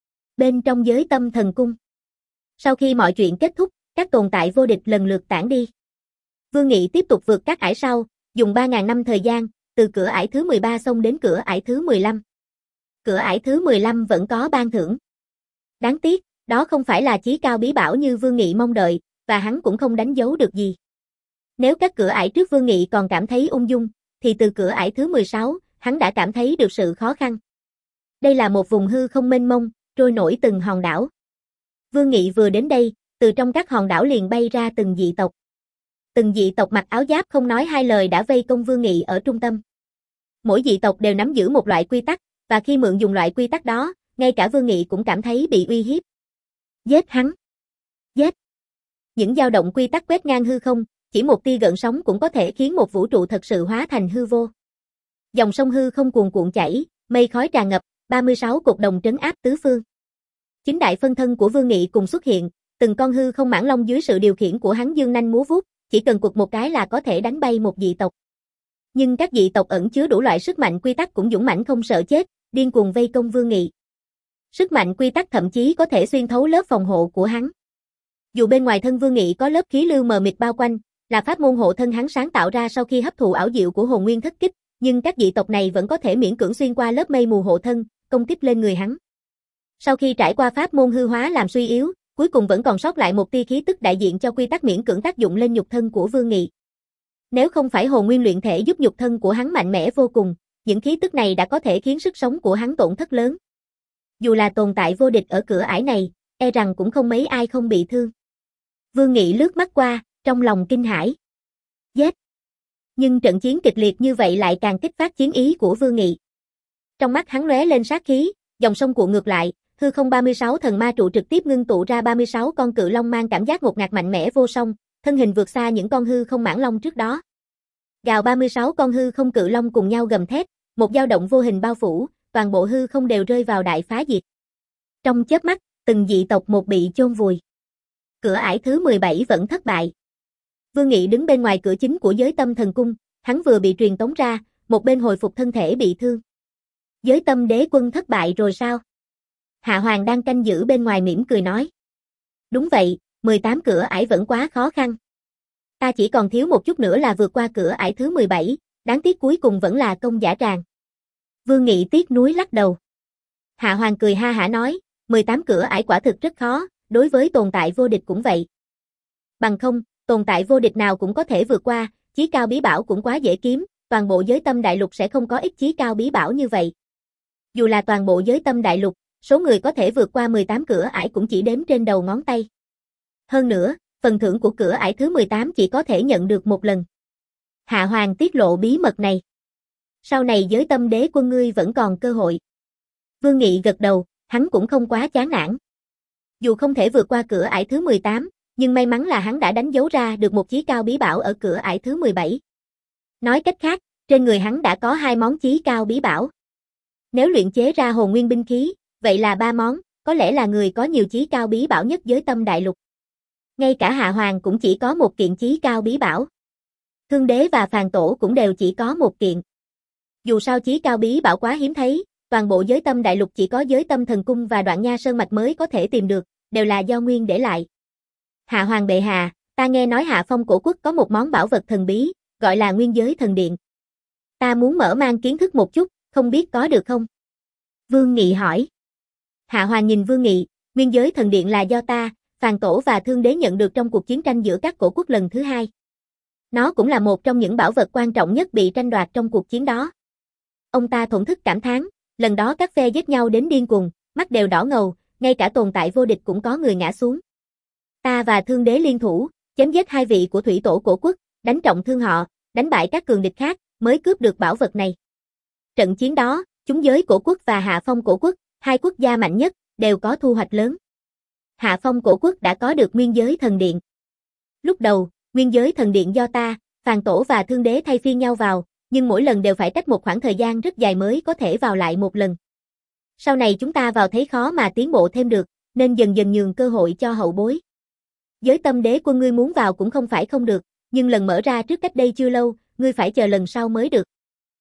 Bên trong giới tâm thần cung. Sau khi mọi chuyện kết thúc, các tồn tại vô địch lần lượt tản đi. Vương Nghị tiếp tục vượt các ải sau, dùng ba nghìn năm thời gian, từ cửa ải thứ mười ba xông đến cửa ải thứ mười lăm. Cửa ải thứ mười lăm vẫn có ban thưởng. Đáng tiếc, đó không phải là chí cao bí bảo như Vương Nghị mong đợi, và hắn cũng không đánh dấu được gì. Nếu các cửa ải trước Vương Nghị còn cảm thấy ung dung, thì từ cửa ải thứ mười sáu, hắn đã cảm thấy được sự khó khăn. Đây là một vùng hư không mênh mông, trôi nổi từng hòn đảo. Vương Nghị vừa đến đây, từ trong các hòn đảo liền bay ra từng dị tộc. Từng dị tộc mặc áo giáp không nói hai lời đã vây công Vương Nghị ở trung tâm. Mỗi dị tộc đều nắm giữ một loại quy tắc, và khi mượn dùng loại quy tắc đó, ngay cả Vương Nghị cũng cảm thấy bị uy hiếp. Giết hắn! Giết! Những dao động quy tắc quét ngang hư không, chỉ một tia gợn sóng cũng có thể khiến một vũ trụ thật sự hóa thành hư vô. Dòng sông hư không cuồn cuộn chảy, mây khói tràn ngập, ba mươi sáu cột đồng trấn áp tứ phương. Chính đại phân thân của Vương Nghị cùng xuất hiện, từng con hư không mãng long dưới sự điều khiển của hắn dương nanh múa vuốt, chỉ cần quật một cái là có thể đánh bay một dị tộc. Nhưng các dị tộc ẩn chứa đủ loại sức mạnh quy tắc cũng dũng mãnh không sợ chết, điên cuồng vây công Vương Nghị. Sức mạnh quy tắc thậm chí có thể xuyên thấu lớp phòng hộ của hắn. Dù bên ngoài thân Vương Nghị có lớp khí lưu mờ mịt bao quanh, là pháp môn hộ thân hắn sáng tạo ra sau khi hấp thụ ảo diệu của hồn nguyên thất kích, nhưng các dị tộc này vẫn có thể miễn cưỡng xuyên qua lớp mây mù hộ thân, công kích lên người hắn. Sau khi trải qua pháp môn hư hóa làm suy yếu, cuối cùng vẫn còn sót lại một tia khí tức đại diện cho quy tắc miễn cưỡng tác dụng lên nhục thân của Vương Nghị. Nếu không phải hồn nguyên luyện thể giúp nhục thân của hắn mạnh mẽ vô cùng, những khí tức này đã có thể khiến sức sống của hắn tổn thất lớn. Dù là tồn tại vô địch ở cửa ải này, e rằng cũng không mấy ai không bị thương. Vương Nghị lướt mắt qua, trong lòng kinh hãi. Giết! Nhưng trận chiến kịch liệt như vậy lại càng kích phát chiến ý của Vương Nghị. Trong mắt hắn lóe lên sát khí, dòng sông cuộn ngược lại, hư không ba mươi sáu thần ma trụ trực tiếp ngưng tụ ra ba mươi sáu con cự long mang cảm giác ngột ngạt mạnh mẽ vô song, thân hình vượt xa những con hư không mãng long trước đó. Gào ba mươi sáu con hư không cự long cùng nhau gầm thét, một dao động vô hình bao phủ, toàn bộ hư không đều rơi vào đại phá diệt. Trong chớp mắt, từng dị tộc một bị chôn vùi. Cửa ải thứ mười bảy vẫn thất bại. Vương Nghị đứng bên ngoài cửa chính của giới tâm thần cung, hắn vừa bị truyền tống ra, một bên hồi phục thân thể bị thương. Giới tâm đế quân thất bại rồi sao? Hạ Hoàng đang canh giữ bên ngoài mỉm cười nói. Đúng vậy, mười tám cửa ải vẫn quá khó khăn. Ta chỉ còn thiếu một chút nữa là vượt qua cửa ải thứ mười bảy, đáng tiếc cuối cùng vẫn là công dã tràng. Vương Nghị tiếc nuối lắc đầu. Hạ Hoàng cười ha hả nói, mười tám cửa ải quả thực rất khó, đối với tồn tại vô địch cũng vậy. Bằng không, tồn tại vô địch nào cũng có thể vượt qua, chí cao bí bảo cũng quá dễ kiếm, toàn bộ giới tâm đại lục sẽ không có ít chí cao bí bảo như vậy. Dù là toàn bộ giới tâm đại lục, số người có thể vượt qua mười tám cửa ải cũng chỉ đếm trên đầu ngón tay. Hơn nữa, phần thưởng của cửa ải thứ mười tám chỉ có thể nhận được một lần. Hạ Hoàng tiết lộ bí mật này. Sau này giới tâm đế quân ngươi vẫn còn cơ hội. Vương Nghị gật đầu, hắn cũng không quá chán nản. Dù không thể vượt qua cửa ải thứ mười tám, nhưng may mắn là hắn đã đánh dấu ra được một chí cao bí bảo ở cửa ải thứ mười bảy. Nói cách khác, trên người hắn đã có hai món chí cao bí bảo. Nếu luyện chế ra hồn nguyên binh khí, vậy là ba món, có lẽ là người có nhiều chí cao bí bảo nhất giới tâm đại lục. Ngay cả Hạ Hoàng cũng chỉ có một kiện chí cao bí bảo. Thương Đế và Phàn Tổ cũng đều chỉ có một kiện. Dù sao chí cao bí bảo quá hiếm thấy, toàn bộ giới tâm đại lục chỉ có giới tâm thần cung và Đoạn Nha Sơn Mạch mới có thể tìm được, đều là do Nguyên để lại. Hạ Hoàng bệ hạ, ta nghe nói Hạ Phong cổ quốc có một món bảo vật thần bí, gọi là Nguyên Giới Thần Điện. Ta muốn mở mang kiến thức một chút, không biết có được không? Vương Nghị hỏi. Hạ Hoàng nhìn Vương Nghị, Nguyên Giới Thần Điện là do ta, Phàn Tổ và Thương Đế nhận được trong cuộc chiến tranh giữa các cổ quốc lần thứ hai. Nó cũng là một trong những bảo vật quan trọng nhất bị tranh đoạt trong cuộc chiến đó. Ông ta thổn thức cảm thán, lần đó các phe giết nhau đến điên cuồng, mắt đều đỏ ngầu, ngay cả tồn tại vô địch cũng có người ngã xuống. Ta và Thương Đế liên thủ, chém giết hai vị của thủy tổ cổ quốc, đánh trọng thương họ, đánh bại các cường địch khác, mới cướp được bảo vật này. Trận chiến đó, chúng giới cổ quốc và Hạ Phong cổ quốc, hai quốc gia mạnh nhất, đều có thu hoạch lớn. Hạ Phong cổ quốc đã có được nguyên giới thần điện. Lúc đầu, nguyên giới thần điện do ta, Phàn Tổ và Thương Đế thay phiên nhau vào, nhưng mỗi lần đều phải cách một khoảng thời gian rất dài mới có thể vào lại một lần. Sau này chúng ta vào thấy khó mà tiến bộ thêm được, nên dần dần nhường cơ hội cho hậu bối. Giới Tâm Đế Quân ngươi muốn vào cũng không phải không được, nhưng lần mở ra trước cách đây chưa lâu, ngươi phải chờ lần sau mới được.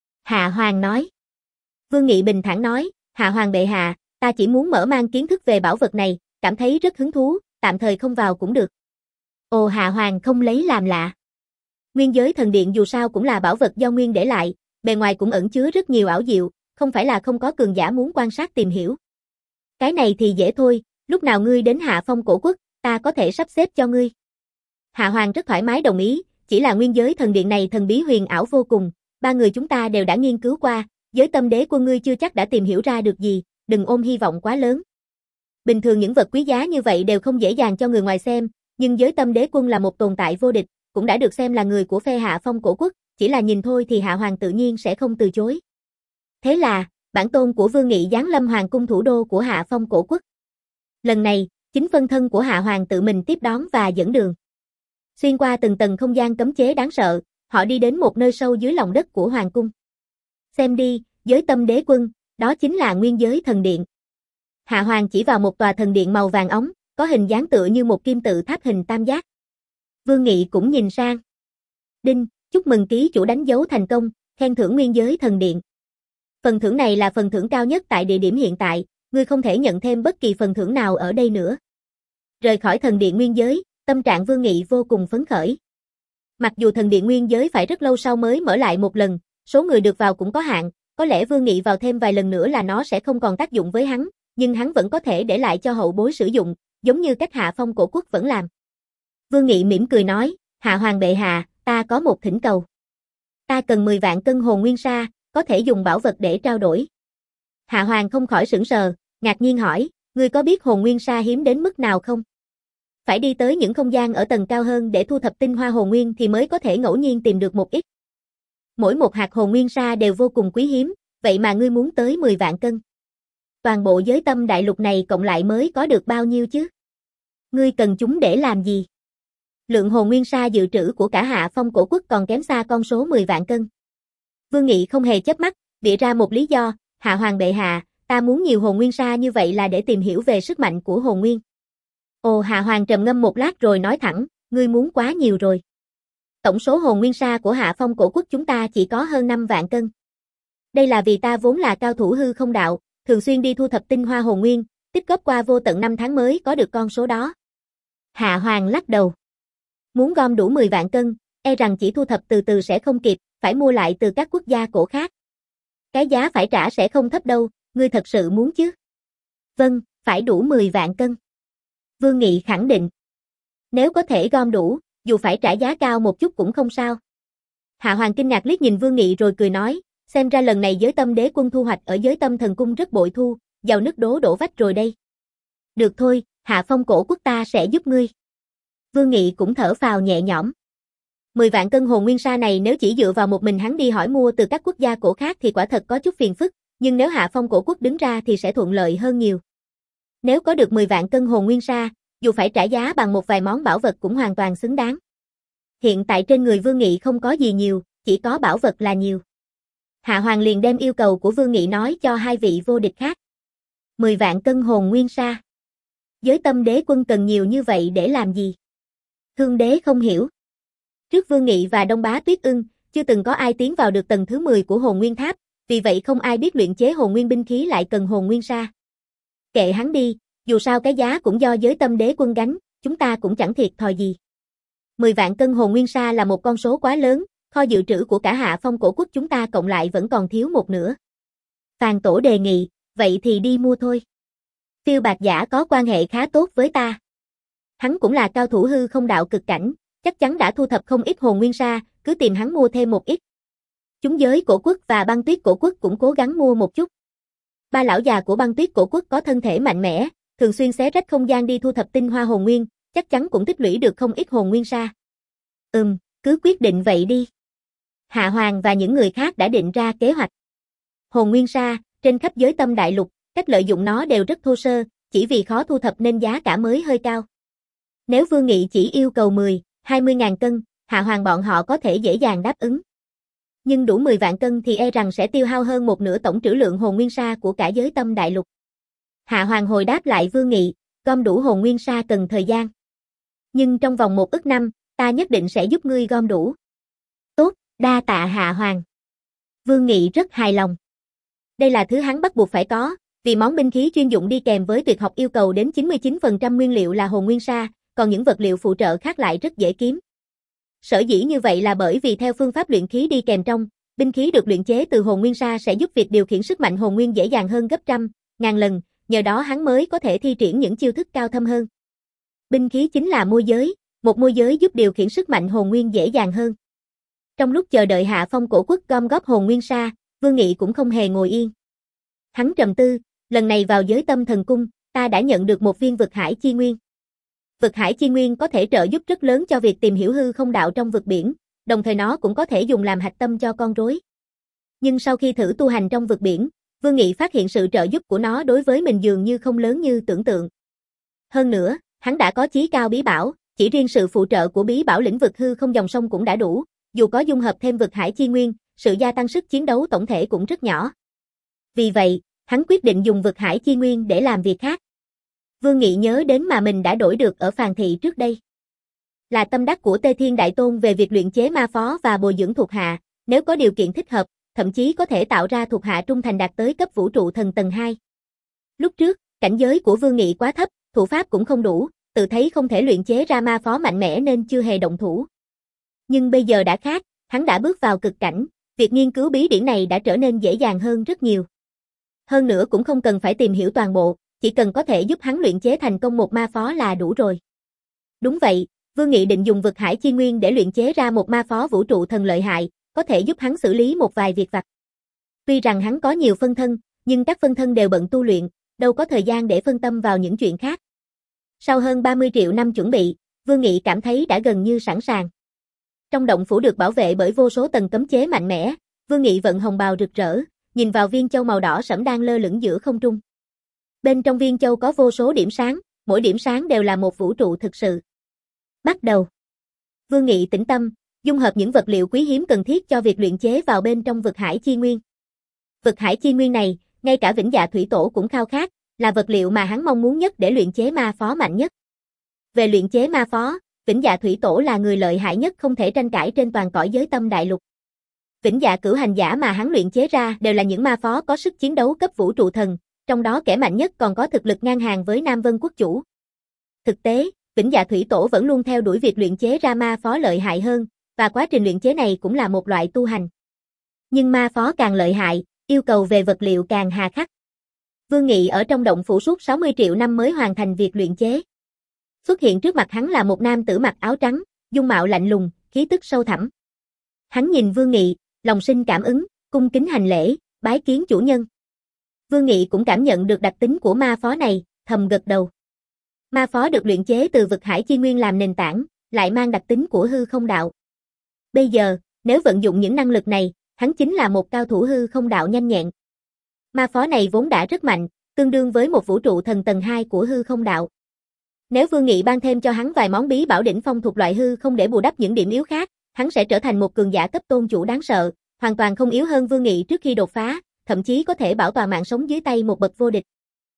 Hạ Hoàng nói. Vương Nghị bình thản nói, Hạ Hoàng bệ hạ, ta chỉ muốn mở mang kiến thức về bảo vật này, cảm thấy rất hứng thú, tạm thời không vào cũng được. Ồ, Hạ Hoàng không lấy làm lạ. Nguyên giới thần điện dù sao cũng là bảo vật do Nguyên để lại, bề ngoài cũng ẩn chứa rất nhiều ảo diệu, không phải là không có cường giả muốn quan sát tìm hiểu. Cái này thì dễ thôi, lúc nào ngươi đến Hạ Phong cổ quốc, ta có thể sắp xếp cho ngươi. Hạ Hoàng rất thoải mái đồng ý, chỉ là nguyên giới thần điện này thần bí huyền ảo vô cùng, ba người chúng ta đều đã nghiên cứu qua, giới Tâm Đế Quân ngươi chưa chắc đã tìm hiểu ra được gì, đừng ôm hy vọng quá lớn. Bình thường những vật quý giá như vậy đều không dễ dàng cho người ngoài xem, nhưng giới Tâm Đế Quân là một tồn tại vô địch, cũng đã được xem là người của phe Hạ Phong cổ quốc, chỉ là nhìn thôi thì Hạ Hoàng tự nhiên sẽ không từ chối. Thế là, bản tôn của Vương Nghị giáng lâm hoàng cung thủ đô của Hạ Phong cổ quốc. Lần này, chính phân thân của Hạ Hoàng tự mình tiếp đón và dẫn đường. Xuyên qua từng tầng không gian cấm chế đáng sợ, họ đi đến một nơi sâu dưới lòng đất của hoàng cung. Xem đi, giới Tâm Đế Quân, đó chính là nguyên giới thần điện. Hạ Hoàng chỉ vào một tòa thần điện màu vàng óng, có hình dáng tựa như một kim tự tháp hình tam giác. Vương Nghị cũng nhìn sang. Đinh, chúc mừng ký chủ đánh dấu thành công, khen thưởng nguyên giới thần điện. Phần thưởng này là phần thưởng cao nhất tại địa điểm hiện tại, ngươi không thể nhận thêm bất kỳ phần thưởng nào ở đây nữa. Rời khỏi thần điện nguyên giới, tâm trạng Vương Nghị vô cùng phấn khởi. Mặc dù thần điện nguyên giới phải rất lâu sau mới mở lại một lần, số người được vào cũng có hạn, có lẽ Vương Nghị vào thêm vài lần nữa là nó sẽ không còn tác dụng với hắn, nhưng hắn vẫn có thể để lại cho hậu bối sử dụng, giống như cách Hạ Phong cổ quốc vẫn làm. Vương Nghị mỉm cười nói, Hạ Hoàng bệ hạ, ta có một thỉnh cầu. Ta cần mười vạn cân hồn nguyên sa, có thể dùng bảo vật để trao đổi. Hạ Hoàng không khỏi sửng sờ, ngạc nhiên hỏi, ngươi có biết hồn nguyên sa hiếm đến mức nào không? Phải đi tới những không gian ở tầng cao hơn để thu thập tinh hoa hồn nguyên thì mới có thể ngẫu nhiên tìm được một ít. Mỗi một hạt hồn nguyên sa đều vô cùng quý hiếm, vậy mà ngươi muốn tới mười vạn cân. Toàn bộ giới Tâm đại lục này cộng lại mới có được bao nhiêu chứ? Ngươi cần chúng để làm gì? Lượng hồn nguyên sa dự trữ của cả Hạ Phong cổ quốc còn kém xa con số mười vạn cân. Vương Nghị không hề chớp mắt, bịa ra một lý do, Hạ Hoàng bệ hạ, ta muốn nhiều hồn nguyên sa như vậy là để tìm hiểu về sức mạnh của hồn nguyên. Ồ, Hạ Hoàng trầm ngâm một lát rồi nói thẳng, ngươi muốn quá nhiều rồi. Tổng số hồn nguyên sa của Hạ Phong cổ quốc chúng ta chỉ có hơn năm vạn cân. Đây là vì ta vốn là cao thủ hư không đạo, thường xuyên đi thu thập tinh hoa hồn nguyên, tích góp qua vô tận năm tháng mới có được con số đó. Hạ Hoàng lắc đầu. Muốn gom đủ mười vạn cân, e rằng chỉ thu thập từ từ sẽ không kịp, phải mua lại từ các quốc gia cổ khác. Cái giá phải trả sẽ không thấp đâu, ngươi thật sự muốn chứ? Vâng, phải đủ mười vạn cân. Vương Nghị khẳng định. Nếu có thể gom đủ, dù phải trả giá cao một chút cũng không sao. Hạ Hoàng kinh ngạc liếc nhìn Vương Nghị rồi cười nói, xem ra lần này giới Tâm Đế Quân thu hoạch ở giới Tâm Thần Cung rất bội thu, giàu nứt đố đổ vách rồi đây. Được thôi, Hạ Phong cổ quốc ta sẽ giúp ngươi. Vương Nghị cũng thở phào nhẹ nhõm. mười vạn cân hồn nguyên sa này nếu chỉ dựa vào một mình hắn đi hỏi mua từ các quốc gia cổ khác thì quả thật có chút phiền phức, nhưng nếu Hạ Phong cổ quốc đứng ra thì sẽ thuận lợi hơn nhiều. Nếu có được mười vạn cân hồn nguyên sa, dù phải trả giá bằng một vài món bảo vật cũng hoàn toàn xứng đáng. Hiện tại trên người Vương Nghị không có gì nhiều, chỉ có bảo vật là nhiều. Hạ Hoàng liền đem yêu cầu của Vương Nghị nói cho hai vị vô địch khác. mười vạn cân hồn nguyên sa. Giới Tâm Đế Quân cần nhiều như vậy để làm gì? Thương Đế không hiểu. Trước Vương Nghị và Đông Bá Tuyết Ưng, chưa từng có ai tiến vào được tầng thứ mười của hồn nguyên tháp, vì vậy không ai biết luyện chế hồn nguyên binh khí lại cần hồn nguyên sa. Kệ hắn đi, dù sao cái giá cũng do giới Tâm Đế Quân gánh, chúng ta cũng chẳng thiệt thòi gì. mười vạn cân hồn nguyên sa là một con số quá lớn, kho dự trữ của cả Hạ Phong cổ quốc chúng ta cộng lại vẫn còn thiếu một nửa. Phàn Tổ đề nghị, vậy thì đi mua thôi. Phiêu Bạc Giả có quan hệ khá tốt với ta. Hắn cũng là cao thủ hư không đạo cực cảnh, chắc chắn đã thu thập không ít hồn nguyên sa, cứ tìm hắn mua thêm một ít. Chúng giới cổ quốc và băng tuyết cổ quốc cũng cố gắng mua một chút. Ba lão già của băng tuyết cổ quốc có thân thể mạnh mẽ, thường xuyên xé rách không gian đi thu thập tinh hoa hồn nguyên, chắc chắn cũng tích lũy được không ít hồn nguyên sa. Ừm, cứ quyết định vậy đi. Hạ Hoàng và những người khác đã định ra kế hoạch. Hồn nguyên sa, trên khắp giới tâm đại lục, cách lợi dụng nó đều rất thô sơ, chỉ vì khó thu thập nên giá cả mới hơi cao. Nếu Vương Nghị chỉ yêu cầu mười, hai mươi ngàn cân, Hạ Hoàng bọn họ có thể dễ dàng đáp ứng. Nhưng đủ mười vạn cân thì e rằng sẽ tiêu hao hơn một nửa tổng trữ lượng hồn nguyên sa của cả giới tâm đại lục. Hạ Hoàng hồi đáp lại Vương Nghị, gom đủ hồn nguyên sa cần thời gian. Nhưng trong vòng một ức năm, ta nhất định sẽ giúp ngươi gom đủ. Tốt, đa tạ Hạ Hoàng. Vương Nghị rất hài lòng. Đây là thứ hắn bắt buộc phải có, vì món binh khí chuyên dụng đi kèm với tuyệt học yêu cầu đến chín mươi chín phần trăm nguyên liệu là hồn nguyên sa, còn những vật liệu phụ trợ khác lại rất dễ kiếm. Sở dĩ như vậy là bởi vì theo phương pháp luyện khí đi kèm trong, binh khí được luyện chế từ hồn nguyên sa sẽ giúp việc điều khiển sức mạnh hồn nguyên dễ dàng hơn gấp trăm, ngàn lần, nhờ đó hắn mới có thể thi triển những chiêu thức cao thâm hơn. Binh khí chính là môi giới, một môi giới giúp điều khiển sức mạnh hồn nguyên dễ dàng hơn. Trong lúc chờ đợi Hạ Phong cổ quốc gom góp hồn nguyên sa, Vương Nghị cũng không hề ngồi yên. Hắn trầm tư, lần này vào giới tâm thần cung, ta đã nhận được một viên vực hải chi nguyên. Vực hải chi nguyên có thể trợ giúp rất lớn cho việc tìm hiểu hư không đạo trong vực biển, đồng thời nó cũng có thể dùng làm hạch tâm cho con rối. Nhưng sau khi thử tu hành trong vực biển, Vương Nghị phát hiện sự trợ giúp của nó đối với mình dường như không lớn như tưởng tượng. Hơn nữa, hắn đã có chí cao bí bảo, chỉ riêng sự phụ trợ của bí bảo lĩnh vực hư không dòng sông cũng đã đủ, dù có dung hợp thêm vực hải chi nguyên, sự gia tăng sức chiến đấu tổng thể cũng rất nhỏ. Vì vậy, hắn quyết định dùng vực hải chi nguyên để làm việc khác. Vương Nghị nhớ đến mà mình đã đổi được ở Phàn Thị trước đây. Là tâm đắc của Tê Thiên Đại Tôn về việc luyện chế ma phó và bồi dưỡng thuộc hạ, nếu có điều kiện thích hợp, thậm chí có thể tạo ra thuộc hạ trung thành đạt tới cấp vũ trụ thần tầng hai. Lúc trước, cảnh giới của Vương Nghị quá thấp, thủ pháp cũng không đủ, tự thấy không thể luyện chế ra ma phó mạnh mẽ nên chưa hề động thủ. Nhưng bây giờ đã khác, hắn đã bước vào cực cảnh, việc nghiên cứu bí điển này đã trở nên dễ dàng hơn rất nhiều. Hơn nữa cũng không cần phải tìm hiểu toàn bộ, chỉ cần có thể giúp hắn luyện chế thành công một ma phó là đủ rồi. Đúng vậy, Vương Nghị định dùng vực hải chi nguyên để luyện chế ra một ma phó vũ trụ thần lợi hại, có thể giúp hắn xử lý một vài việc vặt. Tuy rằng hắn có nhiều phân thân, nhưng các phân thân đều bận tu luyện, đâu có thời gian để phân tâm vào những chuyện khác. Sau hơn ba mươi triệu năm chuẩn bị, Vương Nghị cảm thấy đã gần như sẵn sàng. Trong động phủ được bảo vệ bởi vô số tầng cấm chế mạnh mẽ, Vương Nghị vận hồng bào rực rỡ, nhìn vào viên châu màu đỏ sẫm đang lơ lửng giữa không trung. Bên trong viên châu có vô số điểm sáng, mỗi điểm sáng đều là một vũ trụ thực sự. Bắt đầu. Vương Nghị tĩnh tâm, dung hợp những vật liệu quý hiếm cần thiết cho việc luyện chế vào bên trong vực hải chi nguyên. Vực hải chi nguyên này, ngay cả Vĩnh Dạ Thủy Tổ cũng khao khát, là vật liệu mà hắn mong muốn nhất để luyện chế ma phó mạnh nhất. Về luyện chế ma phó, Vĩnh Dạ Thủy Tổ là người lợi hại nhất không thể tranh cãi trên toàn cõi giới tâm đại lục. Vĩnh Dạ Cửu Hành Giả mà hắn luyện chế ra đều là những ma phó có sức chiến đấu cấp vũ trụ thần, trong đó kẻ mạnh nhất còn có thực lực ngang hàng với Nam Vân Quốc chủ. Thực tế, Vĩnh Dạ Thủy Tổ vẫn luôn theo đuổi việc luyện chế ra ma phó lợi hại hơn, và quá trình luyện chế này cũng là một loại tu hành. Nhưng ma phó càng lợi hại, yêu cầu về vật liệu càng hà khắc. Vương Nghị ở trong động phủ suốt sáu mươi triệu năm mới hoàn thành việc luyện chế. Xuất hiện trước mặt hắn là một nam tử mặc áo trắng, dung mạo lạnh lùng, khí tức sâu thẳm. Hắn nhìn Vương Nghị, lòng sinh cảm ứng, cung kính hành lễ, bái kiến chủ nhân. Vương Nghị cũng cảm nhận được đặc tính của ma phó này, thầm gật đầu. Ma phó được luyện chế từ vực hải chi nguyên làm nền tảng, lại mang đặc tính của hư không đạo. Bây giờ, nếu vận dụng những năng lực này, hắn chính là một cao thủ hư không đạo nhanh nhẹn. Ma phó này vốn đã rất mạnh, tương đương với một vũ trụ thần tầng hai của hư không đạo. Nếu Vương Nghị ban thêm cho hắn vài món bí bảo đỉnh phong thuộc loại hư không để bù đắp những điểm yếu khác, hắn sẽ trở thành một cường giả cấp tôn chủ đáng sợ, hoàn toàn không yếu hơn Vương Nghị trước khi đột phá, thậm chí có thể bảo toàn mạng sống dưới tay một bậc vô địch.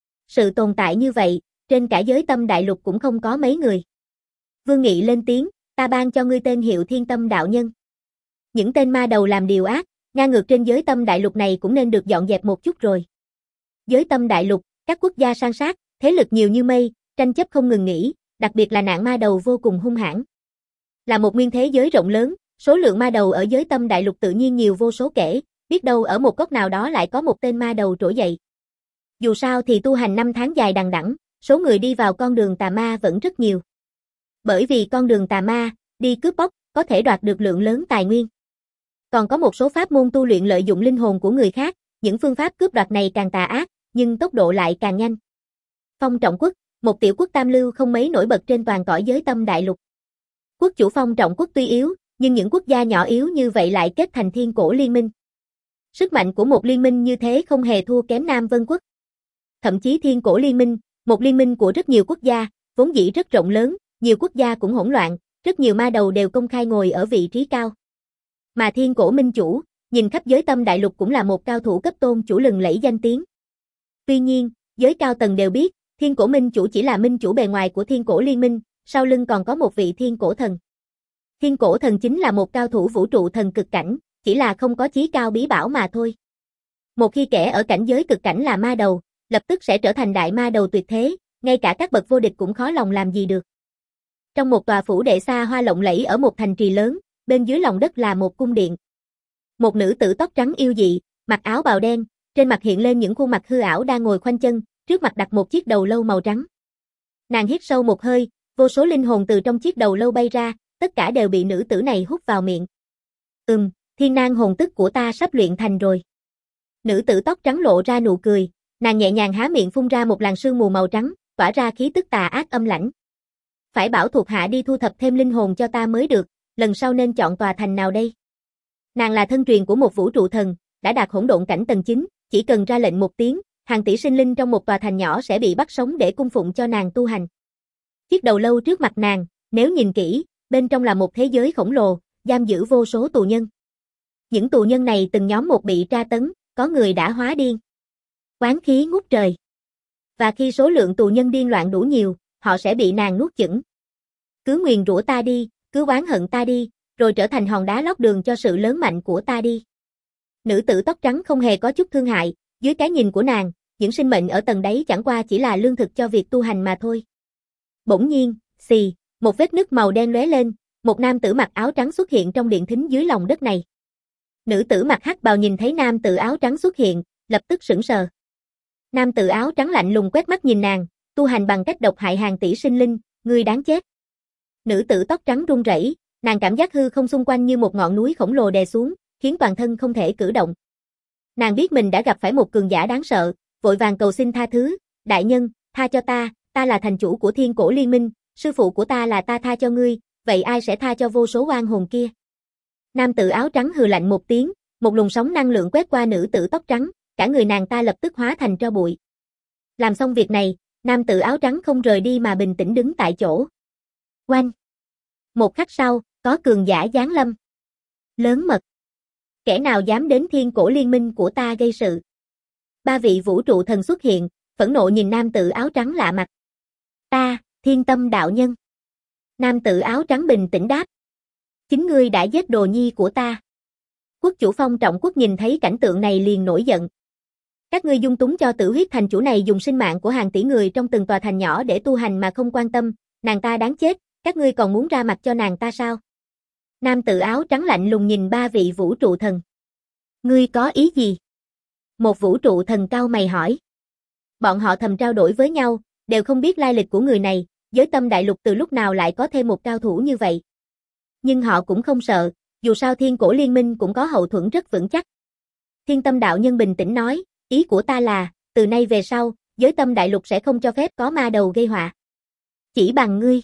Sự tồn tại như vậy, trên cả giới tâm đại lục cũng không có mấy người. Vương Nghị lên tiếng, ta ban cho ngươi tên hiệu Thiên Tâm Đạo Nhân. Những tên ma đầu làm điều ác, ngang ngược trên giới tâm đại lục này cũng nên được dọn dẹp một chút rồi. Giới tâm đại lục, các quốc gia san sát, thế lực nhiều như mây, tranh chấp không ngừng nghỉ, đặc biệt là nạn ma đầu vô cùng hung hãn. Là một nguyên thế giới rộng lớn, số lượng ma đầu ở giới tâm đại lục tự nhiên nhiều vô số kể, biết đâu ở một góc nào đó lại có một tên ma đầu trỗi dậy. Dù sao thì tu hành năm tháng dài đằng đẵng, số người đi vào con đường tà ma vẫn rất nhiều. Bởi vì con đường tà ma, đi cướp bóc, có thể đoạt được lượng lớn tài nguyên. Còn có một số pháp môn tu luyện lợi dụng linh hồn của người khác, những phương pháp cướp đoạt này càng tà ác, nhưng tốc độ lại càng nhanh. Phong Trọng Quốc, một tiểu quốc tam lưu không mấy nổi bật trên toàn cõi giới Tâm Đại Lục. Quốc chủ Phong Trọng Quốc tuy yếu, nhưng những quốc gia nhỏ yếu như vậy lại kết thành Thiên Cổ Liên Minh. Sức mạnh của một liên minh như thế không hề thua kém Nam Vân Quốc. Thậm chí Thiên Cổ Liên Minh, một liên minh của rất nhiều quốc gia, vốn dĩ rất rộng lớn, nhiều quốc gia cũng hỗn loạn, rất nhiều ma đầu đều công khai ngồi ở vị trí cao. Mà Thiên Cổ Minh Chủ, nhìn khắp giới Tâm Đại Lục cũng là một cao thủ cấp tôn chủ lừng lẫy danh tiếng. Tuy nhiên, giới cao tầng đều biết, Thiên Cổ Minh Chủ chỉ là minh chủ bề ngoài của Thiên Cổ Liên Minh, sau lưng còn có một vị Thiên Cổ Thần. Thiên Cổ Thần chính là một cao thủ vũ trụ thần cực cảnh, chỉ là không có chí cao bí bảo mà thôi. Một khi kẻ ở cảnh giới cực cảnh là ma đầu, lập tức sẽ trở thành đại ma đầu tuyệt thế, ngay cả các bậc vô địch cũng khó lòng làm gì được. Trong một tòa phủ đệ xa hoa lộng lẫy ở một thành trì lớn, bên dưới lòng đất là một cung điện. Một nữ tử tóc trắng yêu dị, mặc áo bào đen, trên mặt hiện lên những khuôn mặt hư ảo đang ngồi khoanh chân, trước mặt đặt một chiếc đầu lâu màu trắng. Nàng hít sâu một hơi, vô số linh hồn từ trong chiếc đầu lâu bay ra, tất cả đều bị nữ tử này hút vào miệng. Ừm, thiên nang hồn tức của ta sắp luyện thành rồi. Nữ tử tóc trắng lộ ra nụ cười, nàng nhẹ nhàng há miệng phun ra một làn sương mù màu trắng, tỏa ra khí tức tà ác âm lãnh. Phải bảo thuộc hạ đi thu thập thêm linh hồn cho ta mới được, lần sau nên chọn tòa thành nào đây? Nàng là thân truyền của một vũ trụ thần, đã đạt hỗn độn cảnh tầng chín, chỉ cần ra lệnh một tiếng, hàng tỷ sinh linh trong một tòa thành nhỏ sẽ bị bắt sống để cung phụng cho nàng tu hành. Chiếc đầu lâu trước mặt nàng, nếu nhìn kỹ, bên trong là một thế giới khổng lồ, giam giữ vô số tù nhân. Những tù nhân này từng nhóm một bị tra tấn, có người đã hóa điên. Oán khí ngút trời. Và khi số lượng tù nhân điên loạn đủ nhiều, họ sẽ bị nàng nuốt chửng. Cứ nguyền rủa ta đi, cứ oán hận ta đi, rồi trở thành hòn đá lót đường cho sự lớn mạnh của ta đi. Nữ tử tóc trắng không hề có chút thương hại, dưới cái nhìn của nàng, những sinh mệnh ở tầng đáy chẳng qua chỉ là lương thực cho việc tu hành mà thôi. Bỗng nhiên, xì, một vết nứt màu đen lóe lên, một nam tử mặc áo trắng xuất hiện trong điện thính dưới lòng đất này. Nữ tử mặc hắc bào nhìn thấy nam tử áo trắng xuất hiện, lập tức sững sờ. Nam tử áo trắng lạnh lùng quét mắt nhìn nàng, tu hành bằng cách độc hại hàng tỷ sinh linh, ngươi đáng chết. Nữ tử tóc trắng run rẩy, nàng cảm giác hư không xung quanh như một ngọn núi khổng lồ đè xuống, khiến toàn thân không thể cử động. Nàng biết mình đã gặp phải một cường giả đáng sợ, vội vàng cầu xin tha thứ, đại nhân, tha cho ta, ta là thành chủ của Thiên Cổ Liên Minh, sư phụ của ta là ta tha cho ngươi, vậy ai sẽ tha cho vô số oan hồn kia? Nam tử áo trắng hừ lạnh một tiếng, một luồng sóng năng lượng quét qua nữ tử tóc trắng, cả người nàng ta lập tức hóa thành tro bụi. Làm xong việc này, nam tử áo trắng không rời đi mà bình tĩnh đứng tại chỗ. Oanh! Một khắc sau, có cường giả giáng lâm. Lớn mật! Kẻ nào dám đến Thiên Cổ Liên Minh của ta gây sự? Ba vị vũ trụ thần xuất hiện, phẫn nộ nhìn nam tử áo trắng lạ mặt. Ta, Thiên Tâm đạo nhân. Nam tử áo trắng bình tĩnh đáp. Chính ngươi đã giết đồ nhi của ta. Quốc chủ Phong Trọng Quốc nhìn thấy cảnh tượng này liền nổi giận. Các ngươi dung túng cho Tử Huyết thành chủ này dùng sinh mạng của hàng tỷ người trong từng tòa thành nhỏ để tu hành mà không quan tâm, nàng ta đáng chết, các ngươi còn muốn ra mặt cho nàng ta sao? Nam tử áo trắng lạnh lùng nhìn ba vị vũ trụ thần. Ngươi có ý gì? Một vũ trụ thần cau mày hỏi. Bọn họ thầm trao đổi với nhau, đều không biết lai lịch của người này, giới Tâm Đại Lục từ lúc nào lại có thêm một cao thủ như vậy. Nhưng họ cũng không sợ, dù sao Thiên Cổ Liên Minh cũng có hậu thuẫn rất vững chắc. Thiên Tâm đạo nhân bình tĩnh nói, ý của ta là, từ nay về sau, giới Tâm Đại Lục sẽ không cho phép có ma đầu gây họa. Chỉ bằng ngươi.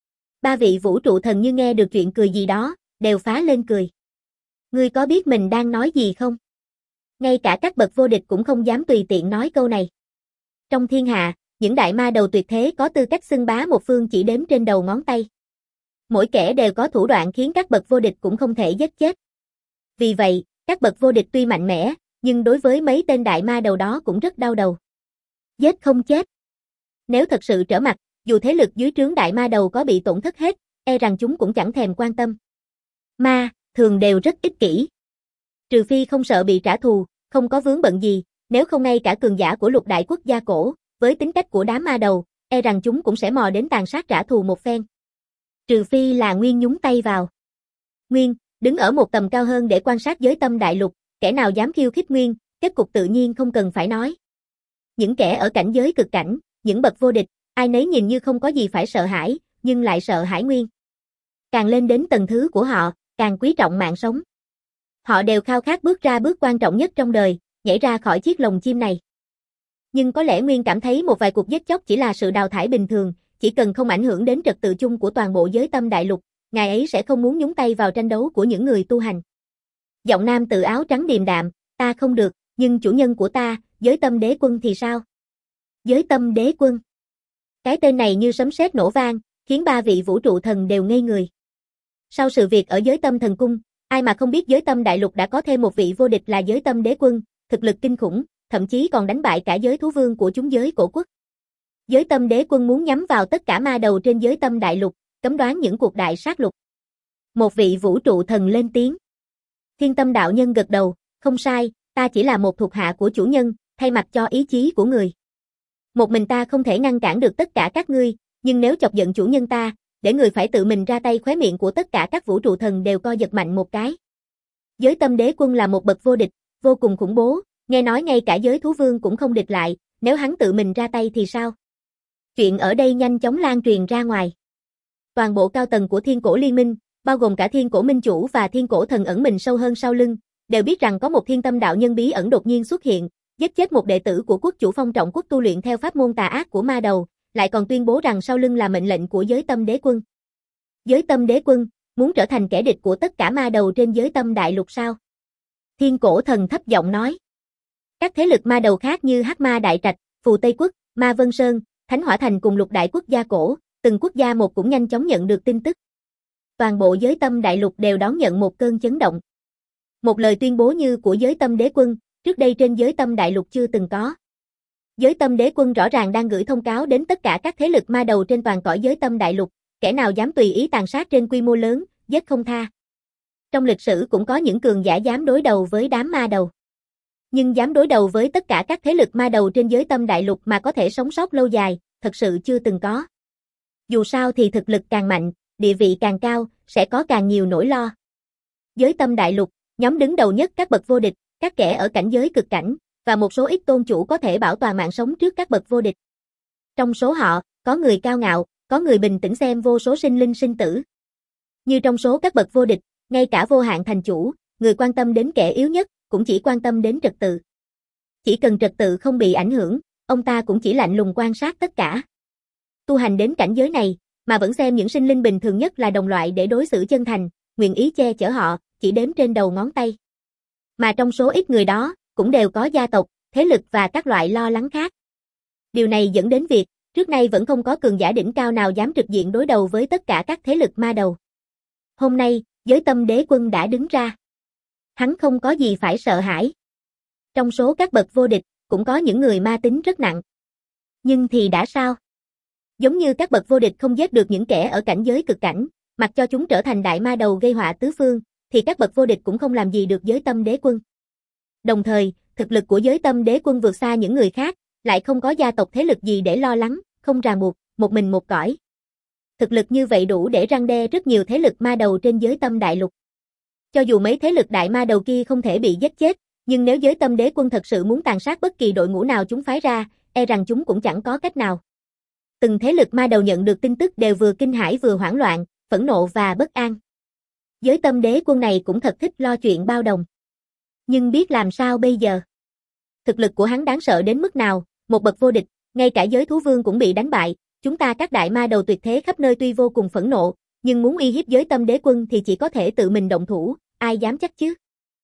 Ba vị vũ trụ thần như nghe được chuyện cười gì đó, đều phá lên cười. Ngươi có biết mình đang nói gì không? Ngay cả các bậc vô địch cũng không dám tùy tiện nói câu này. Trong thiên hạ, những đại ma đầu tuyệt thế có tư cách xưng bá một phương chỉ đếm trên đầu ngón tay. Mỗi kẻ đều có thủ đoạn khiến các bậc vô địch cũng không thể giết chết. Vì vậy, các bậc vô địch tuy mạnh mẽ, nhưng đối với mấy tên đại ma đầu đó cũng rất đau đầu. Giết không chết. Nếu thật sự trở mặt, dù thế lực dưới trướng đại ma đầu có bị tổn thất hết, e rằng chúng cũng chẳng thèm quan tâm. Ma, thường đều rất ích kỷ. Trừ phi không sợ bị trả thù, không có vướng bận gì, nếu không ngay cả cường giả của lục đại quốc gia cổ, với tính cách của đám ma đầu, e rằng chúng cũng sẽ mò đến tàn sát trả thù một phen. Trừ phi là Nguyên nhúng tay vào. Nguyên, đứng ở một tầm cao hơn để quan sát giới Tâm Đại Lục, kẻ nào dám khiêu khích Nguyên, kết cục tự nhiên không cần phải nói. Những kẻ ở cảnh giới cực cảnh, những bậc vô địch, ai nấy nhìn như không có gì phải sợ hãi, nhưng lại sợ hãi Nguyên. Càng lên đến tầng thứ của họ, càng quý trọng mạng sống. Họ đều khao khát bước ra bước quan trọng nhất trong đời, nhảy ra khỏi chiếc lồng chim này. Nhưng có lẽ Nguyên cảm thấy một vài cuộc giết chóc chỉ là sự đào thải bình thường, chỉ cần không ảnh hưởng đến trật tự chung của toàn bộ giới tâm đại lục, ngài ấy sẽ không muốn nhúng tay vào tranh đấu của những người tu hành. Giọng nam tự áo trắng điềm đạm, ta không được, nhưng chủ nhân của ta, giới tâm đế quân thì sao? Giới tâm đế quân. Cái tên này như sấm sét nổ vang, khiến ba vị vũ trụ thần đều ngây người. Sau sự việc ở giới tâm thần cung, ai mà không biết giới tâm đại lục đã có thêm một vị vô địch là giới tâm đế quân, thực lực kinh khủng, thậm chí còn đánh bại cả giới thú vương của chúng giới cổ quốc. Giới tâm đế quân muốn nhắm vào tất cả ma đầu trên giới tâm đại lục, cấm đoán những cuộc đại sát lục. Một vị vũ trụ thần lên tiếng. Thiên tâm đạo nhân gật đầu, không sai, ta chỉ là một thuộc hạ của chủ nhân, thay mặt cho ý chí của người. Một mình ta không thể ngăn cản được tất cả các ngươi, nhưng nếu chọc giận chủ nhân ta, để người phải tự mình ra tay, khóe miệng của tất cả các vũ trụ thần đều co giật mạnh một cái. Giới tâm đế quân là một bậc vô địch, vô cùng khủng bố, nghe nói ngay cả giới thú vương cũng không địch lại, nếu hắn tự mình ra tay thì sao? Chuyện ở đây nhanh chóng lan truyền ra ngoài. Toàn bộ cao tầng của Thiên Cổ Liên Minh, bao gồm cả Thiên Cổ Minh Chủ và Thiên Cổ Thần ẩn mình sâu hơn sau lưng, đều biết rằng có một thiên tâm đạo nhân bí ẩn đột nhiên xuất hiện, giết chết một đệ tử của quốc chủ Phong Trọng Quốc tu luyện theo pháp môn tà ác của ma đầu, lại còn tuyên bố rằng sau lưng là mệnh lệnh của giới tâm đế quân. Giới tâm đế quân, muốn trở thành kẻ địch của tất cả ma đầu trên giới tâm đại lục sao? Thiên Cổ Thần thấp giọng nói. Các thế lực ma đầu khác như Hắc Ma Đại Trạch, Phù Tây Quốc, Ma Vân Sơn, Thánh Hỏa Thành cùng lục đại quốc gia cổ, từng quốc gia một cũng nhanh chóng nhận được tin tức. Toàn bộ giới tâm đại lục đều đón nhận một cơn chấn động. Một lời tuyên bố như của giới tâm đế quân, trước đây trên giới tâm đại lục chưa từng có. Giới tâm đế quân rõ ràng đang gửi thông cáo đến tất cả các thế lực ma đầu trên toàn cõi giới tâm đại lục, kẻ nào dám tùy ý tàn sát trên quy mô lớn, giết không tha. Trong lịch sử cũng có những cường giả dám đối đầu với đám ma đầu. Nhưng dám đối đầu với tất cả các thế lực ma đầu trên giới tâm đại lục mà có thể sống sót lâu dài, thật sự chưa từng có. Dù sao thì thực lực càng mạnh, địa vị càng cao, sẽ có càng nhiều nỗi lo. Giới tâm đại lục, nhóm đứng đầu nhất các bậc vô địch, các kẻ ở cảnh giới cực cảnh, và một số ít tôn chủ có thể bảo toàn mạng sống trước các bậc vô địch. Trong số họ, có người cao ngạo, có người bình tĩnh xem vô số sinh linh sinh tử. Như trong số các bậc vô địch, ngay cả vô hạn thành chủ, người quan tâm đến kẻ yếu nhất, cũng chỉ quan tâm đến trật tự. Chỉ cần trật tự không bị ảnh hưởng, ông ta cũng chỉ lạnh lùng quan sát tất cả. Tu hành đến cảnh giới này, mà vẫn xem những sinh linh bình thường nhất là đồng loại để đối xử chân thành, nguyện ý che chở họ, chỉ đếm trên đầu ngón tay. Mà trong số ít người đó, cũng đều có gia tộc, thế lực và các loại lo lắng khác. Điều này dẫn đến việc, trước nay vẫn không có cường giả đỉnh cao nào dám trực diện đối đầu với tất cả các thế lực ma đầu. Hôm nay, giới tâm đế quân đã đứng ra. Hắn không có gì phải sợ hãi. Trong số các bậc vô địch, cũng có những người ma tính rất nặng. Nhưng thì đã sao? Giống như các bậc vô địch không giết được những kẻ ở cảnh giới cực cảnh, mặc cho chúng trở thành đại ma đầu gây họa tứ phương, thì các bậc vô địch cũng không làm gì được giới tâm đế quân. Đồng thời, thực lực của giới tâm đế quân vượt xa những người khác, lại không có gia tộc thế lực gì để lo lắng, không ràng buộc, một mình một cõi. Thực lực như vậy đủ để răn đe rất nhiều thế lực ma đầu trên giới tâm đại lục. Cho dù mấy thế lực đại ma đầu kia không thể bị giết chết, nhưng nếu giới tâm đế quân thật sự muốn tàn sát bất kỳ đội ngũ nào chúng phái ra, e rằng chúng cũng chẳng có cách nào. Từng thế lực ma đầu nhận được tin tức đều vừa kinh hãi vừa hoảng loạn, phẫn nộ và bất an. Giới tâm đế quân này cũng thật thích lo chuyện bao đồng. Nhưng biết làm sao bây giờ? Thực lực của hắn đáng sợ đến mức nào, một bậc vô địch, ngay cả giới thú vương cũng bị đánh bại, chúng ta các đại ma đầu tuyệt thế khắp nơi tuy vô cùng phẫn nộ, nhưng muốn uy hiếp giới tâm đế quân thì chỉ có thể tự mình động thủ, ai dám chắc chứ?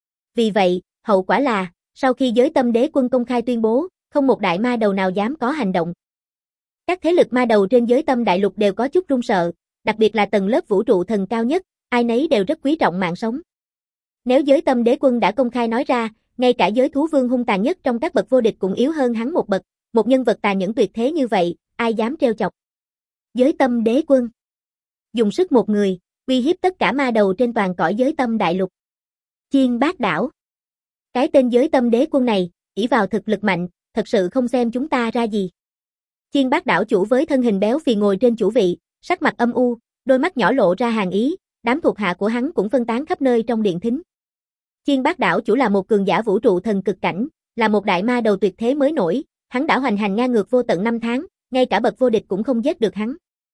Vì vậy, hậu quả là, sau khi giới tâm đế quân công khai tuyên bố, không một đại ma đầu nào dám có hành động. Các thế lực ma đầu trên giới tâm đại lục đều có chút run sợ, đặc biệt là tầng lớp vũ trụ thần cao nhất, ai nấy đều rất quý trọng mạng sống. Nếu giới tâm đế quân đã công khai nói ra, ngay cả giới thú vương hung tàn nhất trong các bậc vô địch cũng yếu hơn hắn một bậc, một nhân vật tàn nhẫn tuyệt thế như vậy, ai dám trêu chọc? Giới tâm đế quân dùng sức một người, uy hiếp tất cả ma đầu trên toàn cõi giới tâm đại lục. Chiên Bát Đảo. Cái tên giới tâm đế quân này, ỷ vào thực lực mạnh, thật sự không xem chúng ta ra gì. Chiên Bát Đảo chủ với thân hình béo phì ngồi trên chủ vị, sắc mặt âm u, đôi mắt nhỏ lộ ra hàn ý, đám thuộc hạ của hắn cũng phân tán khắp nơi trong điện thính. Chiên Bát Đảo chủ là một cường giả vũ trụ thần cực cảnh, là một đại ma đầu tuyệt thế mới nổi, hắn đã hoành hành ngang ngược vô tận năm tháng, ngay cả bậc vô địch cũng không giết được hắn.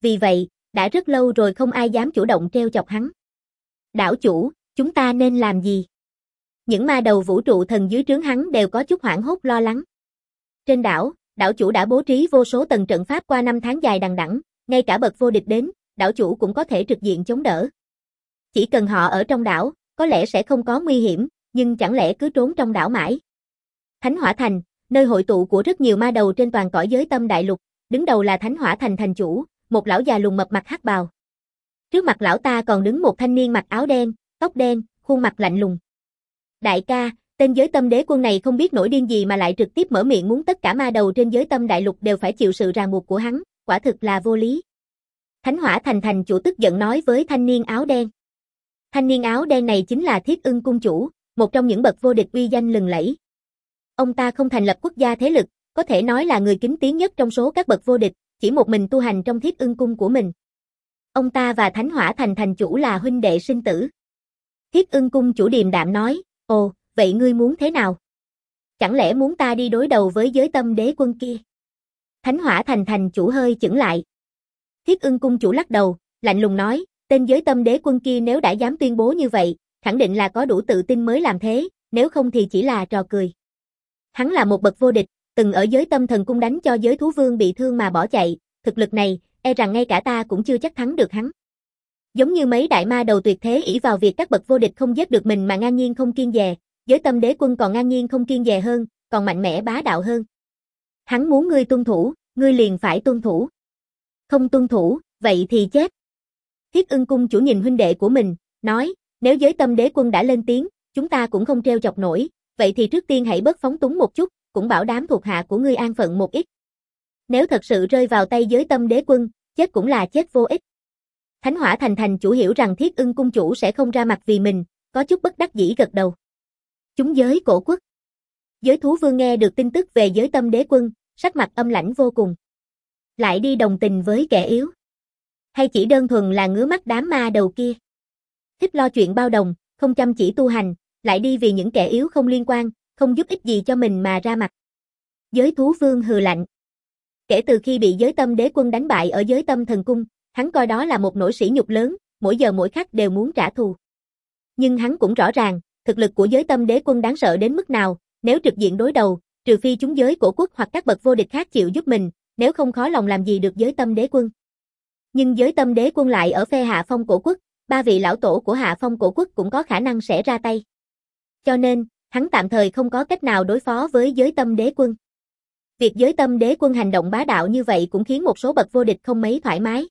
Vì vậy, đã rất lâu rồi không ai dám chủ động trêu chọc hắn. Đảo chủ, chúng ta nên làm gì? Những ma đầu vũ trụ thần dưới trướng hắn đều có chút hoảng hốt lo lắng. Trên đảo, đảo chủ đã bố trí vô số tầng trận pháp qua năm tháng dài đằng đẵng, ngay cả bậc vô địch đến, đảo chủ cũng có thể trực diện chống đỡ. Chỉ cần họ ở trong đảo, có lẽ sẽ không có nguy hiểm, nhưng chẳng lẽ cứ trốn trong đảo mãi? Thánh Hỏa Thành, nơi hội tụ của rất nhiều ma đầu trên toàn cõi giới tâm đại lục, đứng đầu là Thánh Hỏa Thành thành chủ, một lão già lùn mập mặc hắc bào. Trước mặt lão ta còn đứng một thanh niên mặc áo đen, tóc đen, khuôn mặt lạnh lùng. Đại ca, tên giới tâm đế quân này không biết nổi điên gì mà lại trực tiếp mở miệng muốn tất cả ma đầu trên giới tâm đại lục đều phải chịu sự ràng buộc của hắn, quả thực là vô lý. Thánh Hỏa Thành thành chủ tức giận nói với thanh niên áo đen. Thanh niên áo đen này chính là Thiết Ưng cung chủ, một trong những bậc vô địch uy danh lừng lẫy. Ông ta không thành lập quốc gia thế lực, có thể nói là người kính tiếng nhất trong số các bậc vô địch, chỉ một mình tu hành trong Thiết Ưng cung của mình. Ông ta và Thánh Hỏa Thành thành chủ là huynh đệ sinh tử. Thiết Ưng cung chủ điềm đạm nói, ồ, vậy ngươi muốn thế nào? Chẳng lẽ muốn ta đi đối đầu với giới tâm đế quân kia? Thánh Hỏa Thành thành chủ hơi chững lại. Thiết Ưng cung chủ lắc đầu, lạnh lùng nói, tên giới tâm đế quân kia nếu đã dám tuyên bố như vậy, khẳng định là có đủ tự tin mới làm thế, nếu không thì chỉ là trò cười. Hắn là một bậc vô địch, từng ở giới tâm thần cung đánh cho giới thú vương bị thương mà bỏ chạy, thực lực này, e rằng ngay cả ta cũng chưa chắc thắng được hắn. Giống như mấy đại ma đầu tuyệt thế ỷ vào việc các bậc vô địch không giết được mình mà ngang nhiên không kiêng dè, giới tâm đế quân còn ngang nhiên không kiêng dè hơn, còn mạnh mẽ bá đạo hơn. Hắn muốn ngươi tuân thủ, ngươi liền phải tuân thủ. Không tuân thủ, vậy thì chết. Thiết Ưng cung chủ nhìn huynh đệ của mình, nói, nếu giới tâm đế quân đã lên tiếng, chúng ta cũng không trêu chọc nổi, vậy thì trước tiên hãy bớt phóng túng một chút, cũng bảo đảm thuộc hạ của ngươi an phận một ít. Nếu thật sự rơi vào tay giới tâm đế quân, chết cũng là chết vô ích. Thánh Hỏa Thành thành chủ hiểu rằng Thiết Ưng cung chủ sẽ không ra mặt vì mình, có chút bất đắc dĩ gật đầu. Chúng giới cổ quốc. Giới thú vương nghe được tin tức về giới tâm đế quân, sắc mặt âm lãnh vô cùng. Lại đi đồng tình với kẻ yếu. Hay chỉ đơn thuần là ngứa mắt đám ma đầu kia. Thích lo chuyện bao đồng, không chăm chỉ tu hành, lại đi vì những kẻ yếu không liên quan, không giúp ích gì cho mình mà ra mặt. Giới thú vương hừ lạnh. Kể từ khi bị giới tâm đế quân đánh bại ở giới tâm thần cung, hắn coi đó là một nỗi sỉ nhục lớn, mỗi giờ mỗi khắc đều muốn trả thù. Nhưng hắn cũng rõ ràng, thực lực của giới tâm đế quân đáng sợ đến mức nào, nếu trực diện đối đầu, trừ phi chúng giới cổ quốc hoặc các bậc vô địch khác chịu giúp mình, nếu không khó lòng làm gì được giới tâm đế quân. Nhưng giới tâm đế quân lại ở phe Hạ Phong cổ quốc, ba vị lão tổ của Hạ Phong cổ quốc cũng có khả năng sẽ ra tay. Cho nên, hắn tạm thời không có cách nào đối phó với giới tâm đế quân. Việc giới tâm đế quân hành động bá đạo như vậy cũng khiến một số bậc vô địch không mấy thoải mái.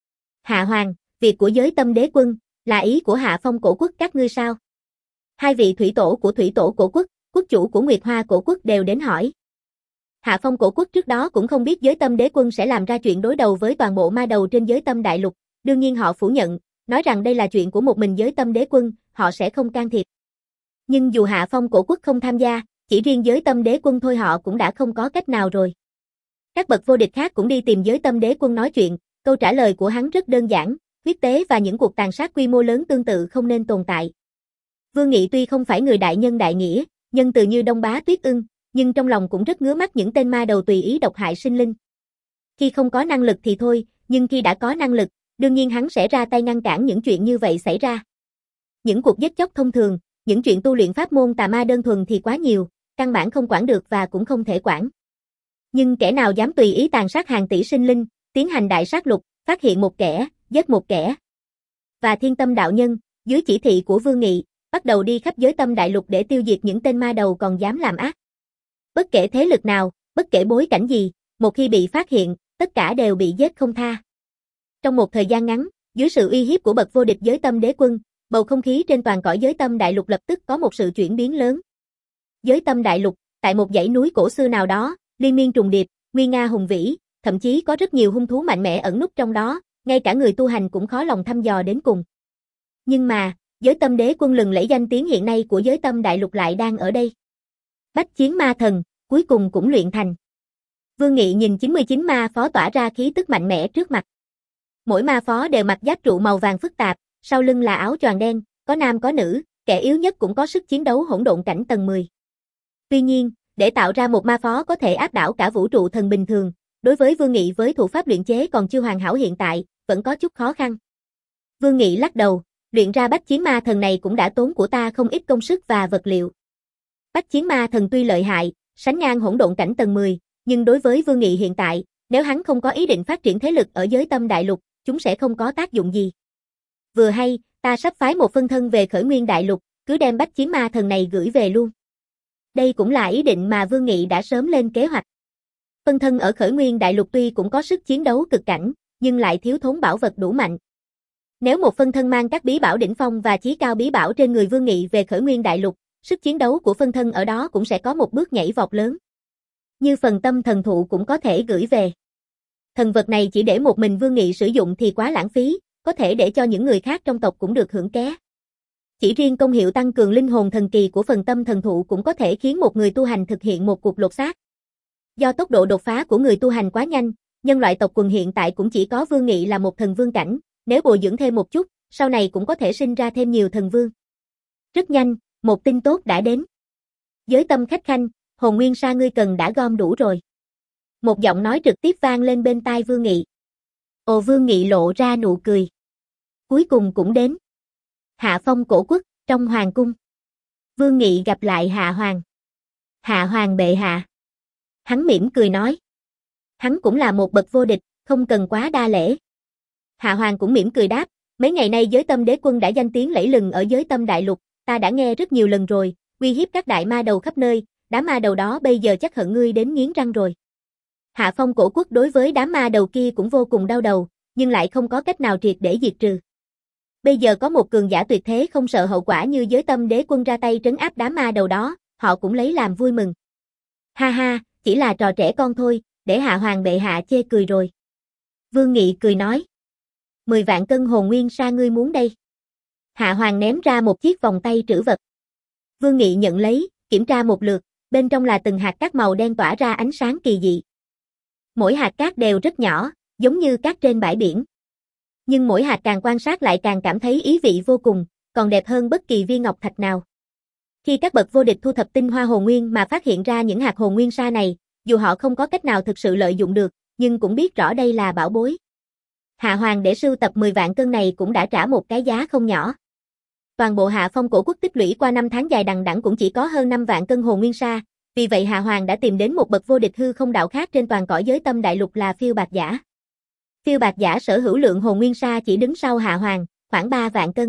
Hạ Hoàng, việc của giới tâm đế quân, là ý của Hạ Phong cổ quốc các ngươi sao? Hai vị thủy tổ của thủy tổ cổ quốc, quốc chủ của Nguyệt Hoa cổ quốc đều đến hỏi. Hạ Phong cổ quốc trước đó cũng không biết giới tâm đế quân sẽ làm ra chuyện đối đầu với toàn bộ ma đầu trên giới tâm đại lục, đương nhiên họ phủ nhận, nói rằng đây là chuyện của một mình giới tâm đế quân, họ sẽ không can thiệp. Nhưng dù Hạ Phong cổ quốc không tham gia, chỉ riêng giới tâm đế quân thôi họ cũng đã không có cách nào rồi. Các bậc vô địch khác cũng đi tìm giới tâm đế quân nói chuyện, câu trả lời của hắn rất đơn giản, huyết tế và những cuộc tàn sát quy mô lớn tương tự không nên tồn tại. Vương Nghị tuy không phải người đại nhân đại nghĩa, nhân từ như Đông Bá Tuyết Ưng, nhưng trong lòng cũng rất ngứa mắt những tên ma đầu tùy ý độc hại sinh linh. Khi không có năng lực thì thôi, nhưng khi đã có năng lực, đương nhiên hắn sẽ ra tay ngăn cản những chuyện như vậy xảy ra. Những cuộc giết chóc thông thường, những chuyện tu luyện pháp môn tà ma đơn thuần thì quá nhiều, căn bản không quản được và cũng không thể quản. Nhưng kẻ nào dám tùy ý tàn sát hàng tỷ sinh linh, tiến hành đại sát lục, phát hiện một kẻ, giết một kẻ. Và Thiên Tâm đạo nhân, dưới chỉ thị của Vương Nghị, bắt đầu đi khắp giới tâm đại lục để tiêu diệt những tên ma đầu còn dám làm ác. Bất kể thế lực nào, bất kể bối cảnh gì, một khi bị phát hiện, tất cả đều bị giết không tha. Trong một thời gian ngắn, dưới sự uy hiếp của bậc vô địch giới tâm đế quân, bầu không khí trên toàn cõi giới tâm đại lục lập tức có một sự chuyển biến lớn. Giới tâm đại lục, tại một dãy núi cổ xưa nào đó, liên miên trùng điệp, nguy nga hùng vĩ, thậm chí có rất nhiều hung thú mạnh mẽ ẩn núp trong đó, ngay cả người tu hành cũng khó lòng thăm dò đến cùng. Nhưng mà, giới tâm đế quân lừng lẫy danh tiếng hiện nay của giới tâm đại lục lại đang ở đây. Bách chiến ma thần, cuối cùng cũng luyện thành. Vương Nghị nhìn chín mươi chín ma phó tỏa ra khí tức mạnh mẽ trước mặt. Mỗi ma phó đều mặc giáp trụ màu vàng phức tạp, sau lưng là áo choàng đen, có nam có nữ, kẻ yếu nhất cũng có sức chiến đấu hỗn độn cảnh tầng mười. Tuy nhiên, để tạo ra một ma phó có thể áp đảo cả vũ trụ thần bình thường, đối với Vương Nghị với thủ pháp luyện chế còn chưa hoàn hảo hiện tại, vẫn có chút khó khăn. Vương Nghị lắc đầu, luyện ra bách chiến ma thần này cũng đã tốn của ta không ít công sức và vật liệu. Bách chiến ma thần tuy lợi hại, sánh ngang hỗn độn cảnh tầng mười, nhưng đối với Vương Nghị hiện tại, nếu hắn không có ý định phát triển thế lực ở giới tâm đại lục, chúng sẽ không có tác dụng gì. Vừa hay, ta sắp phái một phân thân về khởi nguyên đại lục, cứ đem bách chiến ma thần này gửi về luôn. Đây cũng là ý định mà Vương Nghị đã sớm lên kế hoạch. Phân thân ở khởi nguyên đại lục tuy cũng có sức chiến đấu cực cảnh, nhưng lại thiếu thốn bảo vật đủ mạnh. Nếu một phân thân mang các bí bảo đỉnh phong và chí cao bí bảo trên người Vương Nghị về khởi nguyên đại lục, sức chiến đấu của phân thân ở đó cũng sẽ có một bước nhảy vọt lớn. Như phần tâm thần thụ cũng có thể gửi về. Thần vật này chỉ để một mình Vương Nghị sử dụng thì quá lãng phí, có thể để cho những người khác trong tộc cũng được hưởng ké. Chỉ riêng công hiệu tăng cường linh hồn thần kỳ của phần tâm thần thụ cũng có thể khiến một người tu hành thực hiện một cuộc lột xác. Do tốc độ đột phá của người tu hành quá nhanh, nhân loại tộc quần hiện tại cũng chỉ có Vương Nghị là một thần vương cảnh, nếu bồi dưỡng thêm một chút, sau này cũng có thể sinh ra thêm nhiều thần vương. Rất nhanh, một tin tốt đã đến. Giới tâm khách khanh, hồn nguyên sa ngươi cần đã gom đủ rồi. Một giọng nói trực tiếp vang lên bên tai Vương Nghị. Ồ, Vương Nghị lộ ra nụ cười. Cuối cùng cũng đến. Hạ Phong cổ quốc, trong hoàng cung. Vương Nghị gặp lại Hạ Hoàng. Hạ Hoàng bệ hạ. Hắn mỉm cười nói. Hắn cũng là một bậc vô địch, không cần quá đa lễ. Hạ Hoàng cũng mỉm cười đáp, mấy ngày nay giới tâm đế quân đã danh tiếng lẫy lừng ở giới tâm đại lục, ta đã nghe rất nhiều lần rồi, uy hiếp các đại ma đầu khắp nơi, đám ma đầu đó bây giờ chắc hận ngươi đến nghiến răng rồi. Hạ Phong cổ quốc đối với đám ma đầu kia cũng vô cùng đau đầu, nhưng lại không có cách nào triệt để diệt trừ. Bây giờ có một cường giả tuyệt thế không sợ hậu quả như giới tâm đế quân ra tay trấn áp đám ma đầu đó, họ cũng lấy làm vui mừng. Ha ha, chỉ là trò trẻ con thôi, để Hạ Hoàng bệ hạ chê cười rồi. Vương Nghị cười nói. Mười vạn cân hồn nguyên sa ngươi muốn đây. Hạ Hoàng ném ra một chiếc vòng tay trữ vật. Vương Nghị nhận lấy, kiểm tra một lượt, bên trong là từng hạt cát màu đen tỏa ra ánh sáng kỳ dị. Mỗi hạt cát đều rất nhỏ, giống như cát trên bãi biển. Nhưng mỗi hạt càng quan sát lại càng cảm thấy ý vị vô cùng, còn đẹp hơn bất kỳ viên ngọc thạch nào. Khi các bậc vô địch thu thập tinh hoa hồn nguyên mà phát hiện ra những hạt hồn nguyên sa này, dù họ không có cách nào thực sự lợi dụng được, nhưng cũng biết rõ đây là bảo bối. Hạ Hoàng để sưu tập mười vạn cân này cũng đã trả một cái giá không nhỏ. Toàn bộ Hạ Phong cổ quốc tích lũy qua năm tháng dài đằng đẵng cũng chỉ có hơn năm vạn cân hồn nguyên sa, vì vậy Hạ Hoàng đã tìm đến một bậc vô địch hư không đạo khác trên toàn cõi giới tâm đại lục là Phiêu Bạt Giả. Phiêu Bạt Giả sở hữu lượng hồn nguyên sa chỉ đứng sau Hạ Hoàng, khoảng ba vạn cân.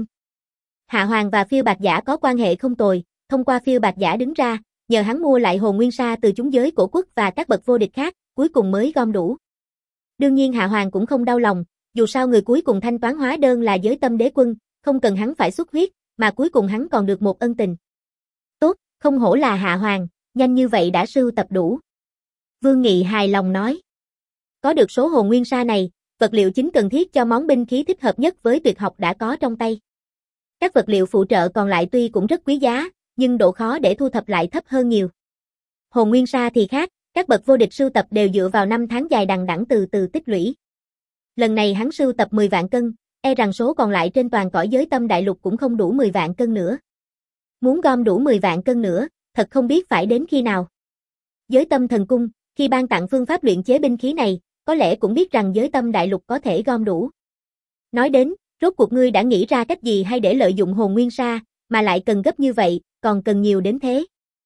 Hạ Hoàng và Phiêu Bạt Giả có quan hệ không tồi, thông qua Phiêu Bạt Giả đứng ra, nhờ hắn mua lại hồn nguyên sa từ chúng giới cổ quốc và các bậc vô địch khác, cuối cùng mới gom đủ. Đương nhiên Hạ Hoàng cũng không đau lòng, dù sao người cuối cùng thanh toán hóa đơn là giới tâm đế quân, không cần hắn phải xuất huyết, mà cuối cùng hắn còn được một ân tình. Tốt, không hổ là Hạ Hoàng, nhanh như vậy đã sưu tập đủ. Vương Nghị hài lòng nói. Có được số hồn nguyên sa này, vật liệu chính cần thiết cho món binh khí thích hợp nhất với tuyệt học đã có trong tay. Các vật liệu phụ trợ còn lại tuy cũng rất quý giá, nhưng độ khó để thu thập lại thấp hơn nhiều. Hồn nguyên sa thì khác, các bậc vô địch sưu tập đều dựa vào năm tháng dài đằng đẵng từ từ tích lũy. Lần này hắn sưu tập mười vạn cân, e rằng số còn lại trên toàn cõi giới tâm đại lục cũng không đủ mười vạn cân nữa. Muốn gom đủ mười vạn cân nữa, thật không biết phải đến khi nào. Giới tâm thần cung, khi ban tặng phương pháp luyện chế binh khí này, có lẽ cũng biết rằng giới tâm đại lục có thể gom đủ. Nói đến, rốt cuộc ngươi đã nghĩ ra cách gì hay để lợi dụng hồn nguyên sa, mà lại cần gấp như vậy, còn cần nhiều đến thế?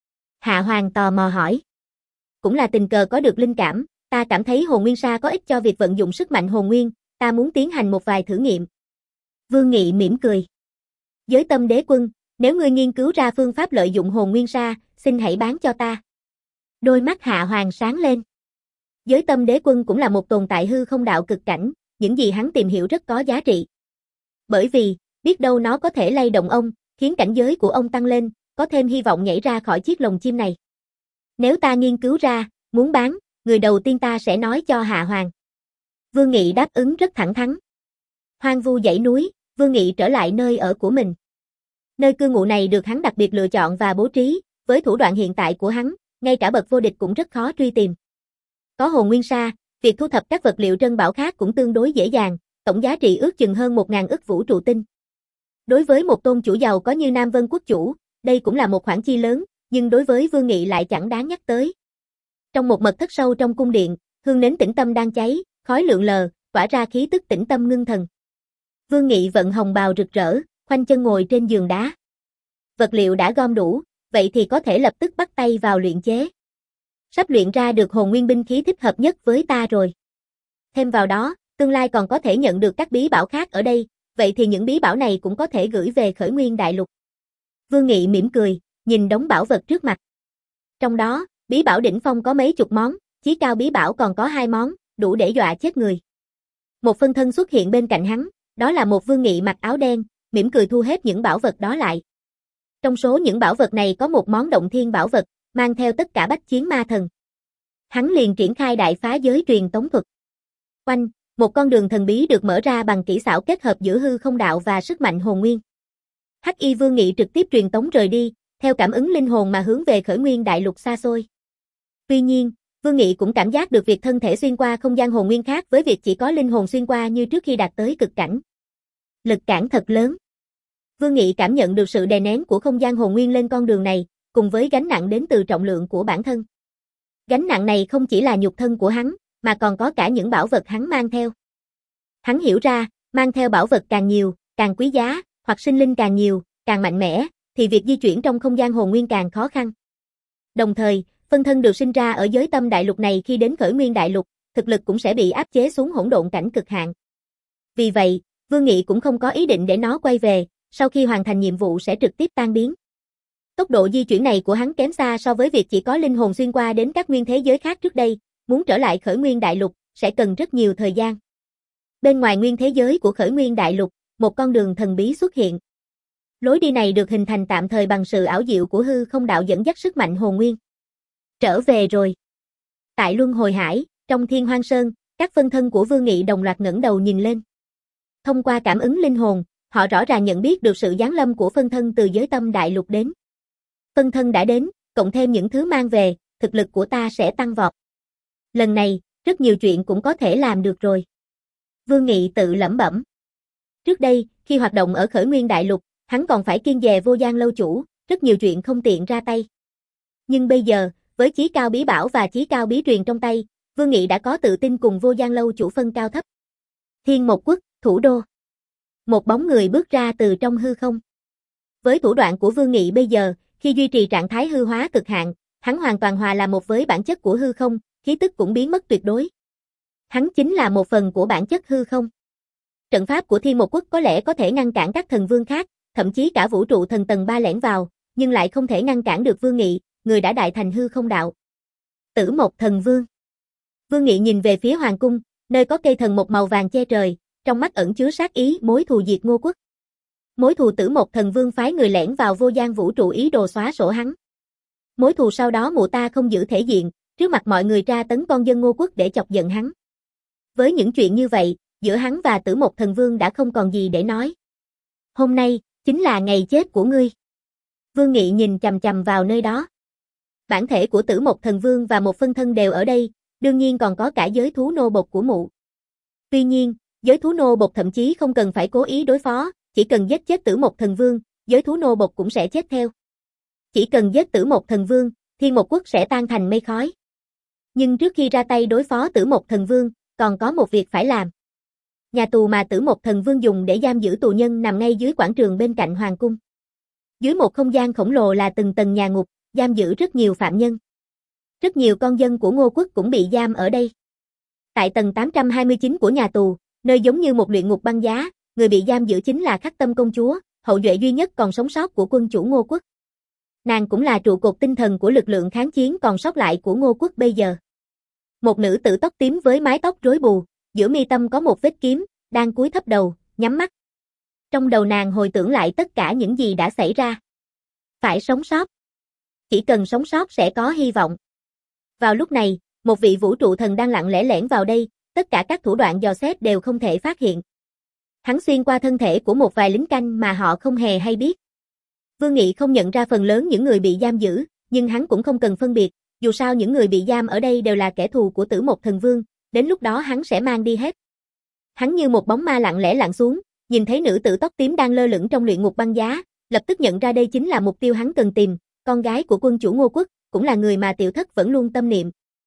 Hạ Hoàng tò mò hỏi. Cũng là tình cờ có được linh cảm, ta cảm thấy hồn nguyên sa có ích cho việc vận dụng sức mạnh hồn nguyên, ta muốn tiến hành một vài thử nghiệm. Vương Nghị mỉm cười. Giới tâm đế quân, nếu ngươi nghiên cứu ra phương pháp lợi dụng hồn nguyên sa, xin hãy bán cho ta. Đôi mắt Hạ Hoàng sáng lên. Giới tâm đế quân cũng là một tồn tại hư không đạo cực cảnh, những gì hắn tìm hiểu rất có giá trị. Bởi vì, biết đâu nó có thể lay động ông, khiến cảnh giới của ông tăng lên, có thêm hy vọng nhảy ra khỏi chiếc lồng chim này. Nếu ta nghiên cứu ra, muốn bán, người đầu tiên ta sẽ nói cho Hạ Hoàng. Vương Nghị đáp ứng rất thẳng thắn. Hoang vu dãy núi, Vương Nghị trở lại nơi ở của mình. Nơi cư ngụ này được hắn đặc biệt lựa chọn và bố trí, với thủ đoạn hiện tại của hắn, ngay cả bậc vô địch cũng rất khó truy tìm. Có hồn nguyên sa, việc thu thập các vật liệu trân bảo khác cũng tương đối dễ dàng, tổng giá trị ước chừng hơn một nghìn ức vũ trụ tinh. Đối với một tôn chủ giàu có như Nam Vân quốc chủ, đây cũng là một khoản chi lớn, nhưng đối với Vương Nghị lại chẳng đáng nhắc tới. Trong một mật thất sâu trong cung điện, hương nến tĩnh tâm đang cháy, khói lượn lờ, tỏa ra khí tức tĩnh tâm ngưng thần. Vương Nghị vận hồng bào rực rỡ, khoanh chân ngồi trên giường đá. Vật liệu đã gom đủ, vậy thì có thể lập tức bắt tay vào luyện chế. Sắp luyện ra được hồn nguyên binh khí thích hợp nhất với ta rồi. Thêm vào đó, tương lai còn có thể nhận được các bí bảo khác ở đây, vậy thì những bí bảo này cũng có thể gửi về Khởi Nguyên Đại Lục. Vương Nghị mỉm cười, nhìn đống bảo vật trước mặt. Trong đó, bí bảo đỉnh phong có mấy chục món, chí cao bí bảo còn có hai món, đủ để dọa chết người. Một phân thân xuất hiện bên cạnh hắn, đó là một Vương Nghị mặc áo đen, mỉm cười thu hết những bảo vật đó lại. Trong số những bảo vật này có một món động thiên bảo vật, mang theo tất cả bách chiến ma thần. Hắn liền triển khai đại phá giới truyền tống thuật. Oanh, một con đường thần bí được mở ra bằng kỹ xảo kết hợp giữa hư không đạo và sức mạnh hồn nguyên. Hắc Y Vương Nghị trực tiếp truyền tống rời đi, theo cảm ứng linh hồn mà hướng về Khởi Nguyên Đại Lục xa xôi. Tuy nhiên, Vương Nghị cũng cảm giác được việc thân thể xuyên qua không gian hồn nguyên khác với việc chỉ có linh hồn xuyên qua như trước khi đạt tới cực cảnh. Lực cản thật lớn. Vương Nghị cảm nhận được sự đè nén của không gian hồn nguyên lên con đường này, cùng với gánh nặng đến từ trọng lượng của bản thân. Gánh nặng này không chỉ là nhục thân của hắn, mà còn có cả những bảo vật hắn mang theo. Hắn hiểu ra, mang theo bảo vật càng nhiều, càng quý giá, hoặc sinh linh càng nhiều, càng mạnh mẽ, thì việc di chuyển trong không gian hồn nguyên càng khó khăn. Đồng thời, phân thân được sinh ra ở giới tâm đại lục này khi đến Khởi Nguyên Đại Lục, thực lực cũng sẽ bị áp chế xuống hỗn độn cảnh cực hạn. Vì vậy, Vương Nghị cũng không có ý định để nó quay về, sau khi hoàn thành nhiệm vụ sẽ trực tiếp tan biến. Tốc độ di chuyển này của hắn kém xa so với việc chỉ có linh hồn xuyên qua đến các nguyên thế giới khác trước đây, muốn trở lại Khởi Nguyên Đại Lục sẽ cần rất nhiều thời gian. Bên ngoài nguyên thế giới của Khởi Nguyên Đại Lục, một con đường thần bí xuất hiện. Lối đi này được hình thành tạm thời bằng sự ảo diệu của hư không đạo dẫn dắt sức mạnh hồn nguyên. Trở về rồi. Tại Luân Hồi Hải, trong Thiên Hoang Sơn, các phân thân của Vương Nghị đồng loạt ngẩng đầu nhìn lên. Thông qua cảm ứng linh hồn, họ rõ ràng nhận biết được sự giáng lâm của phân thân từ giới tâm đại lục đến. Phân thân đã đến, cộng thêm những thứ mang về, thực lực của ta sẽ tăng vọt. Lần này, rất nhiều chuyện cũng có thể làm được rồi. Vương Nghị tự lẩm bẩm. Trước đây, khi hoạt động ở Khởi Nguyên Đại Lục, hắn còn phải kiêng dè Vô Gian lâu chủ, rất nhiều chuyện không tiện ra tay. Nhưng bây giờ, với chí cao bí bảo và chí cao bí truyền trong tay, Vương Nghị đã có tự tin cùng Vô Gian lâu chủ phân cao thấp. Thiên Một Quốc, thủ đô. Một bóng người bước ra từ trong hư không. Với thủ đoạn của Vương Nghị bây giờ, khi duy trì trạng thái hư hóa cực hạn, hắn hoàn toàn hòa là một với bản chất của hư không, khí tức cũng biến mất tuyệt đối. Hắn chính là một phần của bản chất hư không. Trận pháp của Thiên Một Quốc có lẽ có thể ngăn cản các thần vương khác, thậm chí cả vũ trụ thần tầng ba lẻn vào, nhưng lại không thể ngăn cản được Vương Nghị, người đã đại thành hư không đạo. Tử Mộc Thần Vương. Vương Nghị nhìn về phía hoàng cung, nơi có cây thần một màu vàng che trời, trong mắt ẩn chứa sát ý mối thù diệt Ngô Quốc. Mối thù Tử Mộc Thần Vương phái người lẻn vào vô gian vũ trụ ý đồ xóa sổ hắn. Mối thù sau đó mụ ta không giữ thể diện, trước mặt mọi người tra tấn con dân Ngô Quốc để chọc giận hắn. Với những chuyện như vậy, giữa hắn và Tử Mộc Thần Vương đã không còn gì để nói. Hôm nay, chính là ngày chết của ngươi. Vương Nghị nhìn chằm chằm vào nơi đó. Bản thể của Tử Mộc Thần Vương và một phân thân đều ở đây, đương nhiên còn có cả giới thú nô bộc của mụ. Tuy nhiên, giới thú nô bộc thậm chí không cần phải cố ý đối phó, chỉ cần giết chết Tử Mộc Thần Vương, giới thú nô bộc cũng sẽ chết theo. Chỉ cần giết Tử Mộc Thần Vương, Thiên Một Quốc sẽ tan thành mây khói. Nhưng trước khi ra tay đối phó Tử Mộc Thần Vương, còn có một việc phải làm. Nhà tù mà Tử Mộc Thần Vương dùng để giam giữ tù nhân nằm ngay dưới quảng trường bên cạnh hoàng cung. Dưới một không gian khổng lồ là từng tầng nhà ngục, giam giữ rất nhiều phạm nhân. Rất nhiều con dân của Ngô Quốc cũng bị giam ở đây. Tại tầng tám trăm hai mươi chín của nhà tù, nơi giống như một luyện ngục băng giá, người bị giam giữ chính là Khắc Tâm công chúa, hậu duệ duy nhất còn sống sót của quân chủ Ngô Quốc. Nàng cũng là trụ cột tinh thần của lực lượng kháng chiến còn sót lại của Ngô Quốc bây giờ. Một nữ tử tóc tím với mái tóc rối bù, giữa mi tâm có một vết kiếm, đang cúi thấp đầu, nhắm mắt. Trong đầu nàng hồi tưởng lại tất cả những gì đã xảy ra. Phải sống sót. Chỉ cần sống sót sẽ có hy vọng. Vào lúc này, một vị vũ trụ thần đang lặng lẽ lẻn vào đây, tất cả các thủ đoạn dò xét đều không thể phát hiện. Hắn xuyên qua thân thể của một vài lính canh mà họ không hề hay biết. Vương Nghị không nhận ra phần lớn những người bị giam giữ, nhưng hắn cũng không cần phân biệt, dù sao những người bị giam ở đây đều là kẻ thù của Tử Mộc Thần Vương, đến lúc đó hắn sẽ mang đi hết. Hắn như một bóng ma lặng lẽ lặn xuống, nhìn thấy nữ tử tóc tím đang lơ lửng trong luyện ngục băng giá, lập tức nhận ra đây chính là mục tiêu hắn cần tìm, con gái của quân chủ Ngô Quốc, cũng là người mà Tiểu Thất vẫn luôn tâm niệm.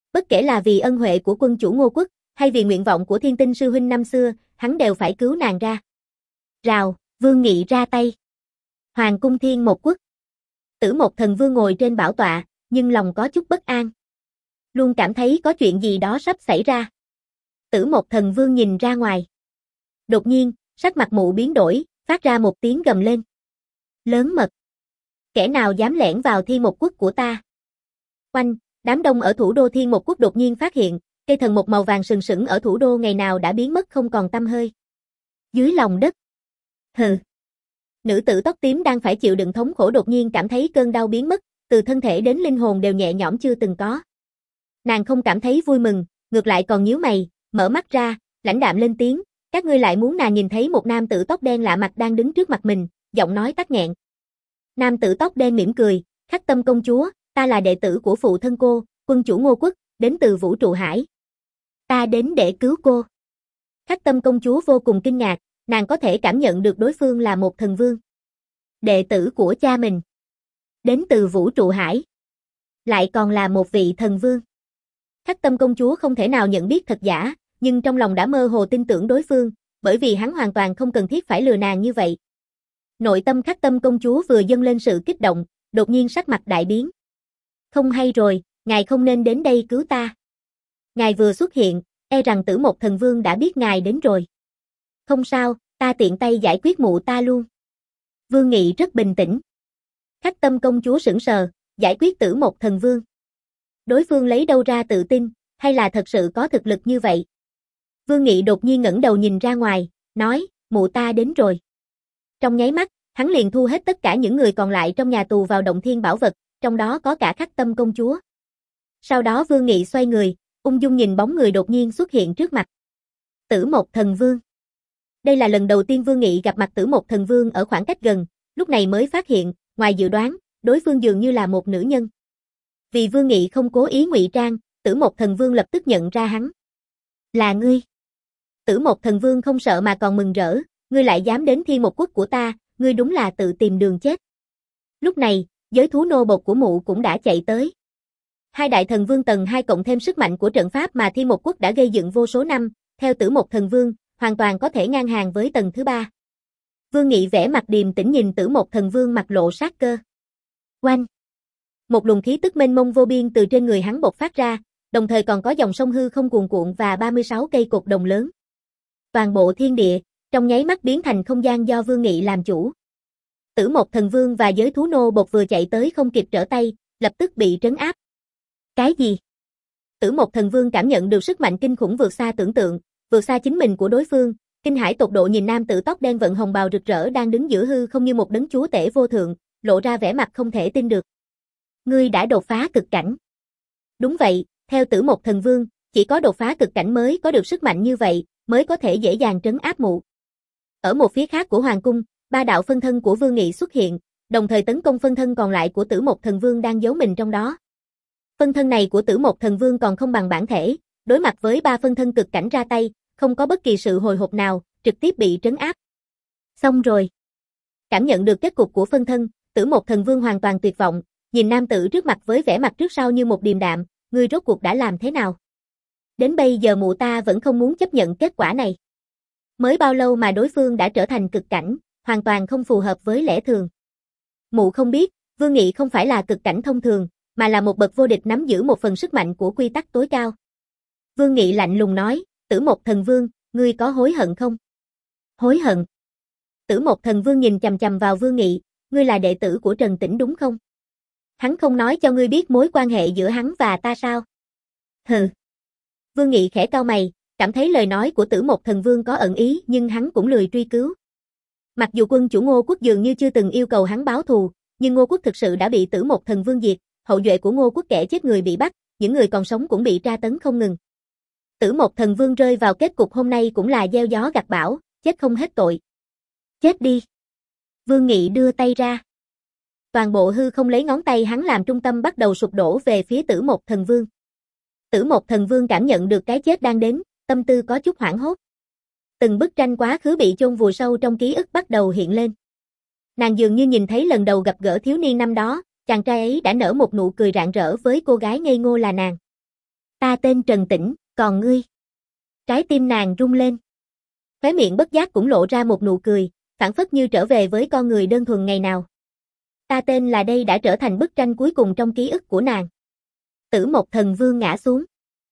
Bất kể là vì ân huệ của quân chủ Ngô Quốc, hay vì nguyện vọng của Thiên Tinh sư huynh năm xưa, hắn đều phải cứu nàng ra. Rào, Vương Nghị ra tay. Hoàng cung Thiên Một Quốc. Tử Một Thần Vương ngồi trên bảo tọa, nhưng lòng có chút bất an. Luôn cảm thấy có chuyện gì đó sắp xảy ra. Tử Một Thần Vương nhìn ra ngoài. Đột nhiên, sắc mặt mụ biến đổi, phát ra một tiếng gầm lên. Lớn mật. Kẻ nào dám lẻn vào Thiên Một Quốc của ta? Oanh, đám đông ở thủ đô Thiên Một Quốc đột nhiên phát hiện, cây thần một màu vàng sừng sững ở thủ đô ngày nào đã biến mất không còn tăm hơi. Dưới lòng đất. Hừ. Nữ tử tóc tím đang phải chịu đựng thống khổ đột nhiên cảm thấy cơn đau biến mất, từ thân thể đến linh hồn đều nhẹ nhõm chưa từng có. Nàng không cảm thấy vui mừng, ngược lại còn nhíu mày, mở mắt ra, lãnh đạm lên tiếng, các ngươi lại muốn nàng nhìn thấy một nam tử tóc đen lạ mặt đang đứng trước mặt mình, giọng nói tắc nghẹn. Nam tử tóc đen mỉm cười, Khắc Tâm công chúa, ta là đệ tử của phụ thân cô, quân chủ Ngô Quốc, đến từ vũ trụ hải. Ta đến để cứu cô. Khắc Tâm công chúa vô cùng kinh ngạc, nàng có thể cảm nhận được đối phương là một thần vương. Đệ tử của cha mình. Đến từ vũ trụ hải. Lại còn là một vị thần vương. Khắc Tâm công chúa không thể nào nhận biết thật giả, nhưng trong lòng đã mơ hồ tin tưởng đối phương, bởi vì hắn hoàn toàn không cần thiết phải lừa nàng như vậy. Nội tâm Khắc Tâm công chúa vừa dâng lên sự kích động, đột nhiên sắc mặt đại biến. Không hay rồi, ngài không nên đến đây cứu ta. Ngài vừa xuất hiện, e rằng Tử Một Thần Vương đã biết ngài đến rồi. Không sao, ta tiện tay giải quyết mụ ta luôn. Vương Nghị rất bình tĩnh. Khắc Tâm công chúa sững sờ, giải quyết Tử Một Thần Vương. Đối phương lấy đâu ra tự tin, hay là thật sự có thực lực như vậy? Vương Nghị đột nhiên ngẩng đầu nhìn ra ngoài, nói, mụ ta đến rồi. Trong nháy mắt, hắn liền thu hết tất cả những người còn lại trong nhà tù vào động thiên bảo vật, trong đó có cả Khắc Tâm công chúa. Sau đó Vương Nghị xoay người, ung dung nhìn bóng người đột nhiên xuất hiện trước mặt. Tử Một Thần Vương. Đây là lần đầu tiên Vương Nghị gặp mặt Tử Một Thần Vương ở khoảng cách gần, lúc này mới phát hiện, ngoài dự đoán, đối phương dường như là một nữ nhân. Vì Vương Nghị không cố ý ngụy trang, Tử Một Thần Vương lập tức nhận ra hắn. Là ngươi. Tử Một Thần Vương không sợ mà còn mừng rỡ, ngươi lại dám đến Thiên Một Quốc của ta, ngươi đúng là tự tìm đường chết. Lúc này, giới thú nô bộc của mụ cũng đã chạy tới. Hai đại thần vương tầng hai cộng thêm sức mạnh của trận pháp mà Thiên Một Quốc đã gây dựng vô số năm, theo Tử Một Thần Vương, hoàn toàn có thể ngang hàng với tầng thứ ba. Vương Nghị vẻ mặt điềm tĩnh nhìn Tử Một Thần Vương mặt lộ sát cơ. Oanh! Một luồng khí tức mênh mông vô biên từ trên người hắn bộc phát ra, đồng thời còn có dòng sông hư không cuồn cuộn và ba mươi sáu cây cột đồng lớn. Toàn bộ thiên địa, trong nháy mắt biến thành không gian do Vương Nghị làm chủ. Tử Một Thần Vương và giới thú nô bộc vừa chạy tới không kịp trở tay, lập tức bị trấn áp. Cái gì? Tử Một Thần Vương cảm nhận được sức mạnh kinh khủng vượt xa tưởng tượng, vượt xa chính mình của đối phương, kinh hãi tột độ nhìn nam tử tóc đen vận hồng bào rực rỡ đang đứng giữa hư không như một đấng chúa tể vô thượng, lộ ra vẻ mặt không thể tin được. Ngươi đã đột phá cực cảnh. Đúng vậy, theo Tử Một Thần Vương, chỉ có đột phá cực cảnh mới có được sức mạnh như vậy, mới có thể dễ dàng trấn áp mụ. Ở một phía khác của hoàng cung, ba đạo phân thân của Vương Nghị xuất hiện, đồng thời tấn công phân thân còn lại của Tử Một Thần Vương đang giấu mình trong đó. Phân thân này của Tử Một Thần Vương còn không bằng bản thể, đối mặt với ba phân thân cực cảnh ra tay, không có bất kỳ sự hồi hộp nào, trực tiếp bị trấn áp. Xong rồi. Cảm nhận được kết cục của phân thân, Tử Một Thần Vương hoàn toàn tuyệt vọng, nhìn nam tử trước mặt với vẻ mặt trước sau như một điềm đạm, ngươi rốt cuộc đã làm thế nào? Đến bây giờ mụ ta vẫn không muốn chấp nhận kết quả này. Mới bao lâu mà đối phương đã trở thành cực cảnh, hoàn toàn không phù hợp với lẽ thường. Mụ không biết, Vương Nghị không phải là cực cảnh thông thường, mà là một bậc vô địch nắm giữ một phần sức mạnh của quy tắc tối cao. Vương Nghị lạnh lùng nói, Tử Một Thần Vương, ngươi có hối hận không? Hối hận? Tử Một Thần Vương nhìn chằm chằm vào Vương Nghị, ngươi là đệ tử của Trần Tĩnh đúng không? Hắn không nói cho ngươi biết mối quan hệ giữa hắn và ta sao? Hừ. Vương Nghị khẽ cau mày, cảm thấy lời nói của Tử Một Thần Vương có ẩn ý nhưng hắn cũng lười truy cứu. Mặc dù quân chủ Ngô Quốc dường như chưa từng yêu cầu hắn báo thù, nhưng Ngô Quốc thực sự đã bị Tử Một Thần Vương diệt, hậu duệ của Ngô Quốc kẻ chết người bị bắt, những người còn sống cũng bị tra tấn không ngừng. Tử Một Thần Vương rơi vào kết cục hôm nay cũng là gieo gió gặt bão, chết không hết tội. Chết đi. Vương Nghị đưa tay ra. Toàn bộ hư không lấy ngón tay hắn làm trung tâm bắt đầu sụp đổ về phía Tử Một Thần Vương. Tử Một Thần Vương cảm nhận được cái chết đang đến, tâm tư có chút hoảng hốt. Từng bức tranh quá khứ bị chôn vùi sâu trong ký ức bắt đầu hiện lên. Nàng dường như nhìn thấy lần đầu gặp gỡ thiếu niên năm đó, chàng trai ấy đã nở một nụ cười rạng rỡ với cô gái ngây ngô là nàng. Ta tên Trần Tĩnh, còn ngươi? Trái tim nàng rung lên. Khóe miệng bất giác cũng lộ ra một nụ cười, phảng phất như trở về với con người đơn thuần ngày nào. Ta tên là đây đã trở thành bức tranh cuối cùng trong ký ức của nàng. Tử Mộc Thần Vương ngã xuống.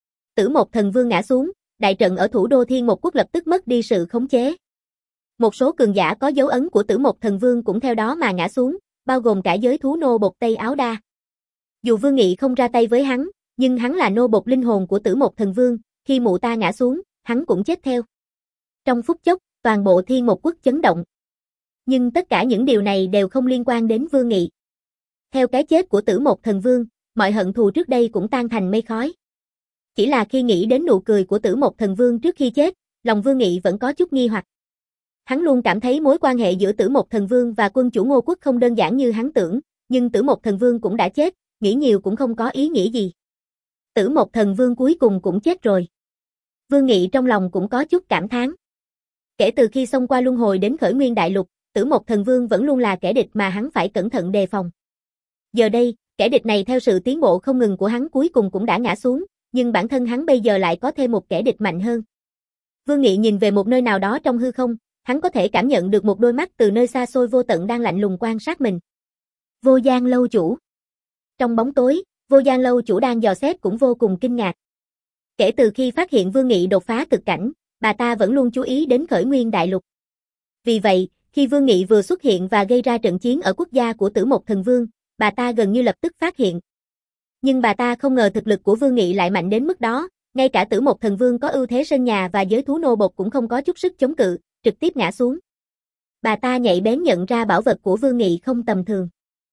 Tử Mộc Thần Vương ngã xuống, đại trận ở thủ đô Thiên Mộc Quốc lập tức mất đi sự khống chế. Một số cường giả có dấu ấn của Tử Mộc Thần Vương cũng theo đó mà ngã xuống, bao gồm cả giới thú nô bộc Tây Áo Đa. Dù Vương Nghị không ra tay với hắn, nhưng hắn là nô bộc linh hồn của Tử Mộc Thần Vương, khi mụ ta ngã xuống, hắn cũng chết theo. Trong phút chốc, toàn bộ Thiên Mộc Quốc chấn động. Nhưng tất cả những điều này đều không liên quan đến Vương Nghị. Theo cái chết của Tử Mộc Thần Vương, mọi hận thù trước đây cũng tan thành mây khói. Chỉ là khi nghĩ đến nụ cười của Tử Mộc Thần Vương trước khi chết, lòng Vương Nghị vẫn có chút nghi hoặc. Hắn luôn cảm thấy mối quan hệ giữa Tử Mộc Thần Vương và quân chủ Ngô Quốc không đơn giản như hắn tưởng, nhưng Tử Mộc Thần Vương cũng đã chết, nghĩ nhiều cũng không có ý nghĩa gì. Tử Mộc Thần Vương cuối cùng cũng chết rồi. Vương Nghị trong lòng cũng có chút cảm thán. Kể từ khi xông qua luân hồi đến Khởi Nguyên Đại Lục, Tử Mộc Thần Vương vẫn luôn là kẻ địch mà hắn phải cẩn thận đề phòng. Giờ đây, kẻ địch này theo sự tiến bộ không ngừng của hắn cuối cùng cũng đã ngã xuống, nhưng bản thân hắn bây giờ lại có thêm một kẻ địch mạnh hơn. Vương Nghị nhìn về một nơi nào đó trong hư không, hắn có thể cảm nhận được một đôi mắt từ nơi xa xôi vô tận đang lạnh lùng quan sát mình. Vô Gian Lâu chủ. Trong bóng tối, Vô Gian Lâu chủ đang dò xét cũng vô cùng kinh ngạc. Kể từ khi phát hiện Vương Nghị đột phá cực cảnh, bà ta vẫn luôn chú ý đến Khởi Nguyên Đại Lục. Vì vậy, khi Vương Nghị vừa xuất hiện và gây ra trận chiến ở quốc gia của Tử Mộc Thần Vương, bà ta gần như lập tức phát hiện. Nhưng bà ta không ngờ thực lực của Vương Nghị lại mạnh đến mức đó, ngay cả Tử Mộc Thần Vương có ưu thế sân nhà và giới thú nô bộc cũng không có chút sức chống cự, trực tiếp ngã xuống. Bà ta nhạy bén nhận ra bảo vật của Vương Nghị không tầm thường.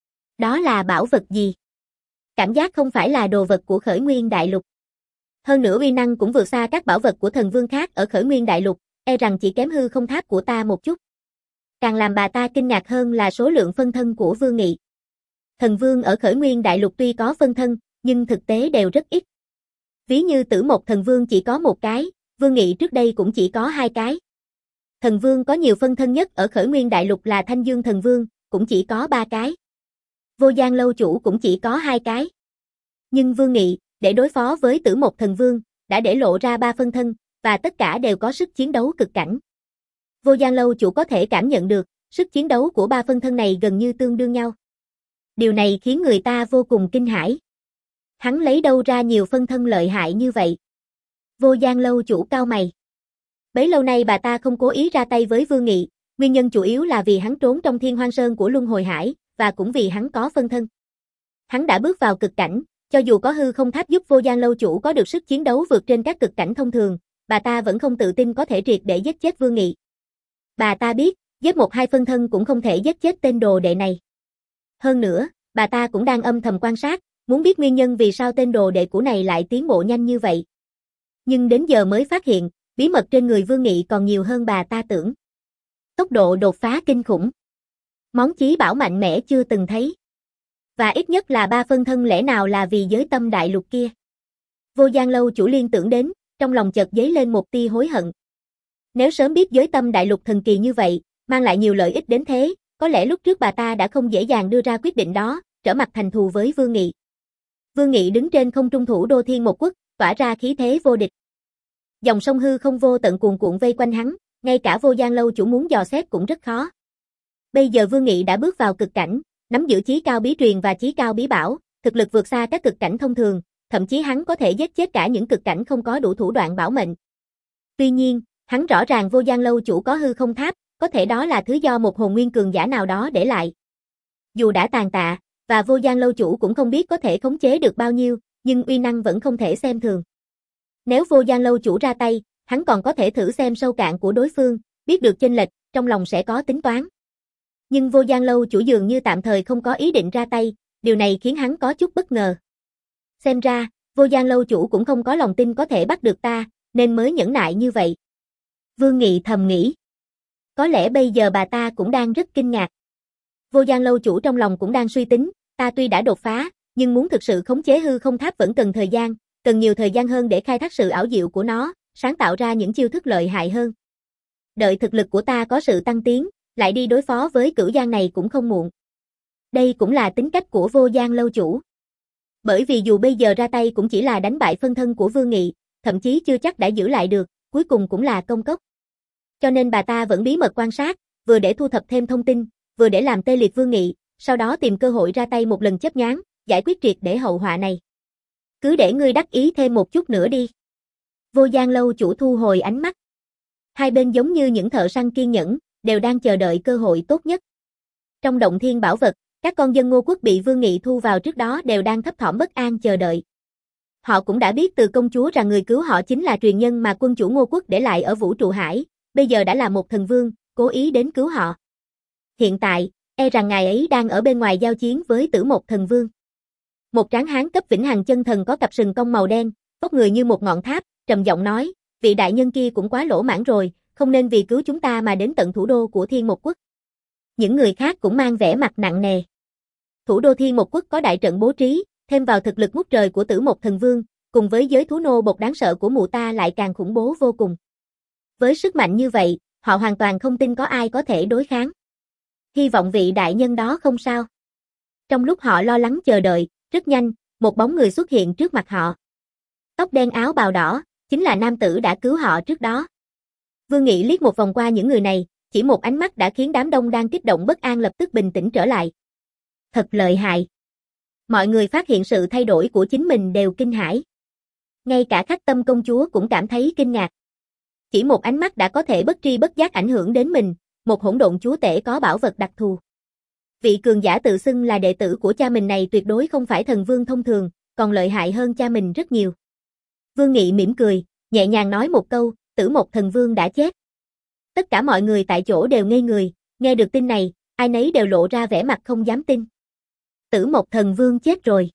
Đó là bảo vật gì? Cảm giác không phải là đồ vật của Khởi Nguyên Đại Lục. Hơn nữa uy năng cũng vượt xa các bảo vật của thần vương khác ở Khởi Nguyên Đại Lục, e rằng chỉ kém hư không tháp của ta một chút. Càng làm bà ta kinh ngạc hơn là số lượng phân thân của Vương Nghị. Thần vương ở Khởi Nguyên Đại Lục tuy có phân thân, nhưng thực tế đều rất ít. Ví như Tử Mộc Thần Vương chỉ có một cái, Vương Nghị trước đây cũng chỉ có hai cái. Thần vương có nhiều phân thân nhất ở Khởi Nguyên Đại Lục là Thanh Dương Thần Vương, cũng chỉ có ba cái. Vô Gian Lâu chủ cũng chỉ có hai cái. Nhưng Vương Nghị, để đối phó với Tử Mộc Thần Vương, đã để lộ ra ba phân thân, và tất cả đều có sức chiến đấu cực cảnh. Vô Gian Lâu chủ có thể cảm nhận được, sức chiến đấu của ba phân thân này gần như tương đương nhau. Điều này khiến người ta vô cùng kinh hãi. Hắn lấy đâu ra nhiều phân thân lợi hại như vậy? Vô Gian Lâu chủ cau mày. Bấy lâu nay bà ta không cố ý ra tay với Vương Nghị, nguyên nhân chủ yếu là vì hắn trốn trong Thiên Hoang Sơn của Luân Hồi Hải, và cũng vì hắn có phân thân. Hắn đã bước vào cực cảnh, cho dù có hư không tháp giúp Vô Gian Lâu chủ có được sức chiến đấu vượt trên các cực cảnh thông thường, bà ta vẫn không tự tin có thể triệt để giết chết Vương Nghị. Bà ta biết, giết một hai phân thân cũng không thể giết chết tên đồ đệ này. Hơn nữa, bà ta cũng đang âm thầm quan sát, muốn biết nguyên nhân vì sao tên đồ đệ của này lại tiến bộ nhanh như vậy. Nhưng đến giờ mới phát hiện, bí mật trên người Vương Nghị còn nhiều hơn bà ta tưởng. Tốc độ đột phá kinh khủng. Món chí bảo mạnh mẽ chưa từng thấy. Và ít nhất là ba phân thân lẽ nào là vì giới tâm đại lục kia. Vô Gian Lâu chủ liên tưởng đến, trong lòng chợt dấy lên một tia hối hận. Nếu sớm biết giới tâm đại lục thần kỳ như vậy, mang lại nhiều lợi ích đến thế, có lẽ lúc trước bà ta đã không dễ dàng đưa ra quyết định đó, trở mặt thành thù với Vương Nghị. Vương Nghị đứng trên không trung thủ đô Thiên Mộc Quốc, tỏa ra khí thế vô địch. Dòng sông hư không vô tận cuồn cuộn vây quanh hắn, ngay cả Vô Gian Lâu chủ muốn dò xét cũng rất khó. Bây giờ Vương Nghị đã bước vào cực cảnh, nắm giữ chí cao bí truyền và chí cao bí bảo, thực lực vượt xa các cực cảnh thông thường, thậm chí hắn có thể giết chết cả những cực cảnh không có đủ thủ đoạn bảo mệnh. Tuy nhiên, hắn rõ ràng Vô Gian Lâu chủ có hư không tháp, có thể đó là thứ do một hồn nguyên cường giả nào đó để lại. Dù đã tàn tạ, và Vô Gian Lâu chủ cũng không biết có thể khống chế được bao nhiêu, nhưng uy năng vẫn không thể xem thường. Nếu Vô Gian Lâu chủ ra tay, hắn còn có thể thử xem sâu cạn của đối phương, biết được chênh lệch, trong lòng sẽ có tính toán. Nhưng Vô Gian Lâu chủ dường như tạm thời không có ý định ra tay, điều này khiến hắn có chút bất ngờ. Xem ra, Vô Gian Lâu chủ cũng không có lòng tin có thể bắt được ta, nên mới nhẫn nại như vậy. Vương Nghị thầm nghĩ. Có lẽ bây giờ bà ta cũng đang rất kinh ngạc. Vô Gian Lâu chủ trong lòng cũng đang suy tính, ta tuy đã đột phá, nhưng muốn thực sự khống chế hư không tháp vẫn cần thời gian, cần nhiều thời gian hơn để khai thác sự ảo diệu của nó, sáng tạo ra những chiêu thức lợi hại hơn. Đợi thực lực của ta có sự tăng tiến, lại đi đối phó với cửu giang này cũng không muộn. Đây cũng là tính cách của Vô Gian Lâu chủ. Bởi vì dù bây giờ ra tay cũng chỉ là đánh bại phân thân của Vương Nghị, thậm chí chưa chắc đã giữ lại được, cuối cùng cũng là công cốc. Cho nên bà ta vẫn bí mật quan sát, vừa để thu thập thêm thông tin, vừa để làm tê liệt Vương Nghị, sau đó tìm cơ hội ra tay một lần chớp nhoáng, giải quyết triệt để hậu họa này. Cứ để ngươi đắc ý thêm một chút nữa đi. Vô Gian lâu chủ thu hồi ánh mắt. Hai bên giống như những thợ săn kiên nhẫn, đều đang chờ đợi cơ hội tốt nhất. Trong động thiên bảo vật, các con dân Ngô quốc bị Vương Nghị thu vào trước đó đều đang thấp thỏm bất an chờ đợi. Họ cũng đã biết từ công chúa rằng người cứu họ chính là truyền nhân mà quân chủ Ngô quốc để lại ở vũ trụ hải, bây giờ đã là một thần vương, cố ý đến cứu họ. Hiện tại, e rằng ngài ấy đang ở bên ngoài giao chiến với Tử Mộc thần vương. Một tráng hán cấp vĩnh hằng chân thần có cặp sừng cong màu đen, vóc người như một ngọn tháp, trầm giọng nói, vị đại nhân kia cũng quá lỗ mãn rồi, không nên vì cứu chúng ta mà đến tận thủ đô của Thiên Mộc quốc. Những người khác cũng mang vẻ mặt nặng nề. Thủ đô Thiên Mộc quốc có đại trận bố trí, thêm vào thực lực ngút trời của Tử Mộc thần vương, cùng với giới thú nô bột đáng sợ của mụ ta lại càng khủng bố vô cùng. Với sức mạnh như vậy, họ hoàn toàn không tin có ai có thể đối kháng. Hy vọng vị đại nhân đó không sao. Trong lúc họ lo lắng chờ đợi, rất nhanh, một bóng người xuất hiện trước mặt họ. Tóc đen áo bào đỏ, chính là nam tử đã cứu họ trước đó. Vương Nghị liếc một vòng qua những người này, chỉ một ánh mắt đã khiến đám đông đang kích động bất an lập tức bình tĩnh trở lại. Thật lợi hại. Mọi người phát hiện sự thay đổi của chính mình đều kinh hãi. Ngay cả Khắc Tâm công chúa cũng cảm thấy kinh ngạc. Chỉ một ánh mắt đã có thể bất tri bất giác ảnh hưởng đến mình, một hỗn độn chúa tể có bảo vật đặc thù. Vị cường giả tự xưng là đệ tử của cha mình này tuyệt đối không phải thần vương thông thường, còn lợi hại hơn cha mình rất nhiều. Vương Nghị mỉm cười, nhẹ nhàng nói một câu, Tử Mộc thần vương đã chết. Tất cả mọi người tại chỗ đều ngây người, nghe được tin này, ai nấy đều lộ ra vẻ mặt không dám tin. Tử Mộc thần vương chết rồi.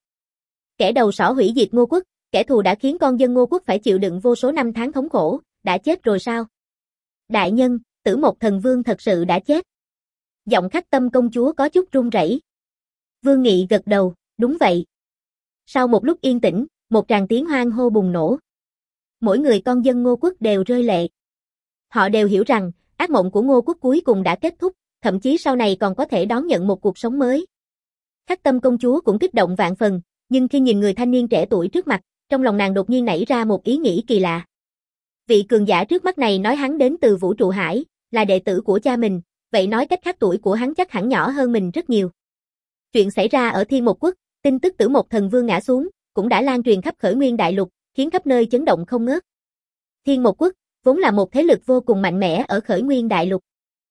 Kẻ đầu sỏ hủy diệt Ngô quốc, kẻ thù đã khiến con dân Ngô quốc phải chịu đựng vô số năm tháng thống khổ, đã chết rồi sao? Đại nhân, Tử Mộc thần vương thật sự đã chết. Giọng Khắc Tâm công chúa có chút run rẩy. Vương Nghị gật đầu, đúng vậy. Sau một lúc yên tĩnh, một tràng tiếng hoan hô bùng nổ. Mỗi người con dân Ngô quốc đều rơi lệ. Họ đều hiểu rằng, ác mộng của Ngô quốc cuối cùng đã kết thúc, thậm chí sau này còn có thể đón nhận một cuộc sống mới. Khắc Tâm công chúa cũng kích động vạn phần, nhưng khi nhìn người thanh niên trẻ tuổi trước mặt, trong lòng nàng đột nhiên nảy ra một ý nghĩ kỳ lạ. Vị cường giả trước mắt này nói hắn đến từ vũ trụ hải, là đệ tử của cha mình, vậy nói cách khác tuổi của hắn chắc hẳn nhỏ hơn mình rất nhiều. Chuyện xảy ra ở Thiên Mộc quốc, tin tức Tử Mộc thần vương ngã xuống, cũng đã lan truyền khắp Khởi Nguyên đại lục, khiến khắp nơi chấn động không ngớt. Thiên Mộc quốc vốn là một thế lực vô cùng mạnh mẽ ở Khởi Nguyên đại lục.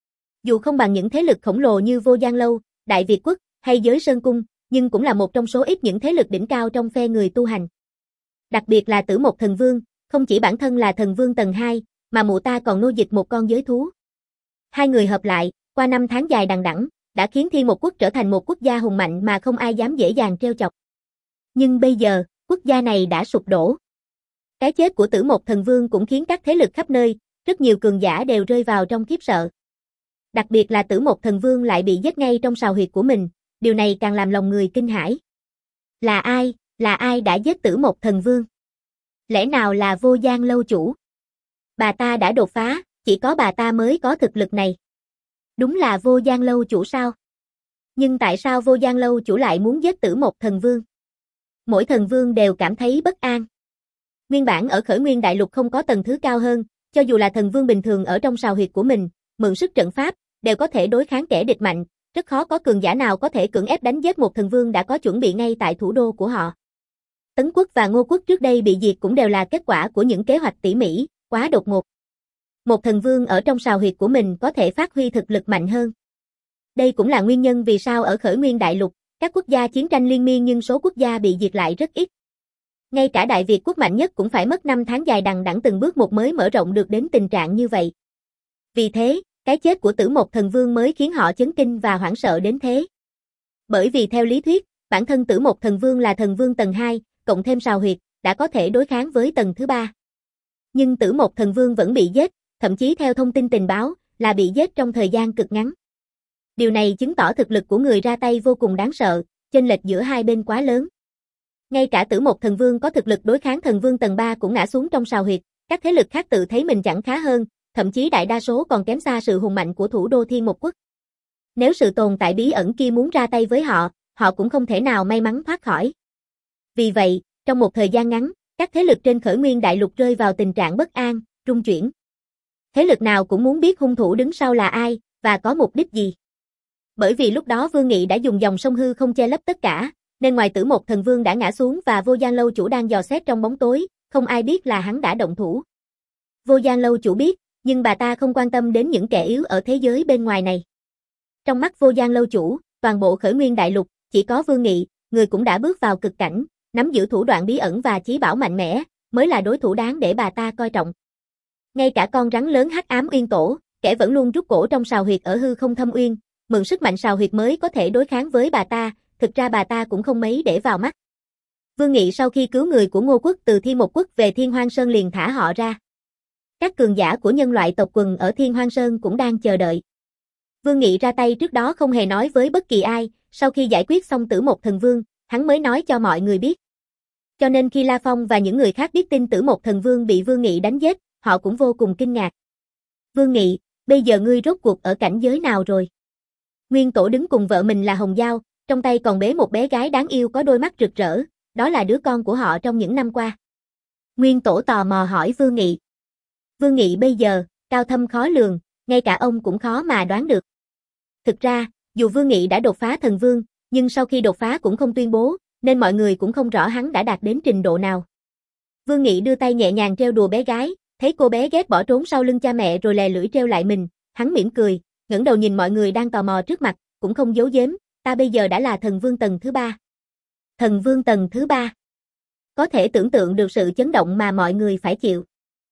Dù không bằng những thế lực khổng lồ như Vô Gian lâu, Đại Việt quốc hay Giới Sơn cung, nhưng cũng là một trong số ít những thế lực đỉnh cao trong phe người tu hành. Đặc biệt là Tử Mộc thần vương, không chỉ bản thân là thần vương tầng hai, mà mụ ta còn nô dịch một con giới thú. Hai người hợp lại, qua năm tháng dài đằng đẵng, đã khiến Thiên Mộc quốc trở thành một quốc gia hùng mạnh mà không ai dám dễ dàng trêu chọc. Nhưng bây giờ, quốc gia này đã sụp đổ. Cái chết của Tử Mộc thần vương cũng khiến các thế lực khắp nơi, rất nhiều cường giả đều rơi vào trong khiếp sợ. Đặc biệt là Tử Mộc thần vương lại bị giết ngay trong sào huyệt của mình, điều này càng làm lòng người kinh hãi. Là ai, là ai đã giết Tử Mộc thần vương? Lẽ nào là Vô Gian lâu chủ? Bà ta đã đột phá, chỉ có bà ta mới có thực lực này. Đúng là Vô Gian lâu chủ sao? Nhưng tại sao Vô Gian lâu chủ lại muốn giết Tử Mộc thần vương? Mỗi thần vương đều cảm thấy bất an. Nguyên bản ở Khởi Nguyên đại lục không có tầng thứ cao hơn, cho dù là thần vương bình thường ở trong sào huyệt của mình, mượn sức trận pháp, đều có thể đối kháng kẻ địch mạnh, rất khó có cường giả nào có thể cưỡng ép đánh giết một thần vương đã có chuẩn bị ngay tại thủ đô của họ. Tấn quốc và Ngô quốc trước đây bị diệt cũng đều là kết quả của những kế hoạch tỉ mỉ, quá đột ngột. Một thần vương ở trong sào huyệt của mình có thể phát huy thực lực mạnh hơn. Đây cũng là nguyên nhân vì sao ở Khởi Nguyên đại lục, các quốc gia chiến tranh liên miên nhưng số quốc gia bị diệt lại rất ít. Ngay cả Đại Việt quốc mạnh nhất cũng phải mất năm tháng dài đằng đẵng từng bước một mới mở rộng được đến tình trạng như vậy. Vì thế, cái chết của Tử Mộc thần vương mới khiến họ chấn kinh và hoảng sợ đến thế. Bởi vì theo lý thuyết, bản thân Tử Mộc thần vương là thần vương tầng hai, cộng thêm sào huyệt, đã có thể đối kháng với tầng thứ ba. Nhưng Tử Mộc thần vương vẫn bị giết, thậm chí theo thông tin tình báo, là bị giết trong thời gian cực ngắn. Điều này chứng tỏ thực lực của người ra tay vô cùng đáng sợ, chênh lệch giữa hai bên quá lớn. Ngay cả Tử Mộc thần vương có thực lực đối kháng thần vương tầng ba cũng ngã xuống trong sào huyệt, các thế lực khác tự thấy mình chẳng khá hơn, thậm chí đại đa số còn kém xa sự hùng mạnh của thủ đô Thiên Mộc quốc. Nếu sự tồn tại bí ẩn kia muốn ra tay với họ, họ cũng không thể nào may mắn thoát khỏi. Vì vậy, trong một thời gian ngắn, các thế lực trên khởi nguyên đại lục rơi vào tình trạng bất an, rung chuyển. Thế lực nào cũng muốn biết hung thủ đứng sau là ai, và có mục đích gì. Bởi vì lúc đó Vương Nghị đã dùng dòng sông hư không che lấp tất cả, nên ngoài Tử Một Thần Vương đã ngã xuống và Vô Gian Lâu chủ đang dò xét trong bóng tối, không ai biết là hắn đã động thủ. Vô Gian Lâu chủ biết, nhưng bà ta không quan tâm đến những kẻ yếu ở thế giới bên ngoài này. Trong mắt Vô Gian Lâu chủ, toàn bộ khởi nguyên đại lục, chỉ có Vương Nghị, người cũng đã bước vào cực cảnh, nắm giữ thủ đoạn bí ẩn và chí bảo mạnh mẽ, mới là đối thủ đáng để bà ta coi trọng. Ngay cả con rắn lớn Hắc Ám Uyên Tổ, kẻ vẫn luôn rút cổ trong sào huyệt ở hư không thâm uyên, mượn sức mạnh sào huyệt mới có thể đối kháng với bà ta, thực ra bà ta cũng không mấy để vào mắt. Vương Nghị sau khi cứu người của Ngô Quốc từ Thiên Một Quốc về Thiên Hoang Sơn liền thả họ ra. Các cường giả của nhân loại tộc quần ở Thiên Hoang Sơn cũng đang chờ đợi. Vương Nghị ra tay trước đó không hề nói với bất kỳ ai, sau khi giải quyết xong Tử Một Thần Vương, hắn mới nói cho mọi người biết. Cho nên khi La Phong và những người khác biết tin Tử Một Thần Vương bị Vương Nghị đánh giết, họ cũng vô cùng kinh ngạc. Vương Nghị, bây giờ ngươi rốt cuộc ở cảnh giới nào rồi? Nguyên Tổ đứng cùng vợ mình là Hồng Giao, trong tay còn bế một bé gái đáng yêu có đôi mắt rực rỡ, đó là đứa con của họ trong những năm qua. Nguyên Tổ tò mò hỏi Vương Nghị. Vương Nghị bây giờ, cao thâm khó lường, ngay cả ông cũng khó mà đoán được. Thực ra, dù Vương Nghị đã đột phá thần vương, nhưng sau khi đột phá cũng không tuyên bố, nên mọi người cũng không rõ hắn đã đạt đến trình độ nào. Vương Nghị đưa tay nhẹ nhàng trêu đùa bé gái, thấy cô bé ghét bỏ trốn sau lưng cha mẹ rồi lè lưỡi trêu lại mình, hắn mỉm cười, ngẩng đầu nhìn mọi người đang tò mò trước mặt, cũng không giấu giếm, ta bây giờ đã là thần vương tầng thứ ba. Thần vương tầng thứ ba. Có thể tưởng tượng được sự chấn động mà mọi người phải chịu.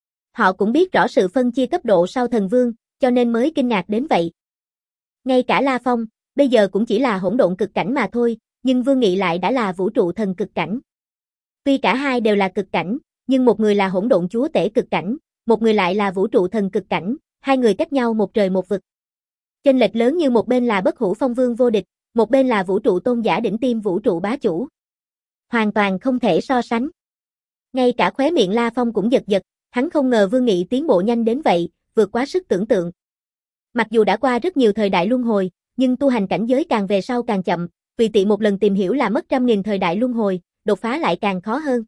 Họ cũng biết rõ sự phân chia cấp độ sau thần vương, cho nên mới kinh ngạc đến vậy. Ngay cả La Phong, bây giờ cũng chỉ là hỗn độn cực cảnh mà thôi, nhưng Vương Nghị lại đã là vũ trụ thần cực cảnh. Tuy cả hai đều là cực cảnh, nhưng một người là hỗn độn chúa tể cực cảnh, một người lại là vũ trụ thần cực cảnh, hai người cách nhau một trời một vực. Chênh lệch lớn như một bên là bất hủ phong vương vô địch, một bên là vũ trụ tôn giả đỉnh tiêm vũ trụ bá chủ. Hoàn toàn không thể so sánh. Ngay cả khóe miệng La Phong cũng giật giật, hắn không ngờ Vương Nghị tiến bộ nhanh đến vậy, vượt quá sức tưởng tượng. Mặc dù đã qua rất nhiều thời đại luân hồi, nhưng tu hành cảnh giới càng về sau càng chậm, tùy tiện một lần tìm hiểu là mất trăm nghìn thời đại luân hồi, đột phá lại càng khó hơn.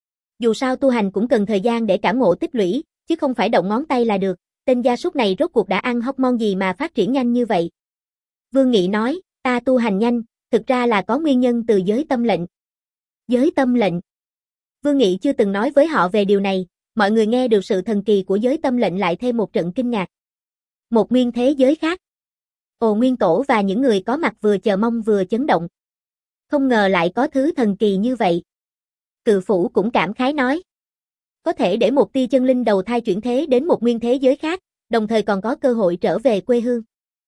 Dù sao tu hành cũng cần thời gian để cảm ngộ tích lũy, chứ không phải động ngón tay là được, tên gia súc này rốt cuộc đã ăn hóc môn gì mà phát triển nhanh như vậy. Vương Nghị nói, ta tu hành nhanh, thực ra là có nguyên nhân từ giới tâm lệnh. Giới tâm lệnh. Vương Nghị chưa từng nói với họ về điều này, mọi người nghe được sự thần kỳ của giới tâm lệnh lại thêm một trận kinh ngạc. Một nguyên thế giới khác. Ồ Nguyên Tổ và những người có mặt vừa chờ mong vừa chấn động. Không ngờ lại có thứ thần kỳ như vậy. Cự Phủ cũng cảm khái nói. Có thể để một tia chân linh đầu thai chuyển thế đến một nguyên thế giới khác, đồng thời còn có cơ hội trở về quê hương.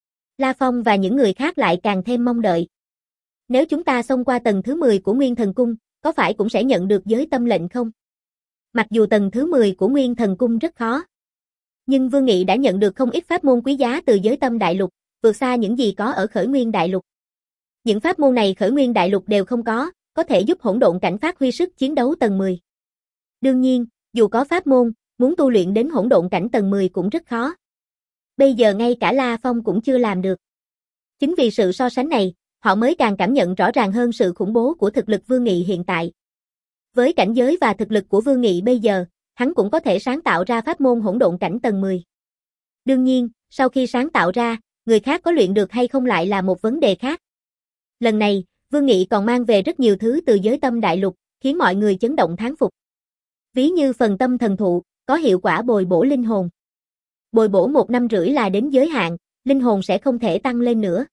La Phong và những người khác lại càng thêm mong đợi. Nếu chúng ta xông qua tầng thứ mười của Nguyên Thần Cung, có phải cũng sẽ nhận được giới tâm lệnh không? Mặc dù tầng thứ mười của Nguyên Thần Cung rất khó, nhưng Vương Nghị đã nhận được không ít pháp môn quý giá từ giới tâm đại lục, vượt xa những gì có ở khởi nguyên đại lục. Những pháp môn này khởi nguyên đại lục đều không có, có thể giúp hỗn độn cảnh phát huy sức chiến đấu tầng mười. Đương nhiên, dù có pháp môn, muốn tu luyện đến hỗn độn cảnh tầng mười cũng rất khó. Bây giờ ngay cả La Phong cũng chưa làm được. Chính vì sự so sánh này, họ mới càng cảm nhận rõ ràng hơn sự khủng bố của thực lực Vương Nghị hiện tại. Với cảnh giới và thực lực của Vương Nghị bây giờ, hắn cũng có thể sáng tạo ra pháp môn hỗn độn cảnh tầng mười. Đương nhiên, sau khi sáng tạo ra, người khác có luyện được hay không lại là một vấn đề khác. Lần này, Vương Nghị còn mang về rất nhiều thứ từ giới tâm đại lục, khiến mọi người chấn động thán phục. Ví như phần tâm thần thụ, có hiệu quả bồi bổ linh hồn. Bồi bổ một năm rưỡi là đến giới hạn, linh hồn sẽ không thể tăng lên nữa.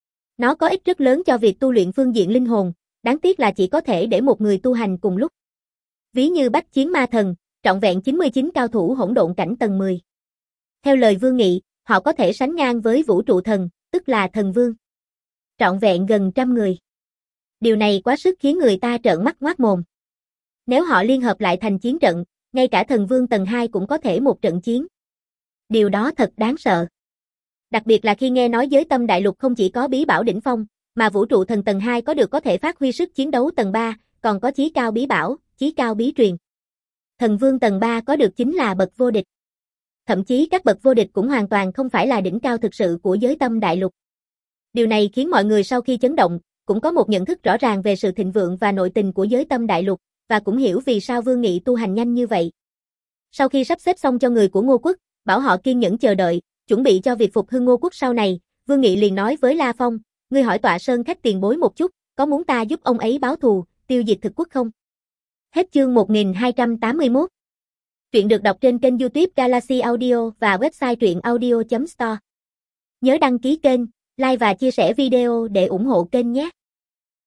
Nó có ích rất lớn cho việc tu luyện phương diện linh hồn, đáng tiếc là chỉ có thể để một người tu hành cùng lúc. Ví như Bách Chiến Ma Thần, trọn vẹn chín mươi chín cao thủ hỗn độn cảnh tầng mười. Theo lời Vương Nghị, họ có thể sánh ngang với vũ trụ thần, tức là thần vương. Trọn vẹn gần trăm người. Điều này quá sức khiến người ta trợn mắt ngoác mồm. Nếu họ liên hợp lại thành chiến trận, ngay cả thần vương tầng hai cũng có thể một trận chiến. Điều đó thật đáng sợ. Đặc biệt là khi nghe nói giới tâm đại lục không chỉ có bí bảo đỉnh phong, mà vũ trụ thần tầng hai có được có thể phát huy sức chiến đấu tầng ba, còn có chí cao bí bảo, chí cao bí truyền. Thần vương tầng ba có được chính là bậc vô địch. Thậm chí các bậc vô địch cũng hoàn toàn không phải là đỉnh cao thực sự của giới tâm đại lục. Điều này khiến mọi người sau khi chấn động, cũng có một nhận thức rõ ràng về sự thịnh vượng và nội tình của giới tâm đại lục, và cũng hiểu vì sao Vương Nghị tu hành nhanh như vậy. Sau khi sắp xếp xong cho người của Ngô Quốc, bảo họ kiên nhẫn chờ đợi, chuẩn bị cho việc phục hưng Ngô Quốc sau này, Vương Nghị liền nói với La Phong, ngươi hỏi Tọa Sơn khách tiền bối một chút, có muốn ta giúp ông ấy báo thù, tiêu diệt thực quốc không? Hết chương một nghìn hai trăm tám mươi mốt. Truyện được đọc trên kênh YouTube Galaxy Audio và website truyện audio chấm store. Nhớ đăng ký kênh, like và chia sẻ video để ủng hộ kênh nhé.